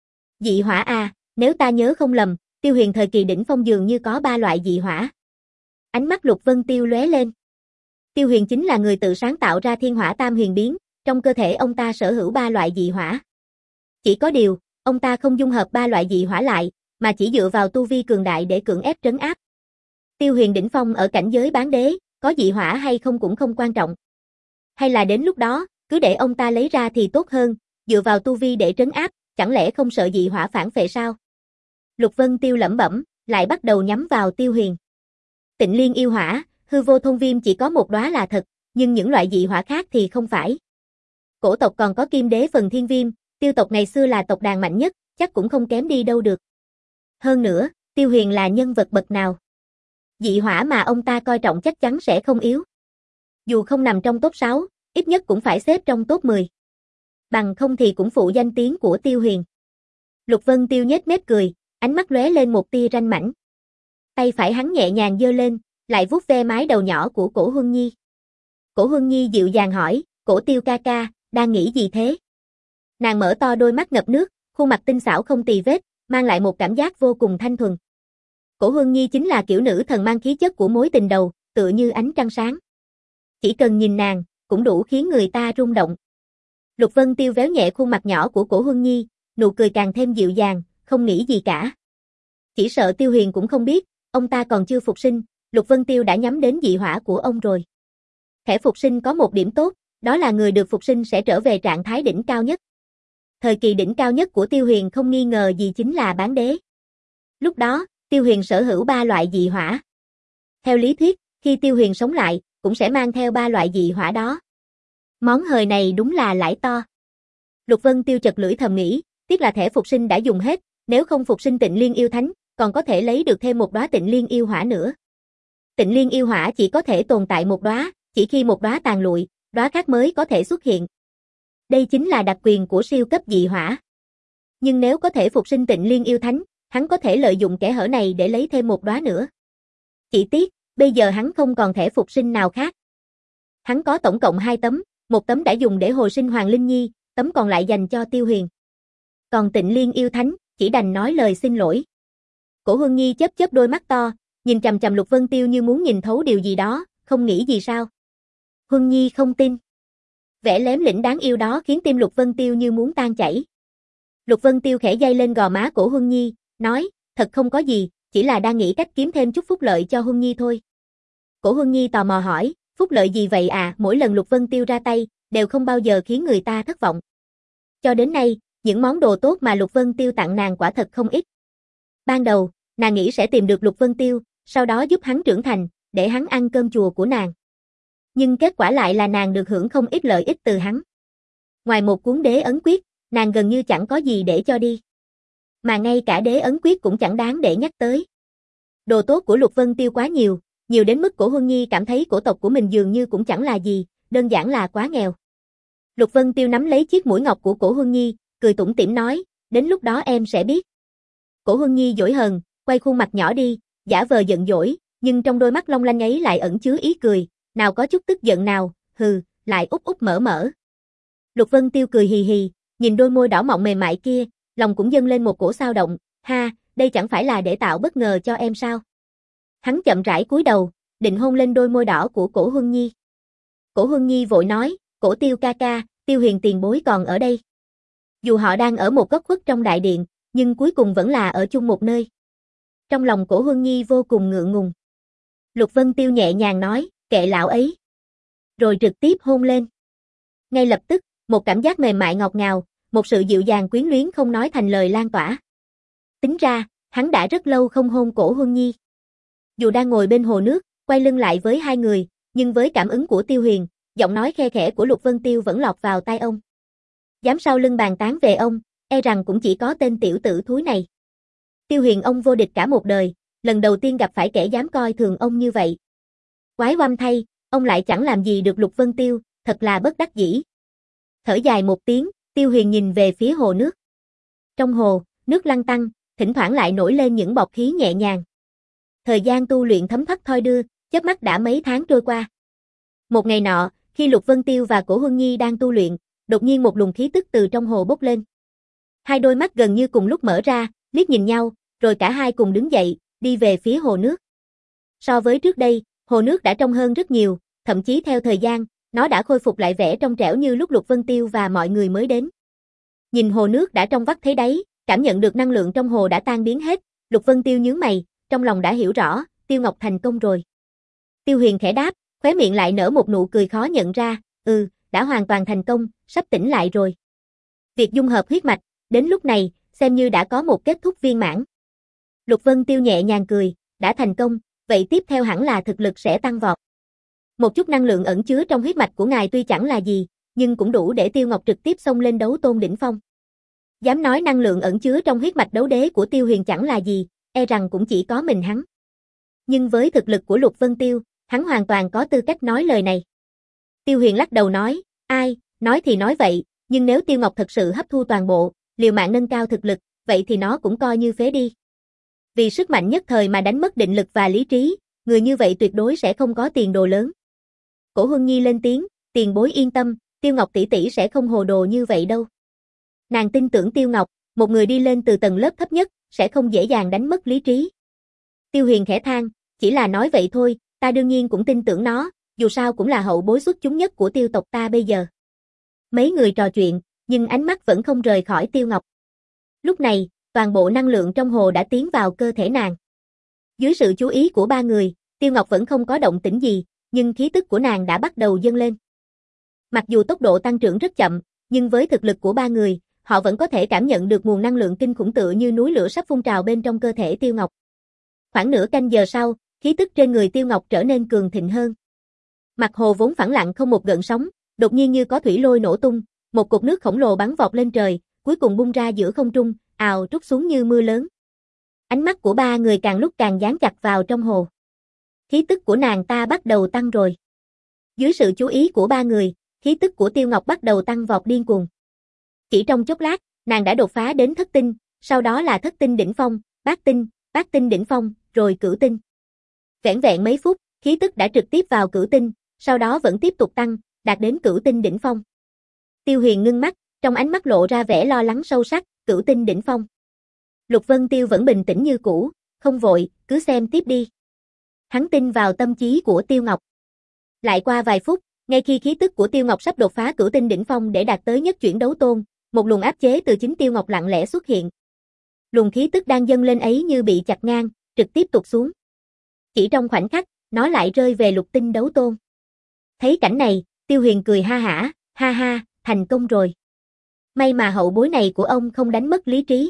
Dị hỏa à, nếu ta nhớ không lầm, Tiêu Huyền thời kỳ đỉnh phong dường như có ba loại dị hỏa. Ánh mắt Lục Vân Tiêu lóe lên. Tiêu Huyền chính là người tự sáng tạo ra thiên hỏa tam huyền biến, trong cơ thể ông ta sở hữu ba loại dị hỏa. Chỉ có điều, ông ta không dung hợp ba loại dị hỏa lại, mà chỉ dựa vào tu vi cường đại để cưỡng ép trấn áp. Tiêu Huyền đỉnh phong ở cảnh giới bán đế, có dị hỏa hay không cũng không quan trọng. Hay là đến lúc đó, cứ để ông ta lấy ra thì tốt hơn, dựa vào tu vi để trấn áp, chẳng lẽ không sợ dị hỏa phản phệ sao? Lục Vân Tiêu lẩm bẩm, lại bắt đầu nhắm vào Tiêu Huyền. Tịnh Liên yêu hỏa, hư vô thôn viêm chỉ có một đóa là thật, nhưng những loại dị hỏa khác thì không phải. Cổ tộc còn có kim đế phần thiên viêm, Tiêu tộc ngày xưa là tộc đàn mạnh nhất, chắc cũng không kém đi đâu được. Hơn nữa, Tiêu Huyền là nhân vật bậc nào? Dị hỏa mà ông ta coi trọng chắc chắn sẽ không yếu. Dù không nằm trong top sáu, ít nhất cũng phải xếp trong top mười. Bằng không thì cũng phụ danh tiếng của Tiêu Huyền. Lục Vân Tiêu nhếch mép cười, ánh mắt lóe lên một tia ranh mãnh. Tay phải hắn nhẹ nhàng giơ lên, lại vuốt ve mái đầu nhỏ của Cổ Huân Nhi. Cổ Huân Nhi dịu dàng hỏi, Cổ Tiêu ca ca, đang nghĩ gì thế? Nàng mở to đôi mắt ngập nước, khuôn mặt tinh xảo không tì vết, mang lại một cảm giác vô cùng thanh thuần. Cổ Huân Nhi chính là kiểu nữ thần mang khí chất của mối tình đầu, tựa như ánh trăng sáng. Chỉ cần nhìn nàng, cũng đủ khiến người ta rung động. Lục Vân Tiêu véo nhẹ khuôn mặt nhỏ của Cổ Huân Nhi, nụ cười càng thêm dịu dàng, không nghĩ gì cả. Chỉ sợ Tiêu Huyền cũng không biết, ông ta còn chưa phục sinh, Lục Vân Tiêu đã nhắm đến dị hỏa của ông rồi. Thẻ phục sinh có một điểm tốt, đó là người được phục sinh sẽ trở về trạng thái đỉnh cao nhất. Thời kỳ đỉnh cao nhất của Tiêu Huyền không nghi ngờ gì chính là bán đế. Lúc đó, Tiêu Huyền sở hữu ba loại dị hỏa. Theo lý thuyết, khi Tiêu Huyền sống lại, cũng sẽ mang theo ba loại dị hỏa đó. Món hời này đúng là lãi to. Lục Vân Tiêu chật lưỡi thầm nghĩ, tiếc là thẻ phục sinh đã dùng hết, nếu không phục sinh Tịnh Liên Yêu Thánh, còn có thể lấy được thêm một đóa Tịnh Liên Yêu Hỏa nữa. Tịnh Liên Yêu Hỏa chỉ có thể tồn tại một đóa, chỉ khi một đóa tàn lụi, đóa khác mới có thể xuất hiện. Đây chính là đặc quyền của siêu cấp dị hỏa. Nhưng nếu có thể phục sinh Tịnh Liên Yêu Thánh, hắn có thể lợi dụng kẽ hở này để lấy thêm một đóa nữa. Chỉ tiếc, bây giờ hắn không còn thẻ phục sinh nào khác. Hắn có tổng cộng hai tấm, một tấm đã dùng để hồi sinh Hoàng Linh Nhi, tấm còn lại dành cho Tiêu Huyền. Còn Tịnh Liên Yêu Thánh, chỉ đành nói lời xin lỗi. Cổ Huân Nhi chớp chớp đôi mắt to, nhìn chằm chằm Lục Vân Tiêu như muốn nhìn thấu điều gì đó, không nghĩ gì sao. Huân Nhi không tin. Vẻ lém lĩnh đáng yêu đó khiến tim Lục Vân Tiêu như muốn tan chảy. Lục Vân Tiêu khẽ day lên gò má của Huân Nhi, nói, thật không có gì, chỉ là đang nghĩ cách kiếm thêm chút phúc lợi cho Huân Nhi thôi. Cổ Huân Nhi tò mò hỏi, phúc lợi gì vậy à? Mỗi lần Lục Vân Tiêu ra tay, đều không bao giờ khiến người ta thất vọng. Cho đến nay, những món đồ tốt mà Lục Vân Tiêu tặng nàng quả thật không ít. Ban đầu, nàng nghĩ sẽ tìm được Lục Vân Tiêu, sau đó giúp hắn trưởng thành, để hắn ăn cơm chùa của nàng. Nhưng kết quả lại là nàng được hưởng không ít lợi ích từ hắn. Ngoài một cuốn đế ấn quyết, nàng gần như chẳng có gì để cho đi. Mà ngay cả đế ấn quyết cũng chẳng đáng để nhắc tới. Đồ tốt của Lục Vân Tiêu quá nhiều, nhiều đến mức Cổ Huân Nhi cảm thấy cổ tộc của mình dường như cũng chẳng là gì, đơn giản là quá nghèo. Lục Vân Tiêu nắm lấy chiếc mũi ngọc của Cổ Huân Nhi, cười tủm tỉm nói, đến lúc đó em sẽ biết. Cổ Huân Nhi dỗi hờn, quay khuôn mặt nhỏ đi, giả vờ giận dỗi, nhưng trong đôi mắt long lanh ấy lại ẩn chứa ý cười, nào có chút tức giận nào, hừ, lại úp úp mở mở. Lục Vân Tiêu cười hì hì, nhìn đôi môi đỏ mọng mềm mại kia, lòng cũng dâng lên một cổ xao động, ha, đây chẳng phải là để tạo bất ngờ cho em sao? Hắn chậm rãi cúi đầu, định hôn lên đôi môi đỏ của Cổ Huân Nhi. Cổ Huân Nhi vội nói, Cổ Tiêu ca ca, Tiêu Huyền tiền bối còn ở đây. Dù họ đang ở một góc khuất trong đại điện, nhưng cuối cùng vẫn là ở chung một nơi. Trong lòng Cổ Huân Nhi vô cùng ngượng ngùng. Lục Vân Tiêu nhẹ nhàng nói, kệ lão ấy. Rồi trực tiếp hôn lên. Ngay lập tức, một cảm giác mềm mại ngọt ngào, một sự dịu dàng quyến luyến không nói thành lời lan tỏa. Tính ra, hắn đã rất lâu không hôn Cổ Huân Nhi. Dù đang ngồi bên hồ nước, quay lưng lại với hai người, nhưng với cảm ứng của Tiêu Huyền, giọng nói khe khẽ của Lục Vân Tiêu vẫn lọt vào tai ông. Dám sau lưng bàn tán về ông, e rằng cũng chỉ có tên tiểu tử thúi này. Tiêu Huyền ông vô địch cả một đời, lần đầu tiên gặp phải kẻ dám coi thường ông như vậy. Quái oăm thay, ông lại chẳng làm gì được Lục Vân Tiêu, thật là bất đắc dĩ. Thở dài một tiếng, Tiêu Huyền nhìn về phía hồ nước. Trong hồ, nước lăn tăn, thỉnh thoảng lại nổi lên những bọt khí nhẹ nhàng. Thời gian tu luyện thấm thoát thoi đưa, chớp mắt đã mấy tháng trôi qua. Một ngày nọ, khi Lục Vân Tiêu và Cổ Huân Nhi đang tu luyện, đột nhiên một luồng khí tức từ trong hồ bốc lên. Hai đôi mắt gần như cùng lúc mở ra, liếc nhìn nhau, rồi cả hai cùng đứng dậy, đi về phía hồ nước. So với trước đây, hồ nước đã trong hơn rất nhiều, thậm chí theo thời gian, nó đã khôi phục lại vẻ trong trẻo như lúc Lục Vân Tiêu và mọi người mới đến. Nhìn hồ nước đã trong vắt thấy đáy, cảm nhận được năng lượng trong hồ đã tan biến hết, Lục Vân Tiêu nhướng mày, trong lòng đã hiểu rõ, Tiêu Ngọc thành công rồi. Tiêu Huyền khẽ đáp, khóe miệng lại nở một nụ cười khó nhận ra, ừ, đã hoàn toàn thành công, sắp tỉnh lại rồi. Việc dung hợp huyết mạch, đến lúc này, xem như đã có một kết thúc viên mãn. Lục Vân Tiêu nhẹ nhàng cười, đã thành công, vậy tiếp theo hẳn là thực lực sẽ tăng vọt. Một chút năng lượng ẩn chứa trong huyết mạch của ngài tuy chẳng là gì, nhưng cũng đủ để Tiêu Ngọc trực tiếp xông lên đấu tôn đỉnh phong. Dám nói năng lượng ẩn chứa trong huyết mạch đấu đế của Tiêu Huyền chẳng là gì, e rằng cũng chỉ có mình hắn. Nhưng với thực lực của Lục Vân Tiêu, hắn hoàn toàn có tư cách nói lời này. Tiêu Huyền lắc đầu nói, ai, nói thì nói vậy, nhưng nếu Tiêu Ngọc thật sự hấp thu toàn bộ, liều mạng nâng cao thực lực, vậy thì nó cũng coi như phế đi. Vì sức mạnh nhất thời mà đánh mất định lực và lý trí, người như vậy tuyệt đối sẽ không có tiền đồ lớn. Cổ Huân Nhi lên tiếng, tiền bối yên tâm, Tiêu Ngọc tỷ tỷ sẽ không hồ đồ như vậy đâu. Nàng tin tưởng Tiêu Ngọc, một người đi lên từ tầng lớp thấp nhất, sẽ không dễ dàng đánh mất lý trí. Tiêu Huyền khẽ than, chỉ là nói vậy thôi, ta đương nhiên cũng tin tưởng nó, dù sao cũng là hậu bối xuất chúng nhất của Tiêu tộc ta bây giờ. Mấy người trò chuyện, nhưng ánh mắt vẫn không rời khỏi Tiêu Ngọc. Lúc này, toàn bộ năng lượng trong hồ đã tiến vào cơ thể nàng. Dưới sự chú ý của ba người, Tiêu Ngọc vẫn không có động tĩnh gì, nhưng khí tức của nàng đã bắt đầu dâng lên. Mặc dù tốc độ tăng trưởng rất chậm, nhưng với thực lực của ba người, họ vẫn có thể cảm nhận được nguồn năng lượng kinh khủng tựa như núi lửa sắp phun trào bên trong cơ thể Tiêu Ngọc. Khoảng nửa canh giờ sau, khí tức trên người Tiêu Ngọc trở nên cường thịnh hơn. Mặt hồ vốn phẳng lặng không một gợn sóng, đột nhiên như có thủy lôi nổ tung, một cột nước khổng lồ bắn vọt lên trời, cuối cùng bung ra giữa không trung, ào trút xuống như mưa lớn. Ánh mắt của ba người càng lúc càng dán chặt vào trong hồ. Khí tức của nàng ta bắt đầu tăng rồi. Dưới sự chú ý của ba người, khí tức của Tiêu Ngọc bắt đầu tăng vọt điên cuồng. Chỉ trong chốc lát, nàng đã đột phá đến thất tinh, sau đó là thất tinh đỉnh phong, bát tinh, bát tinh đỉnh phong, rồi cửu tinh. Vẻn vẹn mấy phút, khí tức đã trực tiếp vào cửu tinh, sau đó vẫn tiếp tục tăng, đạt đến cửu tinh đỉnh phong. Tiêu Huyền ngưng mắt, trong ánh mắt lộ ra vẻ lo lắng sâu sắc, cửu tinh đỉnh phong. Lục Vân Tiêu vẫn bình tĩnh như cũ, không vội, cứ xem tiếp đi. Hắn tin vào tâm trí của Tiêu Ngọc. Lại qua vài phút, ngay khi khí tức của Tiêu Ngọc sắp đột phá cửu tinh đỉnh phong để đạt tới nhất chuyển đấu tôn, một luồng áp chế từ chính Tiêu Ngọc lặng lẽ xuất hiện. Luồng khí tức đang dâng lên ấy như bị chặt ngang, trực tiếp tụt xuống. Chỉ trong khoảnh khắc, nó lại rơi về lục tinh đấu tôn. Thấy cảnh này, Tiêu Huyền cười ha hả, ha ha, thành công rồi. May mà hậu bối này của ông không đánh mất lý trí.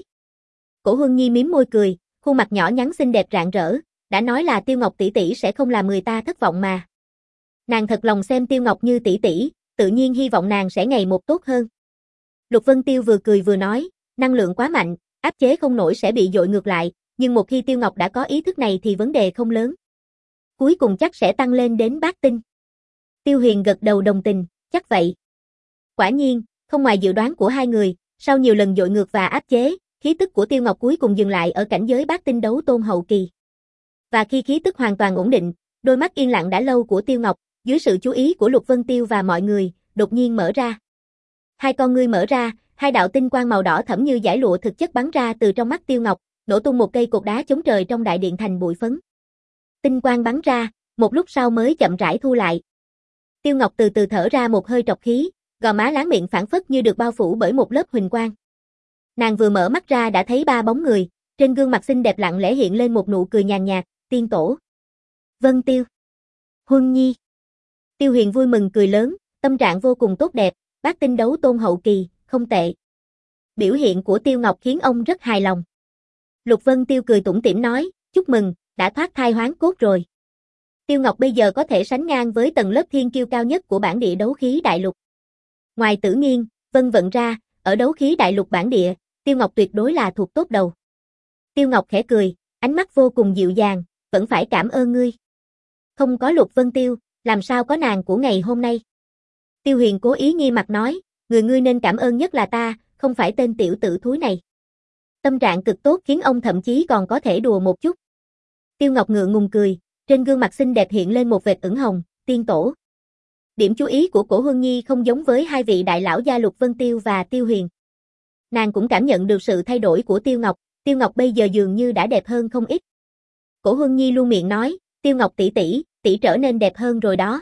Cổ Huân Nhi mím môi cười, khuôn mặt nhỏ nhắn xinh đẹp rạng rỡ, đã nói là Tiêu Ngọc tỷ tỷ sẽ không làm người ta thất vọng mà. Nàng thật lòng xem Tiêu Ngọc như tỷ tỷ, tự nhiên hy vọng nàng sẽ ngày một tốt hơn. Lục Vân Tiêu vừa cười vừa nói, năng lượng quá mạnh, áp chế không nổi sẽ bị dội ngược lại, nhưng một khi Tiêu Ngọc đã có ý thức này thì vấn đề không lớn. Cuối cùng chắc sẽ tăng lên đến bát tinh. Tiêu Huyền gật đầu đồng tình, chắc vậy. Quả nhiên, không ngoài dự đoán của hai người, sau nhiều lần dội ngược và áp chế, khí tức của Tiêu Ngọc cuối cùng dừng lại ở cảnh giới bát tinh đấu tôn hậu kỳ. Và khi khí tức hoàn toàn ổn định, đôi mắt yên lặng đã lâu của Tiêu Ngọc, dưới sự chú ý của Lục Vân Tiêu và mọi người, đột nhiên mở ra. Hai con ngươi mở ra, hai đạo tinh quang màu đỏ thẫm như dải lụa thực chất bắn ra từ trong mắt Tiêu Ngọc, nổ tung một cây cột đá chống trời trong đại điện thành bụi phấn. Tinh quang bắn ra, một lúc sau mới chậm rãi thu lại. Tiêu Ngọc từ từ thở ra một hơi trọc khí, gò má láng miệng phảng phất như được bao phủ bởi một lớp huỳnh quang. Nàng vừa mở mắt ra đã thấy ba bóng người, trên gương mặt xinh đẹp lặng lẽ hiện lên một nụ cười nhàn nhạt, Tiên Tổ, Vân Tiêu, Huân Nhi. Tiêu Huyền vui mừng cười lớn, tâm trạng vô cùng tốt đẹp, bát tinh đấu tôn hậu kỳ, không tệ. Biểu hiện của Tiêu Ngọc khiến ông rất hài lòng. Lục Vân Tiêu cười tủm tỉm nói, chúc mừng, đã thoát thai hoán cốt rồi. Tiêu Ngọc bây giờ có thể sánh ngang với tầng lớp thiên kiêu cao nhất của bản địa đấu khí đại lục. Ngoài Tử Nghiên, Vân Vận ra, ở đấu khí đại lục bản địa, Tiêu Ngọc tuyệt đối là thuộc tốt đầu. Tiêu Ngọc khẽ cười, ánh mắt vô cùng dịu dàng, vẫn phải cảm ơn ngươi. Không có Lục Vân Tiêu, làm sao có nàng của ngày hôm nay. Tiêu Huyền cố ý nghi mặt nói, người ngươi nên cảm ơn nhất là ta, không phải tên tiểu tử thúi này. Tâm trạng cực tốt khiến ông thậm chí còn có thể đùa một chút. Tiêu Ngọc ngượng ngùng cười, trên gương mặt xinh đẹp hiện lên một vệt ửng hồng, Tiên Tổ. Điểm chú ý của Cổ Huân Nhi không giống với hai vị đại lão gia Lục Vân Tiêu và Tiêu Huyền. Nàng cũng cảm nhận được sự thay đổi của Tiêu Ngọc, Tiêu Ngọc bây giờ dường như đã đẹp hơn không ít. Cổ Huân Nhi luôn miệng nói, Tiêu Ngọc tỷ tỷ, tỷ trở nên đẹp hơn rồi đó.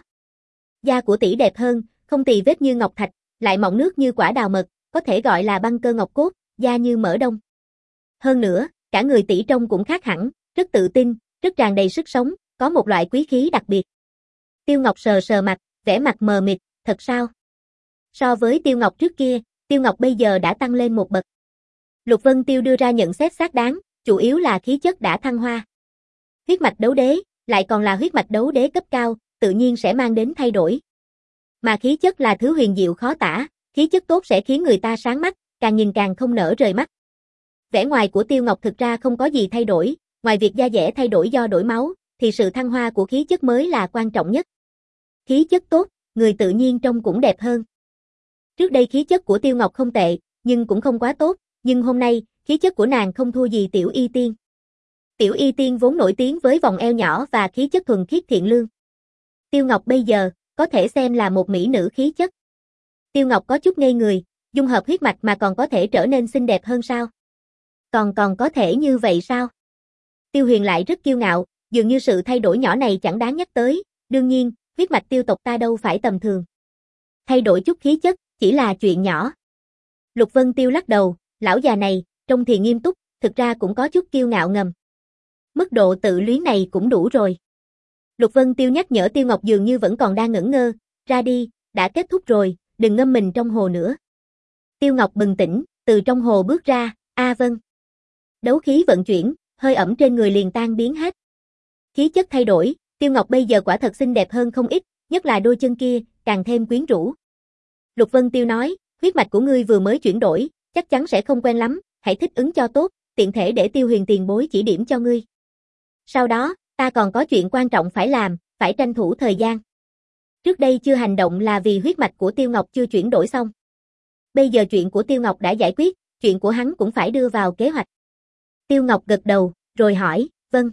Da của tỷ đẹp hơn, không tì vết như ngọc thạch, lại mọng nước như quả đào mật, có thể gọi là băng cơ ngọc cốt, da như mỡ đông. Hơn nữa, cả người tỷ trông cũng khác hẳn, rất tự tin, rất tràn đầy sức sống, có một loại quý khí đặc biệt. Tiêu Ngọc sờ sờ mặt, vẻ mặt mờ mịt, thật sao? So với Tiêu Ngọc trước kia, Tiêu Ngọc bây giờ đã tăng lên một bậc. Lục Vân Tiêu đưa ra nhận xét xác đáng, chủ yếu là khí chất đã thăng hoa. Huyết mạch đấu đế, lại còn là huyết mạch đấu đế cấp cao, tự nhiên sẽ mang đến thay đổi. Mà khí chất là thứ huyền diệu khó tả, khí chất tốt sẽ khiến người ta sáng mắt, càng nhìn càng không nỡ rời mắt. Vẻ ngoài của Tiêu Ngọc thực ra không có gì thay đổi, ngoài việc da dẻ thay đổi do đổi máu, thì sự thăng hoa của khí chất mới là quan trọng nhất. Khí chất tốt, người tự nhiên trông cũng đẹp hơn. Trước đây khí chất của Tiêu Ngọc không tệ, nhưng cũng không quá tốt, nhưng hôm nay, khí chất của nàng không thua gì Tiểu Y Tiên. Tiểu Y Tiên vốn nổi tiếng với vòng eo nhỏ và khí chất thuần khiết thiện lương. Tiêu Ngọc bây giờ, có thể xem là một mỹ nữ khí chất. Tiêu Ngọc có chút ngây người, dung hợp huyết mạch mà còn có thể trở nên xinh đẹp hơn sao? Còn còn có thể như vậy sao? Tiêu Huyền lại rất kiêu ngạo, dường như sự thay đổi nhỏ này chẳng đáng nhắc tới, đương nhiên, huyết mạch Tiêu tộc ta đâu phải tầm thường. Thay đổi chút khí chất, chỉ là chuyện nhỏ. Lục Vân Tiêu lắc đầu, lão già này, trông thì nghiêm túc, thực ra cũng có chút kiêu ngạo ngầm. Mức độ tự luyến này cũng đủ rồi. Lục Vân Tiêu nhắc nhở Tiêu Ngọc dường như vẫn còn đang ngẩn ngơ, ra đi, đã kết thúc rồi, đừng ngâm mình trong hồ nữa. Tiêu Ngọc bừng tỉnh, từ trong hồ bước ra, a vâng. Đấu khí vận chuyển, hơi ẩm trên người liền tan biến hết. Khí chất thay đổi, Tiêu Ngọc bây giờ quả thật xinh đẹp hơn không ít, nhất là đôi chân kia, càng thêm quyến rũ. Lục Vân Tiêu nói, huyết mạch của ngươi vừa mới chuyển đổi, chắc chắn sẽ không quen lắm, hãy thích ứng cho tốt, tiện thể để Tiêu Huyền tiền bối chỉ điểm cho ngươi. Sau đó, ta còn có chuyện quan trọng phải làm, phải tranh thủ thời gian. Trước đây chưa hành động là vì huyết mạch của Tiêu Ngọc chưa chuyển đổi xong. Bây giờ chuyện của Tiêu Ngọc đã giải quyết, chuyện của hắn cũng phải đưa vào kế hoạch. Tiêu Ngọc gật đầu, rồi hỏi, vâng.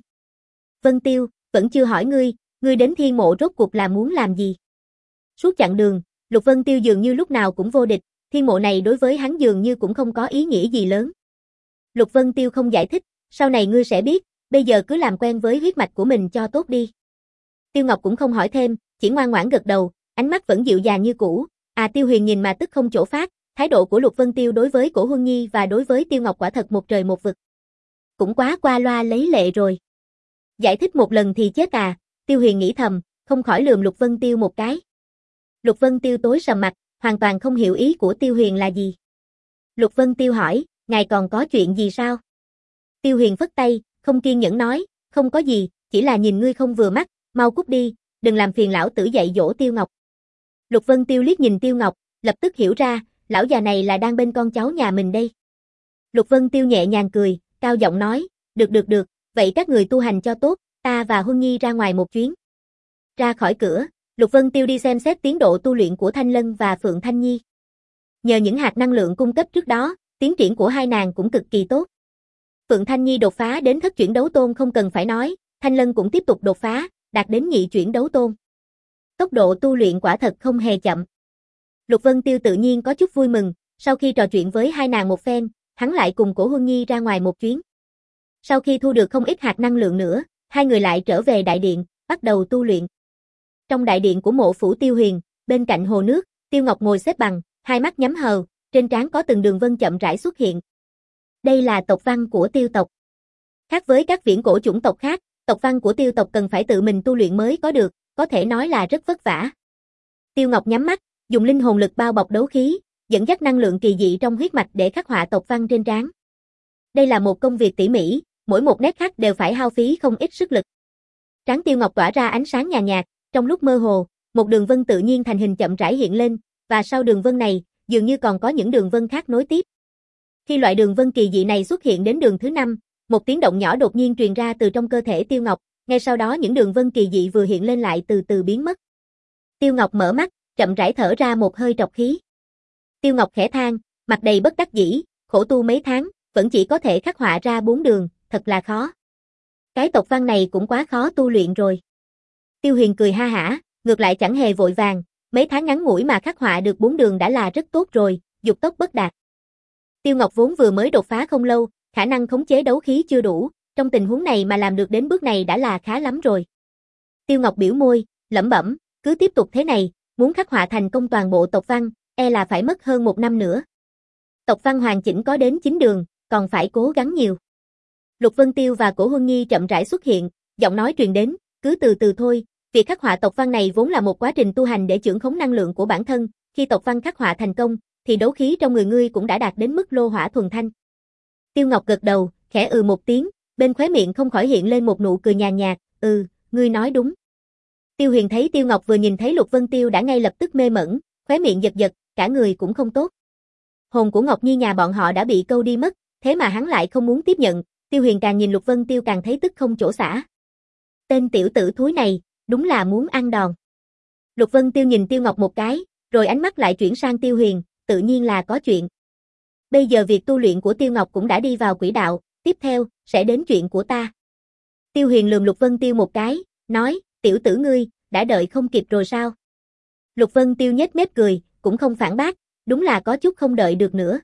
Vân Tiêu, vẫn chưa hỏi ngươi, ngươi đến thiên mộ rốt cuộc là muốn làm gì? Suốt chặng đường, Lục Vân Tiêu dường như lúc nào cũng vô địch, thiên mộ này đối với hắn dường như cũng không có ý nghĩa gì lớn. Lục Vân Tiêu không giải thích, sau này ngươi sẽ biết, bây giờ cứ làm quen với huyết mạch của mình cho tốt đi. Tiêu Ngọc cũng không hỏi thêm, chỉ ngoan ngoãn gật đầu, ánh mắt vẫn dịu dàng như cũ. À Tiêu Huyền nhìn mà tức không chỗ phát, thái độ của Lục Vân Tiêu đối với Cổ Huân Nhi và đối với Tiêu Ngọc quả thật một trời một vực. Cũng quá qua loa lấy lệ rồi. Giải thích một lần thì chết à, Tiêu Huyền nghĩ thầm, không khỏi lườm Lục Vân Tiêu một cái. Lục Vân Tiêu tối sầm mặt, hoàn toàn không hiểu ý của Tiêu Huyền là gì. Lục Vân Tiêu hỏi, ngài còn có chuyện gì sao? Tiêu Huyền phất tay, không kiên nhẫn nói, không có gì, chỉ là nhìn ngươi không vừa mắt, mau cút đi, đừng làm phiền lão tử dạy dỗ Tiêu Ngọc. Lục Vân Tiêu liếc nhìn Tiêu Ngọc, lập tức hiểu ra, lão già này là đang bên con cháu nhà mình đây. Lục Vân Tiêu nhẹ nhàng cười, cao giọng nói, được được được, vậy các người tu hành cho tốt, ta và Huân Nhi ra ngoài một chuyến. Ra khỏi cửa, Lục Vân Tiêu đi xem xét tiến độ tu luyện của Thanh Lân và Phượng Thanh Nhi. Nhờ những hạt năng lượng cung cấp trước đó, tiến triển của hai nàng cũng cực kỳ tốt. Phượng Thanh Nhi đột phá đến thất chuyển đấu tôn không cần phải nói, Thanh Lân cũng tiếp tục đột phá, đạt đến nhị chuyển đấu tôn. Tốc độ tu luyện quả thật không hề chậm. Lục Vân Tiêu tự nhiên có chút vui mừng, sau khi trò chuyện với hai nàng một phen, hắn lại cùng Cổ Huân Nhi ra ngoài một chuyến. Sau khi thu được không ít hạt năng lượng nữa, hai người lại trở về đại điện, bắt đầu tu luyện. Trong đại điện của mộ phủ Tiêu Huyền, bên cạnh hồ nước, Tiêu Ngọc ngồi xếp bằng, hai mắt nhắm hờ, trên trán có từng đường vân chậm rãi xuất hiện. Đây là tộc văn của Tiêu tộc. Khác với các viễn cổ chủng tộc khác, tộc văn của Tiêu tộc cần phải tự mình tu luyện mới có được, có thể nói là rất vất vả. Tiêu Ngọc nhắm mắt, dùng linh hồn lực bao bọc đấu khí, dẫn dắt năng lượng kỳ dị trong huyết mạch để khắc họa tộc văn trên trán. Đây là một công việc tỉ mỉ, mỗi một nét khắc đều phải hao phí không ít sức lực. Trán Tiêu Ngọc tỏa ra ánh sáng nhàn nhạt, trong lúc mơ hồ, một đường vân tự nhiên thành hình chậm rãi hiện lên, và sau đường vân này, dường như còn có những đường vân khác nối tiếp. Khi loại đường vân kỳ dị này xuất hiện đến đường thứ năm, một tiếng động nhỏ đột nhiên truyền ra từ trong cơ thể Tiêu Ngọc, ngay sau đó những đường vân kỳ dị vừa hiện lên lại từ từ biến mất. Tiêu Ngọc mở mắt, chậm rãi thở ra một hơi trọc khí. Tiêu Ngọc khẽ than, mặt đầy bất đắc dĩ, khổ tu mấy tháng, vẫn chỉ có thể khắc họa ra bốn đường, thật là khó. Cái tộc văn này cũng quá khó tu luyện rồi. Tiêu Huyền cười ha hả, ngược lại chẳng hề vội vàng, mấy tháng ngắn ngủi mà khắc họa được bốn đường đã là rất tốt rồi, dục tốc bất đạt. Tiêu Ngọc vốn vừa mới đột phá không lâu, khả năng khống chế đấu khí chưa đủ, trong tình huống này mà làm được đến bước này đã là khá lắm rồi. Tiêu Ngọc biểu môi, lẩm bẩm, cứ tiếp tục thế này, muốn khắc họa thành công toàn bộ tộc văn, e là phải mất hơn một năm nữa. Tộc văn hoàn chỉnh có đến chín đường, còn phải cố gắng nhiều. Lục Vân Tiêu và Cổ Huân Nhi chậm rãi xuất hiện, giọng nói truyền đến, cứ từ từ thôi, việc khắc họa tộc văn này vốn là một quá trình tu hành để chưởng khống năng lượng của bản thân, khi tộc văn khắc họa thành công, thì đấu khí trong người ngươi cũng đã đạt đến mức lô hỏa thuần thanh. Tiêu Ngọc gật đầu, khẽ ừ một tiếng, bên khóe miệng không khỏi hiện lên một nụ cười nhàn nhạt, ừ, ngươi nói đúng. Tiêu Huyền thấy Tiêu Ngọc vừa nhìn thấy Lục Vân Tiêu đã ngay lập tức mê mẩn, khóe miệng giật giật, cả người cũng không tốt. Hồn của Ngọc Nhi nhà bọn họ đã bị câu đi mất, thế mà hắn lại không muốn tiếp nhận, Tiêu Huyền càng nhìn Lục Vân Tiêu càng thấy tức không chỗ xả. Tên tiểu tử thúi này, đúng là muốn ăn đòn. Lục Vân Tiêu nhìn Tiêu Ngọc một cái, rồi ánh mắt lại chuyển sang Tiêu Huyền, tự nhiên là có chuyện. Bây giờ việc tu luyện của Tiêu Ngọc cũng đã đi vào quỹ đạo, tiếp theo, sẽ đến chuyện của ta. Tiêu Huyền lườm Lục Vân Tiêu một cái, nói, tiểu tử ngươi, đã đợi không kịp rồi sao? Lục Vân Tiêu nhếch mép cười, cũng không phản bác, đúng là có chút không đợi được nữa.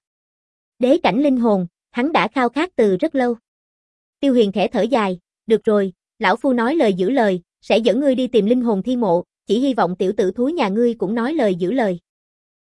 Đế cảnh linh hồn, hắn đã khao khát từ rất lâu. Tiêu Huyền khẽ thở dài, được rồi, lão phu nói lời giữ lời, sẽ dẫn ngươi đi tìm linh hồn thi mộ, chỉ hy vọng tiểu tử thúi nhà ngươi cũng nói lời giữ lời.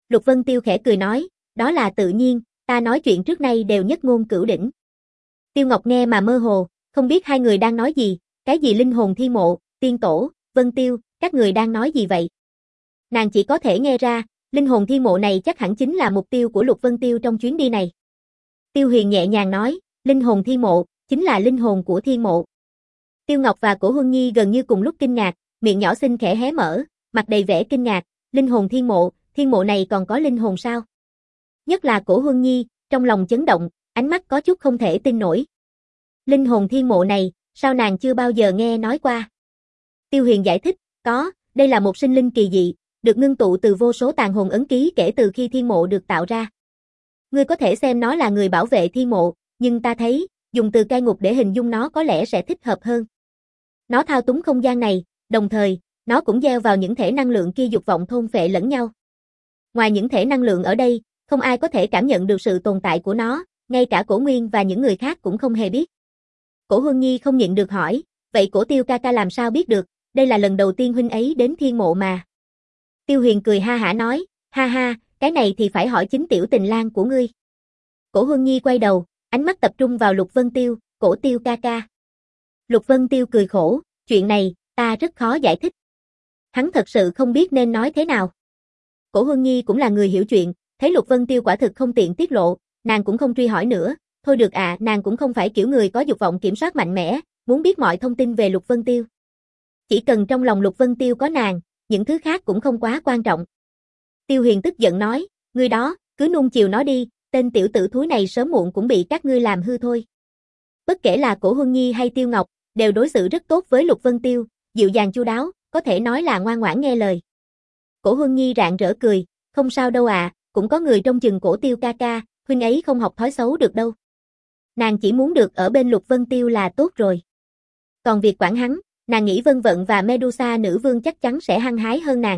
Lục Vân Tiêu khẽ cười nói, đó là tự nhiên, ta nói chuyện trước nay đều nhất ngôn cửu đỉnh. Tiêu Ngọc nghe mà mơ hồ, không biết hai người đang nói gì, cái gì linh hồn thi mộ, tiên tổ, Vân Tiêu, các người đang nói gì vậy? Nàng chỉ có thể nghe ra, linh hồn thi mộ này chắc hẳn chính là mục tiêu của Lục Vân Tiêu trong chuyến đi này. Tiêu Huyền nhẹ nhàng nói, linh hồn thi mộ, chính là linh hồn của thiên mộ. Tiêu Ngọc và Cổ Huân Nhi gần như cùng lúc kinh ngạc, miệng nhỏ xinh khẽ hé mở, mặt đầy vẻ kinh ngạc, linh hồn thiên mộ, thiên mộ này còn có linh hồn sao? Nhất là Cổ Huân Nhi, trong lòng chấn động, ánh mắt có chút không thể tin nổi. Linh hồn thiên mộ này, sao nàng chưa bao giờ nghe nói qua? Tiêu Huyền giải thích, có, đây là một sinh linh kỳ dị, được ngưng tụ từ vô số tàn hồn ấn ký kể từ khi thiên mộ được tạo ra. Ngươi có thể xem nó là người bảo vệ thiên mộ, nhưng ta thấy, dùng từ cai ngục để hình dung nó có lẽ sẽ thích hợp hơn. Nó thao túng không gian này, đồng thời, nó cũng gieo vào những thể năng lượng kia dục vọng thôn phệ lẫn nhau. Ngoài những thể năng lượng ở đây, không ai có thể cảm nhận được sự tồn tại của nó, ngay cả Cổ Nguyên và những người khác cũng không hề biết. Cổ Huân Nhi không nhịn được hỏi, vậy Cổ Tiêu ca ca làm sao biết được, đây là lần đầu tiên huynh ấy đến thiên mộ mà. Tiêu Huyền cười ha hả nói, ha ha, cái này thì phải hỏi chính tiểu tình lang của ngươi. Cổ Huân Nhi quay đầu, ánh mắt tập trung vào Lục Vân Tiêu, Cổ Tiêu ca ca. Lục Vân Tiêu cười khổ, chuyện này, ta rất khó giải thích. Hắn thật sự không biết nên nói thế nào. Cổ Huân Nhi cũng là người hiểu chuyện, thấy Lục Vân Tiêu quả thực không tiện tiết lộ, nàng cũng không truy hỏi nữa, thôi được à, nàng cũng không phải kiểu người có dục vọng kiểm soát mạnh mẽ, muốn biết mọi thông tin về Lục Vân Tiêu. Chỉ cần trong lòng Lục Vân Tiêu có nàng, những thứ khác cũng không quá quan trọng. Tiêu Huyền tức giận nói, ngươi đó, cứ nuông chiều nó đi, tên tiểu tử thúi này sớm muộn cũng bị các ngươi làm hư thôi. Bất kể là Cổ Huân Nhi hay Tiêu Ngọc, đều đối xử rất tốt với Lục Vân Tiêu, dịu dàng chu đáo, có thể nói là ngoan ngoãn nghe lời. Cổ Huân Nhi rạng rỡ cười, không sao đâu à, cũng có người trông chừng Cổ Tiêu ca ca, huynh ấy không học thói xấu được đâu. Nàng chỉ muốn được ở bên Lục Vân Tiêu là tốt rồi. Còn việc quản hắn, nàng nghĩ Vân Vận và Medusa nữ vương chắc chắn sẽ hăng hái hơn nàng.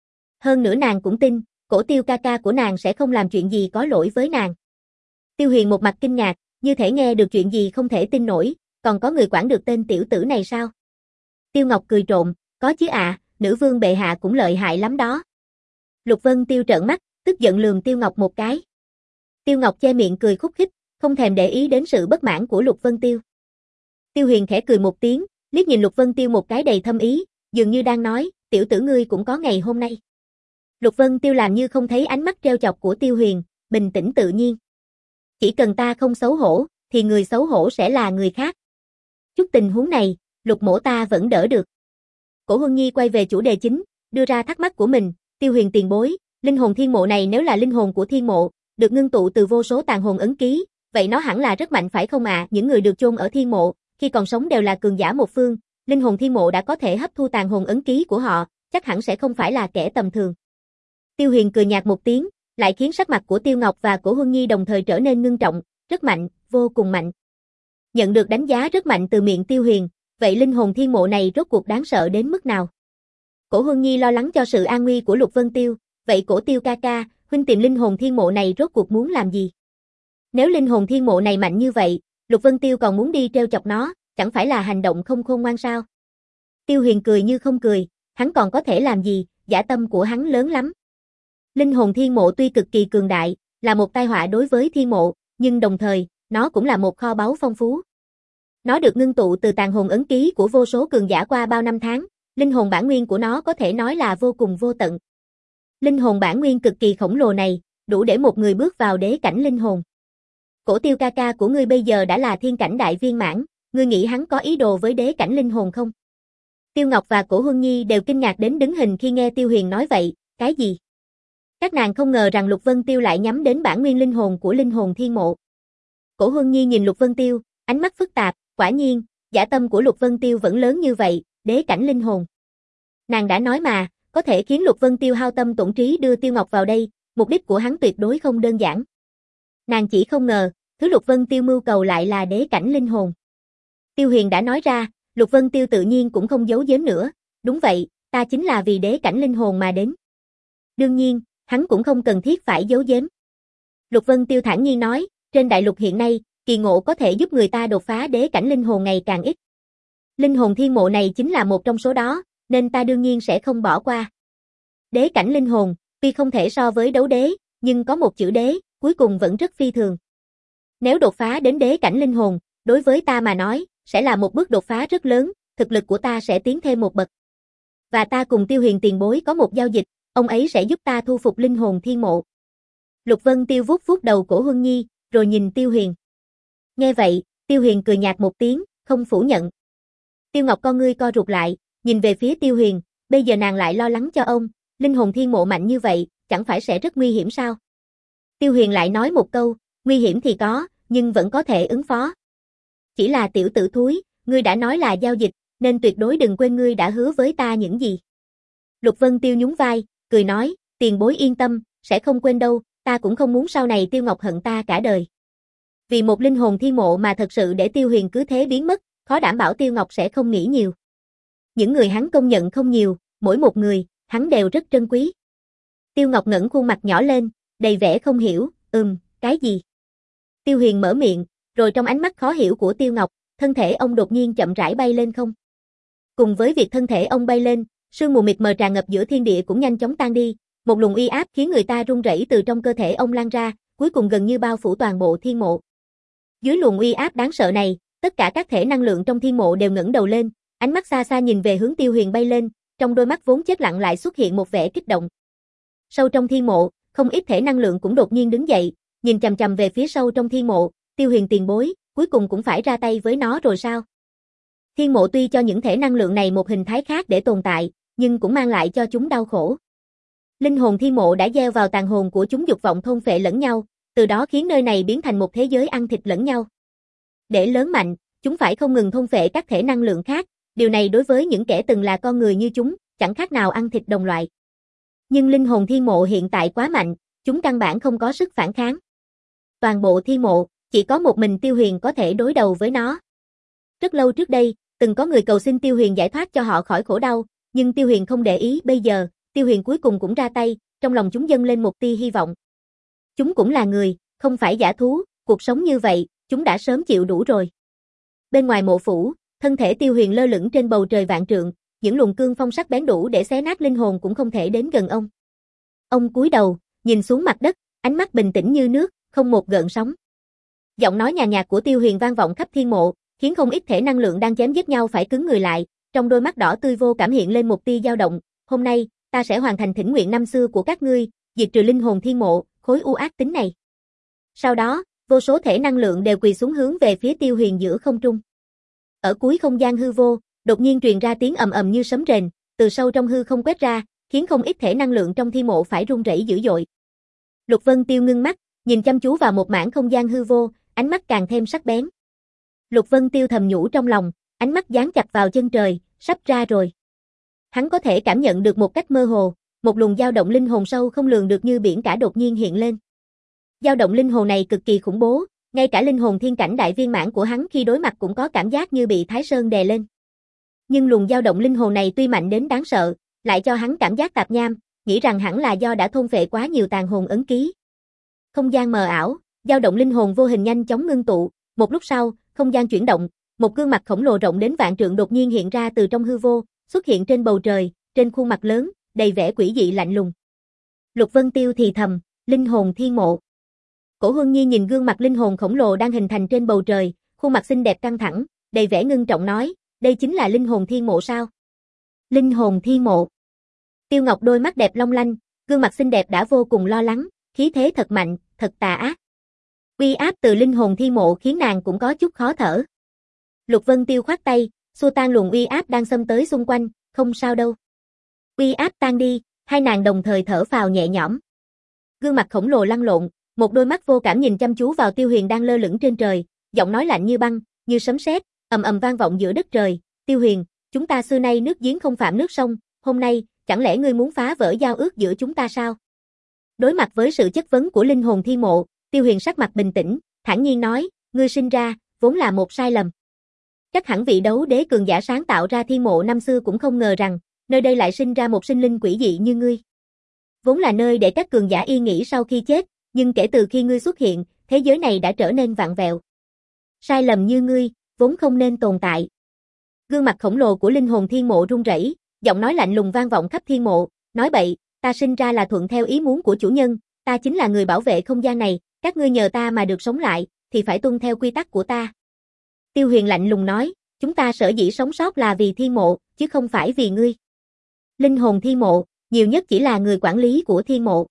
Hơn nữa nàng cũng tin, Cổ Tiêu ca ca của nàng sẽ không làm chuyện gì có lỗi với nàng. Tiêu Huyền một mặt kinh ngạc, như thể nghe được chuyện gì không thể tin nổi, còn có người quản được tên tiểu tử này sao? Tiêu Ngọc cười trộm, có chứ ạ, à, nữ vương bệ hạ cũng lợi hại lắm đó. Lục Vân Tiêu trợn mắt, tức giận lườm Tiêu Ngọc một cái. Tiêu Ngọc che miệng cười khúc khích, không thèm để ý đến sự bất mãn của Lục Vân Tiêu. Tiêu Huyền khẽ cười một tiếng, liếc nhìn Lục Vân Tiêu một cái đầy thâm ý, dường như đang nói, tiểu tử ngươi cũng có ngày hôm nay. Lục Vân Tiêu làm như không thấy ánh mắt trêu chọc của Tiêu Huyền, bình tĩnh tự nhiên. Chỉ cần ta không xấu hổ, thì người xấu hổ sẽ là người khác. Chút tình huống này, Lục mỗ ta vẫn đỡ được. Cổ Huân Nhi quay về chủ đề chính, đưa ra thắc mắc của mình, Tiêu Huyền tiền bối, linh hồn thiên mộ này nếu là linh hồn của thiên mộ, được ngưng tụ từ vô số tàn hồn ấn ký, vậy nó hẳn là rất mạnh phải không ạ? À? Những người được chôn ở thiên mộ, khi còn sống đều là cường giả một phương, linh hồn thiên mộ đã có thể hấp thu tàn hồn ấn ký của họ, chắc hẳn sẽ không phải là kẻ tầm thường. Tiêu Huyền cười nhạt một tiếng, lại khiến sắc mặt của Tiêu Ngọc và Cổ Huân Nhi đồng thời trở nên ngưng trọng, rất mạnh, vô cùng mạnh. Nhận được đánh giá rất mạnh từ miệng Tiêu Huyền, vậy linh hồn thiên mộ này rốt cuộc đáng sợ đến mức nào? Cổ Huân Nhi lo lắng cho sự an nguy của Lục Vân Tiêu, vậy Cổ Tiêu ca ca, huynh tìm linh hồn thiên mộ này rốt cuộc muốn làm gì? Nếu linh hồn thiên mộ này mạnh như vậy, Lục Vân Tiêu còn muốn đi trêu chọc nó, chẳng phải là hành động không khôn ngoan sao? Tiêu Huyền cười như không cười, hắn còn có thể làm gì, dã tâm của hắn lớn lắm. Linh hồn thiên mộ tuy cực kỳ cường đại, là một tai họa đối với thiên mộ, nhưng đồng thời, nó cũng là một kho báu phong phú. Nó được ngưng tụ từ tàn hồn ấn ký của vô số cường giả qua bao năm tháng, linh hồn bản nguyên của nó có thể nói là vô cùng vô tận. Linh hồn bản nguyên cực kỳ khổng lồ này, đủ để một người bước vào đế cảnh linh hồn. Cổ Tiêu ca ca của ngươi bây giờ đã là thiên cảnh đại viên mãn, ngươi nghĩ hắn có ý đồ với đế cảnh linh hồn không? Tiêu Ngọc và Cổ Huân Nhi đều kinh ngạc đến đứng hình khi nghe Tiêu Huyền nói vậy, cái gì? Các nàng không ngờ rằng Lục Vân Tiêu lại nhắm đến bản nguyên linh hồn của linh hồn thiên mộ. Cổ Huân Nhi nhìn Lục Vân Tiêu, ánh mắt phức tạp, quả nhiên, dã tâm của Lục Vân Tiêu vẫn lớn như vậy, đế cảnh linh hồn. Nàng đã nói mà, có thể khiến Lục Vân Tiêu hao tâm tổn trí đưa Tiêu Ngọc vào đây, mục đích của hắn tuyệt đối không đơn giản. Nàng chỉ không ngờ, thứ Lục Vân Tiêu mưu cầu lại là đế cảnh linh hồn. Tiêu Huyền đã nói ra, Lục Vân Tiêu tự nhiên cũng không giấu giếm nữa, đúng vậy, ta chính là vì đế cảnh linh hồn mà đến. Đương nhiên, hắn cũng không cần thiết phải giấu giếm. Lục Vân Tiêu thản nhiên nói, trên đại lục hiện nay, kỳ ngộ có thể giúp người ta đột phá đế cảnh linh hồn ngày càng ít. Linh hồn thiên mộ này chính là một trong số đó, nên ta đương nhiên sẽ không bỏ qua. Đế cảnh linh hồn, Tuy không thể so với đấu đế, nhưng có một chữ đế, cuối cùng vẫn rất phi thường. Nếu đột phá đến đế cảnh linh hồn, đối với ta mà nói, sẽ là một bước đột phá rất lớn, thực lực của ta sẽ tiến thêm một bậc. Và ta cùng Tiêu Huyền tiền bối có một giao dịch, ông ấy sẽ giúp ta thu phục linh hồn thiên mộ. Lục Vân Tiêu vuốt vuốt đầu cổ Huân Nhi, rồi nhìn Tiêu Huyền. Nghe vậy, Tiêu Huyền cười nhạt một tiếng, không phủ nhận. Tiêu Ngọc con ngươi co rụt lại, nhìn về phía Tiêu Huyền, bây giờ nàng lại lo lắng cho ông, linh hồn thiên mộ mạnh như vậy, chẳng phải sẽ rất nguy hiểm sao? Tiêu Huyền lại nói một câu, nguy hiểm thì có, nhưng vẫn có thể ứng phó. Chỉ là tiểu tử thúi, ngươi đã nói là giao dịch, nên tuyệt đối đừng quên ngươi đã hứa với ta những gì. Lục Vân Tiêu nhún vai, cười nói, tiền bối yên tâm, sẽ không quên đâu, ta cũng không muốn sau này Tiêu Ngọc hận ta cả đời. Vì một linh hồn thiên mộ mà thật sự để Tiêu Huyền cứ thế biến mất, khó đảm bảo Tiêu Ngọc sẽ không nghĩ nhiều. Những người hắn công nhận không nhiều, mỗi một người, hắn đều rất trân quý. Tiêu Ngọc ngẩng khuôn mặt nhỏ lên, đầy vẻ không hiểu, ừm, cái gì? Tiêu Huyền mở miệng, rồi trong ánh mắt khó hiểu của Tiêu Ngọc, thân thể ông đột nhiên chậm rãi bay lên không. Cùng với việc thân thể ông bay lên, sương mù mịt mờ tràn ngập giữa thiên địa cũng nhanh chóng tan đi, một luồng uy áp khiến người ta run rẩy từ trong cơ thể ông lan ra, cuối cùng gần như bao phủ toàn bộ thiên mộ. Dưới luồng uy áp đáng sợ này, tất cả các thể năng lượng trong thiên mộ đều ngẩng đầu lên, ánh mắt xa xa nhìn về hướng Tiêu Huyền bay lên, trong đôi mắt vốn chết lặng lại xuất hiện một vẻ kích động. Sâu trong thiên mộ, không ít thể năng lượng cũng đột nhiên đứng dậy, nhìn chằm chằm về phía sâu trong thiên mộ, Tiêu Huyền tiền bối, cuối cùng cũng phải ra tay với nó rồi sao? Thiên mộ tuy cho những thể năng lượng này một hình thái khác để tồn tại, nhưng cũng mang lại cho chúng đau khổ. Linh hồn thiên mộ đã gieo vào tàn hồn của chúng dục vọng thôn phệ lẫn nhau, từ đó khiến nơi này biến thành một thế giới ăn thịt lẫn nhau. Để lớn mạnh, chúng phải không ngừng thôn phệ các thể năng lượng khác, điều này đối với những kẻ từng là con người như chúng, chẳng khác nào ăn thịt đồng loại. Nhưng linh hồn thiên mộ hiện tại quá mạnh, chúng căn bản không có sức phản kháng. Toàn bộ thiên mộ, chỉ có một mình Tiêu Huyền có thể đối đầu với nó. Rất lâu trước đây, từng có người cầu xin Tiêu Huyền giải thoát cho họ khỏi khổ đau, nhưng Tiêu Huyền không để ý, bây giờ, Tiêu Huyền cuối cùng cũng ra tay, trong lòng chúng dâng lên một tia hy vọng. Chúng cũng là người, không phải dã thú, cuộc sống như vậy, chúng đã sớm chịu đủ rồi. Bên ngoài mộ phủ, thân thể Tiêu Huyền lơ lửng trên bầu trời vạn trượng, những luồng cương phong sắc bén đủ để xé nát linh hồn cũng không thể đến gần ông. Ông cúi đầu, nhìn xuống mặt đất, ánh mắt bình tĩnh như nước, không một gợn sóng. Giọng nói nhàn nhạt của Tiêu Huyền vang vọng khắp thiên mộ, khiến không ít thể năng lượng đang chém giết nhau phải cứng người lại, trong đôi mắt đỏ tươi vô cảm hiện lên một tia dao động, hôm nay, ta sẽ hoàn thành thỉnh nguyện năm xưa của các ngươi, diệt trừ linh hồn thiên mộ, khối u ác tính này. Sau đó, vô số thể năng lượng đều quỳ xuống hướng về phía Tiêu Huyền giữa không trung. Ở cuối không gian hư vô, đột nhiên truyền ra tiếng ầm ầm như sấm rền, từ sâu trong hư không quét ra, khiến không ít thể năng lượng trong thiên mộ phải run rẩy dữ dội. Lục Vân Tiêu ngưng mắt, nhìn chăm chú vào một mảng không gian hư vô, ánh mắt càng thêm sắc bén. Lục Vân Tiêu thầm nhủ trong lòng, ánh mắt dán chặt vào chân trời, sắp ra rồi. Hắn có thể cảm nhận được một cách mơ hồ, một luồng dao động linh hồn sâu không lường được như biển cả đột nhiên hiện lên. Dao động linh hồn này cực kỳ khủng bố, ngay cả linh hồn thiên cảnh đại viên mãn của hắn khi đối mặt cũng có cảm giác như bị Thái Sơn đè lên. Nhưng luồng dao động linh hồn này tuy mạnh đến đáng sợ, lại cho hắn cảm giác tạp nham, nghĩ rằng hẳn là do đã thôn phệ quá nhiều tàn hồn ấn ký. Không gian mờ ảo, dao động linh hồn vô hình nhanh chóng ngưng tụ, một lúc sau, không gian chuyển động, một gương mặt khổng lồ rộng đến vạn trượng đột nhiên hiện ra từ trong hư vô, xuất hiện trên bầu trời, trên khuôn mặt lớn, đầy vẻ quỷ dị lạnh lùng. Lục Vân Tiêu thì thầm, linh hồn thiên mộ. Cổ Huân Nhi nhìn gương mặt linh hồn khổng lồ đang hình thành trên bầu trời, khuôn mặt xinh đẹp căng thẳng, đầy vẻ ngưng trọng nói, đây chính là linh hồn thiên mộ sao? Linh hồn thiên mộ. Tiêu Ngọc đôi mắt đẹp long lanh, gương mặt xinh đẹp đã vô cùng lo lắng, khí thế thật mạnh, thật tà ác. Uy áp từ linh hồn thiên mộ khiến nàng cũng có chút khó thở. Lục Vân Tiêu khoát tay, xua tan luồng uy áp đang xâm tới xung quanh, không sao đâu. Uy áp tan đi, hai nàng đồng thời thở phào nhẹ nhõm. Gương mặt khổng lồ lăn lộn, một đôi mắt vô cảm nhìn chăm chú vào Tiêu Huyền đang lơ lửng trên trời, giọng nói lạnh như băng, như sấm sét, ầm ầm vang vọng giữa đất trời. Tiêu Huyền, chúng ta xưa nay nước giếng không phạm nước sông, hôm nay, chẳng lẽ ngươi muốn phá vỡ giao ước giữa chúng ta sao? Đối mặt với sự chất vấn của linh hồn thiên mộ, Tiêu Huyền sắc mặt bình tĩnh, thản nhiên nói, ngươi sinh ra, vốn là một sai lầm. Chắc hẳn vị đấu đế cường giả sáng tạo ra thiên mộ năm xưa cũng không ngờ rằng, nơi đây lại sinh ra một sinh linh quỷ dị như ngươi. Vốn là nơi để các cường giả yên nghỉ sau khi chết, nhưng kể từ khi ngươi xuất hiện, thế giới này đã trở nên vặn vẹo. Sai lầm như ngươi, vốn không nên tồn tại. Gương mặt khổng lồ của linh hồn thiên mộ run rẩy, giọng nói lạnh lùng vang vọng khắp thiên mộ, nói bậy, ta sinh ra là thuận theo ý muốn của chủ nhân, ta chính là người bảo vệ không gian này, các ngươi nhờ ta mà được sống lại, thì phải tuân theo quy tắc của ta. Tiêu Huyền lạnh lùng nói, chúng ta sở dĩ sống sót là vì thiên mộ, chứ không phải vì ngươi. Linh hồn thiên mộ, nhiều nhất chỉ là người quản lý của thiên mộ.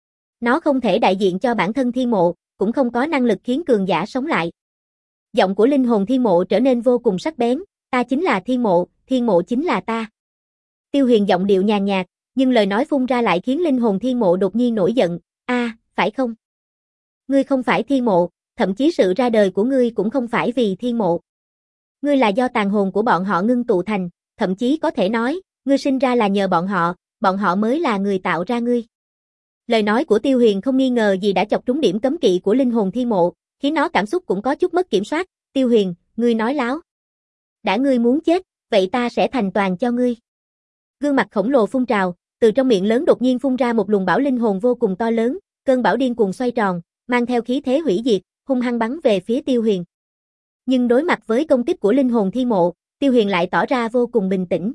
Nó không thể đại diện cho bản thân thiên mộ, cũng không có năng lực khiến cường giả sống lại. Giọng của linh hồn thiên mộ trở nên vô cùng sắc bén, ta chính là thiên mộ, thiên mộ chính là ta. Tiêu Huyền giọng điệu nhàn nhạt, nhưng lời nói phun ra lại khiến linh hồn thiên mộ đột nhiên nổi giận, a, à, phải không? Ngươi không phải thiên mộ, thậm chí sự ra đời của ngươi cũng không phải vì thiên mộ. Ngươi là do tàn hồn của bọn họ ngưng tụ thành, thậm chí có thể nói, ngươi sinh ra là nhờ bọn họ, bọn họ mới là người tạo ra ngươi. Lời nói của Tiêu Huyền không nghi ngờ gì đã chọc trúng điểm cấm kỵ của linh hồn thiên mộ, khiến nó cảm xúc cũng có chút mất kiểm soát. Tiêu Huyền, ngươi nói láo. Đã ngươi muốn chết, vậy ta sẽ thành toàn cho ngươi. Gương mặt khổng lồ phun trào, từ trong miệng lớn đột nhiên phun ra một luồng bão linh hồn vô cùng to lớn, cơn bão điên cuồng xoay tròn, mang theo khí thế hủy diệt, hung hăng bắn về phía Tiêu Huyền. Nhưng đối mặt với công kích của linh hồn thiên mộ, Tiêu Huyền lại tỏ ra vô cùng bình tĩnh.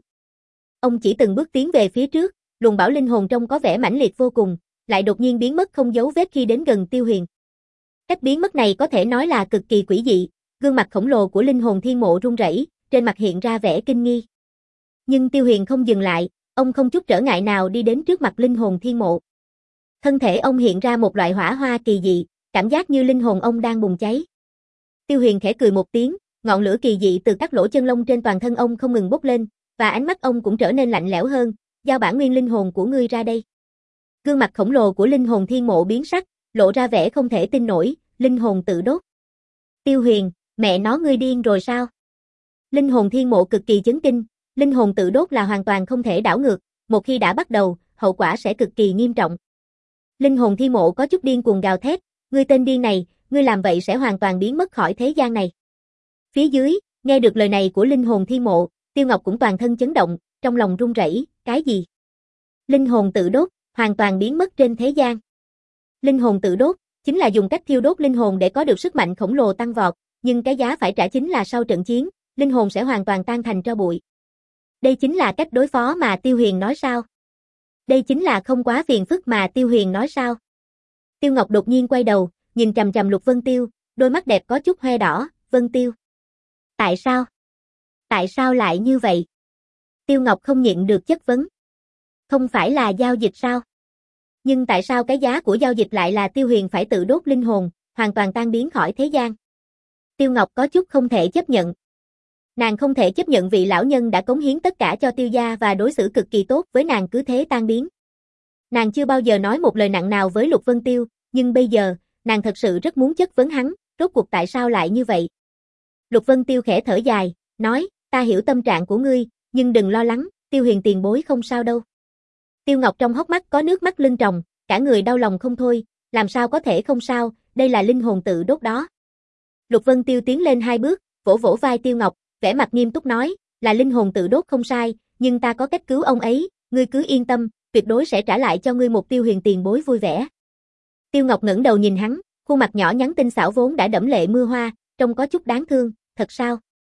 Ông chỉ từng bước tiến về phía trước, luồng bão linh hồn trông có vẻ mãnh liệt vô cùng, lại đột nhiên biến mất không dấu vết khi đến gần Tiêu Huyền. Cách biến mất này có thể nói là cực kỳ quỷ dị, gương mặt khổng lồ của linh hồn thiên mộ run rẩy, trên mặt hiện ra vẻ kinh nghi. Nhưng Tiêu Huyền không dừng lại, ông không chút trở ngại nào đi đến trước mặt linh hồn thiên mộ. Thân thể ông hiện ra một loại hỏa hoa kỳ dị, cảm giác như linh hồn ông đang bùng cháy. Tiêu Huyền khẽ cười một tiếng, ngọn lửa kỳ dị từ các lỗ chân lông trên toàn thân ông không ngừng bốc lên, và ánh mắt ông cũng trở nên lạnh lẽo hơn, giao bản nguyên linh hồn của ngươi ra đây. Gương mặt khổng lồ của linh hồn thiên mộ biến sắc, lộ ra vẻ không thể tin nổi, linh hồn tự đốt. Tiêu Huyền, mẹ nó ngươi điên rồi sao? Linh hồn thiên mộ cực kỳ chấn kinh, linh hồn tự đốt là hoàn toàn không thể đảo ngược, một khi đã bắt đầu, hậu quả sẽ cực kỳ nghiêm trọng. Linh hồn thiên mộ có chút điên cuồng gào thét, ngươi tên điên này, ngươi làm vậy sẽ hoàn toàn biến mất khỏi thế gian này. Phía dưới, nghe được lời này của linh hồn thiên mộ, Tiêu Ngọc cũng toàn thân chấn động, trong lòng run rẩy, cái gì? Linh hồn tự đốt, hoàn toàn biến mất trên thế gian. Linh hồn tự đốt, chính là dùng cách thiêu đốt linh hồn để có được sức mạnh khổng lồ tăng vọt, nhưng cái giá phải trả chính là sau trận chiến, linh hồn sẽ hoàn toàn tan thành tro bụi. Đây chính là cách đối phó mà Tiêu Huyền nói sao? Đây chính là không quá phiền phức mà Tiêu Huyền nói sao? Tiêu Ngọc đột nhiên quay đầu, nhìn chằm chằm Lục Vân Tiêu, đôi mắt đẹp có chút hoe đỏ, Vân Tiêu. Tại sao? Tại sao lại như vậy? Tiêu Ngọc không nhịn được chất vấn. Không phải là giao dịch sao? Nhưng tại sao cái giá của giao dịch lại là Tiêu Huyền phải tự đốt linh hồn, hoàn toàn tan biến khỏi thế gian? Tiêu Ngọc có chút không thể chấp nhận. Nàng không thể chấp nhận vị lão nhân đã cống hiến tất cả cho Tiêu gia và đối xử cực kỳ tốt với nàng cứ thế tan biến. Nàng chưa bao giờ nói một lời nặng nào với Lục Vân Tiêu, nhưng bây giờ, nàng thật sự rất muốn chất vấn hắn, rốt cuộc tại sao lại như vậy? Lục Vân Tiêu khẽ thở dài, nói, ta hiểu tâm trạng của ngươi, nhưng đừng lo lắng, Tiêu Huyền tiền bối không sao đâu. Tiêu Ngọc trong hốc mắt có nước mắt lưng tròng, cả người đau lòng không thôi, làm sao có thể không sao, đây là linh hồn tự đốt đó. Lục Vân Tiêu tiến lên hai bước, vỗ vỗ vai Tiêu Ngọc, vẻ mặt nghiêm túc nói, là linh hồn tự đốt không sai, nhưng ta có cách cứu ông ấy, ngươi cứ yên tâm, tuyệt đối sẽ trả lại cho ngươi một Tiêu Huyền tiền bối vui vẻ. Tiêu Ngọc ngẩng đầu nhìn hắn, khuôn mặt nhỏ nhắn tinh xảo vốn đã đẫm lệ mưa hoa, trông có chút đáng thương, thật sao?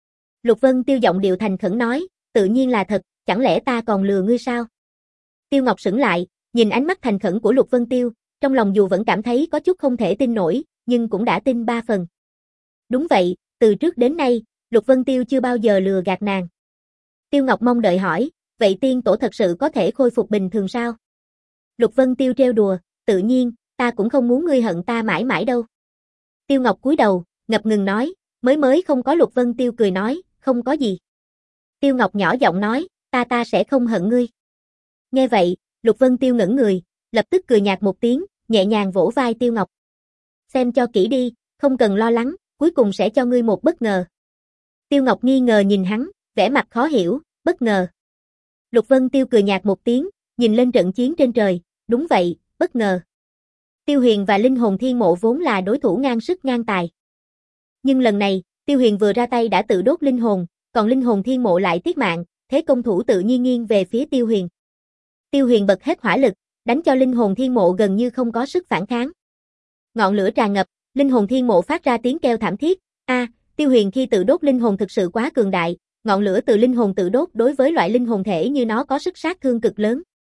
Lục Vân Tiêu giọng điệu thành khẩn nói, tự nhiên là thật, chẳng lẽ ta còn lừa ngươi sao? Tiêu Ngọc sững lại, nhìn ánh mắt thành khẩn của Lục Vân Tiêu, trong lòng dù vẫn cảm thấy có chút không thể tin nổi, nhưng cũng đã tin ba phần. Đúng vậy, từ trước đến nay, Lục Vân Tiêu chưa bao giờ lừa gạt nàng. Tiêu Ngọc mong đợi hỏi, vậy tiên tổ thật sự có thể khôi phục bình thường sao? Lục Vân Tiêu trêu đùa, tự nhiên, ta cũng không muốn ngươi hận ta mãi mãi đâu. Tiêu Ngọc cúi đầu, ngập ngừng nói, mới mới không có. Lục Vân Tiêu cười nói, không có gì. Tiêu Ngọc nhỏ giọng nói, ta ta sẽ không hận ngươi. Nghe vậy, Lục Vân Tiêu ngẩn người, lập tức cười nhạt một tiếng, nhẹ nhàng vỗ vai Tiêu Ngọc. Xem cho kỹ đi, không cần lo lắng, cuối cùng sẽ cho ngươi một bất ngờ. Tiêu Ngọc nghi ngờ nhìn hắn, vẻ mặt khó hiểu, bất ngờ. Lục Vân Tiêu cười nhạt một tiếng, nhìn lên trận chiến trên trời, đúng vậy, bất ngờ. Tiêu Huyền và linh hồn thiên mộ vốn là đối thủ ngang sức ngang tài. Nhưng lần này, Tiêu Huyền vừa ra tay đã tự đốt linh hồn, còn linh hồn thiên mộ lại tiết mạng, thế công thủ tự nhiên nghiêng về phía Tiêu Huyền. Tiêu Huyền bật hết hỏa lực, đánh cho linh hồn thiên mộ gần như không có sức phản kháng. Ngọn lửa tràn ngập, linh hồn thiên mộ phát ra tiếng kêu thảm thiết. A, à, Tiêu Huyền khi tự đốt linh hồn thực sự quá cường đại, ngọn lửa từ linh hồn tự đốt đối với loại linh hồn thể như nó có sức sát thương cực lớn.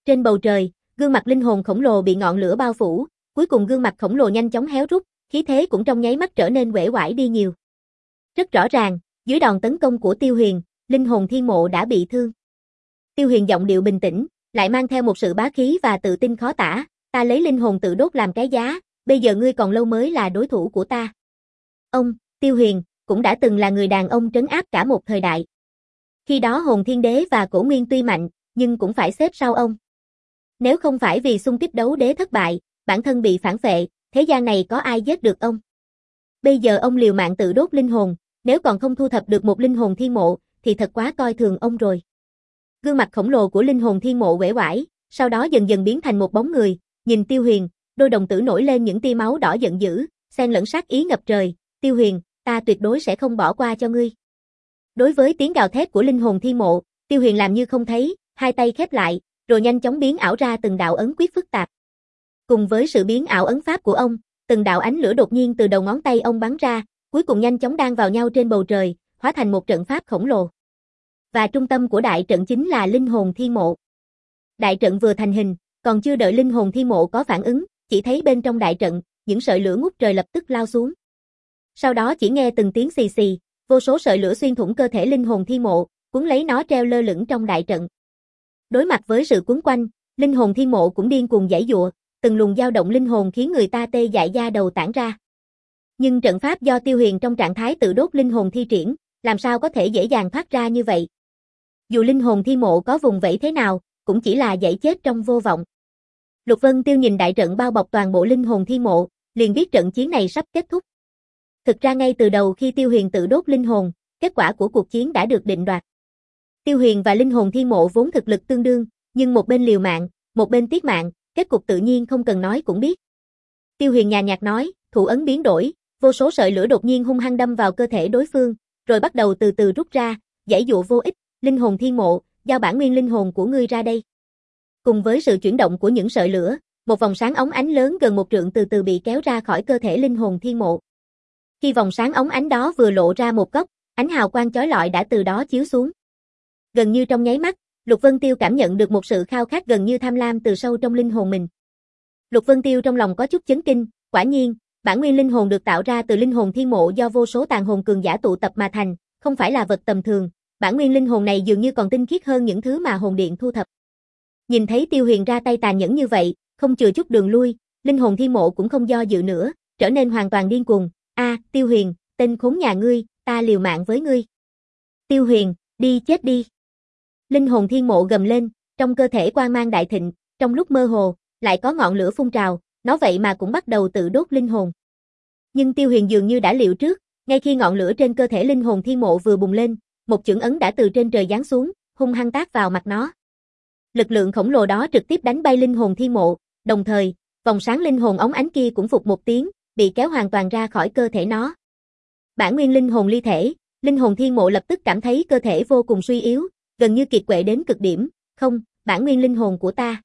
Trên bầu trời, gương mặt linh hồn khổng lồ bị ngọn lửa bao phủ, cuối cùng gương mặt khổng lồ nhanh chóng héo rút, khí thế cũng trong nháy mắt trở nên uể oải đi nhiều. Rất rõ ràng, dưới đòn tấn công của Tiêu Huyền, linh hồn thiên mộ đã bị thương. Tiêu Huyền giọng điệu bình tĩnh, lại mang theo một sự bá khí và tự tin khó tả, ta lấy linh hồn tự đốt làm cái giá, bây giờ ngươi còn lâu mới là đối thủ của ta. Ông, Tiêu Huyền, cũng đã từng là người đàn ông trấn áp cả một thời đại. Khi đó Hồn Thiên Đế và Cổ Nguyên tuy mạnh, nhưng cũng phải xếp sau ông. Nếu không phải vì xung kích đấu đế thất bại, bản thân bị phản phệ, thế gian này có ai giết được ông? Bây giờ ông liều mạng tự đốt linh hồn, nếu còn không thu thập được một linh hồn thiên mộ, thì thật quá coi thường ông rồi. Gương mặt khổng lồ của linh hồn thiên mộ uể oải, sau đó dần dần biến thành một bóng người, nhìn Tiêu Huyền, đôi đồng tử nổi lên những tia máu đỏ giận dữ, xen lẫn sát ý ngập trời, Tiêu Huyền, ta tuyệt đối sẽ không bỏ qua cho ngươi. Đối với tiếng gào thét của linh hồn thiên mộ, Tiêu Huyền làm như không thấy, hai tay khép lại, rồi nhanh chóng biến ảo ra từng đạo ấn quyết phức tạp. Cùng với sự biến ảo ấn pháp của ông, từng đạo ánh lửa đột nhiên từ đầu ngón tay ông bắn ra, cuối cùng nhanh chóng đan vào nhau trên bầu trời, hóa thành một trận pháp khổng lồ. Và trung tâm của đại trận chính là linh hồn thiên mộ. Đại trận vừa thành hình, còn chưa đợi linh hồn thiên mộ có phản ứng, chỉ thấy bên trong đại trận, những sợi lửa ngút trời lập tức lao xuống. Sau đó chỉ nghe từng tiếng xì xì, vô số sợi lửa xuyên thủng cơ thể linh hồn thiên mộ, cuốn lấy nó treo lơ lửng trong đại trận. Đối mặt với sự cuốn quanh, linh hồn thiên mộ cũng điên cuồng giãy giụa, từng luồng dao động linh hồn khiến người ta tê dại da đầu tản ra. Nhưng trận pháp do Tiêu Huyền trong trạng thái tự đốt linh hồn thi triển, làm sao có thể dễ dàng thoát ra như vậy? Dù linh hồn thiên mộ có vùng vẫy thế nào, cũng chỉ là dãy chết trong vô vọng. Lục Vân Tiêu nhìn đại trận bao bọc toàn bộ linh hồn thiên mộ, liền biết trận chiến này sắp kết thúc. Thực ra ngay từ đầu khi Tiêu Huyền tự đốt linh hồn, kết quả của cuộc chiến đã được định đoạt. Tiêu Huyền và linh hồn thiên mộ vốn thực lực tương đương, nhưng một bên liều mạng, một bên tiếc mạng, kết cục tự nhiên không cần nói cũng biết. Tiêu Huyền nhàn nhạt nói, thủ ấn biến đổi, vô số sợi lửa đột nhiên hung hăng đâm vào cơ thể đối phương, rồi bắt đầu từ từ rút ra, giãy dụa vô ích, linh hồn thiên mộ, giao bản nguyên linh hồn của ngươi ra đây. Cùng với sự chuyển động của những sợi lửa, một vòng sáng óng ánh lớn gần một trượng từ từ bị kéo ra khỏi cơ thể linh hồn thiên mộ. Khi vòng sáng óng ánh đó vừa lộ ra một góc, ánh hào quang chói lọi đã từ đó chiếu xuống. Gần như trong nháy mắt, Lục Vân Tiêu cảm nhận được một sự khao khát gần như tham lam từ sâu trong linh hồn mình. Lục Vân Tiêu trong lòng có chút chấn kinh, quả nhiên, bản nguyên linh hồn được tạo ra từ linh hồn thiên mộ do vô số tàn hồn cường giả tụ tập mà thành, không phải là vật tầm thường, bản nguyên linh hồn này dường như còn tinh khiết hơn những thứ mà hồn điện thu thập. Nhìn thấy Tiêu Huyền ra tay tàn nhẫn như vậy, không chừa chút đường lui, linh hồn thiên mộ cũng không do dự nữa, trở nên hoàn toàn điên cuồng. A, Tiêu Huyền, tên khốn nhà ngươi, ta liều mạng với ngươi. Tiêu Huyền, đi chết đi. Linh hồn thiên mộ gầm lên, trong cơ thể quang mang đại thịnh, trong lúc mơ hồ, lại có ngọn lửa phun trào, nó vậy mà cũng bắt đầu tự đốt linh hồn. Nhưng Tiêu Huyền dường như đã liệu trước, ngay khi ngọn lửa trên cơ thể linh hồn thiên mộ vừa bùng lên, một chưởng ấn đã từ trên trời giáng xuống, hung hăng tát vào mặt nó. Lực lượng khổng lồ đó trực tiếp đánh bay linh hồn thiên mộ, đồng thời, vòng sáng linh hồn óng ánh kia cũng phục một tiếng, bị kéo hoàn toàn ra khỏi cơ thể nó. Bản nguyên linh hồn ly thể, linh hồn thiên mộ lập tức cảm thấy cơ thể vô cùng suy yếu, gần như kiệt quệ đến cực điểm, không, bản nguyên linh hồn của ta.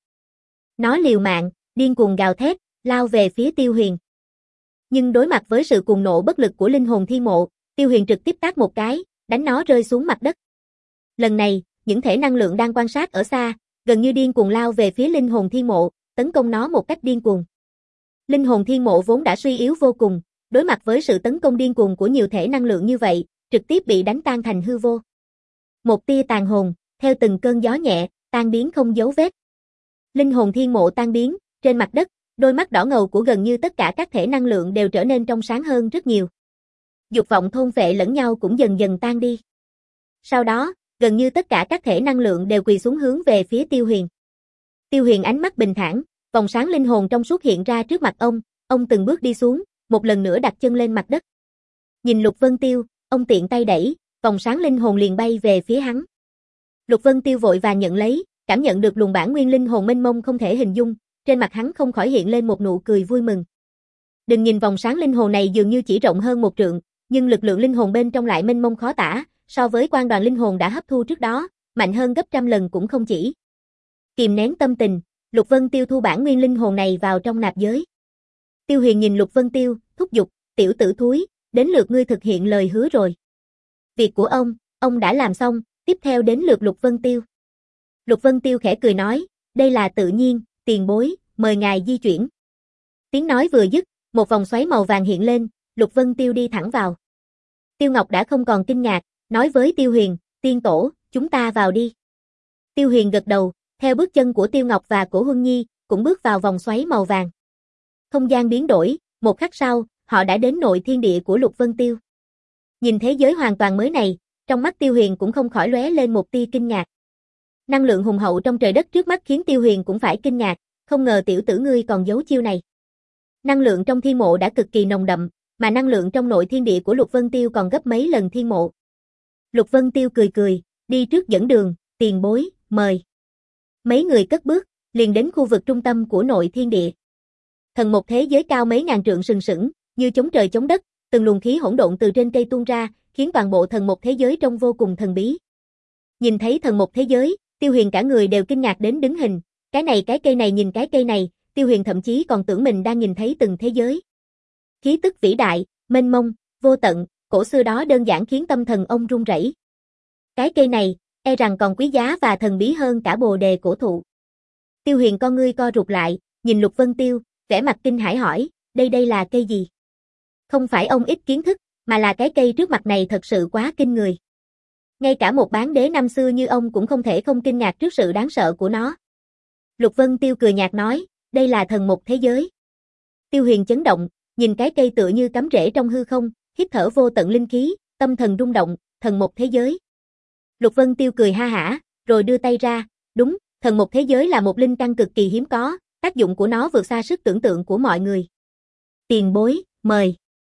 Nó liều mạng, điên cuồng gào thét, lao về phía Tiêu Huyền. Nhưng đối mặt với sự cuồng nộ bất lực của linh hồn thiên mộ, Tiêu Huyền trực tiếp tát một cái, đánh nó rơi xuống mặt đất. Lần này, những thể năng lượng đang quan sát ở xa, gần như điên cuồng lao về phía linh hồn thiên mộ, tấn công nó một cách điên cuồng. Linh hồn thiên mộ vốn đã suy yếu vô cùng, đối mặt với sự tấn công điên cuồng của nhiều thể năng lượng như vậy, trực tiếp bị đánh tan thành hư vô. Một tia tàn hồn, theo từng cơn gió nhẹ, tan biến không dấu vết. Linh hồn thiên mộ tan biến, trên mặt đất, đôi mắt đỏ ngầu của gần như tất cả các thể năng lượng đều trở nên trong sáng hơn rất nhiều. Dục vọng thôn phệ lẫn nhau cũng dần dần tan đi. Sau đó, gần như tất cả các thể năng lượng đều quỳ xuống hướng về phía Tiêu Huyền. Tiêu Huyền ánh mắt bình thản, vòng sáng linh hồn trong suốt hiện ra trước mặt ông, ông từng bước đi xuống, một lần nữa đặt chân lên mặt đất. Nhìn Lục Vân Tiêu, ông tiện tay đẩy, vòng sáng linh hồn liền bay về phía hắn. Lục Vân Tiêu vội vàng nhận lấy, cảm nhận được luồng bản nguyên linh hồn mênh mông không thể hình dung, trên mặt hắn không khỏi hiện lên một nụ cười vui mừng. Đừng nhìn vòng sáng linh hồn này dường như chỉ rộng hơn một trượng, nhưng lực lượng linh hồn bên trong lại mênh mông khó tả, so với quan đoàn linh hồn đã hấp thu trước đó, mạnh hơn gấp trăm lần cũng không chỉ. Kìm nén tâm tình, Lục Vân Tiêu thu bản nguyên linh hồn này vào trong nạp giới. Tiêu Huyền nhìn Lục Vân Tiêu, thúc giục, tiểu tử thúi, đến lượt ngươi thực hiện lời hứa rồi. Việc của ông, ông đã làm xong, tiếp theo đến lượt Lục Vân Tiêu. Lục Vân Tiêu khẽ cười nói, Đây là tự nhiên, tiền bối, mời ngài di chuyển. Tiếng nói vừa dứt, một vòng xoáy màu vàng hiện lên, Lục Vân Tiêu đi thẳng vào. Tiêu Ngọc đã không còn kinh ngạc, nói với Tiêu Huyền, tiên tổ, chúng ta vào đi. Tiêu Huyền gật đầu, theo bước chân của Tiêu Ngọc và Cổ Huân Nhi, cũng bước vào vòng xoáy màu vàng. Không gian biến đổi, một khắc sau, họ đã đến nội thiên địa của Lục Vân Tiêu. Nhìn thế giới hoàn toàn mới này, trong mắt Tiêu Huyền cũng không khỏi lóe lên một tia kinh ngạc. Năng lượng hùng hậu trong trời đất trước mắt khiến Tiêu Huyền cũng phải kinh ngạc, không ngờ tiểu tử ngươi còn giấu chiêu này. Năng lượng trong thiên mộ đã cực kỳ nồng đậm, mà năng lượng trong nội thiên địa của Lục Vân Tiêu còn gấp mấy lần thiên mộ. Lục Vân Tiêu cười cười, đi trước dẫn đường, tiền bối, mời. Mấy người cất bước, liền đến khu vực trung tâm của nội thiên địa. Thần một thế giới cao mấy ngàn trượng sừng sững, như chống trời chống đất, từng luồng khí hỗn độn từ trên cây tuôn ra, khiến toàn bộ thần một thế giới trông vô cùng thần bí. Nhìn thấy thần một thế giới, Tiêu Huyền cả người đều kinh ngạc đến đứng hình, cái này cái cây này nhìn cái cây này, Tiêu Huyền thậm chí còn tưởng mình đang nhìn thấy từng thế giới. Khí tức vĩ đại, mênh mông, vô tận, cổ xưa đó đơn giản khiến tâm thần ông run rẩy. Cái cây này, e rằng còn quý giá và thần bí hơn cả bồ đề cổ thụ. Tiêu Huyền con ngươi co rụt lại, nhìn Lục Vân Tiêu, vẻ mặt kinh hãi hỏi, đây đây là cây gì? Không phải ông ít kiến thức, mà là cái cây trước mặt này thật sự quá kinh người. Ngay cả một bán đế năm xưa như ông cũng không thể không kinh ngạc trước sự đáng sợ của nó. Lục Vân Tiêu cười nhạt nói, đây là thần một thế giới. Tiêu Huyền chấn động, nhìn cái cây tựa như cắm rễ trong hư không, hít thở vô tận linh khí, tâm thần rung động, thần một thế giới. Lục Vân Tiêu cười ha hả, rồi đưa tay ra, đúng, thần một thế giới là một linh căn cực kỳ hiếm có, tác dụng của nó vượt xa sức tưởng tượng của mọi người. Tiền bối, mời.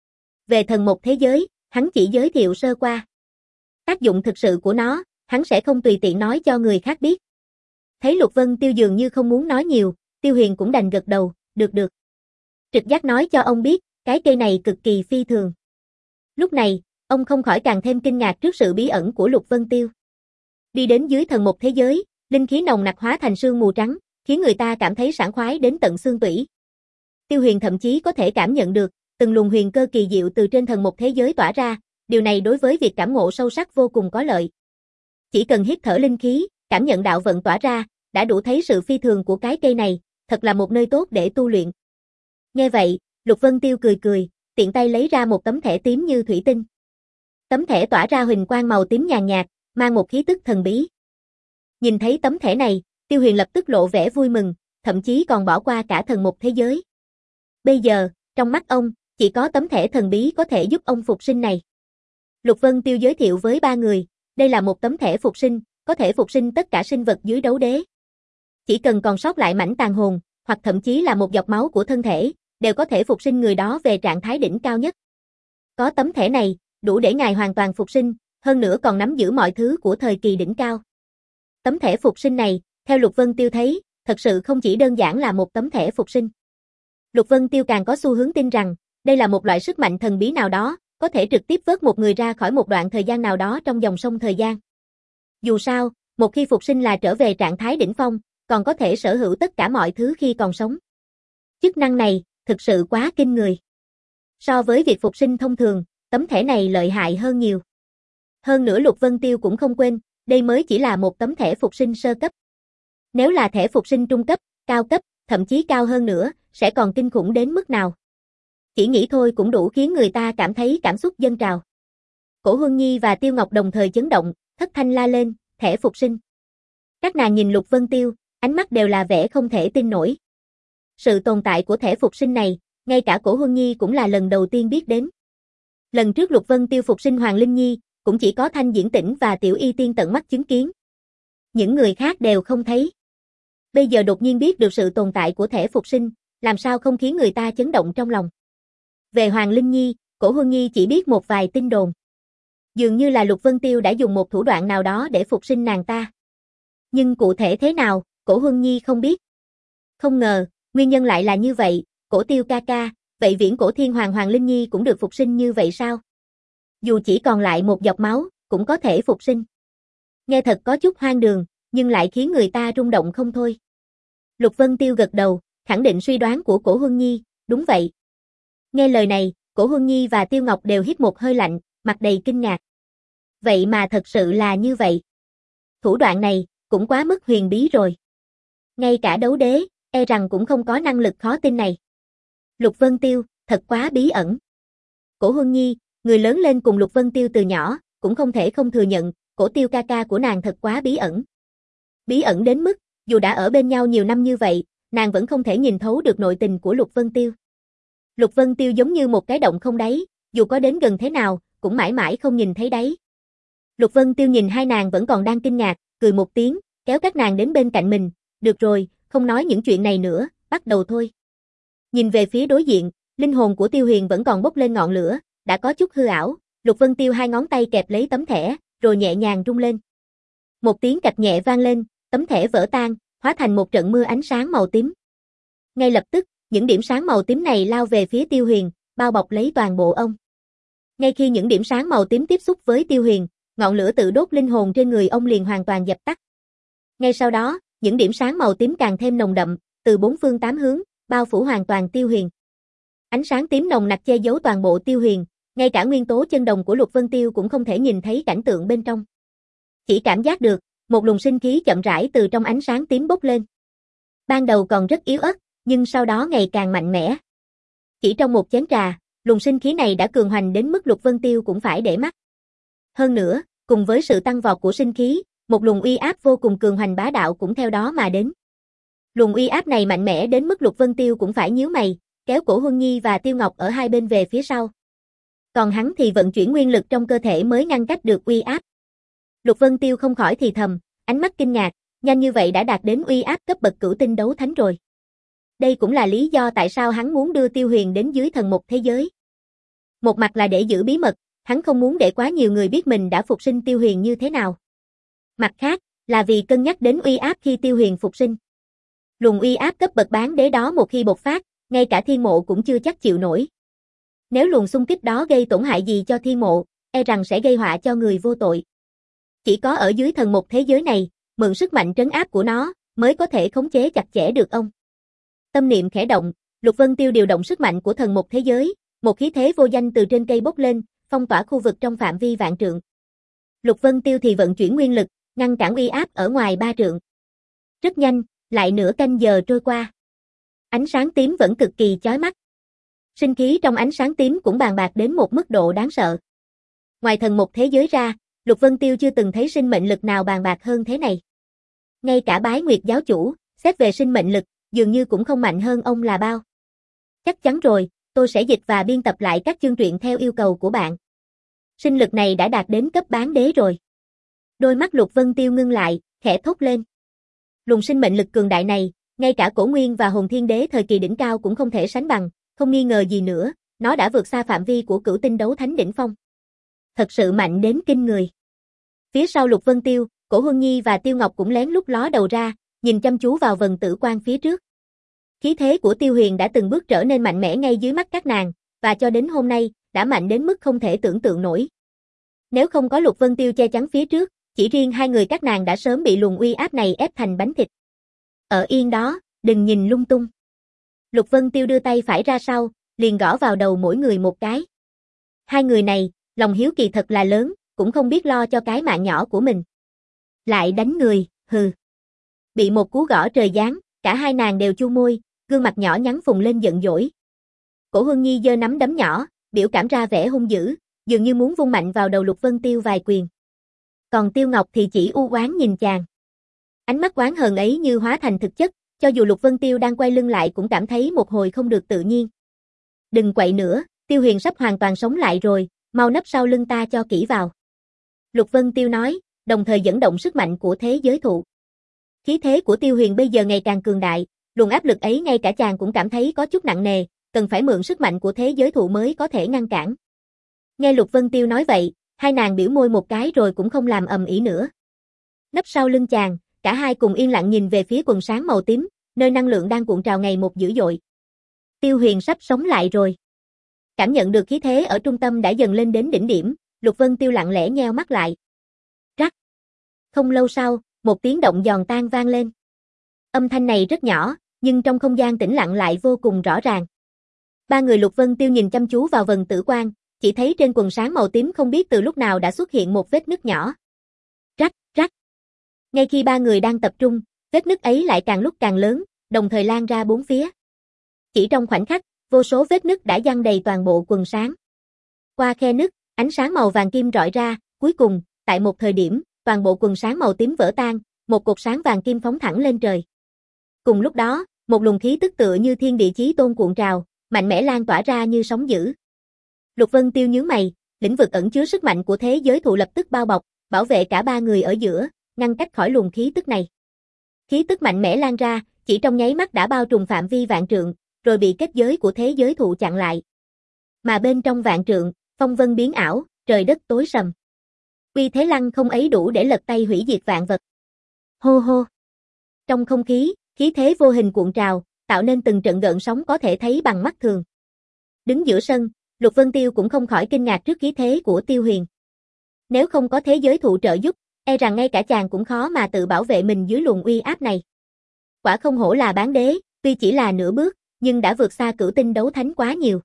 Về thần một thế giới, hắn chỉ giới thiệu sơ qua. Tác dụng thực sự của nó, hắn sẽ không tùy tiện nói cho người khác biết. Thấy Lục Vân Tiêu dường như không muốn nói nhiều, Tiêu Huyền cũng đành gật đầu, được được. Trực giác nói cho ông biết, cái cây này cực kỳ phi thường. Lúc này, ông không khỏi càng thêm kinh ngạc trước sự bí ẩn của Lục Vân Tiêu. Đi đến dưới thần một thế giới, linh khí nồng nặc hóa thành sương mù trắng, khiến người ta cảm thấy sảng khoái đến tận xương tủy. Tiêu Huyền thậm chí có thể cảm nhận được, từng luồng huyền cơ kỳ diệu từ trên thần một thế giới tỏa ra, điều này đối với việc cảm ngộ sâu sắc vô cùng có lợi. Chỉ cần hít thở linh khí, cảm nhận đạo vận tỏa ra, đã đủ thấy sự phi thường của cái cây này, thật là một nơi tốt để tu luyện. Nghe vậy, Lục Vân Tiêu cười cười, tiện tay lấy ra một tấm thẻ tím như thủy tinh. Tấm thẻ tỏa ra huỳnh quang màu tím nhàn nhạt, mang một khí tức thần bí. Nhìn thấy tấm thẻ này, Tiêu Huyền lập tức lộ vẻ vui mừng, thậm chí còn bỏ qua cả thần một thế giới. Bây giờ, trong mắt ông, chỉ có tấm thẻ thần bí có thể giúp ông phục sinh này. Lục Vân Tiêu giới thiệu với ba người, đây là một tấm thẻ phục sinh, có thể phục sinh tất cả sinh vật dưới đấu đế. Chỉ cần còn sót lại mảnh tàn hồn, hoặc thậm chí là một giọt máu của thân thể, đều có thể phục sinh người đó về trạng thái đỉnh cao nhất. Có tấm thẻ này, đủ để ngài hoàn toàn phục sinh, hơn nữa còn nắm giữ mọi thứ của thời kỳ đỉnh cao. Tấm thẻ phục sinh này, theo Lục Vân Tiêu thấy, thật sự không chỉ đơn giản là một tấm thẻ phục sinh. Lục Vân Tiêu càng có xu hướng tin rằng, đây là một loại sức mạnh thần bí nào đó, có thể trực tiếp vớt một người ra khỏi một đoạn thời gian nào đó trong dòng sông thời gian. Dù sao, một khi phục sinh là trở về trạng thái đỉnh phong, còn có thể sở hữu tất cả mọi thứ khi còn sống. Chức năng này, thực sự quá kinh người. So với việc phục sinh thông thường, tấm thẻ này lợi hại hơn nhiều. Hơn nữa Lục Vân Tiêu cũng không quên, đây mới chỉ là một tấm thẻ phục sinh sơ cấp. Nếu là thẻ phục sinh trung cấp, cao cấp, thậm chí cao hơn nữa, sẽ còn kinh khủng đến mức nào. Chỉ nghĩ thôi cũng đủ khiến người ta cảm thấy cảm xúc dâng trào. Cổ Huân Nhi và Tiêu Ngọc đồng thời chấn động, thất thanh la lên, thẻ phục sinh. Các nàng nhìn Lục Vân Tiêu, ánh mắt đều là vẻ không thể tin nổi. Sự tồn tại của thẻ phục sinh này, ngay cả Cổ Huân Nhi cũng là lần đầu tiên biết đến. Lần trước Lục Vân Tiêu phục sinh Hoàng Linh Nhi, cũng chỉ có Thanh Diễn Tĩnh và Tiểu Y Tiên tận mắt chứng kiến. Những người khác đều không thấy. Bây giờ đột nhiên biết được sự tồn tại của thẻ phục sinh, làm sao không khiến người ta chấn động trong lòng. Về Hoàng Linh Nhi, Cổ Huân Nhi chỉ biết một vài tin đồn. Dường như là Lục Vân Tiêu đã dùng một thủ đoạn nào đó để phục sinh nàng ta. Nhưng cụ thể thế nào, Cổ Huân Nhi không biết. Không ngờ, nguyên nhân lại là như vậy, Cổ Tiêu ca ca, vậy Viễn Cổ Thiên Hoàng Hoàng Linh Nhi cũng được phục sinh như vậy sao? Dù chỉ còn lại một giọt máu, cũng có thể phục sinh. Nghe thật có chút hoang đường, nhưng lại khiến người ta rung động không thôi. Lục Vân Tiêu gật đầu, khẳng định suy đoán của Cổ Huân Nhi, đúng vậy. Nghe lời này, Cổ Huân Nhi và Tiêu Ngọc đều hít một hơi lạnh, mặt đầy kinh ngạc. Vậy mà thật sự là như vậy. Thủ đoạn này, cũng quá mức huyền bí rồi. Ngay cả đấu đế, e rằng cũng không có năng lực khó tin này. Lục Vân Tiêu, thật quá bí ẩn. Cổ Huân Nhi, người lớn lên cùng Lục Vân Tiêu từ nhỏ, cũng không thể không thừa nhận, Cổ Tiêu ca ca của nàng thật quá bí ẩn. Bí ẩn đến mức, dù đã ở bên nhau nhiều năm như vậy, nàng vẫn không thể nhìn thấu được nội tình của Lục Vân Tiêu. Lục Vân Tiêu giống như một cái động không đáy, dù có đến gần thế nào, cũng mãi mãi không nhìn thấy đáy. Lục Vân Tiêu nhìn hai nàng vẫn còn đang kinh ngạc, cười một tiếng, kéo các nàng đến bên cạnh mình, được rồi, không nói những chuyện này nữa, bắt đầu thôi. Nhìn về phía đối diện, linh hồn của Tiêu Huyền vẫn còn bốc lên ngọn lửa, đã có chút hư ảo, Lục Vân Tiêu hai ngón tay kẹp lấy tấm thẻ, rồi nhẹ nhàng rung lên. Một tiếng cạch nhẹ vang lên, tấm thẻ vỡ tan, hóa thành một trận mưa ánh sáng màu tím. Ngay lập tức, những điểm sáng màu tím này lao về phía Tiêu Huyền, bao bọc lấy toàn bộ ông. Ngay khi những điểm sáng màu tím tiếp xúc với Tiêu Huyền, ngọn lửa tự đốt linh hồn trên người ông liền hoàn toàn dập tắt. Ngay sau đó, những điểm sáng màu tím càng thêm nồng đậm, từ bốn phương tám hướng, bao phủ hoàn toàn Tiêu Huyền. Ánh sáng tím nồng nặc che giấu toàn bộ Tiêu Huyền, ngay cả nguyên tố chân đồng của Lục Vân Tiêu cũng không thể nhìn thấy cảnh tượng bên trong. Chỉ cảm giác được, một luồng sinh khí chậm rãi từ trong ánh sáng tím bốc lên. Ban đầu còn rất yếu ớt, nhưng sau đó ngày càng mạnh mẽ. Chỉ trong một chén trà, luồng sinh khí này đã cường hoành đến mức Lục Vân Tiêu cũng phải để mắt. Hơn nữa, cùng với sự tăng vọt của sinh khí, một luồng uy áp vô cùng cường hoành bá đạo cũng theo đó mà đến. Luồng uy áp này mạnh mẽ đến mức Lục Vân Tiêu cũng phải nhíu mày, kéo Cổ Huân Nhi và Tiêu Ngọc ở hai bên về phía sau. Còn hắn thì vận chuyển nguyên lực trong cơ thể mới ngăn cách được uy áp. Lục Vân Tiêu không khỏi thì thầm, ánh mắt kinh ngạc, nhanh như vậy đã đạt đến uy áp cấp bậc cửu tinh đấu thánh rồi. Đây cũng là lý do tại sao hắn muốn đưa Tiêu Huyền đến dưới thần mục thế giới. Một mặt là để giữ bí mật, hắn không muốn để quá nhiều người biết mình đã phục sinh Tiêu Huyền như thế nào. Mặt khác, là vì cân nhắc đến uy áp khi Tiêu Huyền phục sinh. Luồng uy áp cấp bậc bán đế đó một khi bộc phát, ngay cả thiên mộ cũng chưa chắc chịu nổi. Nếu luồng xung kích đó gây tổn hại gì cho thiên mộ, e rằng sẽ gây họa cho người vô tội. Chỉ có ở dưới thần mục thế giới này, mượn sức mạnh trấn áp của nó, mới có thể khống chế chặt chẽ được ông. Tâm niệm khẽ động, Lục Vân Tiêu điều động sức mạnh của thần mục thế giới, một khí thế vô danh từ trên cây bốc lên, phong tỏa khu vực trong phạm vi vạn trượng. Lục Vân Tiêu thì vận chuyển nguyên lực, ngăn cản uy áp ở ngoài ba trượng. Rất nhanh, lại nửa canh giờ trôi qua. Ánh sáng tím vẫn cực kỳ chói mắt. Sinh khí trong ánh sáng tím cũng bàn bạc đến một mức độ đáng sợ. Ngoài thần mục thế giới ra, Lục Vân Tiêu chưa từng thấy sinh mệnh lực nào bàn bạc hơn thế này. Ngay cả Bái Nguyệt giáo chủ, xét về sinh mệnh lực, dường như cũng không mạnh hơn ông là bao. Chắc chắn rồi, tôi sẽ dịch và biên tập lại các chương truyện theo yêu cầu của bạn. Sinh lực này đã đạt đến cấp bán đế rồi. Đôi mắt Lục Vân Tiêu ngưng lại, khẽ thốt lên. Luồng sinh mệnh lực cường đại này, ngay cả Cổ Nguyên và Hồn Thiên Đế thời kỳ đỉnh cao cũng không thể sánh bằng, không nghi ngờ gì nữa, nó đã vượt xa phạm vi của cửu tinh đấu thánh đỉnh phong. Thật sự mạnh đến kinh người. Phía sau Lục Vân Tiêu, Cổ Huân Nhi và Tiêu Ngọc cũng lén lút ló đầu ra, nhìn chăm chú vào vần tử quang phía trước. Khí thế của Tiêu Huyền đã từng bước trở nên mạnh mẽ ngay dưới mắt các nàng, và cho đến hôm nay, đã mạnh đến mức không thể tưởng tượng nổi. Nếu không có Lục Vân Tiêu che chắn phía trước, chỉ riêng hai người các nàng đã sớm bị luồng uy áp này ép thành bánh thịt. Ở yên đó, đừng nhìn lung tung. Lục Vân Tiêu đưa tay phải ra sau, liền gõ vào đầu mỗi người một cái. Hai người này, lòng hiếu kỳ thật là lớn, cũng không biết lo cho cái mạng nhỏ của mình. Lại đánh người, hừ. Bị một cú gõ trời giáng, cả hai nàng đều chu môi, gương mặt nhỏ nhắn phùng lên giận dỗi. Cổ Huân Nhi giơ nắm đấm nhỏ, biểu cảm ra vẻ hung dữ, dường như muốn vung mạnh vào đầu Lục Vân Tiêu vài quyền. Còn Tiêu Ngọc thì chỉ u oán nhìn chàng. Ánh mắt oán hờn ấy như hóa thành thực chất, cho dù Lục Vân Tiêu đang quay lưng lại cũng cảm thấy một hồi không được tự nhiên. Đừng quậy nữa, Tiêu Huyền sắp hoàn toàn sống lại rồi, mau nấp sau lưng ta cho kỹ vào. Lục Vân Tiêu nói, đồng thời dẫn động sức mạnh của thế giới thụ. Khí thế của Tiêu Huyền bây giờ ngày càng cường đại, luồng áp lực ấy ngay cả chàng cũng cảm thấy có chút nặng nề, cần phải mượn sức mạnh của thế giới thụ mới có thể ngăn cản. Nghe Lục Vân Tiêu nói vậy, hai nàng biểu môi một cái rồi cũng không làm ầm ĩ nữa. Nấp sau lưng chàng, cả hai cùng yên lặng nhìn về phía quần sáng màu tím, nơi năng lượng đang cuộn trào ngày một dữ dội. Tiêu Huyền sắp sống lại rồi. Cảm nhận được khí thế ở trung tâm đã dần lên đến đỉnh điểm, Lục Vân Tiêu lặng lẽ nheo mắt lại. Rắc. Không lâu sau, một tiếng động giòn tan vang lên. Âm thanh này rất nhỏ, nhưng trong không gian tĩnh lặng lại vô cùng rõ ràng. Ba người Lục Vân Tiêu nhìn chăm chú vào vần tử quang, chỉ thấy trên quần sáng màu tím không biết từ lúc nào đã xuất hiện một vết nứt nhỏ. Rắc, rắc. Ngay khi ba người đang tập trung, Vết nứt ấy lại càng lúc càng lớn, đồng thời lan ra bốn phía. Chỉ trong khoảnh khắc, vô số vết nứt đã giăng đầy toàn bộ quần sáng. Qua khe nứt, ánh sáng màu vàng kim rọi ra, cuối cùng, tại một thời điểm, toàn bộ quần sáng màu tím vỡ tan, một cột sáng vàng kim phóng thẳng lên trời. Cùng lúc đó, một luồng khí tức tựa như thiên địa chí tôn cuộn trào, mạnh mẽ lan tỏa ra như sóng dữ. Lục Vân Tiêu nhướng mày, lĩnh vực ẩn chứa sức mạnh của thế giới thụ lập tức bao bọc, bảo vệ cả ba người ở giữa, ngăn cách khỏi luồng khí tức này. Khí tức mạnh mẽ lan ra, chỉ trong nháy mắt đã bao trùm phạm vi vạn trượng, rồi bị kết giới của thế giới thụ chặn lại. Mà bên trong vạn trượng, phong vân biến ảo, trời đất tối sầm. Uy thế lăng không ấy đủ để lật tay hủy diệt vạn vật. Hô hô. Trong không khí, khí thế vô hình cuộn trào, tạo nên từng trận gợn sóng có thể thấy bằng mắt thường. Đứng giữa sân, Lục Vân Tiêu cũng không khỏi kinh ngạc trước khí thế của Tiêu Huyền. Nếu không có thế giới thụ trợ giúp, e rằng ngay cả chàng cũng khó mà tự bảo vệ mình dưới luồng uy áp này. Quả không hổ là bán đế, tuy chỉ là nửa bước, nhưng đã vượt xa cửu tinh đấu thánh quá nhiều.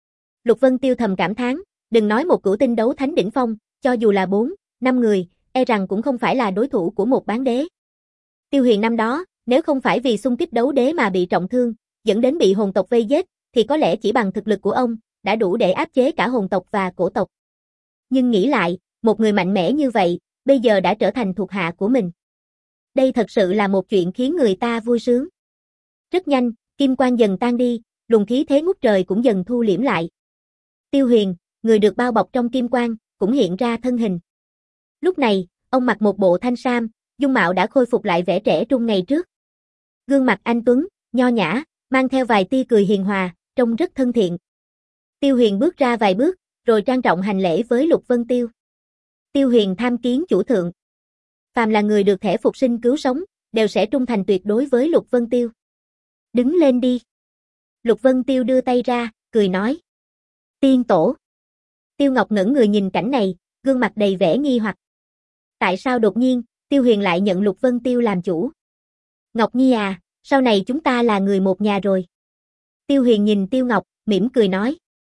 Lục Vân Tiêu thầm cảm thán, đừng nói một cửu tinh đấu thánh đỉnh phong, cho dù là bốn, năm người, e rằng cũng không phải là đối thủ của một bán đế. Tiêu Huyền năm đó, nếu không phải vì xung kích đấu đế mà bị trọng thương, dẫn đến bị hồn tộc vây giết, thì có lẽ chỉ bằng thực lực của ông, đã đủ để áp chế cả hồn tộc và cổ tộc. Nhưng nghĩ lại, một người mạnh mẽ như vậy, bây giờ đã trở thành thuộc hạ của mình. Đây thật sự là một chuyện khiến người ta vui sướng. Rất nhanh, kim quang dần tan đi, luồng khí thế ngút trời cũng dần thu liễm lại. Tiêu Huyền, người được bao bọc trong kim quang, cũng hiện ra thân hình. Lúc này, ông mặc một bộ thanh sam, dung mạo đã khôi phục lại vẻ trẻ trung ngày trước. Gương mặt anh tuấn, nho nhã, mang theo vài tia cười hiền hòa, trông rất thân thiện. Tiêu Huyền bước ra vài bước, rồi trang trọng hành lễ với Lục Vân Tiêu. Tiêu Huyền tham kiến chủ thượng. Phàm là người được thẻ phục sinh cứu sống, đều sẽ trung thành tuyệt đối với Lục Vân Tiêu. Đứng lên đi. Lục Vân Tiêu đưa tay ra, cười nói. Tiên tổ. Tiêu Ngọc ngẩng người nhìn cảnh này, gương mặt đầy vẻ nghi hoặc. Tại sao đột nhiên, Tiêu Huyền lại nhận Lục Vân Tiêu làm chủ? Ngọc Nhi à, sau này chúng ta là người một nhà rồi. Tiêu Huyền nhìn Tiêu Ngọc, mỉm cười nói.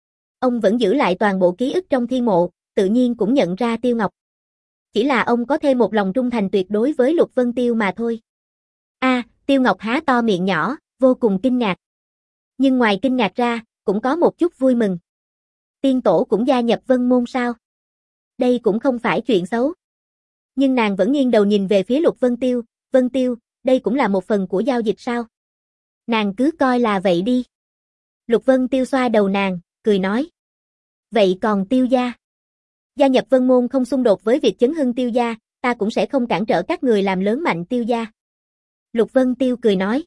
Ông vẫn giữ lại toàn bộ ký ức trong thiên mộ, tự nhiên cũng nhận ra Tiêu Ngọc. Chỉ là ông có thêm một lòng trung thành tuyệt đối với Lục Vân Tiêu mà thôi. A, à, Tiêu Ngọc há to miệng nhỏ, vô cùng kinh ngạc. Nhưng ngoài kinh ngạc ra, cũng có một chút vui mừng. Tiên tổ cũng gia nhập Vân Môn sao? Đây cũng không phải chuyện xấu. Nhưng nàng vẫn nghiêng đầu nhìn về phía Lục Vân Tiêu, Vân Tiêu, đây cũng là một phần của giao dịch sao? Nàng cứ coi là vậy đi. Lục Vân Tiêu xoa đầu nàng, cười nói. Vậy còn Tiêu gia? Gia nhập Vân Môn không xung đột với việc chấn hưng Tiêu gia, ta cũng sẽ không cản trở các người làm lớn mạnh Tiêu gia. Lục Vân Tiêu cười nói.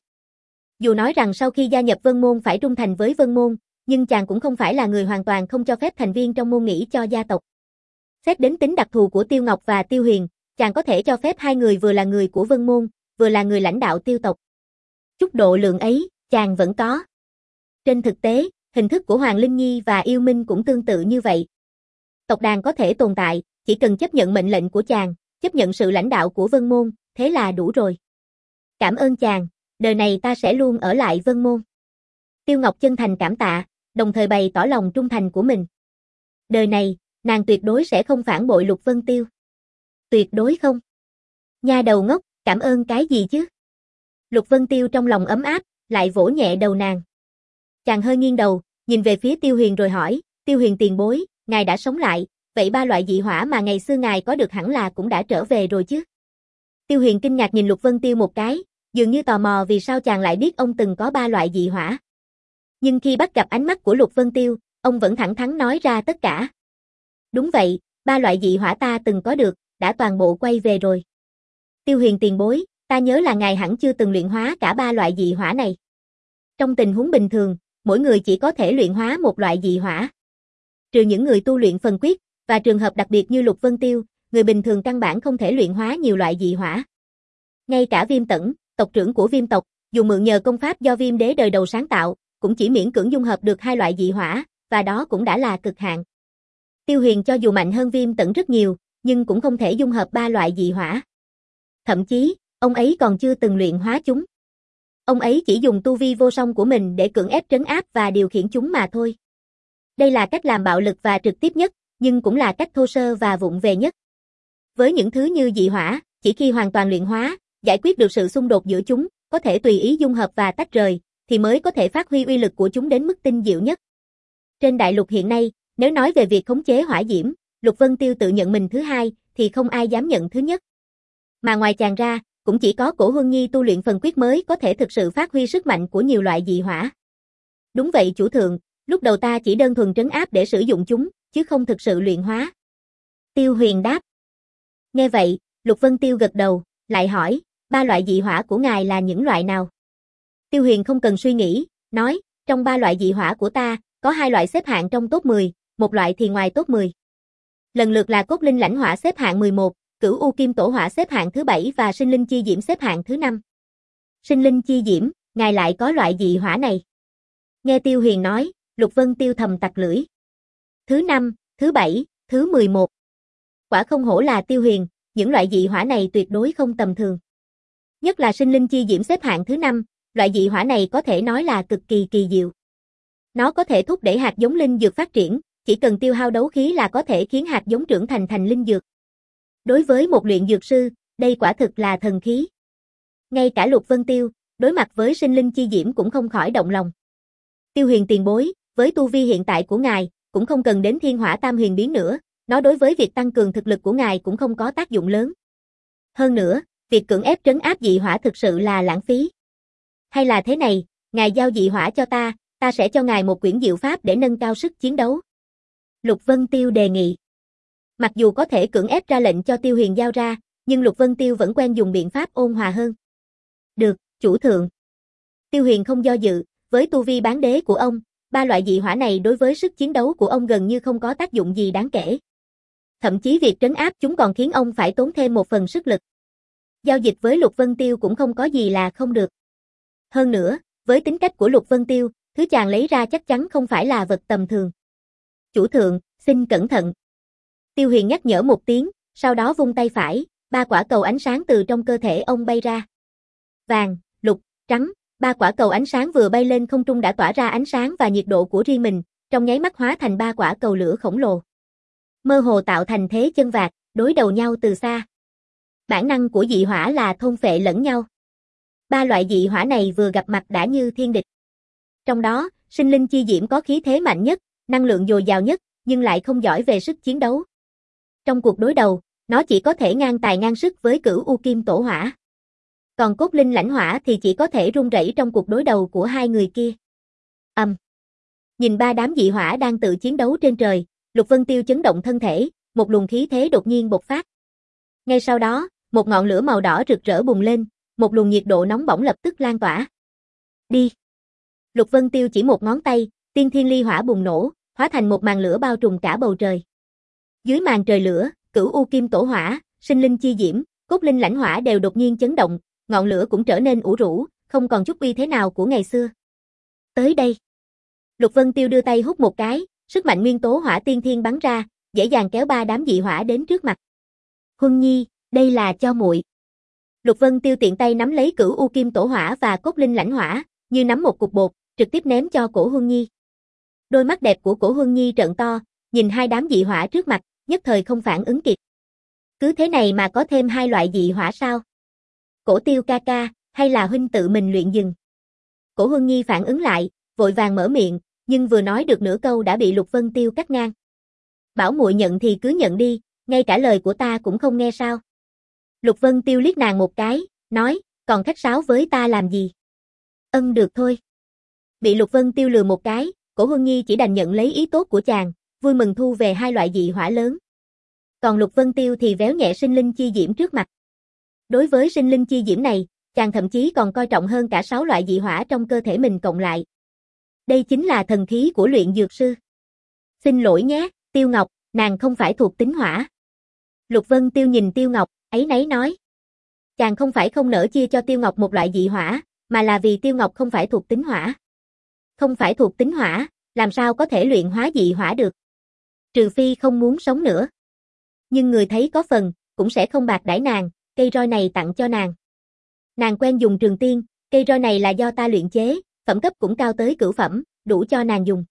Dù nói rằng sau khi gia nhập Vân Môn phải trung thành với Vân Môn, nhưng chàng cũng không phải là người hoàn toàn không cho phép thành viên trong môn nghĩ cho gia tộc. Xét đến tính đặc thù của Tiêu Ngọc và Tiêu Huyền, chàng có thể cho phép hai người vừa là người của Vân Môn, vừa là người lãnh đạo Tiêu tộc. Chút độ lượng ấy, chàng vẫn có. Trên thực tế, hình thức của Hoàng Linh Nhi và Yêu Minh cũng tương tự như vậy. Tộc đàn có thể tồn tại, chỉ cần chấp nhận mệnh lệnh của chàng, chấp nhận sự lãnh đạo của Vân Môn, thế là đủ rồi. Cảm ơn chàng, đời này ta sẽ luôn ở lại Vân Môn. Tiêu Ngọc chân thành cảm tạ, đồng thời bày tỏ lòng trung thành của mình. Đời này, nàng tuyệt đối sẽ không phản bội Lục Vân Tiêu. Tuyệt đối không. Nha đầu ngốc, cảm ơn cái gì chứ? Lục Vân Tiêu trong lòng ấm áp, lại vỗ nhẹ đầu nàng. Chàng hơi nghiêng đầu, nhìn về phía Tiêu Huyền rồi hỏi, Tiêu Huyền tiền bối, ngài đã sống lại, vậy ba loại dị hỏa mà ngày xưa ngài có được hẳn là cũng đã trở về rồi chứ? Tiêu Huyền kinh ngạc nhìn Lục Vân Tiêu một cái, dường như tò mò vì sao chàng lại biết ông từng có ba loại dị hỏa. Nhưng khi bắt gặp ánh mắt của Lục Vân Tiêu, ông vẫn thẳng thắn nói ra tất cả. Đúng vậy, ba loại dị hỏa ta từng có được, đã toàn bộ quay về rồi. Tiêu Huyền tiền bối, ta nhớ là ngài hẳn chưa từng luyện hóa cả ba loại dị hỏa này. Trong tình huống bình thường, mỗi người chỉ có thể luyện hóa một loại dị hỏa. Trừ những người tu luyện phần quyết, và trường hợp đặc biệt như Lục Vân Tiêu, người bình thường căn bản không thể luyện hóa nhiều loại dị hỏa. Ngay cả Viêm Tẩn, tộc trưởng của Viêm tộc, dù mượn nhờ công pháp do Viêm đế đời đầu sáng tạo, cũng chỉ miễn cưỡng dung hợp được hai loại dị hỏa, và đó cũng đã là cực hạn. Tiêu Huyền cho dù mạnh hơn Viêm Tẩn rất nhiều, nhưng cũng không thể dung hợp ba loại dị hỏa. Thậm chí, ông ấy còn chưa từng luyện hóa chúng. Ông ấy chỉ dùng tu vi vô song của mình để cưỡng ép trấn áp và điều khiển chúng mà thôi. Đây là cách làm bạo lực và trực tiếp nhất, nhưng cũng là cách thô sơ và vụng về nhất. Với những thứ như dị hỏa, chỉ khi hoàn toàn luyện hóa, giải quyết được sự xung đột giữa chúng, có thể tùy ý dung hợp và tách rời, thì mới có thể phát huy uy lực của chúng đến mức tinh diệu nhất. Trên đại lục hiện nay, nếu nói về việc khống chế hỏa diễm, Lục Vân Tiêu tự nhận mình thứ hai, thì không ai dám nhận thứ nhất. Mà ngoài chàng ra, cũng chỉ có Cổ Huân Nhi tu luyện phần quyết mới có thể thực sự phát huy sức mạnh của nhiều loại dị hỏa. Đúng vậy chủ thượng, lúc đầu ta chỉ đơn thuần trấn áp để sử dụng chúng, chứ không thực sự luyện hóa. Tiêu Huyền đáp. Nghe vậy, Lục Vân Tiêu gật đầu, lại hỏi, ba loại dị hỏa của ngài là những loại nào? Tiêu Huyền không cần suy nghĩ, nói, trong ba loại dị hỏa của ta, có hai loại xếp hạng trong top mười, một loại thì ngoài top mười. Lần lượt là Cốt Linh Lãnh Hỏa xếp hạng mười một, Cửu U Kim Tổ Hỏa xếp hạng thứ bảy và Sinh Linh Chi Diễm xếp hạng thứ năm. Sinh Linh Chi Diễm, ngài lại có loại dị hỏa này. Nghe Tiêu Huyền nói, Lục Vân Tiêu thầm tặc lưỡi. Thứ năm, thứ bảy, thứ mười một. Quả không hổ là Tiêu Huyền, những loại dị hỏa này tuyệt đối không tầm thường. Nhất là Sinh Linh Chi Diễm xếp hạng thứ năm, loại dị hỏa này có thể nói là cực kỳ kỳ diệu. Nó có thể thúc đẩy hạt giống linh dược phát triển, chỉ cần tiêu hao đấu khí là có thể khiến hạt giống trưởng thành thành linh dược. Đối với một luyện dược sư, đây quả thực là thần khí. Ngay cả Lục Vân Tiêu, đối mặt với Sinh Linh Chi Diễm cũng không khỏi động lòng. Tiêu Huyền tiền bối, với tu vi hiện tại của ngài, cũng không cần đến Thiên Hỏa Tam Huyền biến nữa, nó đối với việc tăng cường thực lực của ngài cũng không có tác dụng lớn. Hơn nữa, việc cưỡng ép trấn áp dị hỏa thực sự là lãng phí. Hay là thế này, ngài giao dị hỏa cho ta, ta sẽ cho ngài một quyển diệu pháp để nâng cao sức chiến đấu. Lục Vân Tiêu đề nghị. Mặc dù có thể cưỡng ép ra lệnh cho Tiêu Huyền giao ra, nhưng Lục Vân Tiêu vẫn quen dùng biện pháp ôn hòa hơn. Được, chủ thượng. Tiêu Huyền không do dự, với tu vi bán đế của ông, ba loại dị hỏa này đối với sức chiến đấu của ông gần như không có tác dụng gì đáng kể. Thậm chí việc trấn áp chúng còn khiến ông phải tốn thêm một phần sức lực. Giao dịch với Lục Vân Tiêu cũng không có gì là không được. Hơn nữa, với tính cách của Lục Vân Tiêu, thứ chàng lấy ra chắc chắn không phải là vật tầm thường. Chủ thượng, xin cẩn thận. Tiêu Huyền nhắc nhở một tiếng, sau đó vung tay phải, ba quả cầu ánh sáng từ trong cơ thể ông bay ra. Vàng, lục, trắng, ba quả cầu ánh sáng vừa bay lên không trung đã tỏa ra ánh sáng và nhiệt độ của riêng mình, trong nháy mắt hóa thành ba quả cầu lửa khổng lồ. Mơ hồ tạo thành thế chân vạc, đối đầu nhau từ xa. Bản năng của dị hỏa là thôn phệ lẫn nhau. Ba loại dị hỏa này vừa gặp mặt đã như thiên địch. Trong đó, Sinh Linh Chi Diễm có khí thế mạnh nhất, năng lượng dồi dào nhất, nhưng lại không giỏi về sức chiến đấu. Trong cuộc đối đầu, nó chỉ có thể ngang tài ngang sức với Cửu U Kim Tổ Hỏa. Còn Cốt Linh Lãnh Hỏa thì chỉ có thể run rẩy trong cuộc đối đầu của hai người kia. Ầm. Um. Nhìn ba đám dị hỏa đang tự chiến đấu trên trời, Lục Vân Tiêu chấn động thân thể, một luồng khí thế đột nhiên bộc phát. Ngay sau đó, một ngọn lửa màu đỏ rực rỡ bùng lên, một luồng nhiệt độ nóng bỏng lập tức lan tỏa. Đi. Lục Vân Tiêu chỉ một ngón tay, tiên thiên ly hỏa bùng nổ, hóa thành một màn lửa bao trùm cả bầu trời. Dưới màn trời lửa, Cửu U Kim Tổ Hỏa, Sinh Linh Chi Diễm, Cốt Linh Lãnh Hỏa đều đột nhiên chấn động, ngọn lửa cũng trở nên ủ rũ, không còn chút uy thế nào của ngày xưa. Tới đây. Lục Vân Tiêu đưa tay hút một cái, sức mạnh nguyên tố hỏa tiên thiên bắn ra, dễ dàng kéo ba đám dị hỏa đến trước mặt. Huân Nhi, đây là cho muội. Lục Vân Tiêu tiện tay nắm lấy Cửu U Kim Tổ Hỏa và Cốt Linh Lãnh Hỏa, như nắm một cục bột, trực tiếp ném cho Cổ Huân Nhi. Đôi mắt đẹp của Cổ Huân Nhi trợn to, nhìn hai đám dị hỏa trước mặt, nhất thời không phản ứng kịp. Cứ thế này mà có thêm hai loại dị hỏa sao? Cổ Tiêu ca ca, hay là huynh tự mình luyện dừng? Cổ Huân Nhi phản ứng lại, vội vàng mở miệng, nhưng vừa nói được nửa câu đã bị Lục Vân Tiêu cắt ngang. Bảo muội nhận thì cứ nhận đi, ngay cả lời của ta cũng không nghe sao? Lục Vân Tiêu liếc nàng một cái, nói, còn khách sáo với ta làm gì? Ân được thôi. Bị Lục Vân Tiêu lừa một cái, Cổ Huân Nhi chỉ đành nhận lấy ý tốt của chàng, vui mừng thu về hai loại dị hỏa lớn. Còn Lục Vân Tiêu thì véo nhẹ Sinh Linh Chi Diễm trước mặt. Đối với Sinh Linh Chi Diễm này, chàng thậm chí còn coi trọng hơn cả sáu loại dị hỏa trong cơ thể mình cộng lại. Đây chính là thần khí của luyện dược sư. Xin lỗi nhé, Tiêu Ngọc, nàng không phải thuộc tính hỏa. Lục Vân Tiêu nhìn Tiêu Ngọc, áy náy nói. Chàng không phải không nỡ chia cho Tiêu Ngọc một loại dị hỏa, mà là vì Tiêu Ngọc không phải thuộc tính hỏa. Không phải thuộc tính hỏa, làm sao có thể luyện hóa dị hỏa được? Trừ phi không muốn sống nữa. Nhưng người thấy có phần, cũng sẽ không bạc đãi nàng, cây roi này tặng cho nàng. Nàng quen dùng trường tiên, cây roi này là do ta luyện chế, phẩm cấp cũng cao tới cửu phẩm, đủ cho nàng dùng.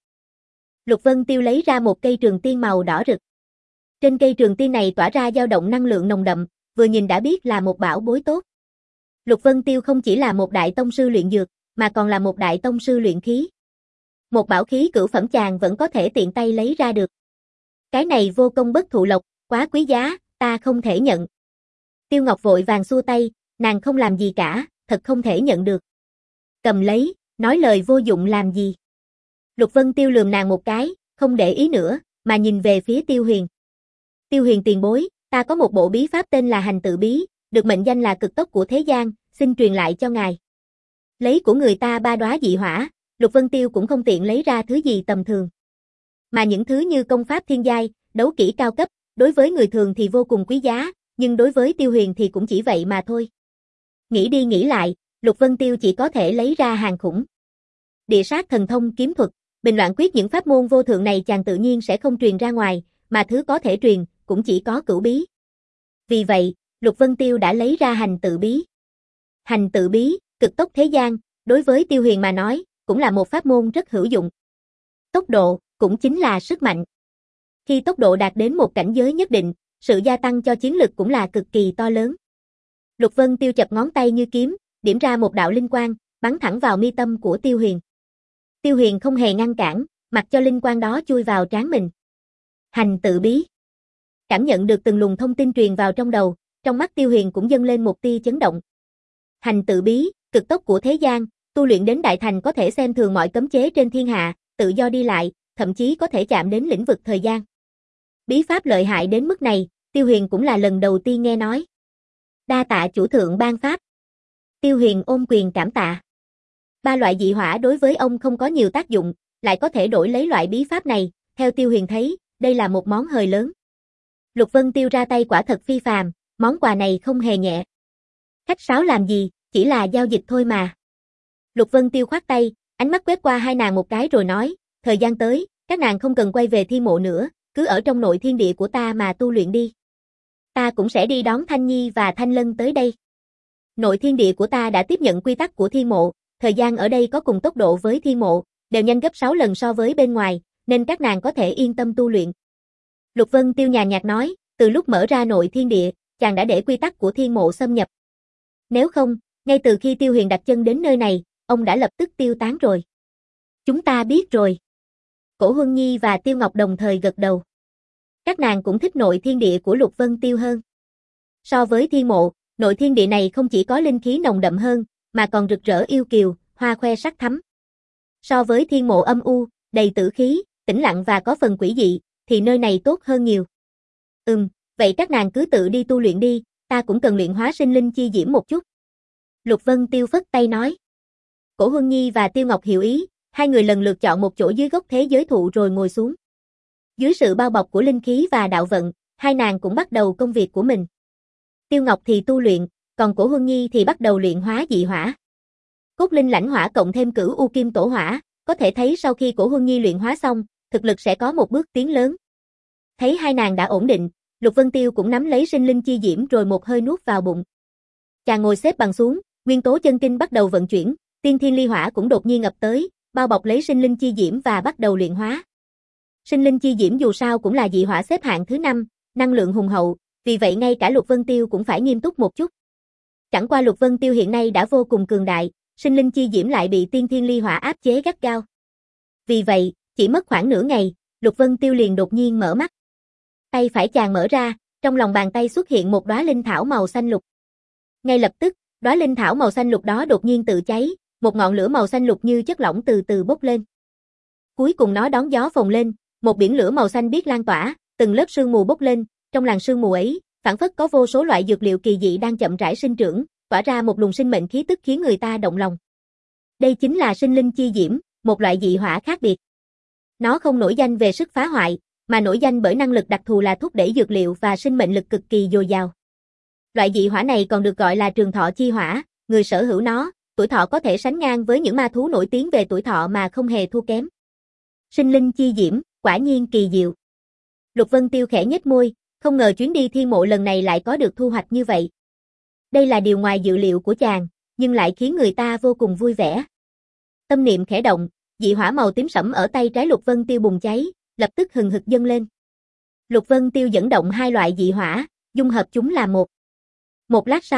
Lục Vân Tiêu lấy ra một cây trường tiên màu đỏ rực. Trên cây trường tiên này tỏa ra dao động năng lượng nồng đậm, vừa nhìn đã biết là một bảo bối tốt. Lục Vân Tiêu không chỉ là một đại tông sư luyện dược, mà còn là một đại tông sư luyện khí. Một bảo khí cửu phẩm chàng vẫn có thể tiện tay lấy ra được. Cái này vô công bất thụ lộc, quá quý giá, ta không thể nhận. Tiêu Ngọc vội vàng xua tay, nàng không làm gì cả, thật không thể nhận được. Cầm lấy, nói lời vô dụng làm gì. Lục Vân Tiêu lườm nàng một cái, không để ý nữa, mà nhìn về phía Tiêu Huyền. Tiêu Huyền tiền bối, ta có một bộ bí pháp tên là hành tự bí, được mệnh danh là cực tốc của thế gian, xin truyền lại cho ngài. Lấy của người ta ba đóa dị hỏa, Lục Vân Tiêu cũng không tiện lấy ra thứ gì tầm thường. Mà những thứ như công pháp thiên giai, đấu kỹ cao cấp, đối với người thường thì vô cùng quý giá, nhưng đối với Tiêu Huyền thì cũng chỉ vậy mà thôi. Nghĩ đi nghĩ lại, Lục Vân Tiêu chỉ có thể lấy ra hàng khủng. Địa sát thần thông kiếm thuật, bình loạn quyết những pháp môn vô thượng này chàng tự nhiên sẽ không truyền ra ngoài, mà thứ có thể truyền, cũng chỉ có cửu bí. Vì vậy, Lục Vân Tiêu đã lấy ra hành tự bí. Hành tự bí, cực tốc thế gian, đối với Tiêu Huyền mà nói, cũng là một pháp môn rất hữu dụng. Tốc độ, cũng chính là sức mạnh. Khi tốc độ đạt đến một cảnh giới nhất định, sự gia tăng cho chiến lực cũng là cực kỳ to lớn. Lục Vân Tiêu chập ngón tay như kiếm, điểm ra một đạo linh quang, bắn thẳng vào mi tâm của Tiêu Huyền. Tiêu Huyền không hề ngăn cản, mặc cho linh quang đó chui vào trán mình. Hành tự bí. Cảm nhận được từng luồng thông tin truyền vào trong đầu, trong mắt Tiêu Huyền cũng dâng lên một tia chấn động. Hành tự bí, cực tốc của thế gian, tu luyện đến đại thành có thể xem thường mọi cấm chế trên thiên hạ, tự do đi lại, thậm chí có thể chạm đến lĩnh vực thời gian. Bí pháp lợi hại đến mức này, Tiêu Huyền cũng là lần đầu tiên nghe nói. Đa tạ chủ thượng ban pháp. Tiêu Huyền ôm quyền cảm tạ. Ba loại dị hỏa đối với ông không có nhiều tác dụng, lại có thể đổi lấy loại bí pháp này, theo Tiêu Huyền thấy, đây là một món hời lớn. Lục Vân Tiêu ra tay quả thật phi phàm, món quà này không hề nhẹ. Khách sáo làm gì, chỉ là giao dịch thôi mà. Lục Vân Tiêu khoát tay, ánh mắt quét qua hai nàng một cái rồi nói, thời gian tới, các nàng không cần quay về thi mộ nữa, cứ ở trong nội thiên địa của ta mà tu luyện đi. Ta cũng sẽ đi đón Thanh Nhi và Thanh Lân tới đây. Nội thiên địa của ta đã tiếp nhận quy tắc của thiên mộ, thời gian ở đây có cùng tốc độ với thiên mộ, đều nhanh gấp sáu lần so với bên ngoài, nên các nàng có thể yên tâm tu luyện. Lục Vân Tiêu nhàn nhạt nói, từ lúc mở ra nội thiên địa, chàng đã để quy tắc của thiên mộ xâm nhập. Nếu không, ngay từ khi Tiêu Huyền đặt chân đến nơi này, ông đã lập tức tiêu tán rồi. Chúng ta biết rồi. Cổ Huân Nhi và Tiêu Ngọc đồng thời gật đầu. Các nàng cũng thích nội thiên địa của Lục Vân Tiêu hơn. So với thiên mộ, nội thiên địa này không chỉ có linh khí nồng đậm hơn, mà còn rực rỡ yêu kiều, hoa khoe sắc thắm. So với thiên mộ âm u, đầy tử khí, tĩnh lặng và có phần quỷ dị, thì nơi này tốt hơn nhiều. Ừm, vậy các nàng cứ tự đi tu luyện đi, ta cũng cần luyện hóa sinh linh chi diễm một chút. Lục Vân Tiêu phất tay nói. Cổ Huân Nhi và Tiêu Ngọc hiểu ý, hai người lần lượt chọn một chỗ dưới gốc thế giới thụ rồi ngồi xuống. Dưới sự bao bọc của linh khí và đạo vận, hai nàng cũng bắt đầu công việc của mình. Tiêu Ngọc thì tu luyện, còn Cổ Huân Nhi thì bắt đầu luyện hóa dị hỏa. Cốt linh lãnh hỏa cộng thêm cửu u kim tổ hỏa, có thể thấy sau khi Cổ Huân Nhi luyện hóa xong, thực lực sẽ có một bước tiến lớn. Thấy hai nàng đã ổn định, Lục Vân Tiêu cũng nắm lấy sinh linh chi diễm rồi một hơi nuốt vào bụng. Chàng ngồi xếp bằng xuống, nguyên tố chân kinh bắt đầu vận chuyển, tiên thiên ly hỏa cũng đột nhiên ngập tới, bao bọc lấy sinh linh chi diễm và bắt đầu luyện hóa. Sinh linh chi diễm dù sao cũng là dị hỏa xếp hạng thứ năm, năng lượng hùng hậu, vì vậy ngay cả Lục Vân Tiêu cũng phải nghiêm túc một chút. Chẳng qua Lục Vân Tiêu hiện nay đã vô cùng cường đại, sinh linh chi diễm lại bị tiên thiên ly hỏa áp chế gắt gao. Vì vậy, chỉ mất khoảng nửa ngày, Lục Vân Tiêu liền đột nhiên mở mắt. Tay phải chàng mở ra, trong lòng bàn tay xuất hiện một đóa linh thảo màu xanh lục. Ngay lập tức, đóa linh thảo màu xanh lục đó đột nhiên tự cháy, một ngọn lửa màu xanh lục như chất lỏng từ từ bốc lên. Cuối cùng nó đón gió phồng lên, một biển lửa màu xanh biếc lan tỏa, từng lớp sương mù bốc lên, trong làn sương mù ấy, phảng phất có vô số loại dược liệu kỳ dị đang chậm rãi sinh trưởng, tỏa ra một luồng sinh mệnh khí tức khiến người ta động lòng. Đây chính là sinh linh chi diễm, một loại dị hỏa khác biệt. Nó không nổi danh về sức phá hoại, mà nổi danh bởi năng lực đặc thù là thúc đẩy dược liệu và sinh mệnh lực cực kỳ dồi dào. Loại dị hỏa này còn được gọi là trường thọ chi hỏa, người sở hữu nó, tuổi thọ có thể sánh ngang với những ma thú nổi tiếng về tuổi thọ mà không hề thua kém. Sinh linh chi diễm, quả nhiên kỳ diệu. Lục Vân Tiêu khẽ nhếch môi, không ngờ chuyến đi thiên mộ lần này lại có được thu hoạch như vậy. Đây là điều ngoài dự liệu của chàng, nhưng lại khiến người ta vô cùng vui vẻ. Tâm niệm khẽ động, dị hỏa màu tím sẫm ở tay trái Lục Vân Tiêu bùng cháy, lập tức hừng hực dâng lên. Lục Vân Tiêu dẫn động hai loại dị hỏa, dung hợp chúng là một. Một lát sau,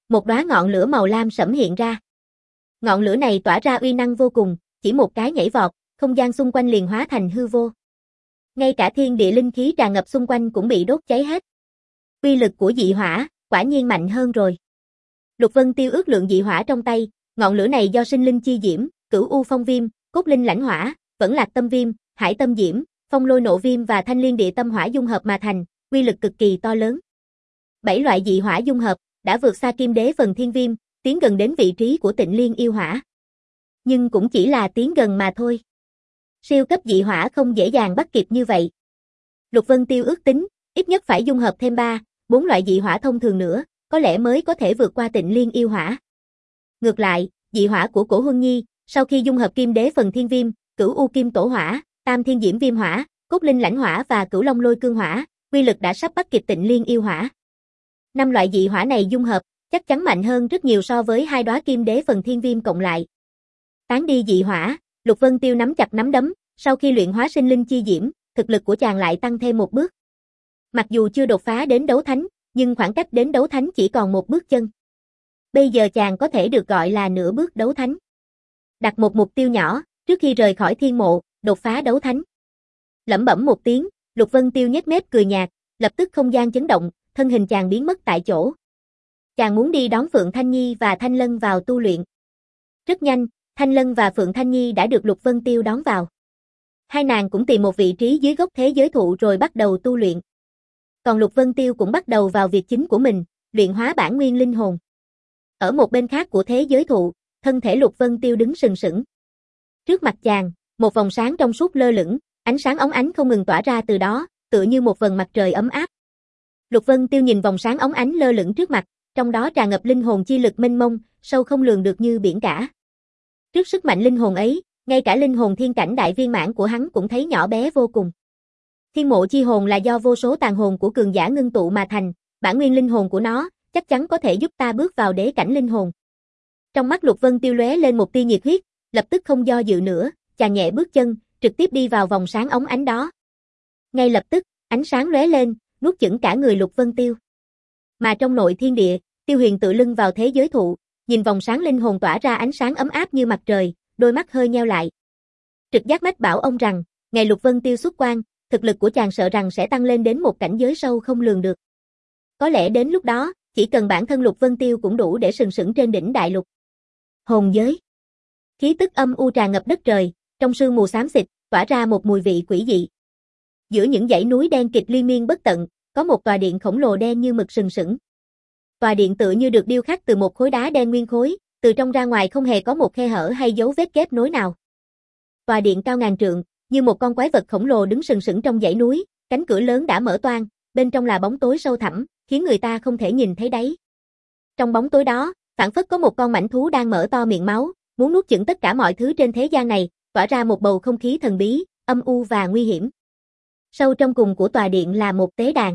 Một đóa ngọn lửa màu lam sẫm hiện ra. Ngọn lửa này tỏa ra uy năng vô cùng, chỉ một cái nhảy vọt, không gian xung quanh liền hóa thành hư vô. Ngay cả thiên địa linh khí tràn ngập xung quanh cũng bị đốt cháy hết. Uy lực của dị hỏa, quả nhiên mạnh hơn rồi. Lục Vân Tiêu ước lượng dị hỏa trong tay, ngọn lửa này do sinh linh chi diễm, cửu u phong viêm, cốt linh lãnh hỏa, vẫn lạc tâm viêm, hải tâm diễm, phong lôi nộ viêm và thanh liên địa tâm hỏa dung hợp mà thành, uy lực cực kỳ to lớn. Bảy loại dị hỏa dung hợp, đã vượt xa kim đế phần thiên viêm, tiến gần đến vị trí của Tịnh Liên yêu hỏa. Nhưng cũng chỉ là tiến gần mà thôi. Siêu cấp dị hỏa không dễ dàng bắt kịp như vậy. Lục Vân Tiêu ước tính, ít nhất phải dung hợp thêm ba, bốn loại dị hỏa thông thường nữa, có lẽ mới có thể vượt qua Tịnh Liên yêu hỏa. Ngược lại, dị hỏa của Cổ Huân Nhi, sau khi dung hợp kim đế phần thiên viêm, cửu u kim tổ hỏa, tam thiên diễm viêm hỏa, cốt linh lãnh hỏa và cửu long lôi cương hỏa, uy lực đã sắp bắt kịp Tịnh Liên yêu hỏa. Năm loại dị hỏa này dung hợp, chắc chắn mạnh hơn rất nhiều so với hai đóa kim đế phần thiên viêm cộng lại. Tán đi dị hỏa, Lục Vân Tiêu nắm chặt nắm đấm, sau khi luyện hóa sinh linh chi diễm, thực lực của chàng lại tăng thêm một bước. Mặc dù chưa đột phá đến đấu thánh, nhưng khoảng cách đến đấu thánh chỉ còn một bước chân. Bây giờ chàng có thể được gọi là nửa bước đấu thánh. Đặt một mục tiêu nhỏ, trước khi rời khỏi thiên mộ, đột phá đấu thánh. Lẩm bẩm một tiếng, Lục Vân Tiêu nhếch mép cười nhạt, lập tức không gian chấn động, thân hình chàng biến mất tại chỗ. Chàng muốn đi đón Phượng Thanh Nhi và Thanh Lân vào tu luyện. Rất nhanh, Thanh Lân và Phượng Thanh Nhi đã được Lục Vân Tiêu đón vào. Hai nàng cũng tìm một vị trí dưới gốc thế giới thụ rồi bắt đầu tu luyện. Còn Lục Vân Tiêu cũng bắt đầu vào việc chính của mình, luyện hóa bản nguyên linh hồn. Ở một bên khác của thế giới thụ, thân thể Lục Vân Tiêu đứng sừng sững. Trước mặt chàng, một vòng sáng trong suốt lơ lửng, ánh sáng óng ánh không ngừng tỏa ra từ đó, tựa như một vầng mặt trời ấm áp. Lục Vân Tiêu nhìn vòng sáng óng ánh lơ lửng trước mặt, trong đó tràn ngập linh hồn chi lực mênh mông, sâu không lường được như biển cả. Trước sức mạnh linh hồn ấy, ngay cả linh hồn thiên cảnh đại viên mãn của hắn cũng thấy nhỏ bé vô cùng. Thiên mộ chi hồn là do vô số tàn hồn của cường giả ngưng tụ mà thành, bản nguyên linh hồn của nó chắc chắn có thể giúp ta bước vào đế cảnh linh hồn. Trong mắt Lục Vân Tiêu lóe lên một tia nhiệt huyết, lập tức không do dự nữa, chàng nhẹ bước chân, trực tiếp đi vào vòng sáng óng ánh đó. Ngay lập tức, ánh sáng lóe lên, nuốt chửng cả người Lục Vân Tiêu. Mà trong nội thiên địa, Tiêu Huyền tự lưng vào thế giới thụ, nhìn vòng sáng linh hồn tỏa ra ánh sáng ấm áp như mặt trời, đôi mắt hơi nheo lại. Trực giác mách bảo ông rằng, ngày Lục Vân Tiêu xuất quan, thực lực của chàng sợ rằng sẽ tăng lên đến một cảnh giới sâu không lường được. Có lẽ đến lúc đó, chỉ cần bản thân Lục Vân Tiêu cũng đủ để sừng sững trên đỉnh đại lục. Hồn giới. Khí tức âm u tràn ngập đất trời, trong sương mù xám xịt, tỏa ra một mùi vị quỷ dị. Giữa những dãy núi đen kịt liên miên bất tận, có một tòa điện khổng lồ đen như mực sừng sững. Tòa điện tựa như được điêu khắc từ một khối đá đen nguyên khối, từ trong ra ngoài không hề có một khe hở hay dấu vết kết nối nào. Tòa điện cao ngàn trượng, như một con quái vật khổng lồ đứng sừng sững trong dãy núi, cánh cửa lớn đã mở toang, bên trong là bóng tối sâu thẳm, khiến người ta không thể nhìn thấy đáy. Trong bóng tối đó, phảng phất có một con mãnh thú đang mở to miệng máu, muốn nuốt chửng tất cả mọi thứ trên thế gian này, tỏa ra một bầu không khí thần bí, âm u và nguy hiểm. Sâu trong cùng của tòa điện là một tế đàn.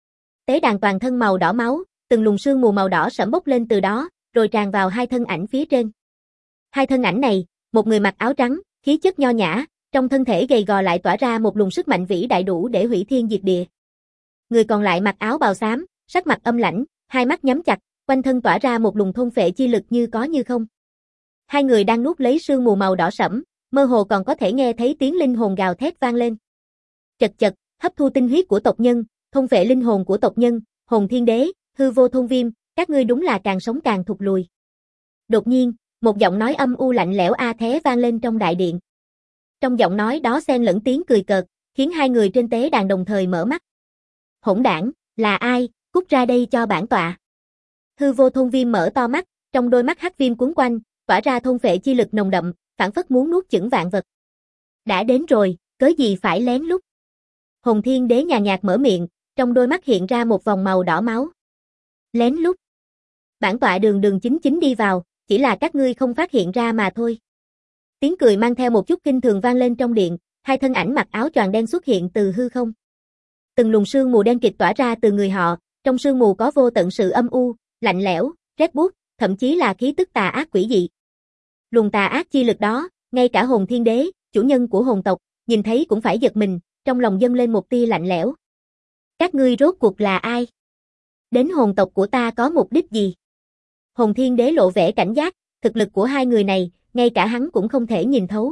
Tế đàn toàn thân màu đỏ máu, từng luồng sương mù màu đỏ sẫm bốc lên từ đó, rồi tràn vào hai thân ảnh phía trên. Hai thân ảnh này, một người mặc áo trắng, khí chất nho nhã, trong thân thể gầy gò lại tỏa ra một luồng sức mạnh vĩ đại đủ để hủy thiên diệt địa. Người còn lại mặc áo bào xám, sắc mặt âm lãnh, hai mắt nhắm chặt, quanh thân tỏa ra một luồng thôn phệ chi lực như có như không. Hai người đang nuốt lấy sương mù màu đỏ sẫm, mơ hồ còn có thể nghe thấy tiếng linh hồn gào thét vang lên. Chật chật, hấp thu tinh huyết của tộc nhân, thôn phệ linh hồn của tộc nhân, hồn thiên đế, hư vô thôn viêm, các ngươi đúng là càng sống càng thụt lùi. Đột nhiên, một giọng nói âm u lạnh lẽo a thé vang lên trong đại điện. Trong giọng nói đó xen lẫn tiếng cười cợt, khiến hai người trên tế đàn đồng thời mở mắt. Hỗn đảng, là ai, cút ra đây cho bản tọa. Hư vô thôn viêm mở to mắt, trong đôi mắt hắc viêm cuốn quanh, tỏa ra thôn phệ chi lực nồng đậm, phảng phất muốn nuốt chửng vạn vật. Đã đến rồi, cớ gì phải lén lút. Hồn thiên đế nhàn nhạt mở miệng, trong đôi mắt hiện ra một vòng màu đỏ máu. Lén lút. Bản tọa đường đường chính chính đi vào, chỉ là các ngươi không phát hiện ra mà thôi. Tiếng cười mang theo một chút kinh thường vang lên trong điện, hai thân ảnh mặc áo choàng đen xuất hiện từ hư không. Từng luồng sương mù đen kịt tỏa ra từ người họ, trong sương mù có vô tận sự âm u, lạnh lẽo, rét buốt, thậm chí là khí tức tà ác quỷ dị. Luồng tà ác chi lực đó, ngay cả hồn thiên đế, chủ nhân của hồn tộc, nhìn thấy cũng phải giật mình, trong lòng dâng lên một tia lạnh lẽo. Các ngươi rốt cuộc là ai? Đến hồn tộc của ta có mục đích gì? Hồn Thiên Đế lộ vẻ cảnh giác, thực lực của hai người này, ngay cả hắn cũng không thể nhìn thấu.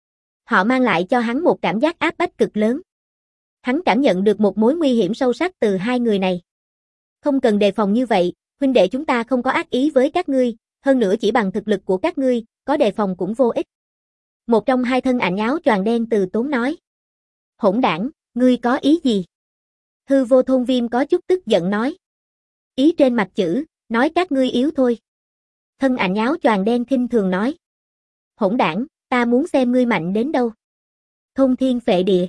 Họ mang lại cho hắn một cảm giác áp bách cực lớn. Hắn cảm nhận được một mối nguy hiểm sâu sắc từ hai người này. Không cần đề phòng như vậy, huynh đệ chúng ta không có ác ý với các ngươi, hơn nữa chỉ bằng thực lực của các ngươi, có đề phòng cũng vô ích. Một trong hai thân ảnh áo choàng đen từ tốn nói. Hỗn đảng, ngươi có ý gì? Hư Vô Thôn Viêm có chút tức giận nói. Ý trên mặt chữ, nói các ngươi yếu thôi. Thân ảnh áo choàng đen khinh thường nói. Hỗn đảng, ta muốn xem ngươi mạnh đến đâu. Thôn thiên phệ địa.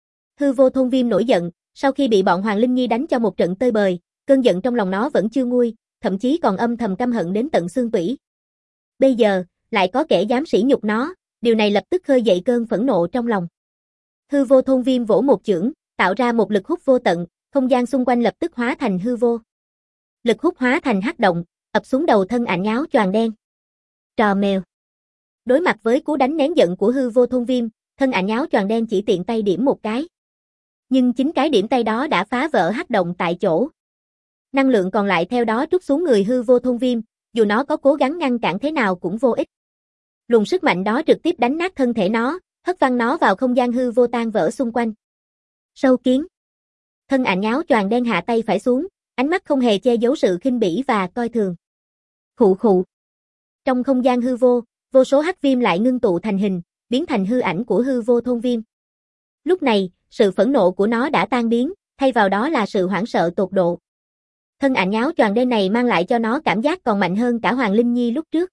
Hư Vô Thôn Viêm nổi giận, sau khi bị bọn Hoàng Linh Nhi đánh cho một trận tơi bời, cơn giận trong lòng nó vẫn chưa nguôi, thậm chí còn âm thầm căm hận đến tận xương tủy. Bây giờ, lại có kẻ dám sỉ nhục nó, điều này lập tức khơi dậy cơn phẫn nộ trong lòng. Hư Vô Thôn Viêm vỗ một chưởng, tạo ra một lực hút vô tận, không gian xung quanh lập tức hóa thành hư vô. Lực hút hóa thành hắc động, ập xuống đầu thân ảnh áo choàng đen. Trò mèo. Đối mặt với cú đánh nén giận của Hư Vô Thôn Viêm, thân ảnh áo choàng đen chỉ tiện tay điểm một cái. Nhưng chính cái điểm tay đó đã phá vỡ hắc động tại chỗ. Năng lượng còn lại theo đó trút xuống người Hư Vô Thôn Viêm, dù nó có cố gắng ngăn cản thế nào cũng vô ích. Luồng sức mạnh đó trực tiếp đánh nát thân thể nó, hất văng nó vào không gian hư vô tan vỡ xung quanh. Sâu kiến. Thân ảnh áo choàng đen hạ tay phải xuống, ánh mắt không hề che giấu sự khinh bỉ và coi thường. Khụ khụ. Trong không gian hư vô, vô số hắc viêm lại ngưng tụ thành hình, biến thành hư ảnh của Hư Vô Thôn Viêm. Lúc này, sự phẫn nộ của nó đã tan biến, thay vào đó là sự hoảng sợ tột độ. Thân ảnh áo choàng đen này mang lại cho nó cảm giác còn mạnh hơn cả Hoàng Linh Nhi lúc trước.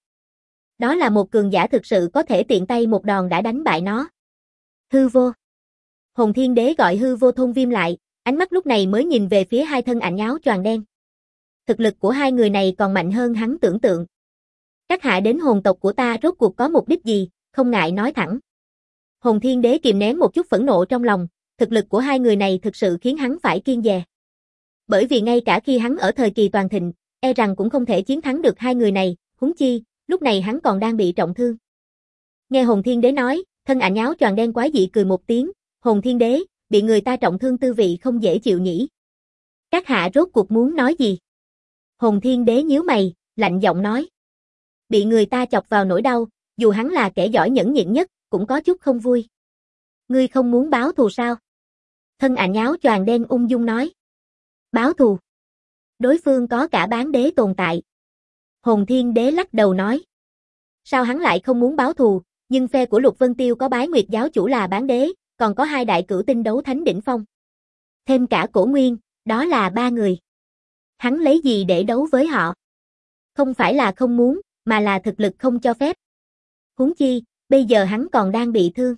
Đó là một cường giả thực sự có thể tiện tay một đòn đã đánh bại nó. Hư vô. Hồn Thiên Đế gọi Hư Vô Thôn Viêm lại, ánh mắt lúc này mới nhìn về phía hai thân ảnh áo choàng đen. Thực lực của hai người này còn mạnh hơn hắn tưởng tượng. Các hạ đến hồn tộc của ta rốt cuộc có mục đích gì, không ngại nói thẳng. Hồn Thiên Đế kìm nén một chút phẫn nộ trong lòng, thực lực của hai người này thực sự khiến hắn phải kiêng dè. Bởi vì ngay cả khi hắn ở thời kỳ toàn thịnh, e rằng cũng không thể chiến thắng được hai người này, huống chi, lúc này hắn còn đang bị trọng thương. Nghe Hồn Thiên Đế nói, thân ảnh áo choàng đen quái dị cười một tiếng, Hồn Thiên Đế, bị người ta trọng thương tư vị không dễ chịu nhỉ. Các hạ rốt cuộc muốn nói gì? Hồn Thiên Đế nhíu mày, lạnh giọng nói. Bị người ta chọc vào nỗi đau, dù hắn là kẻ giỏi nhẫn nhịn nhất, cũng có chút không vui. Ngươi không muốn báo thù sao? Thân ảnh áo choàng đen ung dung nói. Báo thù? Đối phương có cả bán đế tồn tại. Hồn Thiên Đế lắc đầu nói. Sao hắn lại không muốn báo thù, nhưng phe của Lục Vân Tiêu có Bái Nguyệt giáo chủ là bán đế, còn có hai đại cửu tinh đấu thánh đỉnh phong. Thêm cả Cổ Nguyên, đó là ba người. Hắn lấy gì để đấu với họ? Không phải là không muốn, mà là thực lực không cho phép. Huống chi, bây giờ hắn còn đang bị thương.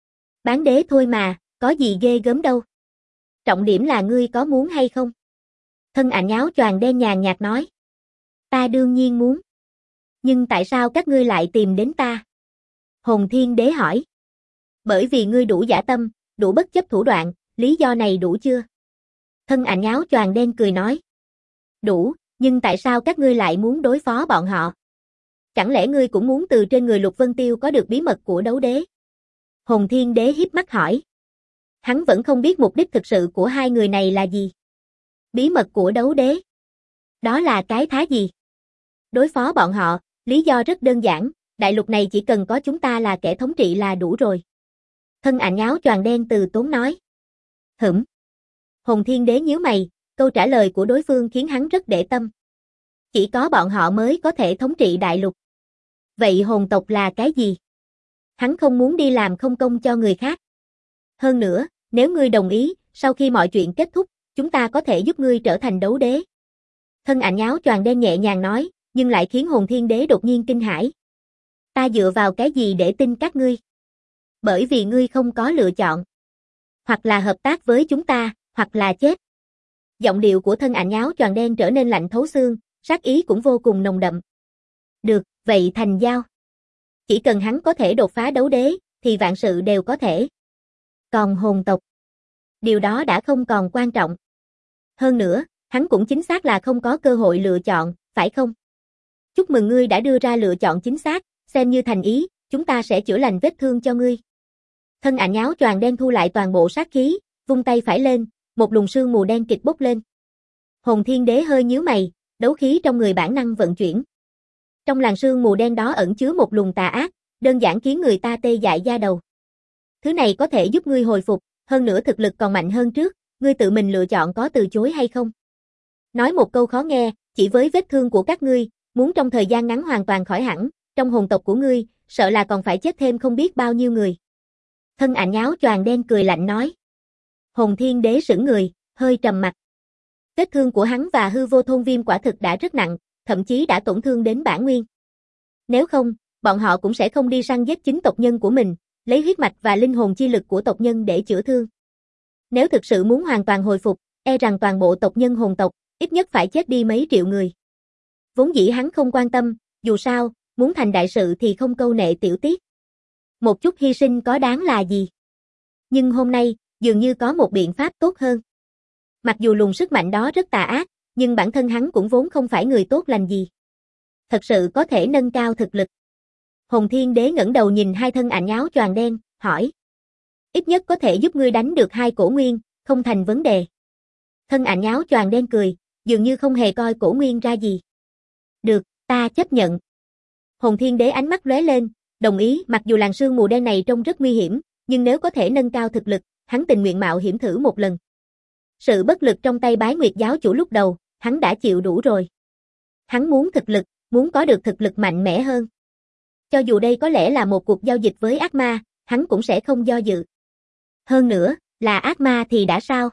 Bán đế thôi mà, có gì ghê gớm đâu. Trọng điểm là ngươi có muốn hay không? Thân ảnh áo choàng đen nhàn nhạt nói. Ta đương nhiên muốn. Nhưng tại sao các ngươi lại tìm đến ta? Hồn Thiên Đế hỏi. Bởi vì ngươi đủ dã tâm, đủ bất chấp thủ đoạn, lý do này đủ chưa? Thân ảnh áo choàng đen cười nói. Đủ, nhưng tại sao các ngươi lại muốn đối phó bọn họ? Chẳng lẽ ngươi cũng muốn từ trên người Lục Vân Tiêu có được bí mật của đấu đế? Hồn Thiên Đế híp mắt hỏi. Hắn vẫn không biết mục đích thực sự của hai người này là gì. Bí mật của đấu đế? Đó là cái thá gì? Đối phó bọn họ, lý do rất đơn giản, đại lục này chỉ cần có chúng ta là kẻ thống trị là đủ rồi. Thân ảnh áo choàng đen từ tốn nói. Hửm. Hồn Thiên Đế nhíu mày, câu trả lời của đối phương khiến hắn rất để tâm. Chỉ có bọn họ mới có thể thống trị đại lục. Vậy hồn tộc là cái gì? Hắn không muốn đi làm không công cho người khác. Hơn nữa, nếu ngươi đồng ý, sau khi mọi chuyện kết thúc, chúng ta có thể giúp ngươi trở thành đấu đế. Thân ảnh áo choàng đen nhẹ nhàng nói, nhưng lại khiến Hồn Thiên Đế đột nhiên kinh hãi. Ta dựa vào cái gì để tin các ngươi? Bởi vì ngươi không có lựa chọn. Hoặc là hợp tác với chúng ta, hoặc là chết. Giọng điệu của thân ảnh áo choàng đen trở nên lạnh thấu xương, sát ý cũng vô cùng nồng đậm. Được, vậy thành giao. Chỉ cần hắn có thể đột phá đấu đế, thì vạn sự đều có thể. Còn hồn tộc, điều đó đã không còn quan trọng. Hơn nữa, hắn cũng chính xác là không có cơ hội lựa chọn, phải không? Chúc mừng ngươi đã đưa ra lựa chọn chính xác, xem như thành ý, chúng ta sẽ chữa lành vết thương cho ngươi. Thân ảnh áo choàng đen thu lại toàn bộ sát khí, vung tay phải lên, một luồng sương mù đen kịt bốc lên. Hồn Thiên Đế hơi nhíu mày, đấu khí trong người bản năng vận chuyển. Trong làn sương mù đen đó ẩn chứa một luồng tà ác, đơn giản khiến người ta tê dại da đầu. Thứ này có thể giúp ngươi hồi phục, hơn nữa thực lực còn mạnh hơn trước, ngươi tự mình lựa chọn có từ chối hay không. Nói một câu khó nghe, chỉ với vết thương của các ngươi, muốn trong thời gian ngắn hoàn toàn khỏi hẳn, trong hồn tộc của ngươi, sợ là còn phải chết thêm không biết bao nhiêu người. Thân ảnh áo choàng đen cười lạnh nói. Hồn Thiên Đế sững người, hơi trầm mặt. Vết thương của hắn và hư vô thôn viêm quả thực đã rất nặng, thậm chí đã tổn thương đến bản nguyên. Nếu không, bọn họ cũng sẽ không đi săn giết chính tộc nhân của mình, lấy huyết mạch và linh hồn chi lực của tộc nhân để chữa thương. Nếu thực sự muốn hoàn toàn hồi phục, e rằng toàn bộ tộc nhân hồn tộc, ít nhất phải chết đi mấy triệu người. Vốn dĩ hắn không quan tâm, dù sao, muốn thành đại sự thì không câu nệ tiểu tiết. Một chút hy sinh có đáng là gì? Nhưng hôm nay, dường như có một biện pháp tốt hơn. Mặc dù luồng sức mạnh đó rất tà ác, nhưng bản thân hắn cũng vốn không phải người tốt lành gì. Thật sự có thể nâng cao thực lực. Hồn Thiên Đế ngẩng đầu nhìn hai thân ảnh áo choàng đen, hỏi. Ít nhất có thể giúp ngươi đánh được hai cổ nguyên, không thành vấn đề. Thân ảnh áo choàng đen cười, dường như không hề coi cổ nguyên ra gì. Được, ta chấp nhận. Hồn Thiên Đế ánh mắt lóe lên, đồng ý, mặc dù làn sương mù đen này trông rất nguy hiểm, nhưng nếu có thể nâng cao thực lực, hắn tình nguyện mạo hiểm thử một lần. Sự bất lực trong tay Bái Nguyệt giáo chủ lúc đầu, hắn đã chịu đủ rồi. Hắn muốn thực lực, muốn có được thực lực mạnh mẽ hơn. Cho dù đây có lẽ là một cuộc giao dịch với ác ma, hắn cũng sẽ không do dự. Hơn nữa, là ác ma thì đã sao?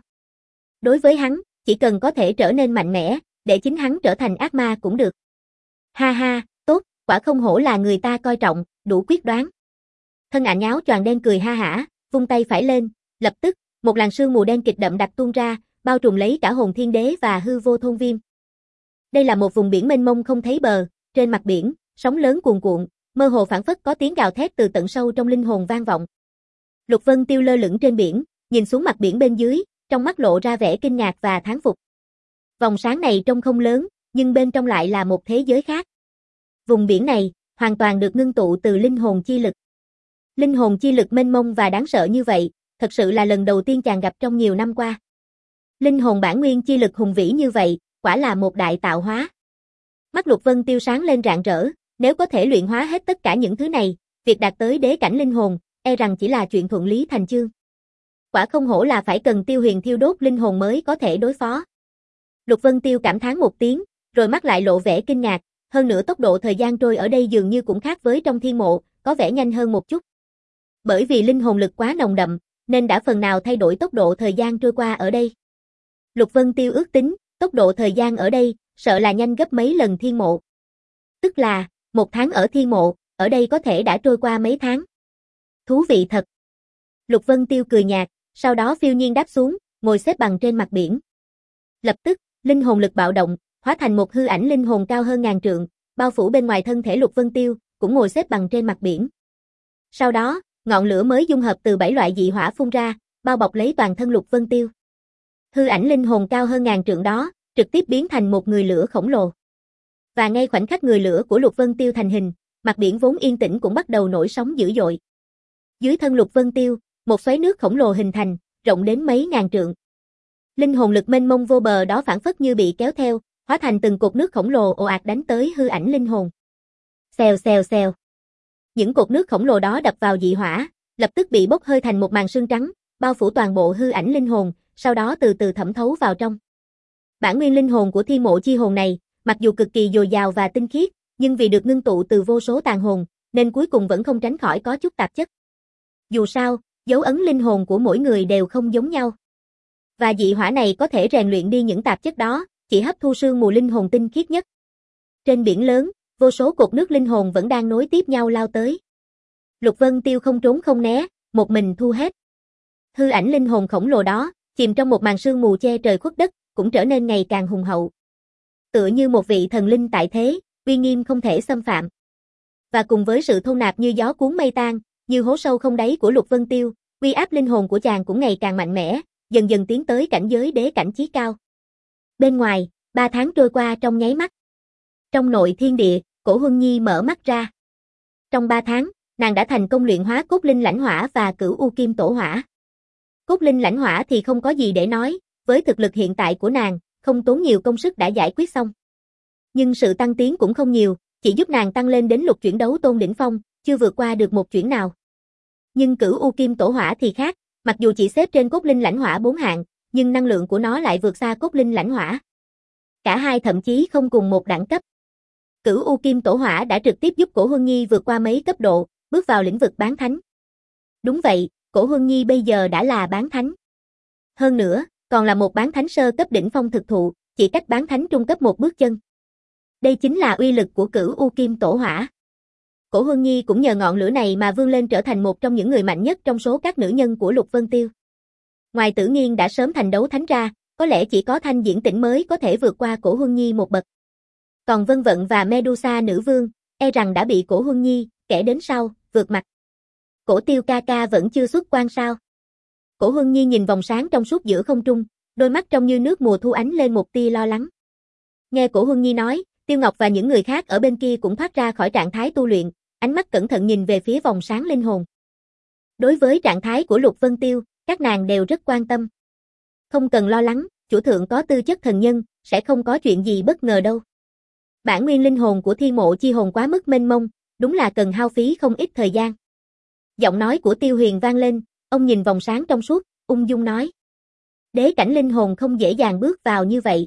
Đối với hắn, chỉ cần có thể trở nên mạnh mẽ, để chính hắn trở thành ác ma cũng được. Ha ha, tốt, quả không hổ là người ta coi trọng, đủ quyết đoán. Thân ảnh áo choàng đen cười ha hả, vung tay phải lên, lập tức, một làn sương mù đen kịch đậm đặc tuôn ra, bao trùm lấy cả Hồn Thiên Đế và hư vô thôn viêm. Đây là một vùng biển mênh mông không thấy bờ, trên mặt biển, sóng lớn cuồn cuộn, mơ hồ phảng phất có tiếng gào thét từ tận sâu trong linh hồn vang vọng. Lục Vân Tiêu lơ lửng trên biển, nhìn xuống mặt biển bên dưới, trong mắt lộ ra vẻ kinh ngạc và thán phục. Vòng sáng này trông không lớn, nhưng bên trong lại là một thế giới khác. Vùng biển này, hoàn toàn được ngưng tụ từ linh hồn chi lực. Linh hồn chi lực mênh mông và đáng sợ như vậy, thật sự là lần đầu tiên chàng gặp trong nhiều năm qua. Linh hồn bản nguyên chi lực hùng vĩ như vậy, quả là một đại tạo hóa. Mắt Lục Vân Tiêu sáng lên rạng rỡ, nếu có thể luyện hóa hết tất cả những thứ này, việc đạt tới đế cảnh linh hồn, e rằng chỉ là chuyện thuận lý thành chương. Quả không hổ là phải cần Tiêu Huyền thiêu đốt linh hồn mới có thể đối phó. Lục Vân Tiêu cảm thán một tiếng, rồi mắt lại lộ vẻ kinh ngạc, hơn nữa tốc độ thời gian trôi ở đây dường như cũng khác với trong thiên mộ, có vẻ nhanh hơn một chút. Bởi vì linh hồn lực quá nồng đậm, nên đã phần nào thay đổi tốc độ thời gian trôi qua ở đây. Lục Vân Tiêu ước tính, tốc độ thời gian ở đây, sợ là nhanh gấp mấy lần thiên mộ. Tức là, một tháng ở thiên mộ, ở đây có thể đã trôi qua mấy tháng. Thú vị thật. Lục Vân Tiêu cười nhạt, sau đó phiêu nhiên đáp xuống, ngồi xếp bằng trên mặt biển. Lập tức, linh hồn lực bạo động, hóa thành một hư ảnh linh hồn cao hơn ngàn trượng, bao phủ bên ngoài thân thể Lục Vân Tiêu, cũng ngồi xếp bằng trên mặt biển. Sau đó, ngọn lửa mới dung hợp từ bảy loại dị hỏa phun ra, bao bọc lấy toàn thân Lục Vân Tiêu. Hư ảnh linh hồn cao hơn ngàn trượng đó, trực tiếp biến thành một người lửa khổng lồ. Và ngay khoảnh khắc người lửa của Lục Vân Tiêu thành hình, mặt biển vốn yên tĩnh cũng bắt đầu nổi sóng dữ dội. Dưới thân Lục Vân Tiêu, một xoáy nước khổng lồ hình thành, rộng đến mấy ngàn trượng. Linh hồn lực mênh mông vô bờ đó phảng phất như bị kéo theo, hóa thành từng cột nước khổng lồ ồ ạt đánh tới hư ảnh linh hồn. Xèo xèo xèo. Những cột nước khổng lồ đó đập vào dị hỏa, lập tức bị bốc hơi thành một màn sương trắng, bao phủ toàn bộ hư ảnh linh hồn, sau đó từ từ thẩm thấu vào trong. Bản nguyên linh hồn của thiên mộ chi hồn này, mặc dù cực kỳ dồi dào và tinh khiết, nhưng vì được ngưng tụ từ vô số tàn hồn, nên cuối cùng vẫn không tránh khỏi có chút tạp chất. Dù sao, dấu ấn linh hồn của mỗi người đều không giống nhau. Và dị hỏa này có thể rèn luyện đi những tạp chất đó, chỉ hấp thu sương mù linh hồn tinh khiết nhất. Trên biển lớn, vô số cột nước linh hồn vẫn đang nối tiếp nhau lao tới. Lục Vân Tiêu không trốn không né, một mình thu hết. Hư ảnh linh hồn khổng lồ đó, chìm trong một màn sương mù che trời khuất đất, cũng trở nên ngày càng hùng hậu. Tựa như một vị thần linh tại thế, uy nghiêm không thể xâm phạm. Và cùng với sự thôn nạp như gió cuốn mây tan, như hố sâu không đáy của Lục Vân Tiêu, uy áp linh hồn của chàng cũng ngày càng mạnh mẽ, dần dần tiến tới cảnh giới đế cảnh chí cao. Bên ngoài, ba tháng trôi qua trong nháy mắt. Trong nội thiên địa, Cổ Huân Nhi mở mắt ra. Trong ba tháng, nàng đã thành công luyện hóa cốt linh lãnh hỏa và cửu u kim tổ hỏa. Cốt linh lãnh hỏa thì không có gì để nói, với thực lực hiện tại của nàng, không tốn nhiều công sức đã giải quyết xong. Nhưng sự tăng tiến cũng không nhiều, chỉ giúp nàng tăng lên đến lục chuyển đấu tôn đỉnh phong, chưa vượt qua được một chuyển nào. Nhưng Cửu U Kim Tổ Hỏa thì khác, mặc dù chỉ xếp trên cốt linh lãnh hỏa bốn hạng, nhưng năng lượng của nó lại vượt xa cốt linh lãnh hỏa. Cả hai thậm chí không cùng một đẳng cấp. Cửu U Kim Tổ Hỏa đã trực tiếp giúp Cổ Huân Nhi vượt qua mấy cấp độ, bước vào lĩnh vực bán thánh. Đúng vậy, Cổ Huân Nhi bây giờ đã là bán thánh. Hơn nữa, còn là một bán thánh sơ cấp đỉnh phong thực thụ, chỉ cách bán thánh trung cấp một bước chân. Đây chính là uy lực của Cửu U Kim Tổ Hỏa. Cổ Huân Nhi cũng nhờ ngọn lửa này mà vươn lên trở thành một trong những người mạnh nhất trong số các nữ nhân của Lục Vân Tiêu. Ngoài Tử Nghiên đã sớm thành đấu thánh ra, có lẽ chỉ có Thanh Diễn Tĩnh mới có thể vượt qua Cổ Huân Nhi một bậc. Còn Vân Vận và Medusa nữ vương, e rằng đã bị Cổ Huân Nhi, kẻ đến sau, vượt mặt. Cổ Tiêu ca ca vẫn chưa xuất quan sao? Cổ Huân Nhi nhìn vòng sáng trong suốt giữa không trung, đôi mắt trông như nước mùa thu ánh lên một tia lo lắng. Nghe Cổ Huân Nhi nói, Tiêu Ngọc và những người khác ở bên kia cũng thoát ra khỏi trạng thái tu luyện, ánh mắt cẩn thận nhìn về phía vòng sáng linh hồn. Đối với trạng thái của Lục Vân Tiêu, các nàng đều rất quan tâm. Không cần lo lắng, chủ thượng có tư chất thần nhân, sẽ không có chuyện gì bất ngờ đâu. Bản nguyên linh hồn của Thiên Mộ Chi Hồn quá mức mênh mông, đúng là cần hao phí không ít thời gian. Giọng nói của Tiêu Huyền vang lên, ông nhìn vòng sáng trong suốt, ung dung nói. Đế cảnh linh hồn không dễ dàng bước vào như vậy.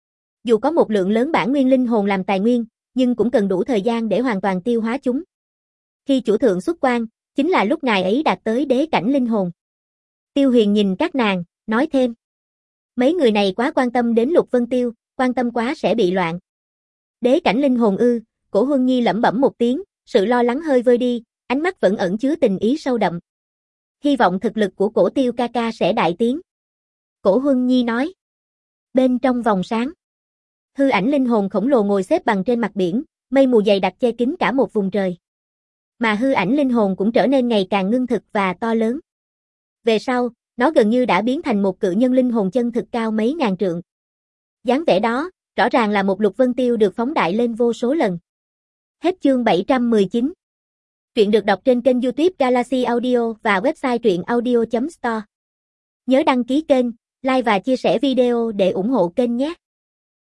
Dù có một lượng lớn bản nguyên linh hồn làm tài nguyên, nhưng cũng cần đủ thời gian để hoàn toàn tiêu hóa chúng. Khi chủ thượng xuất quan, chính là lúc ngài ấy đạt tới đế cảnh linh hồn. Tiêu Huyền nhìn các nàng, nói thêm. Mấy người này quá quan tâm đến Lục Vân Tiêu, quan tâm quá sẽ bị loạn. Đế cảnh linh hồn ư, Cổ Huân Nhi lẩm bẩm một tiếng, sự lo lắng hơi vơi đi, ánh mắt vẫn ẩn chứa tình ý sâu đậm. Hy vọng thực lực của Cổ Tiêu ca ca sẽ đại tiến. Cổ Huân Nhi nói. Bên trong vòng sáng, hư ảnh linh hồn khổng lồ ngồi xếp bằng trên mặt biển, mây mù dày đặc che kín cả một vùng trời. Mà hư ảnh linh hồn cũng trở nên ngày càng ngưng thực và to lớn. Về sau, nó gần như đã biến thành một cự nhân linh hồn chân thực cao mấy ngàn trượng. Dáng vẻ đó, rõ ràng là một Lục Vân Tiêu được phóng đại lên vô số lần. Hết chương bảy trăm mười chín. Truyện được đọc trên kênh YouTube Galaxy Audio và website truyện audio chấm store. Nhớ đăng ký kênh, like và chia sẻ video để ủng hộ kênh nhé.